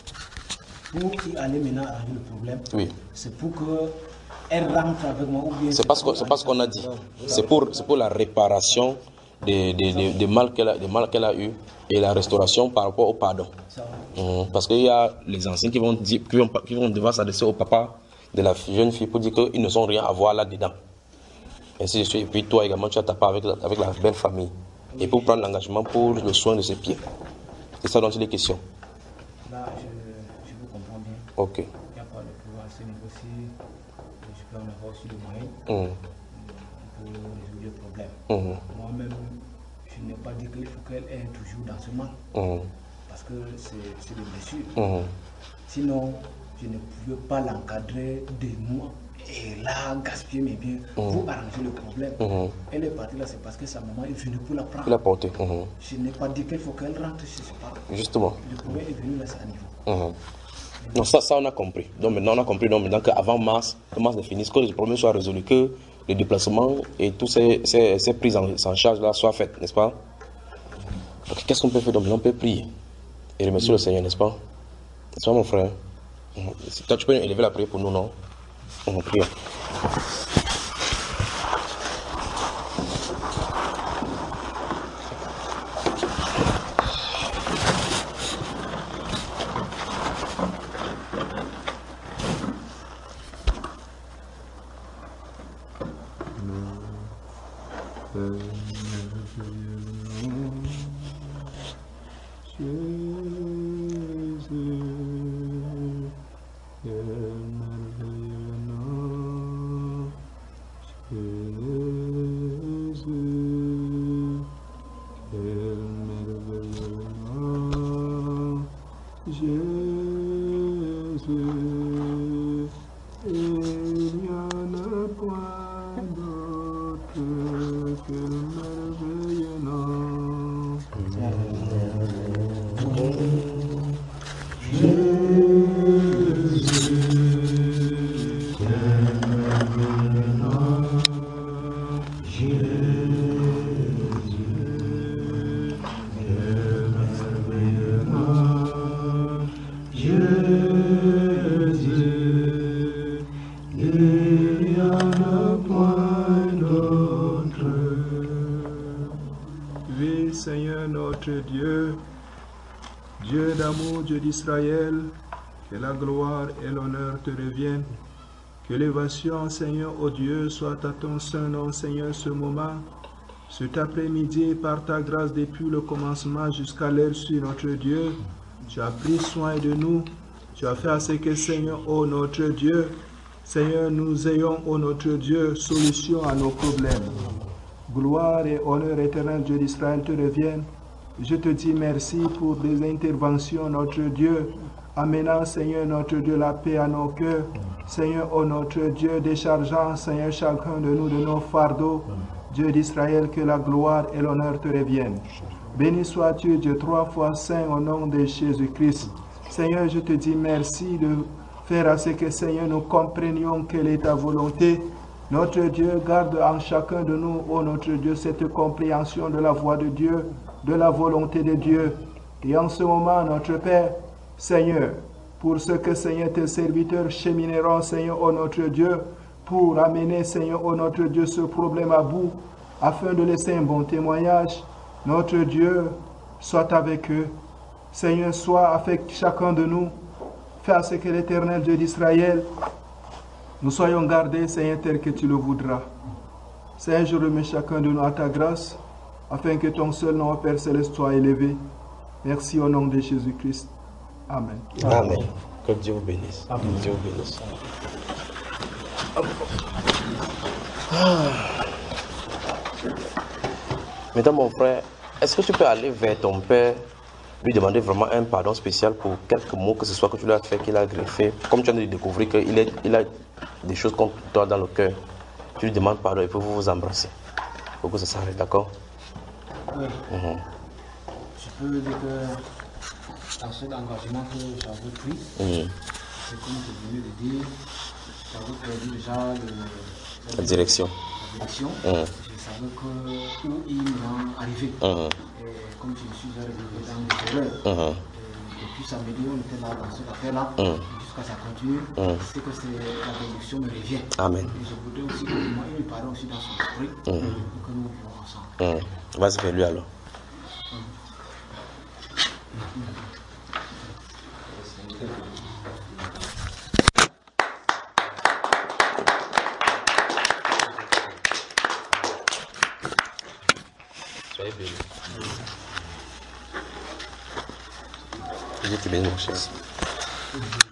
Pour y aller maintenant à le problème, oui. C'est pour qu'elle rentre avec moi ou bien... C'est pas ce qu'on, c'est pas ce qu'on a dit. C'est pour, c'est pour la réparation des, des, des, des mal qu'elle a, des mal qu'elle a eu et la restauration par rapport au pardon. Mmh. Parce qu'il y a les anciens qui vont, dire, qui vont, qui vont devoir s'adresser au papa de la jeune fille pour dire qu'ils ne sont rien à voir là-dedans. Ainsi de suite. Et puis toi également, tu as ta part avec, avec la belle famille. Et pour prendre l'engagement pour le soin de ses pieds. C'est ça dont il est question. Là, je, je vous comprends bien. Ok. Il n'y a pas de pouvoir à ce niveau-ci. Je peux en avoir aussi des moyens mmh. pour résoudre le problème. Mmh. Moi-même, je n'ai pas dit qu'il faut qu'elle ait toujours dans ce mal. Mmh. Parce que c'est des blessures. Mmh. Sinon, je ne pouvais pas l'encadrer de moi. Et là, gaspiller mes biens mmh. pour arranger le problème. Mmh. Elle est partie là, c'est parce que sa maman est venue pour la prendre. Pour la porter. Mmh. Je n'ai pas dit qu'il faut qu'elle rentre chez ses parents. Justement. Le problème est venu là, c'est à niveau. Mmh. Non, ça, ça, on a compris. Donc maintenant, on a compris donc, maintenant qu'avant mars, que mars ne finisse, que le problème soit résolu, que le déplacement et toutes ces, ces, ces prises en, en charge là soient faites, n'est-ce pas? Donc, qu'est-ce qu'on peut faire? Donc on peut prier et remercier mmh. le Seigneur, n'est-ce pas? N'est-ce pas, mon frère? Mmh. Toi, tu peux élever la prière pour nous, non? On prie. Israël, que la gloire et l'honneur te reviennent, que l'élévation, Seigneur, ô Dieu, soit à ton saint nom, Seigneur, ce moment, cet après-midi, par ta grâce, depuis le commencement jusqu'à l'heure sur notre Dieu, tu as pris soin de nous, tu as fait à ce que, Seigneur, ô notre Dieu, Seigneur, nous ayons, ô notre Dieu, solution à nos problèmes. Gloire et honneur éternel, Dieu d'Israël, te reviennent. Je te dis merci pour des interventions, notre Dieu, amenant, Seigneur, notre Dieu, la paix à nos cœurs. Seigneur, ô notre Dieu, déchargeant, Seigneur, chacun de nous de nos fardeaux. Dieu d'Israël, que la gloire et l'honneur te reviennent. Béni sois-tu, Dieu, trois fois saint, au nom de Jésus-Christ. Seigneur, je te dis merci de faire à ce que, Seigneur, nous comprenions quelle est ta volonté. Notre Dieu, garde en chacun de nous, ô notre Dieu, cette compréhension de la voix de Dieu, de la volonté de Dieu. Et en ce moment, notre Père, Seigneur, pour ce que, Seigneur, tes serviteurs chemineront, Seigneur, ô notre Dieu, pour amener, Seigneur, ô notre Dieu, ce problème à bout, afin de laisser un bon témoignage, notre Dieu, soit avec eux. Seigneur, sois avec chacun de nous. Fais à ce que l'Éternel Dieu d'Israël, nous soyons gardés, Seigneur, tel que tu le voudras. Seigneur, je remets chacun de nous à ta grâce, afin que ton seul nom, Père Céleste, soit élevé. Merci au nom de Jésus-Christ. Amen. Amen. Que Dieu vous bénisse. Amen. Dieu vous bénisse. Maintenant, mon frère, est-ce que tu peux aller vers ton père, lui demander vraiment un pardon spécial pour quelques mots que ce soit que tu lui as fait, qu'il a greffé, comme tu viens de découvrir qu'il est, il a des choses contre toi dans le cœur. Tu lui demandes pardon et puis vous vous embrasser. Pour que ça s'arrête, d'accord? Oui. Mm-hmm. Je peux dire que dans cet engagement que j'avais pris, mm-hmm. c'est comme je venais de dire, j'avais perdu déjà le, la direction. La direction. Mm-hmm. Je savais que, où ils vont arriver. Mm-hmm. Et comme je suis arrivé dans les erreurs, mm-hmm. depuis samedi, on était là dans cette affaire-là, mm-hmm. jusqu'à ça continue, mm-hmm. c'est que c'est la bénédiction me revient. Amen. Et je voudrais aussi que moi, il me parle aussi dans son esprit, mm-hmm. pour que nous vivons ensemble. Mm-hmm. Vas-y, fais-lui alors. Soyez bénis. Dieu te bénisse, mon cher.